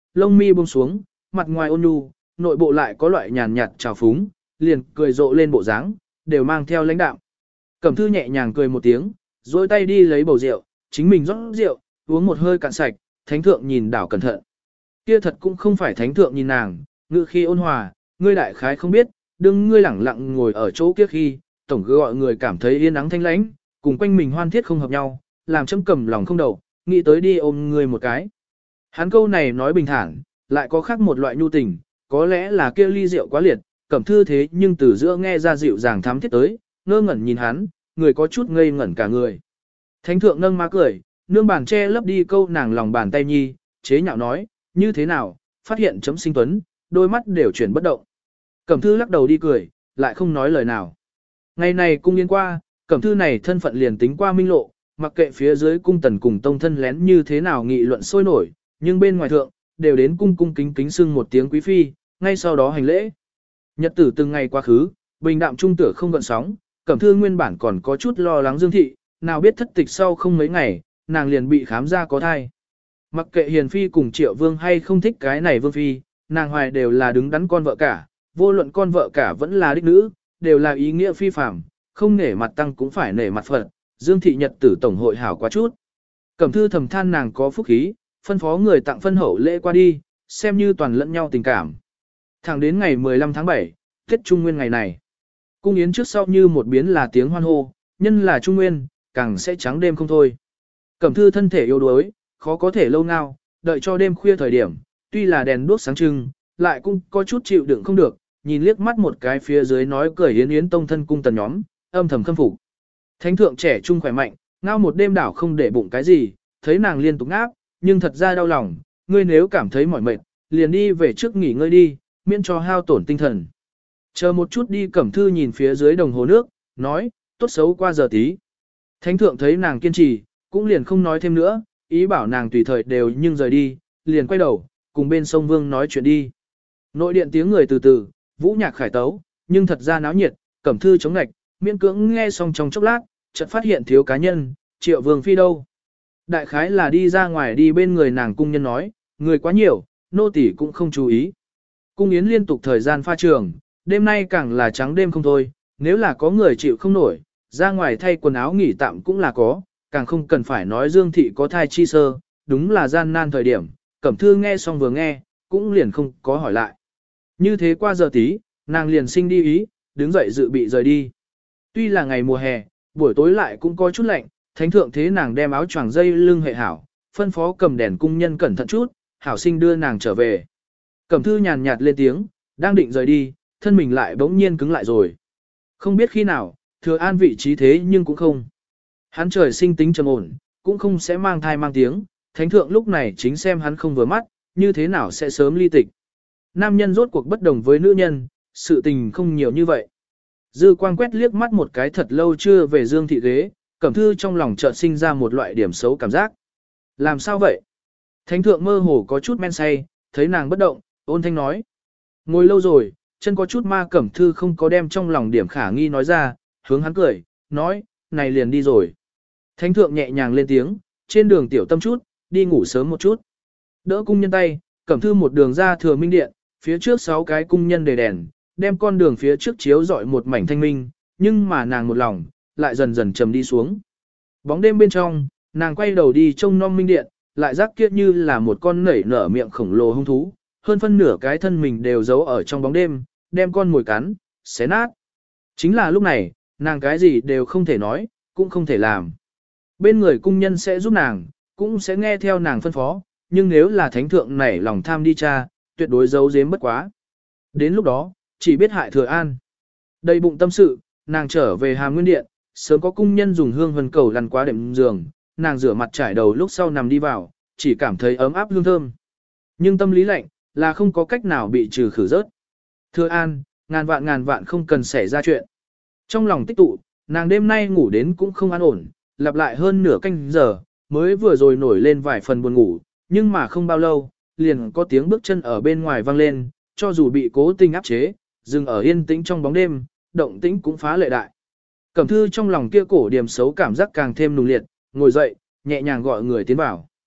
lông mi buông xuống, mặt ngoài ôn nhu, nội bộ lại có loại nhàn nhạt trào phúng, liền cười rộ lên bộ dáng, đều mang theo lãnh đạm. Cẩm Thư nhẹ nhàng cười một tiếng, dôi tay đi lấy bầu rượu, chính mình rót rượu, uống một hơi cạn sạch, thánh thượng nhìn đảo cẩn thận. Kia thật cũng không phải thánh thượng nhìn nàng, ngự khi ôn hòa, ngươi đại khái không biết, đừng ngươi lẳng lặng ngồi ở chỗ kia khi, tổng cứ gọi người cảm thấy yên ắng thanh lãnh, cùng quanh mình hoan thiết không hợp nhau, làm châm cầm lòng không đầu, nghĩ tới đi ôm ngươi một cái. Hắn câu này nói bình thản, lại có khác một loại nhu tình, có lẽ là kia ly rượu quá liệt, Cẩm Thư thế nhưng từ giữa nghe ra dịu dàng thắm thiết tới, ngơ ngẩn nhìn hắn, người có chút ngây ngẩn cả người. Thánh thượng nâng má cười, nương bàn che lấp đi câu nàng lòng bàn tay nhi, chế nhạo nói, như thế nào, phát hiện chấm sinh tuấn, đôi mắt đều chuyển bất động. Cẩm Thư lắc đầu đi cười, lại không nói lời nào. Ngày này cung yến qua, Cẩm Thư này thân phận liền tính qua minh lộ, mặc kệ phía dưới cung tần cùng tông thân lén như thế nào nghị luận sôi nổi, nhưng bên ngoài thượng, đều đến cung cung kính kính xưng một tiếng quý phi, ngay sau đó hành lễ. Nhật tử từng ngày quá khứ, bình đạm trung tửa không gợn sóng, Cẩm Thư nguyên bản còn có chút lo lắng Dương thị, nào biết thất tịch sau không mấy ngày, nàng liền bị khám ra có thai. Mặc kệ hiền phi cùng triệu vương hay không thích cái này vương phi, nàng hoài đều là đứng đắn con vợ cả, vô luận con vợ cả vẫn là đích nữ, đều là ý nghĩa phi phàm, không nể mặt tăng cũng phải nể mặt Phật. Dương thị nhật tử tổng hội hảo quá chút. Cẩm Thư thầm than nàng có phúc khí, phân phó người tặng phân hậu lễ qua đi, xem như toàn lẫn nhau tình cảm. Thẳng đến ngày mười lăm tháng bảy, Tết Trung Nguyên ngày này. Cung yến trước sau như một biến là tiếng hoan hô, nhân là Trung Nguyên, càng sẽ trắng đêm không thôi. Cẩm Thư thân thể yếu đuối, khó có thể lâu nào, đợi cho đêm khuya thời điểm, tuy là đèn đuốc sáng trưng, lại cũng có chút chịu đựng không được, nhìn liếc mắt một cái phía dưới nói cười yến yến tông thân cung tần nhóm, âm thầm khâm phục. Thánh thượng trẻ trung khỏe mạnh, ngao một đêm đảo không để bụng cái gì, thấy nàng liên tục ngáp, nhưng thật ra đau lòng, ngươi nếu cảm thấy mỏi mệt, liền đi về trước nghỉ ngơi đi, miễn cho hao tổn tinh thần. Chờ một chút đi. Cẩm Thư nhìn phía dưới đồng hồ nước, nói, tốt xấu qua giờ tí. Thánh thượng thấy nàng kiên trì, cũng liền không nói thêm nữa, ý bảo nàng tùy thời đều nhưng rời đi, liền quay đầu, cùng bên sông Vương nói chuyện đi. Nội điện tiếng người từ từ, vũ nhạc khải tấu, nhưng thật ra náo nhiệt, Cẩm Thư chống ngạch, miễn cưỡng nghe xong trong chốc lát, chợt phát hiện thiếu cá nhân, Triệu Vương phi đâu. Đại khái là đi ra ngoài đi bên người nàng cung nhân nói, người quá nhiều, nô tỳ cũng không chú ý. Cung yến liên tục thời gian pha trường, đêm nay càng là trắng đêm không thôi, nếu là có người chịu không nổi, ra ngoài thay quần áo nghỉ tạm cũng là có, càng không cần phải nói Dương thị có thai chi sơ, đúng là gian nan thời điểm, Cẩm Thư nghe xong vừa nghe, cũng liền không có hỏi lại. Như thế qua giờ tí, nàng liền sinh đi ý, đứng dậy dự bị rời đi. Tuy là ngày mùa hè, buổi tối lại cũng có chút lạnh, thánh thượng thế nàng đem áo choàng dây lưng hệ hảo, phân phó cầm đèn cung nhân cẩn thận chút, hảo sinh đưa nàng trở về. Cẩm Thư nhàn nhạt lên tiếng, đang định rời đi, thân mình lại bỗng nhiên cứng lại rồi. Không biết khi nào, Thừa An vị trí thế nhưng cũng không. Hắn trời sinh tính trầm ổn, cũng không sẽ mang thai mang tiếng, thánh thượng lúc này chính xem hắn không vừa mắt, như thế nào sẽ sớm ly tịch. Nam nhân rốt cuộc bất đồng với nữ nhân, sự tình không nhiều như vậy. Dư quang quét liếc mắt một cái thật lâu chưa về Dương thị ghế, Cẩm Thư trong lòng chợt sinh ra một loại điểm xấu cảm giác. Làm sao vậy? Thánh thượng mơ hồ có chút men say, thấy nàng bất động, ôn thanh nói. Ngồi lâu rồi, chân có chút ma. Cẩm Thư không có đem trong lòng điểm khả nghi nói ra, hướng hắn cười, nói, này liền đi rồi. Thánh thượng nhẹ nhàng lên tiếng, trên đường tiểu tâm chút, đi ngủ sớm một chút. Đỡ cung nhân tay, Cẩm Thư một đường ra Thừa Minh Điện, phía trước sáu cái cung nhân đề đèn, đem con đường phía trước chiếu rọi một mảnh thanh minh, nhưng mà nàng một lòng, lại dần dần trầm đi xuống. Bóng đêm bên trong, nàng quay đầu đi trông nom Minh Điện, lại giác kia như là một con nảy nở miệng khổng lồ hung thú, hơn phân nửa cái thân mình đều giấu ở trong bóng đêm, đem con mồi cắn, xé nát. Chính là lúc này, nàng cái gì đều không thể nói, cũng không thể làm. Bên người cung nhân sẽ giúp nàng, cũng sẽ nghe theo nàng phân phó, nhưng nếu là thánh thượng nảy lòng tham đi tra, tuyệt đối giấu giếm bất quá. Đến lúc đó, chỉ biết hại Thừa An. Đầy bụng tâm sự, nàng trở về Hàm Nguyên Điện, sớm có cung nhân dùng hương vân cầu lăn qua đệm giường, nàng rửa mặt trải đầu lúc sau nằm đi vào, chỉ cảm thấy ấm áp hương thơm. Nhưng tâm lý lạnh, là không có cách nào bị trừ khử rớt. Thừa An, ngàn vạn ngàn vạn không cần xảy ra chuyện. Trong lòng tích tụ, nàng đêm nay ngủ đến cũng không an ổn, lặp lại hơn nửa canh giờ, mới vừa rồi nổi lên vài phần buồn ngủ, nhưng mà không bao lâu, liền có tiếng bước chân ở bên ngoài vang lên, cho dù bị cố tình áp chế, dừng ở yên tĩnh trong bóng đêm, động tĩnh cũng phá lệ đại. Cẩm Thư trong lòng kia cổ điểm xấu cảm giác càng thêm nùng liệt, ngồi dậy, nhẹ nhàng gọi người tiến vào.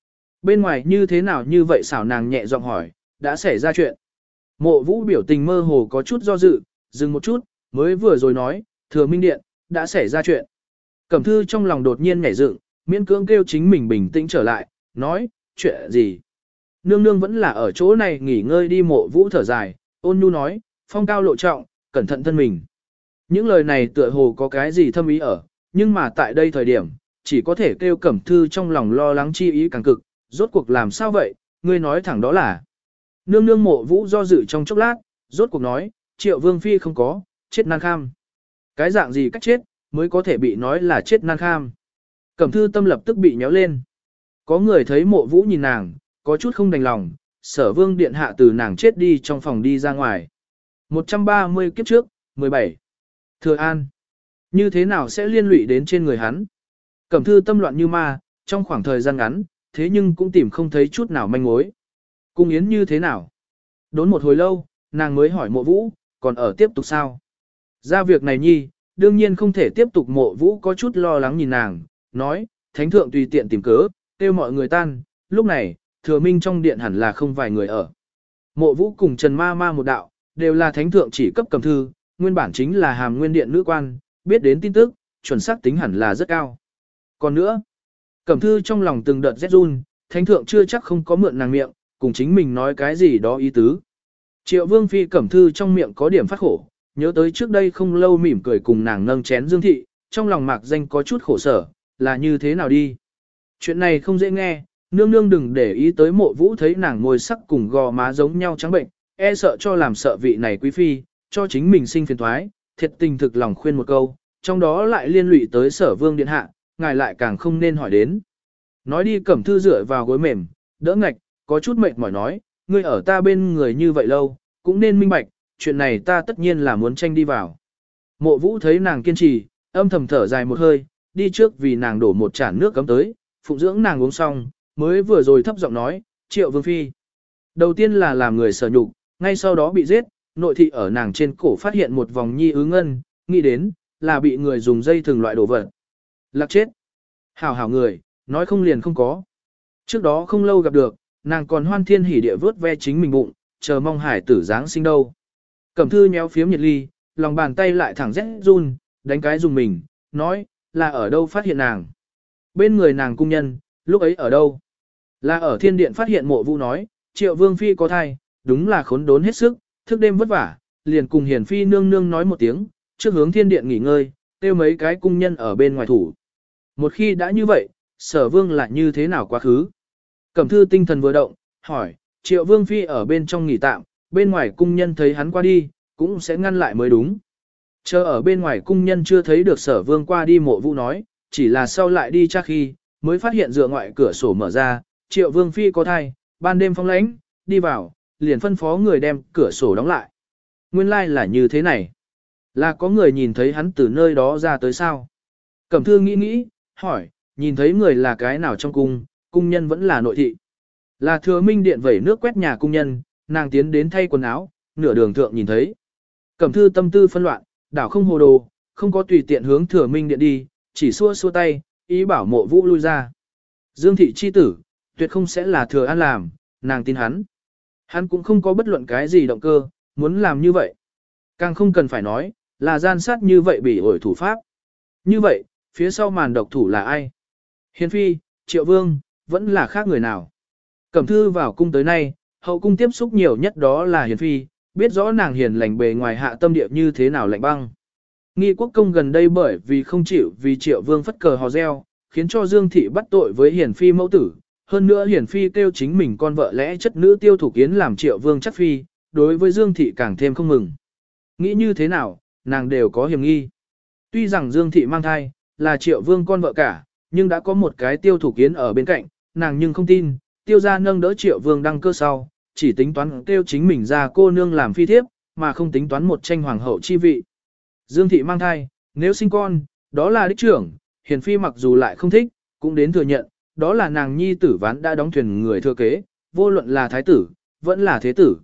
bên ngoài như thế nào như vậy xảo nàng nhẹ giọng hỏi, đã xảy ra chuyện. Mộ Vũ biểu tình mơ hồ có chút do dự, dừng một chút, mới vừa rồi nói, Thừa Minh Điện, đã xảy ra chuyện. Cẩm Thư trong lòng đột nhiên nhảy dựng, miễn cưỡng kêu chính mình bình tĩnh trở lại, nói, chuyện gì? Nương nương vẫn là ở chỗ này nghỉ ngơi đi. Mộ Vũ thở dài, ôn nhu nói, phong cao lộ trọng, cẩn thận thân mình. Những lời này tựa hồ có cái gì thâm ý ở, nhưng mà tại đây thời điểm, chỉ có thể kêu Cẩm Thư trong lòng lo lắng chi ý càng cực, rốt cuộc làm sao vậy, ngươi nói thẳng đó là. Nương nương. Mộ Vũ do dự trong chốc lát, rốt cuộc nói, Triệu Vương Phi không có, chết nan kham. Cái dạng gì cách chết, mới có thể bị nói là chết nan kham. Cẩm Thư tâm lập tức bị nhéo lên. Có người thấy Mộ Vũ nhìn nàng, có chút không đành lòng, Sở Vương điện hạ từ nàng chết đi trong phòng đi ra ngoài. một trăm ba mươi kiếp trước, mười bảy. Thừa An. Như thế nào sẽ liên lụy đến trên người hắn? Cẩm Thư tâm loạn như ma, trong khoảng thời gian ngắn, thế nhưng cũng tìm không thấy chút nào manh mối. Cung yến như thế nào? Đốn một hồi lâu, nàng mới hỏi Mộ Vũ, còn ở tiếp tục sao? Ra việc này nhi, đương nhiên không thể tiếp tục. Mộ Vũ có chút lo lắng nhìn nàng, nói, thánh thượng tùy tiện tìm cớ, kêu mọi người tan, lúc này, Thừa Minh trong điện hẳn là không vài người ở. Mộ Vũ cùng Trần Ma Ma một đạo, đều là thánh thượng chỉ cấp Cẩm Thư, nguyên bản chính là hàm nguyên điện nữ quan, biết đến tin tức, chuẩn xác tính hẳn là rất cao. Còn nữa, Cẩm Thư trong lòng từng đợt rét run, thánh thượng chưa chắc không có mượn nàng miệng, cùng chính mình nói cái gì đó ý tứ. Triệu Vương Phi Cẩm Thư trong miệng có điểm phát khổ, nhớ tới trước đây không lâu mỉm cười cùng nàng nâng chén Dương Thị, trong lòng mạc danh có chút khổ sở, là như thế nào đi. Chuyện này không dễ nghe, nương nương đừng để ý tới. Mộ Vũ thấy nàng ngồi sắc cùng gò má giống nhau trắng bệnh, e sợ cho làm sợ vị này quý phi, cho chính mình sinh phiền thoái, thiệt tình thực lòng khuyên một câu, trong đó lại liên lụy tới Sở Vương điện hạ, ngài lại càng không nên hỏi đến. Nói đi. Cẩm Thư dựa vào gối mềm, đỡ ngạch, có chút mệt mỏi nói, ngươi ở ta bên người như vậy lâu, cũng nên minh bạch, chuyện này ta tất nhiên là muốn tranh đi vào. Mộ Vũ thấy nàng kiên trì, âm thầm thở dài một hơi, đi trước vì nàng đổ một chản nước cấm tới, phụng dưỡng nàng uống xong, mới vừa rồi thấp giọng nói, Triệu Vương Phi. Đầu tiên là làm người sở nhục, ngay sau đó bị giết, nội thị ở nàng trên cổ phát hiện một vòng nhi ứ ngân, nghĩ đến, là bị người dùng dây thừng loại đổ vật. Lạc chết. Hảo hảo người, nói không liền không có. Trước đó không lâu gặp được, nàng còn hoan thiên hỉ địa vớt ve chính mình bụng, chờ mong hải tử giáng sinh đâu. Cẩm Thư nhéo phiếm nhiệt ly, lòng bàn tay lại thẳng rét run, đánh cái dùng mình, nói, là ở đâu phát hiện nàng. Bên người nàng cung nhân, lúc ấy ở đâu? Là ở thiên điện phát hiện. Mộ Vũ nói, Triệu Vương Phi có thai, đúng là khốn đốn hết sức, thức đêm vất vả, liền cùng Hiền Phi nương nương nói một tiếng, trước hướng thiên điện nghỉ ngơi, tiêu mấy cái cung nhân ở bên ngoài thủ. Một khi đã như vậy, Sở Vương lại như thế nào quá khứ? Cẩm Thư tinh thần vừa động, hỏi, Triệu Vương Phi ở bên trong nghỉ tạm, bên ngoài cung nhân thấy hắn qua đi, cũng sẽ ngăn lại mới đúng. Chờ ở bên ngoài cung nhân chưa thấy được Sở Vương qua đi. Mộ Vũ nói, chỉ là sau lại đi tra khi, mới phát hiện dựa ngoại cửa sổ mở ra, Triệu Vương Phi có thai, ban đêm phong lãnh, đi vào, liền phân phó người đem cửa sổ đóng lại. Nguyên lai like là như thế này. Là có người nhìn thấy hắn từ nơi đó ra tới sao? Cẩm Thư nghĩ nghĩ, hỏi, nhìn thấy người là cái nào trong cung, cung nhân vẫn là nội thị. Là Thừa Minh điện vẩy nước quét nhà cung nhân, nàng tiến đến thay quần áo, nửa đường thượng nhìn thấy. Cẩm Thư tâm tư phân loạn, đảo không hồ đồ, không có tùy tiện hướng Thừa Minh điện đi, chỉ xua xua tay, ý bảo Mộ Vũ lui ra. Dương thị chi tử, tuyệt không sẽ là Thừa An làm, nàng tin hắn. Hắn cũng không có bất luận cái gì động cơ, muốn làm như vậy. Càng không cần phải nói, là gian sát như vậy bị ổi thủ pháp. Như vậy, phía sau màn độc thủ là ai? Hiền Phi, Triệu Vương, vẫn là khác người nào? Cẩm Thư vào cung tới nay, hậu cung tiếp xúc nhiều nhất đó là Hiền Phi, biết rõ nàng hiền lành bề ngoài hạ tâm địa như thế nào lạnh băng. Nghi quốc công gần đây bởi vì không chịu vì Triệu Vương phất cờ hò reo, khiến cho Dương Thị bắt tội với Hiền Phi mẫu tử. Hơn nữa Hiền Phi kêu chính mình con vợ lẽ chất nữ Tiêu Thủ Kiến làm Triệu Vương chắc phi, đối với Dương Thị càng thêm không mừng. Nghĩ như thế nào, nàng đều có hiểm nghi. Tuy rằng Dương Thị mang thai, là Triệu Vương con vợ cả, nhưng đã có một cái Tiêu Thủ Kiến ở bên cạnh, nàng nhưng không tin, Tiêu gia nâng đỡ Triệu Vương đăng cơ sau, chỉ tính toán kêu chính mình ra cô nương làm phi thiếp, mà không tính toán một tranh hoàng hậu chi vị. Dương Thị mang thai, nếu sinh con, đó là đích trưởng, Hiền Phi mặc dù lại không thích, cũng đến thừa nhận, đó là nàng nhi tử ván đã đóng thuyền người thừa kế, vô luận là thái tử, vẫn là thế tử.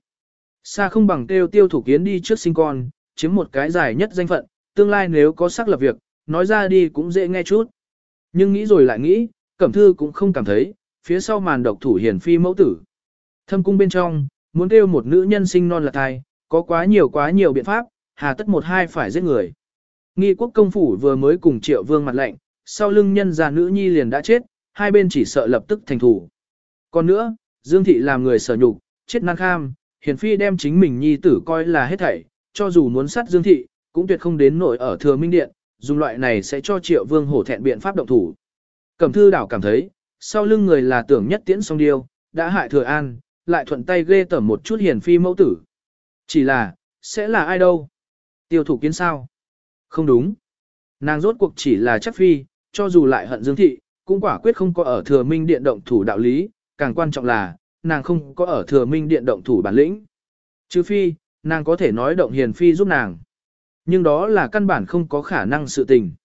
Xa không bằng kêu Tiêu Thủ Kiến đi trước sinh con, chiếm một cái dài nhất danh phận, tương lai nếu có sắc lập việc, nói ra đi cũng dễ nghe chút. Nhưng nghĩ rồi lại nghĩ, Cẩm Thư cũng không cảm thấy, phía sau màn độc thủ hiển phi mẫu tử. Thâm cung bên trong, muốn kêu một nữ nhân sinh non là thai, có quá nhiều quá nhiều biện pháp, hà tất một hai phải giết người. Nghi quốc công phủ vừa mới cùng Triệu Vương mặt lệnh, sau lưng nhân già nữ nhi liền đã chết, hai bên chỉ sợ lập tức thành thủ. Còn nữa, Dương thị làm người sở nhục, chết nan kham, hiển phi đem chính mình nhi tử coi là hết thảy, cho dù muốn sát Dương thị, cũng tuyệt không đến nỗi ở Thừa Minh Điện, dùng loại này sẽ cho Triệu Vương hổ thẹn biện pháp động thủ. Cẩm Thư đảo cảm thấy, sau lưng người là tưởng nhất tiễn song điêu, đã hại Thừa An, lại thuận tay ghê tởm một chút hiển phi mẫu tử. Chỉ là, sẽ là ai đâu? Tiêu Thủ Kiến sao? Không đúng. Nàng rốt cuộc chỉ là chắc phi, cho dù lại hận Dương thị, cũng quả quyết không có ở Thừa Minh Điện động thủ đạo lý, càng quan trọng là, nàng không có ở Thừa Minh Điện động thủ bản lĩnh. Chứ phi, nàng có thể nói động hiền phi giúp nàng. Nhưng đó là căn bản không có khả năng sự tình.